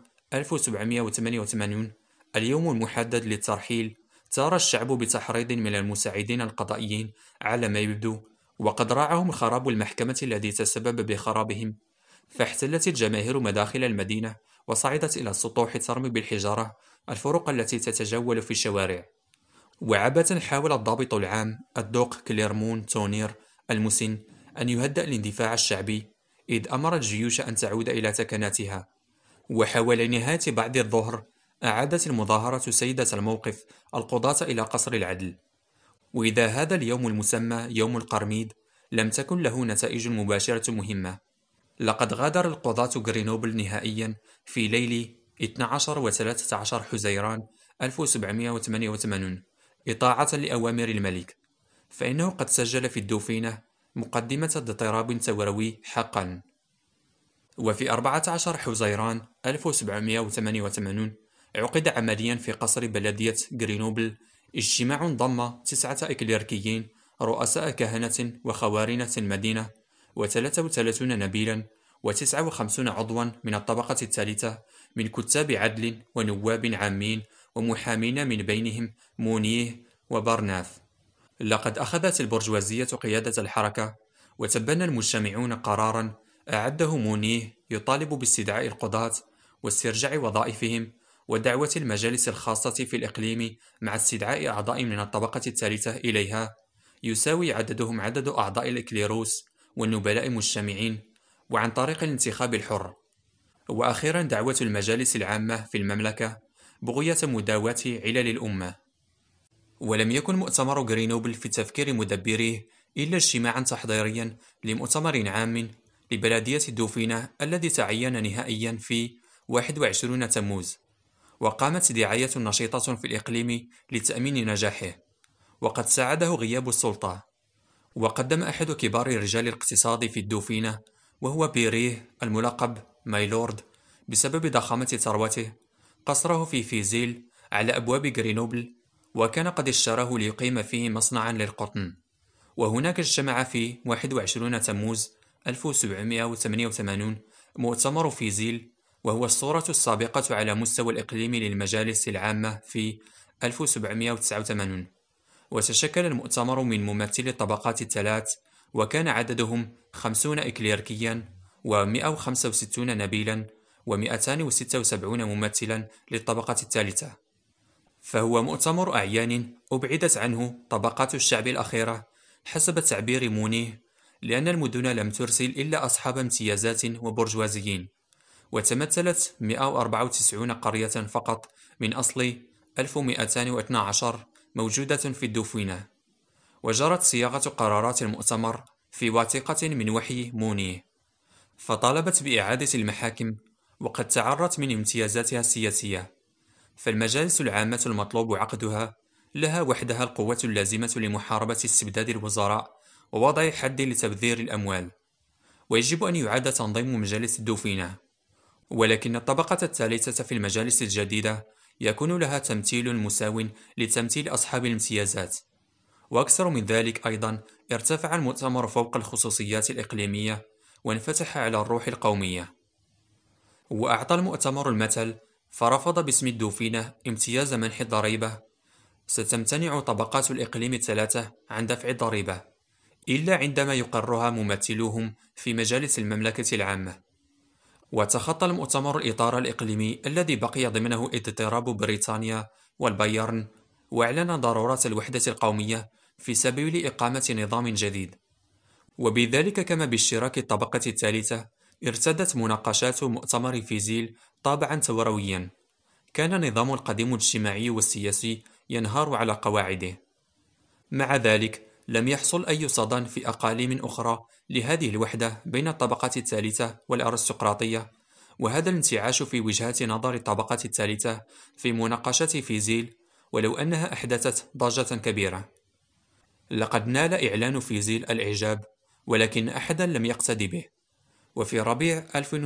1788 اليوم المحدد للترحيل، ثار الشعب بتحريض من المساعدين القضائيين على ما يبدو، وقد راعهم خراب المحكمة الذي تسبب بخرابهم، فاحتلت الجماهير مداخل المدينة وصعدت إلى السطوح ترمي بالحجارة الفرق التي تتجول في الشوارع. وعبثا حاول الضابط العام الدوق كليرمون تونير المسن أن يهدأ الاندفاع الشعبي، إذ أمر الجيوش أن تعود إلى سكناتها. وحول نهاية بعد الظهر أعادت المظاهرة سيدة الموقف القضاة إلى قصر العدل. وإذا هذا اليوم المسمى يوم القرميد لم تكن له نتائج مباشرة مهمة، لقد غادر القضاة غرينوبل نهائيا في ليل 12 و 13 حزيران 1788 إطاعة لأوامر الملك، فإنه قد سجل في الدوفينة مقدمة اضطراب ثوروي حقا. وفي 14 حزيران 1788 عقد عمليا في قصر بلدية غرينوبل اجتماع ضم 9 إكليركيين رؤساء كهنة وخوارنة المدينة و33 نبيلا و59 عضوا من الطبقة الثالثة من كتاب عدل ونواب عامين ومحامين، من بينهم مونيه وبرناف. لقد أخذت البرجوازية قيادة الحركة، وتبنى المجتمعون قرارا أعده مونيه يطالب باستدعاء القضاة واسترجاع وظائفهم ودعوة المجالس الخاصة في الإقليم مع استدعاء أعضاء من الطبقة الثالثة إليها يساوي عددهم عدد أعضاء الإكليروس والنبلاء مجتمعين، وعن طريق الانتخاب الحر. وأخيرا دعوة المجالس العامة في المملكة بغية مداواة علل الأمة. ولم يكن مؤتمر غرينوبل في تفكير مدبريه إلا اجتماعا تحضيريا لمؤتمر عام لبلدية الدوفينة الذي تعين نهائيا في 21 تموز، وقامت دعاية نشيطة في الإقليم لتأمين نجاحه. وقد ساعده غياب السلطة. وقدم أحد كبار رجال الاقتصاد في الدوفينة، وهو بيريه الملقب مايلورد بسبب ضخامة ثروته، قصره في فيزيل على أبواب غرينوبل، وكان قد اشتراه ليقيم فيه مصنعا للقطن. وهناك اجتمع في 21 تموز 1788 مؤتمر فيزيل، وهو الصورة السابقة على مستوى الإقليم للمجالس العامة في 1789. وتشكل المؤتمر من ممثلي الطبقات الثلاث، وكان عددهم 50 إكليركيا و165 نبيلا و276 ممثلا للطبقة الثالثة. فهو مؤتمر أعيان أبعدت عنه طبقات الشعب الأخيرة حسب تعبير مونيه، لأن المدن لم ترسل إلا أصحاب امتيازات وبرجوازيين، وتمثلت 194 قرية فقط من أصل 1212 موجودة في الدوفينة. وجرت صياغة قرارات المؤتمر في وثيقة من وحي مونيه، فطالبت بإعادة المحاكم، وقد تعرت من امتيازاتها السياسية. فالمجالس العامة المطلوب عقدها لها وحدها القوة اللازمة لمحاربة استبداد الوزراء ووضع حد لتبذير الأموال، ويجب أن يعاد تنظيم مجالس الدوفينة. ولكن الطبقة الثالثة في المجالس الجديدة يكون لها تمثيل مساو لتمثيل أصحاب الامتيازات. وأكثر من ذلك أيضا، ارتفع المؤتمر فوق الخصوصيات الإقليمية وانفتح على الروح القومية. وأعطى المؤتمر المثل، فرفض باسم الدوفينة امتياز منح الضريبة. ستمتنع طبقات الإقليم الثلاثة عن دفع الضريبة إلا عندما يقرها ممثلوهم في مجالس المملكة العامة. وتخطى المؤتمر الإطار الإقليمي الذي بقي ضمنه اضطراب بريطانيا والبايرن، وأعلن ضرورة الوحدة القومية في سبيل إقامة نظام جديد. وبذلك، كما باشتراك الطبقة الثالثة، ارتدت مناقشات مؤتمر فيزيل طابعا ثورويا. كان النظام القديم الاجتماعي والسياسي ينهار على قواعده. مع ذلك، لم يحصل أي صدى في أقاليم أخرى لهذه الوحدة بين الطبقة الثالثة والأرستقراطية، وهذا الانتعاش في وجهات نظر الطبقة الثالثة في مناقشة فيزيل، ولو أنها أحدثت ضجة كبيرة. لقد نال إعلان فيزيل الإعجاب، ولكن أحدا لم يقتدي به. وفي ربيع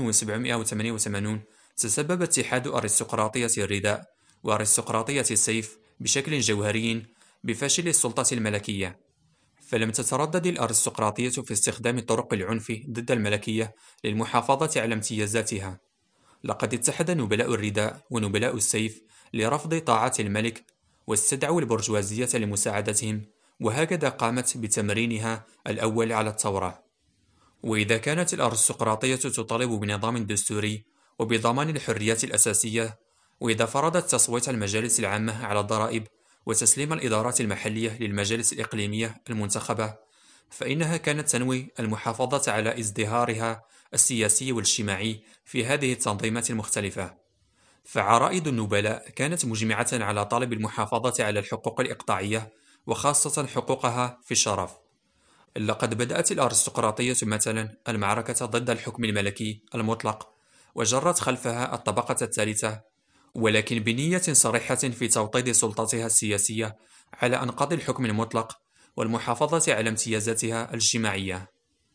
1788 تسبب اتحاد أرستقراطية الرداء وأرستقراطية السيف بشكل جوهري بفشل السلطة الملكية، فلم تتردد الأرستقراطية في استخدام طرق العنف ضد الملكية للمحافظة على امتيازاتها. لقد اتحد نبلاء الرداء ونبلاء السيف لرفض طاعة الملك، واستدعوا البرجوازية لمساعدتهم، وهكذا قامت بتمرينها الأول على الثورة. وإذا كانت الأرستقراطية تطالب بنظام دستوري وبضمان الحريات الأساسية، وإذا فرضت تصويت المجالس العامة على الضرائب وتسليم الإدارات المحلية للمجالس الإقليمية المنتخبة، فإنها كانت تنوي المحافظة على ازدهارها السياسي والاجتماعي في هذه التنظيمات المختلفة. فعرائض النبلاء كانت مجمعة على طلب المحافظة على الحقوق الإقطاعية، وخاصة حقوقها في الشرف. لقد بدأت الأرستقراطية مثلا المعركة ضد الحكم الملكي المطلق، وجرت خلفها الطبقة الثالثة، ولكن بنية صريحة في توطيد سلطتها السياسية على أنقاض الحكم المطلق والمحافظة على امتيازاتها الاجتماعية.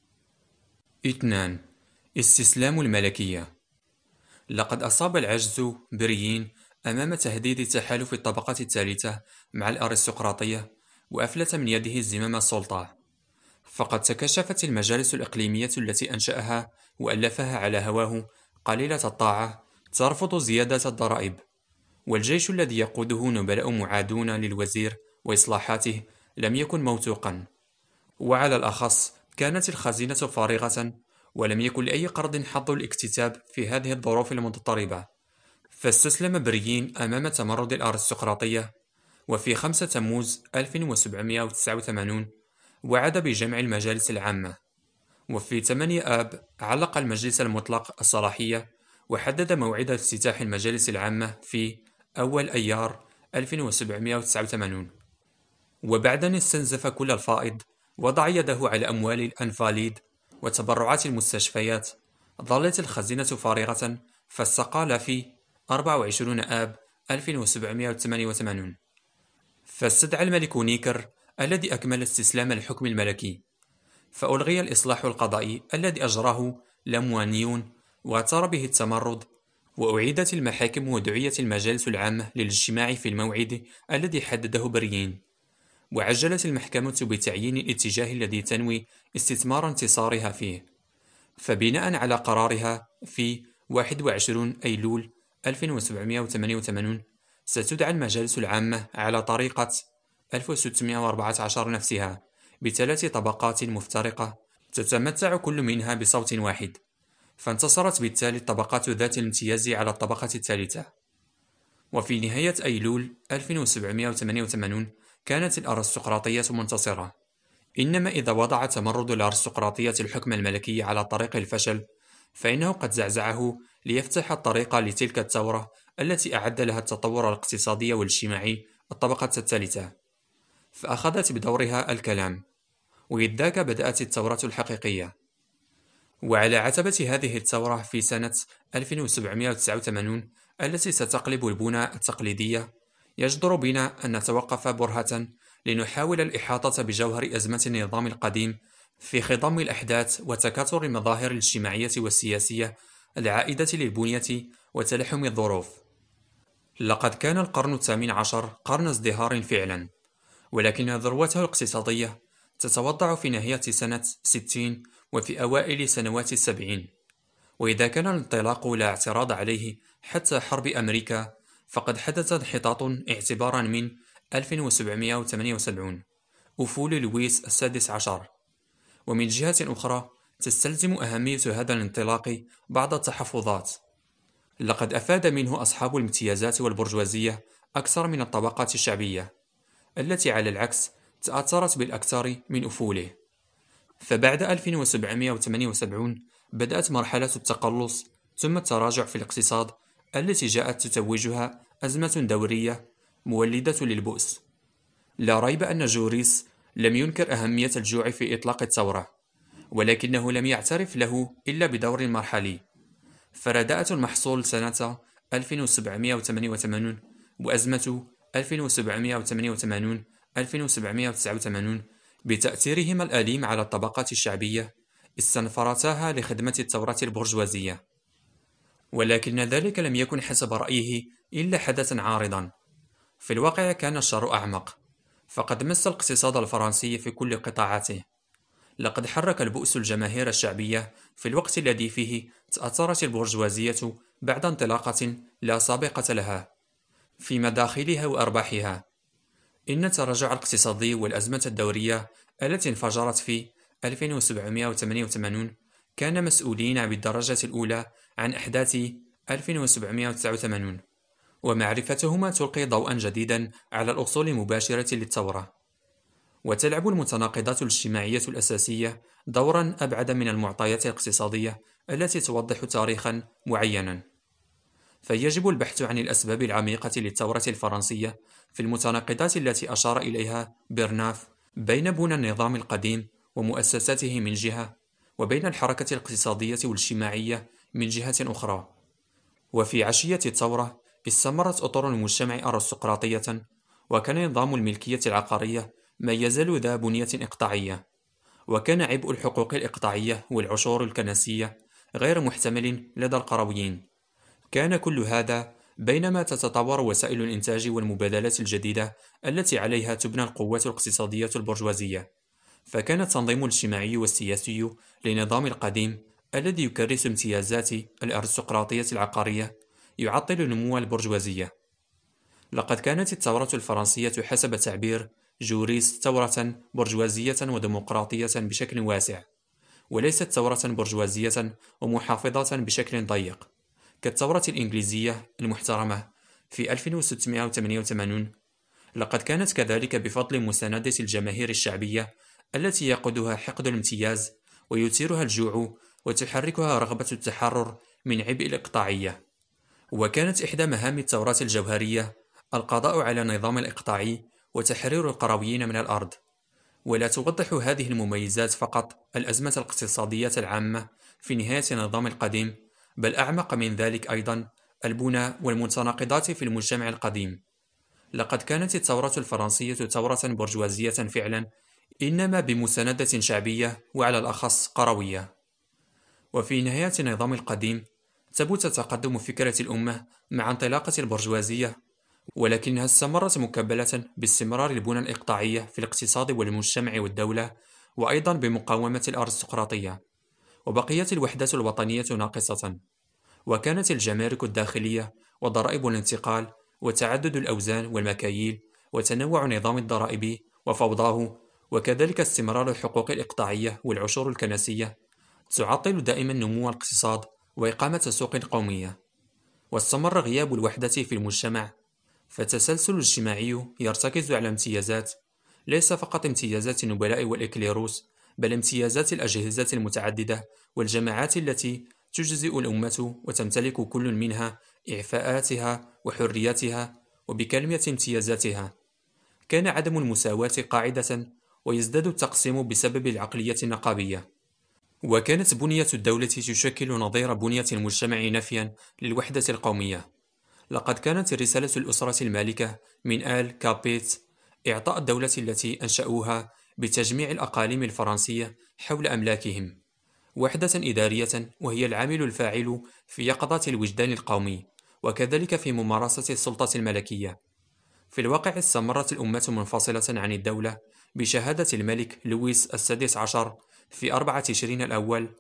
2. استسلام الملكية. لقد أصاب العجز بريين أمام تهديد تحالف الطبقة الثالثة مع الأرستقراطية، وأفلت من يده زمام السلطة. فقد تكشفت المجالس الإقليمية التي أنشأها وألفها على هواه قليلة الطاعة، ترفض زيادة الضرائب، والجيش الذي يقوده نبلاء معادون للوزير وإصلاحاته لم يكن موثوقا، وعلى الأخص كانت الخزينة فارغة، ولم يكن لأي قرض حظ الاكتتاب في هذه الظروف المضطربة. فاستسلم بريين أمام تمرد الأرستقراطية، وفي 5 تموز 1789 وعد بجمع المجالس العامة. وفي 8 آب علق المجلس المطلق الصلاحية، وحدد موعد افتتاح المجالس العامة في أول أيار 1789. وبعد أن استنزف كل الفائض، وضع يده على أموال الأنفاليد وتبرعات المستشفيات، ظلت الخزينة فارغة، فاستقال في 24 آب 1788. فاستدعى الملك نيكر الذي أكمل استسلام الحكم الملكي، فألغي الإصلاح القضائي الذي أجراه لاموانيون واعترى به التمرد، وأعيدت المحاكم ودعيت المجالس العامة للاجتماع في الموعد الذي حدده بريين، وعجلت المحكمة بتعيين الاتجاه الذي تنوي استثمار انتصارها فيه. فبناء على قرارها في 21 أيلول 1788 ستدعى المجالس العامة على طريقة 1614 نفسها بثلاث طبقات مفترقة تتمتع كل منها بصوت واحد، فانتصرت بالتالي الطبقات ذات الامتياز على الطبقة الثالثة. وفي نهاية أيلول 1788 كانت الأرستقراطية منتصرة، إنما إذا وضع تمرد الأرستقراطية الحكم الملكي على طريق الفشل فإنه قد زعزعه ليفتح الطريق لتلك الثورة التي أعد لها التطور الاقتصادي والاجتماعي الطبقة الثالثة، فأخذت بدورها الكلام، وإذ ذاك بدأت الثورة الحقيقية. وعلى عتبة هذه الثورة في سنة 1789 التي ستقلب البنى التقليدية، يجدر بنا أن نتوقف برهة لنحاول الإحاطة بجوهر أزمة النظام القديم في خضم الأحداث وتكاثر المظاهر الاجتماعية والسياسية العائدة للبنية وتلاحم الظروف. لقد كان القرن الثامن عشر قرن ازدهار فعلا، ولكن ذروته الاقتصادية تتوضع في نهاية سنة 60 وفي أوائل سنوات 70. وإذا كان الانطلاق لا اعتراض عليه حتى حرب أمريكا، فقد حدث انحطاط اعتبارا من 1778 أفول لويس السادس عشر. ومن جهة أخرى تستلزم أهمية هذا الانطلاق بعض التحفظات. لقد أفاد منه أصحاب الامتيازات والبرجوازية أكثر من الطبقات الشعبية التي على العكس تأثرت بالأكثر من أفوله. فبعد 1778 بدأت مرحلة التقلص ثم التراجع في الاقتصاد التي جاءت تتوجها أزمة دورية مولدة للبؤس. لا ريب أن جوريس لم ينكر أهمية الجوع في إطلاق الثورة، ولكنه لم يعترف له إلا بدور مرحلي. فرداءة المحصول سنة 1788 وأزمة 1788-1789 بتأثيرهما الأليم على الطبقات الشعبية استنفرتاها لخدمة الثورة البرجوازية. ولكن ذلك لم يكن حسب رأيه إلا حدثا عارضا. في الواقع كان الشر أعمق، فقد مس الاقتصاد الفرنسي في كل قطاعاته. لقد حرك البؤس الجماهير الشعبية في الوقت الذي فيه تأثرت البرجوازية بعد انطلاقة لا سابقة لها في مداخلها وأرباحها. إن التراجع الاقتصادي والأزمة الدورية التي انفجرت في 1788 كان مسؤولين بالدرجة الأولى عن أحداث 1789، ومعرفتهما تلقي ضوءا جديدا على الأصول المباشرة للثورة. وتلعب المتناقضات الاجتماعية الأساسية دورا أبعد من المعطيات الاقتصادية التي توضح تاريخا معينا. فيجب البحث عن الأسباب العميقة للثورة الفرنسية في المتناقضات التي أشار إليها برناف بين بنى النظام القديم ومؤسساته من جهة، وبين الحركة الاقتصادية والاجتماعية من جهة أخرى. وفي عشية الثورة استمرت أطر المجتمع أرستقراطية، وكان نظام الملكية العقارية ما يزال ذا بنية إقطاعية، وكان عبء الحقوق الإقطاعية والعشور الكنسية غير محتمل لدى القرويين. كان كل هذا بينما تتطور وسائل الإنتاج والمبادلات الجديدة التي عليها تبنى القوات الاقتصادية البرجوازية. فكان التنظيم الاجتماعي والسياسي للنظام القديم الذي يكرس امتيازات الأرستقراطية العقارية يعطل نمو البرجوازية. لقد كانت الثورة الفرنسية حسب تعبير جوريس ثورة برجوازية وديمقراطية بشكل واسع، وليست ثورة برجوازية ومحافظة بشكل ضيق كالثورة الإنجليزية المحترمة في 1688. لقد كانت كذلك بفضل مساندة الجماهير الشعبية التي يقودها حقد الامتياز ويثيرها الجوع وتحركها رغبة التحرر من عبء الإقطاعية. وكانت إحدى مهام الثورات الجوهرية القضاء على النظام الإقطاعي وتحرير القرويين من الأرض. ولا توضح هذه المميزات فقط الأزمة الاقتصادية العامة في نهاية النظام القديم، بل أعمق من ذلك أيضا البنى والمتناقضات في المجتمع القديم. لقد كانت الثورة الفرنسية ثورة برجوازية فعلا، إنما بمساندة شعبية وعلى الأخص قروية. وفي نهاية النظام القديم ثبت تقدم فكرة الأمة مع انطلاقة البرجوازية، ولكنها استمرت مكبلة باستمرار البنى الإقطاعية في الاقتصاد والمجتمع والدولة، وأيضا بمقاومة الأرستقراطية. وبقيت الوحدة الوطنية ناقصة، وكانت الجمارك الداخلية وضرائب الانتقال وتعدد الأوزان والمكاييل وتنوع نظام الضرائب وفوضاه، وكذلك استمرار الحقوق الإقطاعية والعشور الكنسية تعطل دائما نمو الاقتصاد وإقامة سوق قومية. واستمر غياب الوحدة في المجتمع، فالتسلسل الاجتماعي يرتكز على امتيازات، ليس فقط امتيازات النبلاء والإكليروس، بل امتيازات الأجهزة المتعددة والجماعات التي تجزئ الأمة وتمتلك كل منها إعفاءاتها وحرياتها، وبكلمة امتيازاتها. كان عدم المساواة قاعدة، ويزداد التقسيم بسبب العقلية النقابية. وكانت بنية الدولة تشكل نظير بنية المجتمع نفيا للوحدة القومية. لقد كانت رسالة الأسرة المالكة من آل كابيت إعطاء الدولة التي أنشأوها بتجميع الأقاليم الفرنسية حول أملاكهم، وحدة إدارية وهي العامل الفاعل في يقظة الوجدان القومي، وكذلك في ممارسة السلطة الملكية. في الواقع استمرت الأمة منفصلة عن الدولة بشهادة الملك لويس السادس عشر في 4 تشرين الأول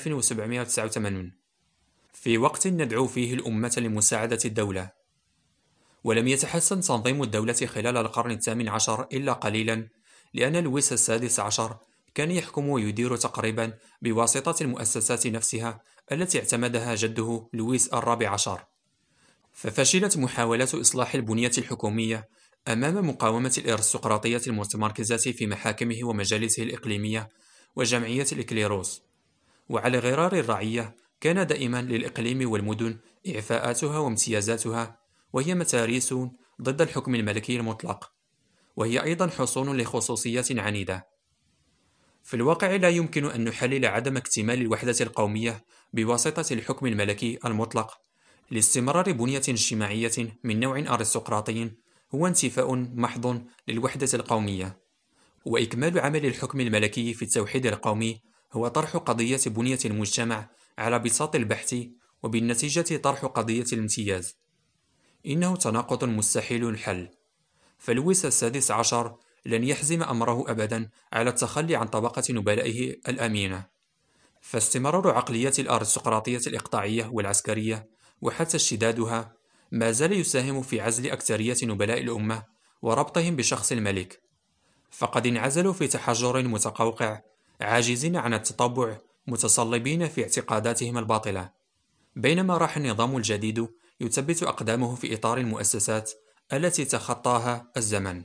1789، في وقت ندعو فيه الأمة لمساعدة الدولة. ولم يتحسن تنظيم الدولة خلال القرن الثامن عشر إلا قليلا، لأن لويس السادس عشر كان يحكم ويدير تقريبا بواسطة المؤسسات نفسها التي اعتمدها جده لويس الرابع عشر. ففشلت محاولات إصلاح البنية الحكومية أمام مقاومة الأرستقراطية المتمركزة في محاكمه ومجالسه الإقليمية وجمعية الإكليروس. وعلى غرار الرعية كان دائما للإقليم والمدن إعفاءاتها وامتيازاتها، وهي متاريس ضد الحكم الملكي المطلق، وهي أيضا حصون لخصوصيات عنيدة. في الواقع لا يمكن أن نحلل عدم اكتمال الوحدة القومية بواسطة الحكم الملكي المطلق. لاستمرار بنية اجتماعية من نوع أرستقراطي هو انتفاء محض للوحدة القومية، وإكمال عمل الحكم الملكي في التوحيد القومي هو طرح قضية بنية المجتمع على بساط البحث، وبالنتيجة طرح قضية الامتياز. إنه تناقض مستحيل الحل، فلويس السادس عشر لن يحزم أمره أبدا على التخلي عن طبقة نبلائه الأمينة، فاستمرار عقلية الأرستقراطية الإقطاعية والعسكرية وحتى اشتدادها ما زال يساهم في عزل أكثرية نبلاء الأمة وربطهم بشخص الملك، فقد انعزلوا في تحجر متقوقع عاجزين عن التطبع، متصلبين في اعتقاداتهم الباطلة، بينما راح النظام الجديد يثبت أقدامه في إطار المؤسسات التي تخطاها الزمن.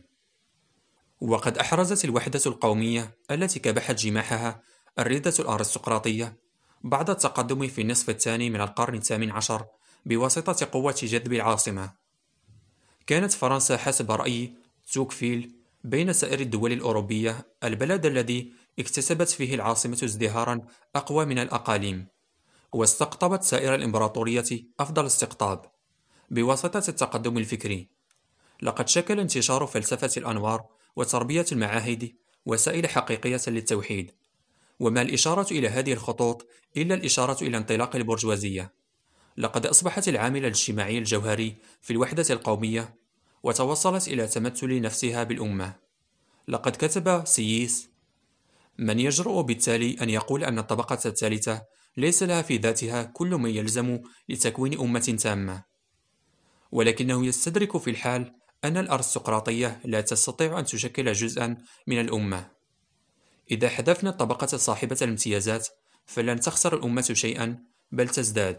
وقد أحرزت الوحدة القومية التي كبحت جماحها الردة الأرستقراطية بعد التقدم في النصف الثاني من القرن الثامن عشر بواسطة قوة جذب العاصمة. كانت فرنسا حسب رأي توكفيل بين سائر الدول الأوروبية البلد الذي اكتسبت فيه العاصمة ازدهارا أقوى من الأقاليم، واستقطبت سائر الإمبراطورية أفضل استقطاب بواسطة التقدم الفكري. لقد شكل انتشار فلسفة الأنوار وتربية المعاهد وسائل حقيقية للتوحيد، وما الإشارة إلى هذه الخطوط إلا الإشارة إلى انطلاق البرجوازية. لقد أصبحت العامل الاجتماعي الجوهري في الوحدة القومية، وتوصلت إلى تمثل نفسها بالأمة. لقد كتب سييس: من يجرؤ بالتالي أن يقول أن الطبقة الثالثة ليس لها في ذاتها كل ما يلزم لتكوين أمة تامة، ولكنه يستدرك في الحال أن الأرستقراطية لا تستطيع أن تشكل جزءا من الأمة. إذا حذفنا الطبقة صاحبة الامتيازات فلن تخسر الأمة شيئا، بل تزداد.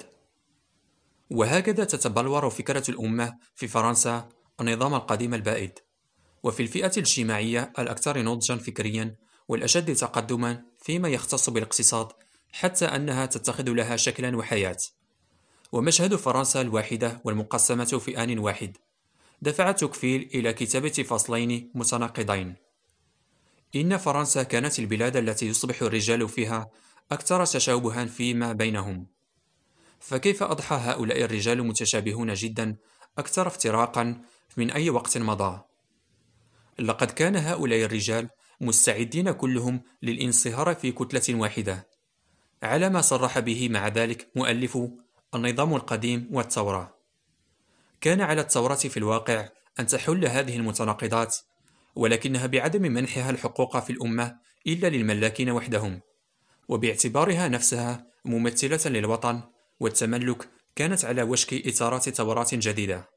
وهكذا تتبلور فكرة الأمة في فرنسا النظام القديم البائد، وفي الفئة الاجتماعية الأكثر نضجا فكريا والأشد تقدما فيما يختص بالاقتصاد، حتى أنها تتخذ لها شكلا وحياة. ومشهد فرنسا الواحدة والمقسمة في آن واحد دفع توكفيل إلى كتابة فصلين متناقضين. إن فرنسا كانت البلاد التي يصبح الرجال فيها أكثر تشابها فيما بينهم، فكيف أضحى هؤلاء الرجال متشابهون جدا أكثر افتراقا من أي وقت مضى. لقد كان هؤلاء الرجال مستعدين كلهم للانصهار في كتلة واحدة، على ما صرح به مع ذلك مؤلف النظام القديم والثورة. كان على الثورة في الواقع أن تحل هذه المتناقضات، ولكنها بعدم منحها الحقوق في الأمة إلا للملاكين وحدهم، وباعتبارها نفسها ممثلة للوطن والتملك كانت على وشك إثارة ثورات جديدة.